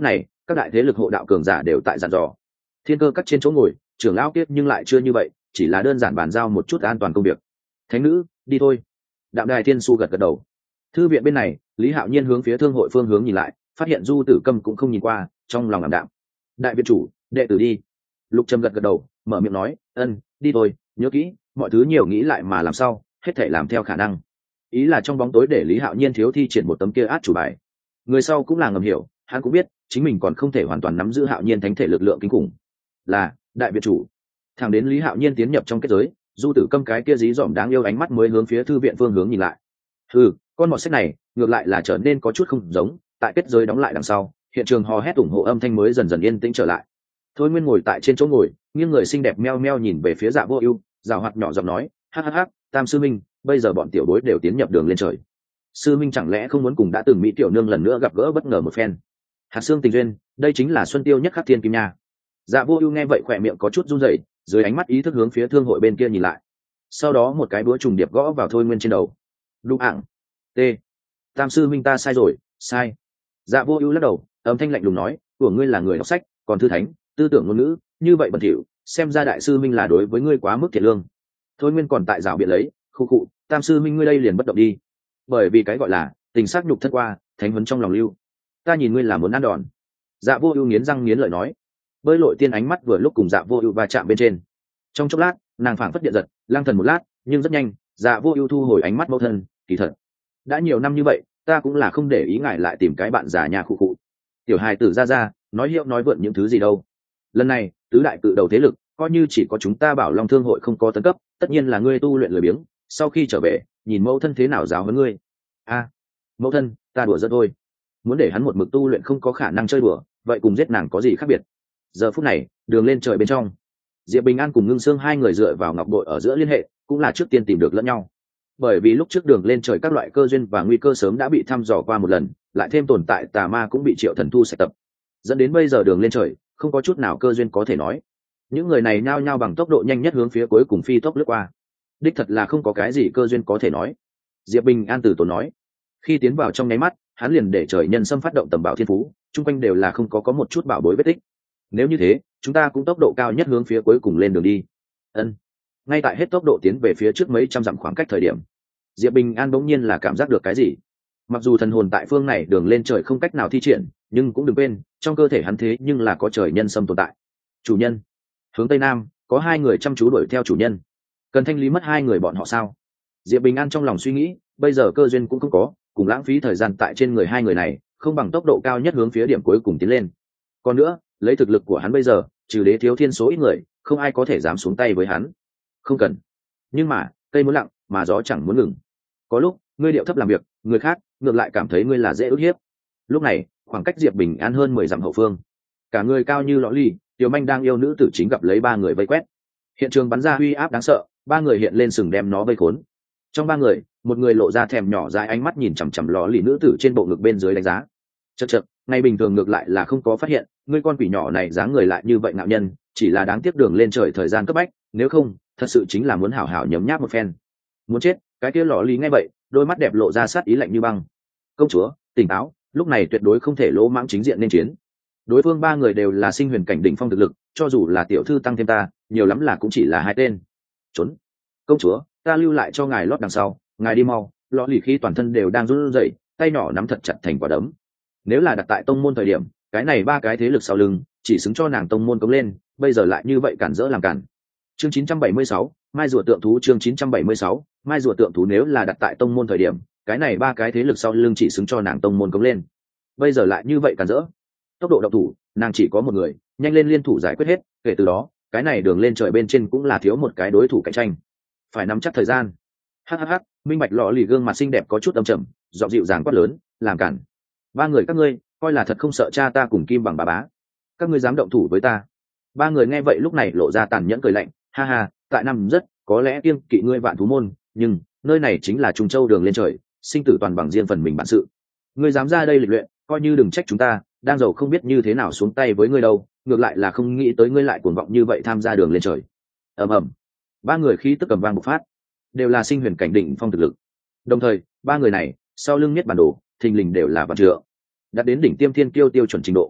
các đại thế lực hộ đạo cường giả đều tại dàn dò. Thiên cơ các trên chỗ ngồi, trưởng lão kiếp nhưng lại chưa như vậy, chỉ là đơn giản bàn giao một chút an toàn công việc. Thánh nữ, đi thôi. Đạm Đài Thiên Su gật gật đầu. Thư viện bên này, Lý Hạo Nhiên hướng phía thương hội phương hướng nhìn lại, phát hiện Du Tử Câm cũng không nhìn qua, trong lòng ảm đạm. Đại viện chủ, đệ tử đi. Lục Trầm gật gật đầu, mở miệng nói, ân, đi thôi, nhớ kỹ, mọi thứ nhiều nghĩ lại mà làm sao, hết thể làm theo khả năng. Ý là trong bóng tối để Lý Hạo Nhiên thiếu thi triển một tấm kia át chủ bài. Người sau cũng là ngầm hiểu, hắn cũng biết chính mình còn không thể hoàn toàn nắm giữ Hạo Nhiên thánh thể lực lượng kinh khủng. Là đại viện chủ. Thẳng đến Lý Hạo Nhiên tiến nhập trong kết giới, Du Tử Câm cái kia dí dỏm đáng yêu ánh mắt mới hướng phía thư viện phương hướng nhìn lại. Ừ, con mọt sách này ngược lại là trở nên có chút không giống. Tại kết giới đóng lại đằng sau, hiện trường hò hét ủng hộ âm thanh mới dần dần yên tĩnh trở lại. Thôi Nguyên ngồi tại trên chỗ ngồi, nghiêng người xinh đẹp meo meo nhìn về phía Dạ Vô Ưu, rào hoạt nhỏ giọng nói, hắc hắc hắc, Tam sư minh, bây giờ bọn tiểu bối đều tiến nhập đường lên trời. Sư minh chẳng lẽ không muốn cùng đã từng mỹ tiểu nương lần nữa gặp gỡ bất ngờ một phen? Hạt xương tình duyên, đây chính là xuân tiêu nhất khắc thiên kim nha. Dạ Vô Ưu nghe vậy khỏe miệng có chút run rẩy, dưới ánh mắt ý thức hướng phía thương hội bên kia nhìn lại. Sau đó một cái búa trùng điệp gõ vào Thôi Nguyên trên đầu. Đụng ạng. T. Tam sư minh ta sai rồi, sai. Dạ Vô Ưu lắc đầu, âm thanh lạnh lùng nói, của ngươi là người đọc sách, còn thư thánh, tư tưởng ngôn ngữ, như vậy bẩn thỉu, xem ra đại sư minh là đối với ngươi quá mức thiệt lương. Thôi Nguyên còn tại rào biện lấy, khu cụ, Tam sư minh ngươi đây liền bất động đi. Bởi vì cái gọi là tình sắc nhục thân qua, thánh huấn trong lòng lưu. Ta nhìn ngươi là muốn ăn đòn. Dạ Vô Ưu nghiến răng nghiến lợi nói. Bơi lội tiên ánh mắt vừa lúc cùng Dạ Vô Ưu va chạm bên trên. Trong chốc lát, nàng phảng phất điện giật, lang thần một lát, nhưng rất nhanh, Dạ Vô Ưu thu hồi ánh mắt mẫu thân, kỳ thật, đã nhiều năm như vậy, ta cũng là không để ý ngài lại tìm cái bạn già nhà khụ khụ. Tiểu hài tử ra ra, nói hiệu nói vượn những thứ gì đâu. Lần này, tứ đại cự đầu thế lực, coi như chỉ có chúng ta Bảo Long Thương hội không có tấn cấp, tất nhiên là ngươi tu luyện lười biếng, sau khi trở về, nhìn mẫu thân thế nào giáo huấn ngươi. A, à, mẫu thân, ta đùa giỡn thôi. Muốn để hắn một mực tu luyện không có khả năng chơi đùa, vậy cùng giết nàng có gì khác biệt? Giờ phút này, đường lên trời bên trong, Diệp Bình An cùng Ngưng Sương hai người dựa vào ngọc bội ở giữa liên hệ, cũng là trước tiên tìm được lẫn nhau. Bởi vì lúc trước đường lên trời các loại cơ duyên và nguy cơ sớm đã bị thăm dò qua một lần, lại thêm tồn tại tà ma cũng bị Triệu Thần thu sạch tập, dẫn đến bây giờ đường lên trời không có chút nào cơ duyên có thể nói. Những người này nhao nhao bằng tốc độ nhanh nhất hướng phía cuối cùng phi tốc lướt qua. Đích thật là không có cái gì cơ duyên có thể nói. Diệp Bình An từ tốn nói. Khi tiến vào trong nháy mắt, hắn liền để trời nhân xâm phát động tầm bảo thiên phú, chung quanh đều là không có có một chút bảo bối vết tích. Nếu như thế, chúng ta cũng tốc độ cao nhất hướng phía cuối cùng lên đường đi. Ân. Ngay tại hết tốc độ tiến về phía trước mấy trăm dặm khoảng cách thời điểm, Diệp Bình An bỗng nhiên là cảm giác được cái gì. Mặc dù thần hồn tại phương này đường lên trời không cách nào thi triển, nhưng cũng đừng quên, trong cơ thể hắn thế nhưng là có trời nhân xâm tồn tại. Chủ nhân, hướng tây nam có hai người chăm chú đuổi theo chủ nhân, cần thanh lý mất hai người bọn họ sao? Diệp Bình An trong lòng suy nghĩ, bây giờ cơ duyên cũng không có, cùng lãng phí thời gian tại trên người hai người này, không bằng tốc độ cao nhất hướng phía điểm cuối cùng tiến lên. Còn nữa, lấy thực lực của hắn bây giờ, trừ Đế Thiếu Thiên số ít người, không ai có thể dám xuống tay với hắn. Không cần. Nhưng mà, cây muốn lặng, mà gió chẳng muốn ngừng. Có lúc, ngươi điệu thấp làm việc, người khác ngược lại cảm thấy ngươi là dễ ức hiếp. Lúc này, khoảng cách Diệp Bình An hơn mười dặm hậu phương, cả người cao như lọ ly, Tiểu Manh đang yêu nữ tử chính gặp lấy ba người vây quét. Hiện trường bắn ra uy áp đáng sợ, ba người hiện lên sừng đem nó vây khốn. Trong ba người, một người lộ ra thèm nhỏ dãi ánh mắt nhìn chằm chằm lọ lì nữ tử trên bộ ngực bên dưới đánh giá. Chậc chậc, ngày bình thường ngược lại là không có phát hiện, ngươi con quỷ nhỏ này dáng người lại như vậy ngạo nhân, chỉ là đáng tiếc đường lên trời thời gian cấp bách, nếu không, thật sự chính là muốn hảo hảo nhấm nháp một phen. Muốn chết, cái kia lọ lì nghe vậy, đôi mắt đẹp lộ ra sát ý lạnh như băng. Công chúa, tỉnh táo, lúc này tuyệt đối không thể lỗ mãng chính diện nên chiến. Đối phương ba người đều là sinh huyền cảnh đỉnh phong thực lực, cho dù là tiểu thư tăng thêm ta, nhiều lắm là cũng chỉ là hai tên. Trốn. Công chúa, ta lưu lại cho ngài lót đằng sau, ngài đi mau. Lọ lì khi toàn thân đều đang run rẩy, tay nhỏ nắm thật chặt thành quả đấm. Nếu là đặt tại tông môn thời điểm, cái này ba cái thế lực sau lưng chỉ xứng cho nàng tông môn cống lên, bây giờ lại như vậy cản rỡ làm cản. Chương chín trăm bảy mươi sáu, mai rùa tượng thú. Chương chín trăm bảy mươi sáu, mai rùa tượng thú. Nếu là đặt tại tông môn thời điểm, cái này ba cái thế lực sau lưng chỉ xứng cho nàng tông môn cống lên, bây giờ lại như vậy cản rỡ. Tốc độ động thủ, nàng chỉ có một người, nhanh lên liên thủ giải quyết hết, kể từ đó, cái này đường lên trời bên trên cũng là thiếu một cái đối thủ cạnh tranh. Phải nắm chắc thời gian. Hắc hắc hắc, minh bạch lọ lì gương mặt xinh đẹp có chút âm trầm, giọng dịu dàng quát lớn, làm cản. Ba người các ngươi, coi là thật không sợ cha ta cùng kim bằng bà bá. Các ngươi dám động thủ với ta? Ba người nghe vậy lúc này lộ ra tàn nhẫn cười lạnh, ha ha, tại năm rất, có lẽ kiêng kỵ ngươi vạn thú môn, nhưng nơi này chính là Trung Châu đường lên trời, sinh tử toàn bằng riêng phần mình bản sự. Ngươi dám ra đây lịch luyện, coi như đừng trách chúng ta, đang giàu không biết như thế nào xuống tay với ngươi đâu, ngược lại là không nghĩ tới ngươi lại cuồng vọng như vậy tham gia đường lên trời. Ầm ầm. Ba người khí tức cầm vang bộc phát, đều là sinh huyền cảnh đỉnh phong thực lực. Đồng thời, ba người này, sau lưng nhất bản đồ, thình lình đều là vạn trượng, đạt đến đỉnh tiêm thiên kiêu tiêu chuẩn trình độ.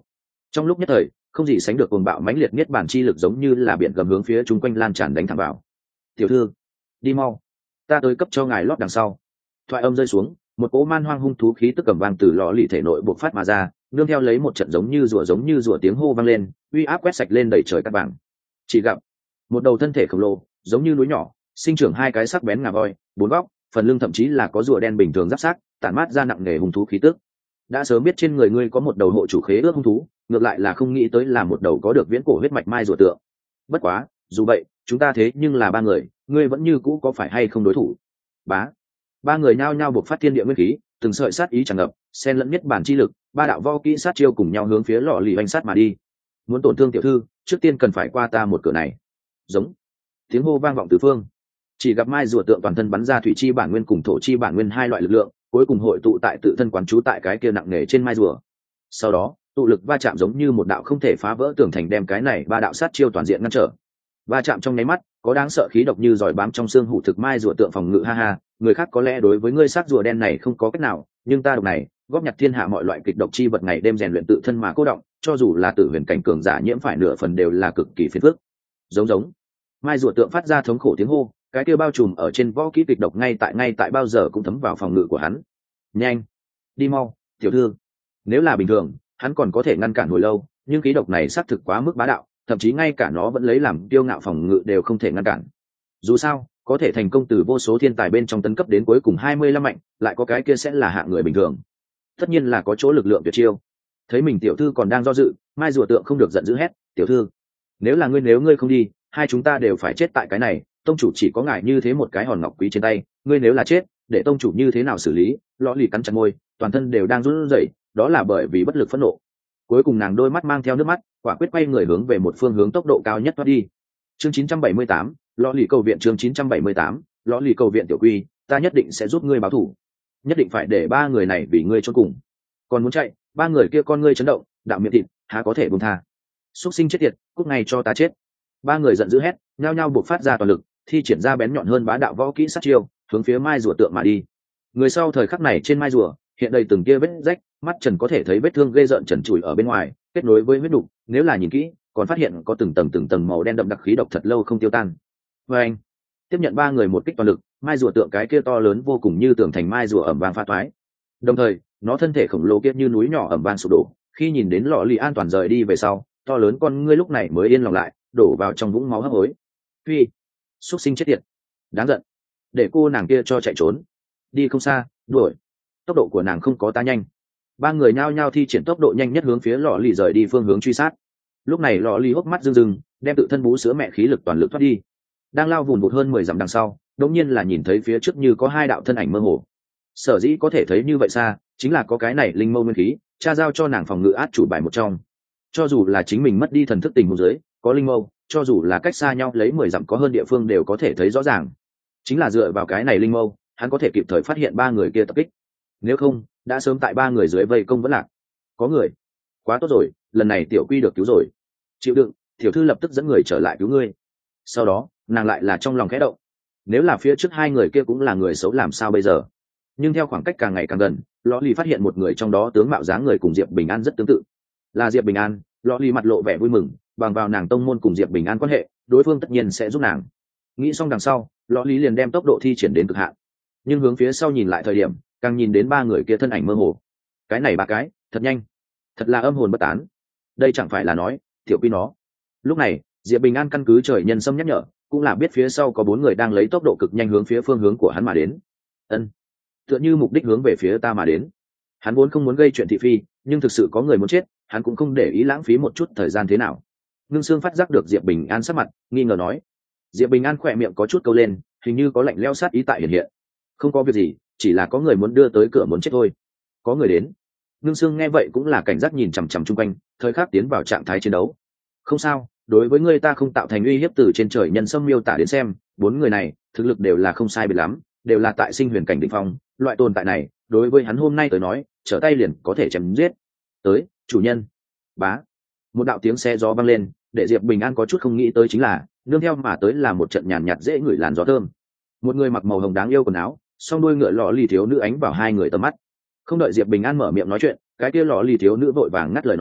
Trong lúc nhất thời, không gì sánh được cuồng bạo mãnh liệt nhất bản chi lực giống như là biển gầm hướng phía chúng quanh lan tràn đánh thẳng vào. Tiểu thư, đi mau, ta tới cấp cho ngài lót đằng sau. Thoại âm rơi xuống, một cỗ man hoang hung thú khí tức cầm vang từ lò lì thể nội bộc phát mà ra, nương theo lấy một trận giống như rủa giống như rủa tiếng hô vang lên, uy áp quét sạch lên đầy trời cát vàng. Chỉ gặp một đầu thân thể khổng lồ, giống như núi nhỏ, sinh trưởng hai cái sắc bén ngà voi, bốn góc, phần lưng thậm chí là có rùa đen bình thường giáp sát, tản mát ra nặng nề hung thú khí tức. Đã sớm biết trên người ngươi có một đầu hộ chủ khế ước hung thú, ngược lại là không nghĩ tới là một đầu có được viễn cổ huyết mạch mai rùa tượng. Bất quá, dù vậy, chúng ta thế nhưng là ba người, ngươi vẫn như cũ có phải hay không đối thủ? Bá. Ba người nhao nhao bộc phát thiên địa nguyên khí, từng sợi sát ý tràn ngập, xen lẫn nhất bản chi lực, ba đạo vo kỹ sát chiêu cùng nhau hướng phía lọ lì oanh sát mà đi. Muốn tổn thương tiểu thư, trước tiên cần phải qua ta một cửa này. Giống. Tiếng hô vang vọng tứ phương. Chỉ gặp mai rùa tượng toàn thân bắn ra thủy chi bản nguyên cùng thổ chi bản nguyên hai loại lực lượng, cuối cùng hội tụ tại tự thân quán trú tại cái kia nặng nề trên mai rùa. Sau đó, tụ lực va chạm giống như một đạo không thể phá vỡ tường thành đem cái này ba đạo sát chiêu toàn diện ngăn trở. Va chạm trong nháy mắt, có đáng sợ khí độc như giỏi bám trong xương hủ thực mai rùa tượng phòng ngự ha ha, người khác có lẽ đối với ngươi sát rùa đen này không có cách nào, nhưng ta độc này, góp nhặt thiên hạ mọi loại kịch độc chi vật ngày đêm rèn luyện tự thân mà cố động, cho dù là tử huyền cảnh cường giả nhiễm phải nửa phần đều là cực kỳ phiền phức. Giống giống. Mai rùa tượng phát ra thống khổ tiếng hô, cái kia bao trùm ở trên võ kỹ kịch độc ngay tại ngay tại bao giờ cũng thấm vào phòng ngự của hắn. Nhanh, đi mau, tiểu thư. Nếu là bình thường, hắn còn có thể ngăn cản hồi lâu, nhưng khí độc này xác thực quá mức bá đạo, thậm chí ngay cả nó vẫn lấy làm tiêu ngạo phòng ngự đều không thể ngăn cản. Dù sao, có thể thành công từ vô số thiên tài bên trong tấn cấp đến cuối cùng hai mươi lăm mạnh, lại có cái kia sẽ là hạng người bình thường. Tất nhiên là có chỗ lực lượng tuyệt chiêu. Thấy mình tiểu thư còn đang do dự, mai rùa tượng không được giận dữ hét, tiểu thư, nếu là ngươi nếu ngươi không đi, hai chúng ta đều phải chết tại cái này, tông chủ chỉ có ngài như thế một cái hòn ngọc quý trên tay, ngươi nếu là chết, để tông chủ như thế nào xử lý? Lọ lì cắn chặt môi, toàn thân đều đang run rẩy, đó là bởi vì bất lực phẫn nộ. Cuối cùng nàng đôi mắt mang theo nước mắt, quả quyết quay người hướng về một phương hướng tốc độ cao nhất thoát đi. Chương chín trăm bảy mươi tám, Lọ lì cầu viện. Chương chín trăm bảy mươi tám, Lọ lì cầu viện. Tiểu quy, ta nhất định sẽ giúp ngươi báo thù, nhất định phải để ba người này vì ngươi chôn cùng. Còn muốn chạy, ba người kia con ngươi chấn động, đạo miệng thịt, há có thể buông tha? Súc sinh chết tiệt, cút ngay cho ta chết! Ba người giận dữ hét, nhao nhao buộc phát ra toàn lực, thi triển ra bén nhọn hơn bá đạo võ kỹ sát chiêu, hướng phía mai rùa tượng mà đi. Người sau thời khắc này trên mai rùa hiện đầy từng kia vết rách, mắt trần có thể thấy vết thương ghê rợn trần trụi ở bên ngoài, kết nối với huyết đục, nếu là nhìn kỹ, còn phát hiện có từng tầng từng tầng màu đen đậm đặc khí độc thật lâu không tiêu tan. Và anh tiếp nhận ba người một kích toàn lực, mai rùa tượng cái kia to lớn vô cùng như tường thành mai rùa ẩm vang pha toái. Đồng thời, nó thân thể khổng lồ kia như núi nhỏ ẩm vang sụp đổ, khi nhìn đến lọ lì an toàn rời đi về sau, to lớn con ngươi lúc này mới yên lòng lại, đổ vào trong vũng máu hấp hối. Phi, xuất sinh chết tiệt, đáng giận, để cô nàng kia cho chạy trốn, đi không xa, đuổi. Tốc độ của nàng không có ta nhanh. Ba người nhao nhao thi triển tốc độ nhanh nhất hướng phía lọ lì rời đi phương hướng truy sát. Lúc này lọ lì hốc mắt rưng rưng, đem tự thân bú sữa mẹ khí lực toàn lực thoát đi. Đang lao vùn vụt hơn mười dặm đằng sau, đột nhiên là nhìn thấy phía trước như có hai đạo thân ảnh mơ hồ. Sở dĩ có thể thấy như vậy xa, chính là có cái này linh mâu nguyên khí, cha giao cho nàng phòng ngự át chủ bài một trong. Cho dù là chính mình mất đi thần thức tình huống dưới, có linh mâu, cho dù là cách xa nhau lấy mười dặm có hơn địa phương đều có thể thấy rõ ràng. Chính là dựa vào cái này linh mâu, hắn có thể kịp thời phát hiện ba người kia tập kích. Nếu không, đã sớm tại ba người dưới vây công vẫn lạc. Có người, quá tốt rồi, lần này tiểu quy được cứu rồi. Chịu đựng, tiểu thư lập tức dẫn người trở lại cứu ngươi. Sau đó, nàng lại là trong lòng khẽ động. Nếu là phía trước hai người kia cũng là người xấu làm sao bây giờ? Nhưng theo khoảng cách càng ngày càng gần, lõ lì phát hiện một người trong đó tướng mạo dáng người cùng Diệp Bình An rất tương tự. Là Diệp Bình An. Lõ lì mặt lộ vẻ vui mừng, bằng vào nàng tông môn cùng Diệp Bình An quan hệ, đối phương tất nhiên sẽ giúp nàng. Nghĩ xong đằng sau, lõ lì liền đem tốc độ thi triển đến cực hạn. Nhưng hướng phía sau nhìn lại thời điểm, càng nhìn đến ba người kia thân ảnh mơ hồ. Cái này ba cái, thật nhanh, thật là âm hồn bất tán. Đây chẳng phải là nói tiểu quy nó. Lúc này, Diệp Bình An căn cứ trời nhân xâm nhắc nhở, cũng là biết phía sau có bốn người đang lấy tốc độ cực nhanh hướng phía phương hướng của hắn mà đến. Ân, tựa như mục đích hướng về phía ta mà đến. Hắn vốn không muốn gây chuyện thị phi, nhưng thực sự có người muốn chết, hắn cũng không để ý lãng phí một chút thời gian thế nào. Ngưng Sương phát giác được Diệp Bình An sắc mặt, nghi ngờ nói. Diệp Bình An khỏe miệng có chút câu lên, hình như có lạnh lẽo sát ý tại hiện hiện. Không có việc gì, chỉ là có người muốn đưa tới cửa muốn chết thôi. Có người đến. Ngưng Sương nghe vậy cũng là cảnh giác nhìn chằm chằm chung quanh, thời khắc tiến vào trạng thái chiến đấu. Không sao, đối với người ta không tạo thành uy hiếp từ trên trời nhân xâm miêu tả đến xem, bốn người này thực lực đều là không sai biệt lắm, đều là tại sinh huyền cảnh đỉnh phong, loại tồn tại này, đối với hắn hôm nay tới nói, trở tay liền có thể chém giết. Tới, chủ nhân. Bá. Một đạo tiếng xe gió vang lên, để Diệp Bình An có chút không nghĩ tới chính là, nương theo mà tới là một trận nhàn nhạt dễ ngửi làn gió thơm. Một người mặc màu hồng đáng yêu quần áo, song đuôi ngựa lọ lì thiếu nữ ánh vào hai người tầm mắt. Không đợi Diệp Bình An mở miệng nói chuyện, cái kia lọ lì thiếu nữ vội vàng ngắt lời nói,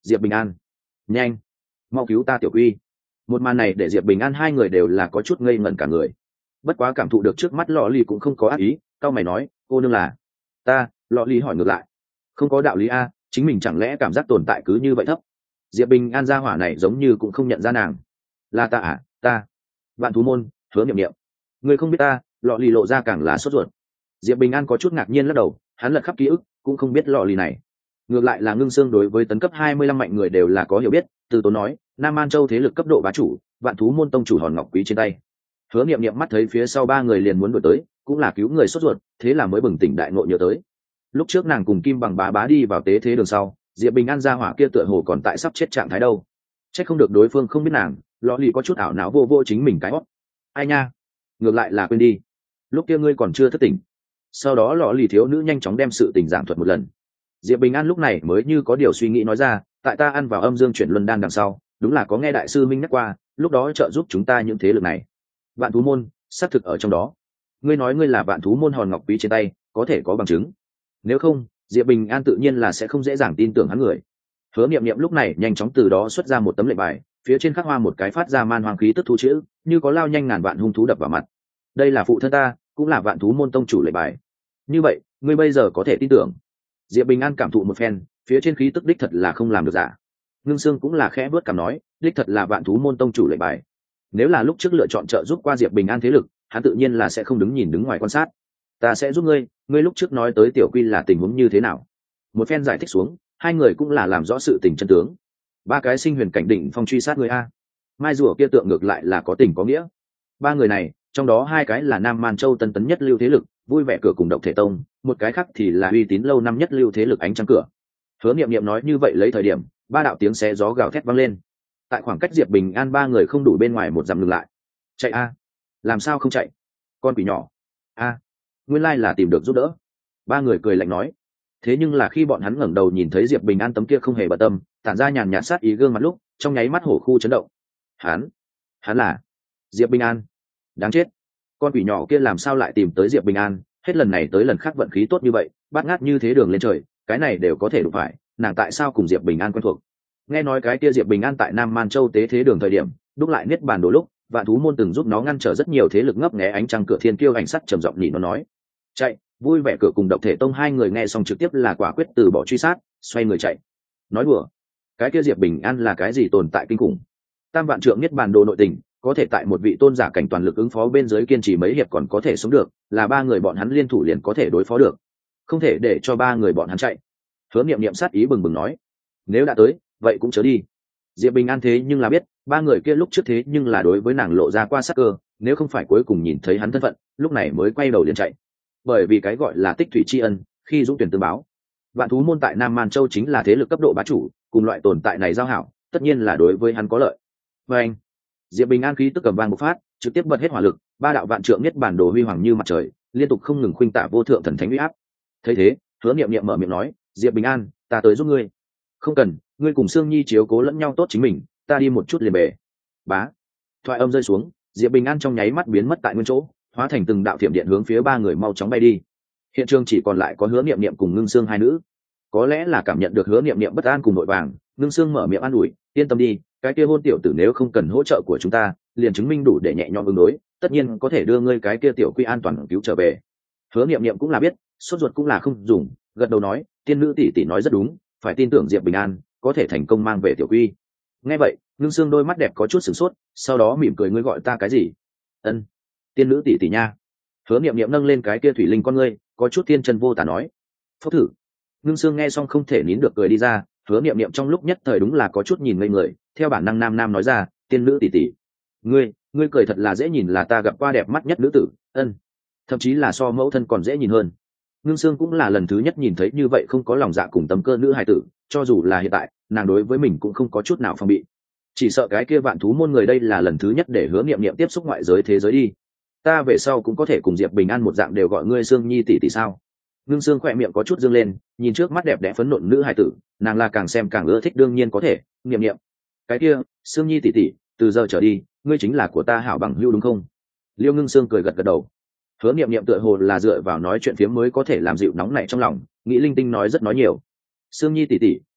diệp bình an, nhanh mau cứu ta tiểu quy. Một màn này để diệp bình an hai người đều là có chút ngây ngẩn cả người. Bất quá cảm thụ được trước mắt lọ lì cũng không có ác ý, cao mày nói cô nương là ta. Lọ lì hỏi ngược lại, không có đạo lý a, chính mình chẳng lẽ cảm giác tồn tại cứ như vậy thấp. Diệp bình an gia hỏa này giống như cũng không nhận ra nàng. Là ta à? Ta vạn thú môn Hứa Niệm Niệm. Ngươi không biết ta? Lọ lì lộ ra càng là sốt ruột. Diệp bình an có chút ngạc nhiên lắc đầu, hắn lật khắp ký ức cũng không biết lọ lì này. Ngược lại là Ngưng Xương đối với tấn cấp hai mươi lăm mạnh người đều là có hiểu biết, từ tốn nói Nam An Châu thế lực cấp độ bá chủ, vạn thú môn tông chủ hòn ngọc quý trên tay. Hứa Niệm Niệm mắt thấy phía sau ba người liền muốn đuổi tới, cũng là cứu người sốt ruột, thế là mới bừng tỉnh đại ngộ nhớ tới. Lúc trước nàng cùng Kim Bằng bá bá đi vào tế thế đường sau, Diệp Bình An gia hỏa kia tựa hồ còn tại sắp chết trạng thái đâu. Chắc không được đối phương không biết nàng, lọ lì có chút ảo não vô vô chính mình cái hót. Ai nha, ngược lại là quên đi, lúc kia ngươi còn chưa thức tỉnh. Sau đó lọ lì thiếu nữ nhanh chóng đem sự tình giảng thuật một lần. Diệp Bình An lúc này mới như có điều suy nghĩ nói ra, tại ta ăn vào âm dương chuyển luân đan đằng sau, đúng là có nghe đại sư minh nhắc qua, lúc đó trợ giúp chúng ta những thế lực này. Vạn thú môn xác thực ở trong đó. Ngươi nói ngươi là vạn thú môn hòn ngọc quý trên tay, có thể có bằng chứng. Nếu không, Diệp Bình An tự nhiên là sẽ không dễ dàng tin tưởng hắn người. Hứa Niệm Niệm lúc này nhanh chóng từ đó xuất ra một tấm lệnh bài, phía trên khắc hoa một cái phát ra man hoang khí tức thu chữ, như có lao nhanh ngàn vạn hung thú đập vào mặt. Đây là phụ thân ta, cũng là vạn thú môn tông chủ lệnh bài. Như vậy, ngươi bây giờ có thể tin tưởng. Diệp Bình An cảm thụ một phen, phía trên khí tức đích thật là không làm được giả. Ngưng Xương cũng là khẽ bước cảm nói, đích thật là vạn thú môn tông chủ lệnh bài. Nếu là lúc trước lựa chọn trợ giúp qua Diệp Bình An thế lực, hắn tự nhiên là sẽ không đứng nhìn đứng ngoài quan sát. Ta sẽ giúp ngươi, ngươi lúc trước nói tới tiểu quy là tình huống như thế nào? Một phen giải thích xuống, hai người cũng là làm rõ sự tình chân tướng. Ba cái sinh huyền cảnh đỉnh phong truy sát ngươi a. Mai rùa kia tượng ngược lại là có tình có nghĩa. Ba người này, trong đó hai cái là Nam Man Châu tân tấn nhất lưu thế lực, vui vẻ cửa cùng Độc Thể Tông, một cái khác thì là uy tín lâu năm nhất lưu thế lực Ánh Trăng Cửa. Hứa Niệm Niệm nói như vậy lấy thời điểm, ba đạo tiếng xé gió gào thét vang lên. Tại khoảng cách Diệp Bình An ba người không đủ bên ngoài một dặm ngừng lại. Chạy a, làm sao không chạy? Con quỷ nhỏ. A, nguyên lai là tìm được giúp đỡ. Ba người cười lạnh nói. Thế nhưng là khi bọn hắn ngẩng đầu nhìn thấy Diệp Bình An tấm kia không hề bận tâm, tản ra nhàn nhạt sát ý gương mặt lúc, trong nháy mắt hổ khu chấn động. Hắn, hắn là Diệp Bình An. Đáng chết, con quỷ nhỏ kia làm sao lại tìm tới Diệp Bình An? Hết lần này tới lần khác vận khí tốt như vậy, bát ngát như thế đường lên trời, cái này đều có thể đụng phải, nàng tại sao cùng Diệp Bình An quen thuộc? Nghe nói cái kia Diệp Bình An tại Nam Man Châu tế thế đường thời điểm, đúc lại niết bàn đồ lúc, vạn thú môn từng giúp nó ngăn trở rất nhiều thế lực ngấp nghé Ánh Trăng Cửa thiên kiêu ảnh sắt trầm giọng nhị nó nói. Chạy, vui vẻ cửa cùng Độc Thể Tông hai người nghe xong trực tiếp là quả quyết từ bỏ truy sát, xoay người chạy. Nói đùa, cái kia Diệp Bình An là cái gì tồn tại kinh khủng? Tam vạn trượng niết bàn đồ nội tình, có thể tại một vị tôn giả cảnh toàn lực ứng phó bên dưới kiên trì mấy hiệp còn có thể sống được, là ba người bọn hắn liên thủ liền có thể đối phó được, không thể để cho ba người bọn hắn chạy. Hứa Niệm Niệm sát ý bừng bừng nói, nếu đã tới vậy cũng chớ đi. Diệp Bình An thế nhưng là biết ba người kia lúc trước thế nhưng là đối với nàng lộ ra qua sắc cơ, nếu không phải cuối cùng nhìn thấy hắn thân phận lúc này mới quay đầu liền chạy. Bởi vì cái gọi là tích thủy tri ân, khi dũng tuyển tương báo. Vạn thú môn tại Nam Man Châu chính là thế lực cấp độ bá chủ, cùng loại tồn tại này giao hảo, tất nhiên là đối với hắn có lợi. Và anh, Diệp Bình An khí tức cầm vang bộc phát, trực tiếp bật hết hỏa lực, ba đạo vạn trượng niết bản đồ huy hoàng như mặt trời, liên tục không ngừng khuynh tả vô thượng thần thánh uy áp. Thấy thế, Hứa Niệm Niệm mở miệng nói, Diệp Bình An, ta tới giúp ngươi. Không cần, ngươi cùng Sương Nhi chiếu cố lẫn nhau tốt chính mình, ta đi một chút liền về. Bá. Thoại âm rơi xuống, Diệp Bình An trong nháy mắt biến mất tại nguyên chỗ, hóa thành từng đạo thiểm điện hướng phía ba người mau chóng bay đi. Hiện trường chỉ còn lại có Hứa Niệm Niệm cùng Ngưng Xương hai nữ. Có lẽ là cảm nhận được Hứa Niệm Niệm bất an cùng nội vàng, Ngưng Xương mở miệng an ủi, yên tâm đi, cái kia hôn tiểu tử nếu không cần hỗ trợ của chúng ta, liền chứng minh đủ để nhẹ nhõm ứng đối, tất nhiên có thể đưa ngươi cái kia tiểu quy an toàn cứu trở về. Hứa Niệm Niệm cũng là biết, sốt ruột cũng là không dùng, gật đầu nói, tiên nữ tỷ tỷ nói rất đúng, phải tin tưởng Diệp Bình An có thể thành công mang về tiểu quy. Nghe vậy, Ngưng Xương đôi mắt đẹp có chút sửng sốt, sau đó mỉm cười, ngươi gọi ta cái gì? Ân, tiên nữ tỷ tỷ nha. Hứa Niệm Niệm nâng lên cái kia thủy linh con ngươi, có chút tiên chân vô tả nói. Phúc thử. Ngưng Xương nghe xong không thể nín được cười đi ra, Hứa Niệm Niệm trong lúc nhất thời đúng là có chút nhìn ngây người, theo bản năng nam nam nói ra, tiên nữ tỷ tỷ, ngươi, ngươi cười thật là dễ nhìn, là ta gặp qua đẹp mắt nhất nữ tử. Ân, thậm chí là so mẫu thân còn dễ nhìn hơn. Ngưng Xương cũng là lần thứ nhất nhìn thấy như vậy không có lòng dạ cùng tâm cơ nữ hài tử, cho dù là hiện tại, nàng đối với mình cũng không có chút nào phòng bị. Chỉ sợ cái kia vạn thú môn người đây là lần thứ nhất để Hứa Niệm Niệm tiếp xúc ngoại giới thế giới đi. Ta về sau cũng có thể cùng Diệp Bình An một dạng đều gọi ngươi Sương Nhi tỷ tỷ sao? Ngưng Xương khỏe miệng có chút dương lên, nhìn trước mắt đẹp đẽ phấn nộn nữ hài tử, nàng là càng xem càng ưa thích, đương nhiên có thể. Niệm Niệm, cái kia, Sương Nhi tỷ tỷ, từ giờ trở đi, ngươi chính là của ta hảo bằng hữu đúng không? Liêu Ngưng Xương cười gật gật đầu. Hứa Niệm Niệm tựa hồ là dựa vào nói chuyện phiếm mới có thể làm dịu nóng này trong lòng, nghĩ linh tinh nói rất nói nhiều. Sương Nhi tỷ tỷ,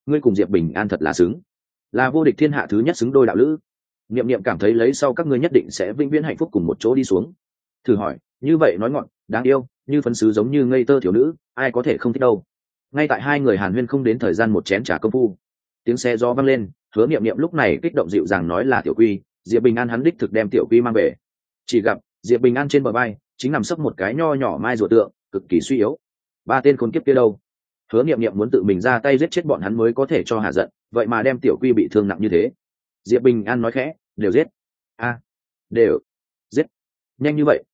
ngươi cùng diệp bình an thật là xứng, là vô địch thiên hạ thứ nhất xứng đôi đạo lữ. Niệm Niệm cảm thấy lấy sau các ngươi nhất định sẽ vĩnh viễn hạnh phúc cùng một chỗ đi xuống. Thử hỏi, như vậy nói ngọn, đáng yêu, như phấn sứ giống như ngây tơ thiếu nữ, ai có thể không thích đâu. Ngay tại hai người hàn huyên không đến thời gian một chén trà công phu, tiếng xe gió vang lên, Hứa Niệm Niệm lúc này kích động dịu dàng nói là Tiểu Quy, Diệp Bình An hắn đích thực đem Tiểu Quy mang về. Chỉ gặp Diệp Bình An trên bờ vai chính nằm sấp một cái nho nhỏ mai rùa tượng, cực kỳ suy yếu. Ba tên khốn kiếp kia đâu? Hứa Niệm Niệm muốn tự mình ra tay giết chết bọn hắn mới có thể cho hạ giận, vậy mà đem Tiểu Quy bị thương nặng như thế. Diệp Bình An nói khẽ, đều giết. A, đều giết. Nhanh như vậy?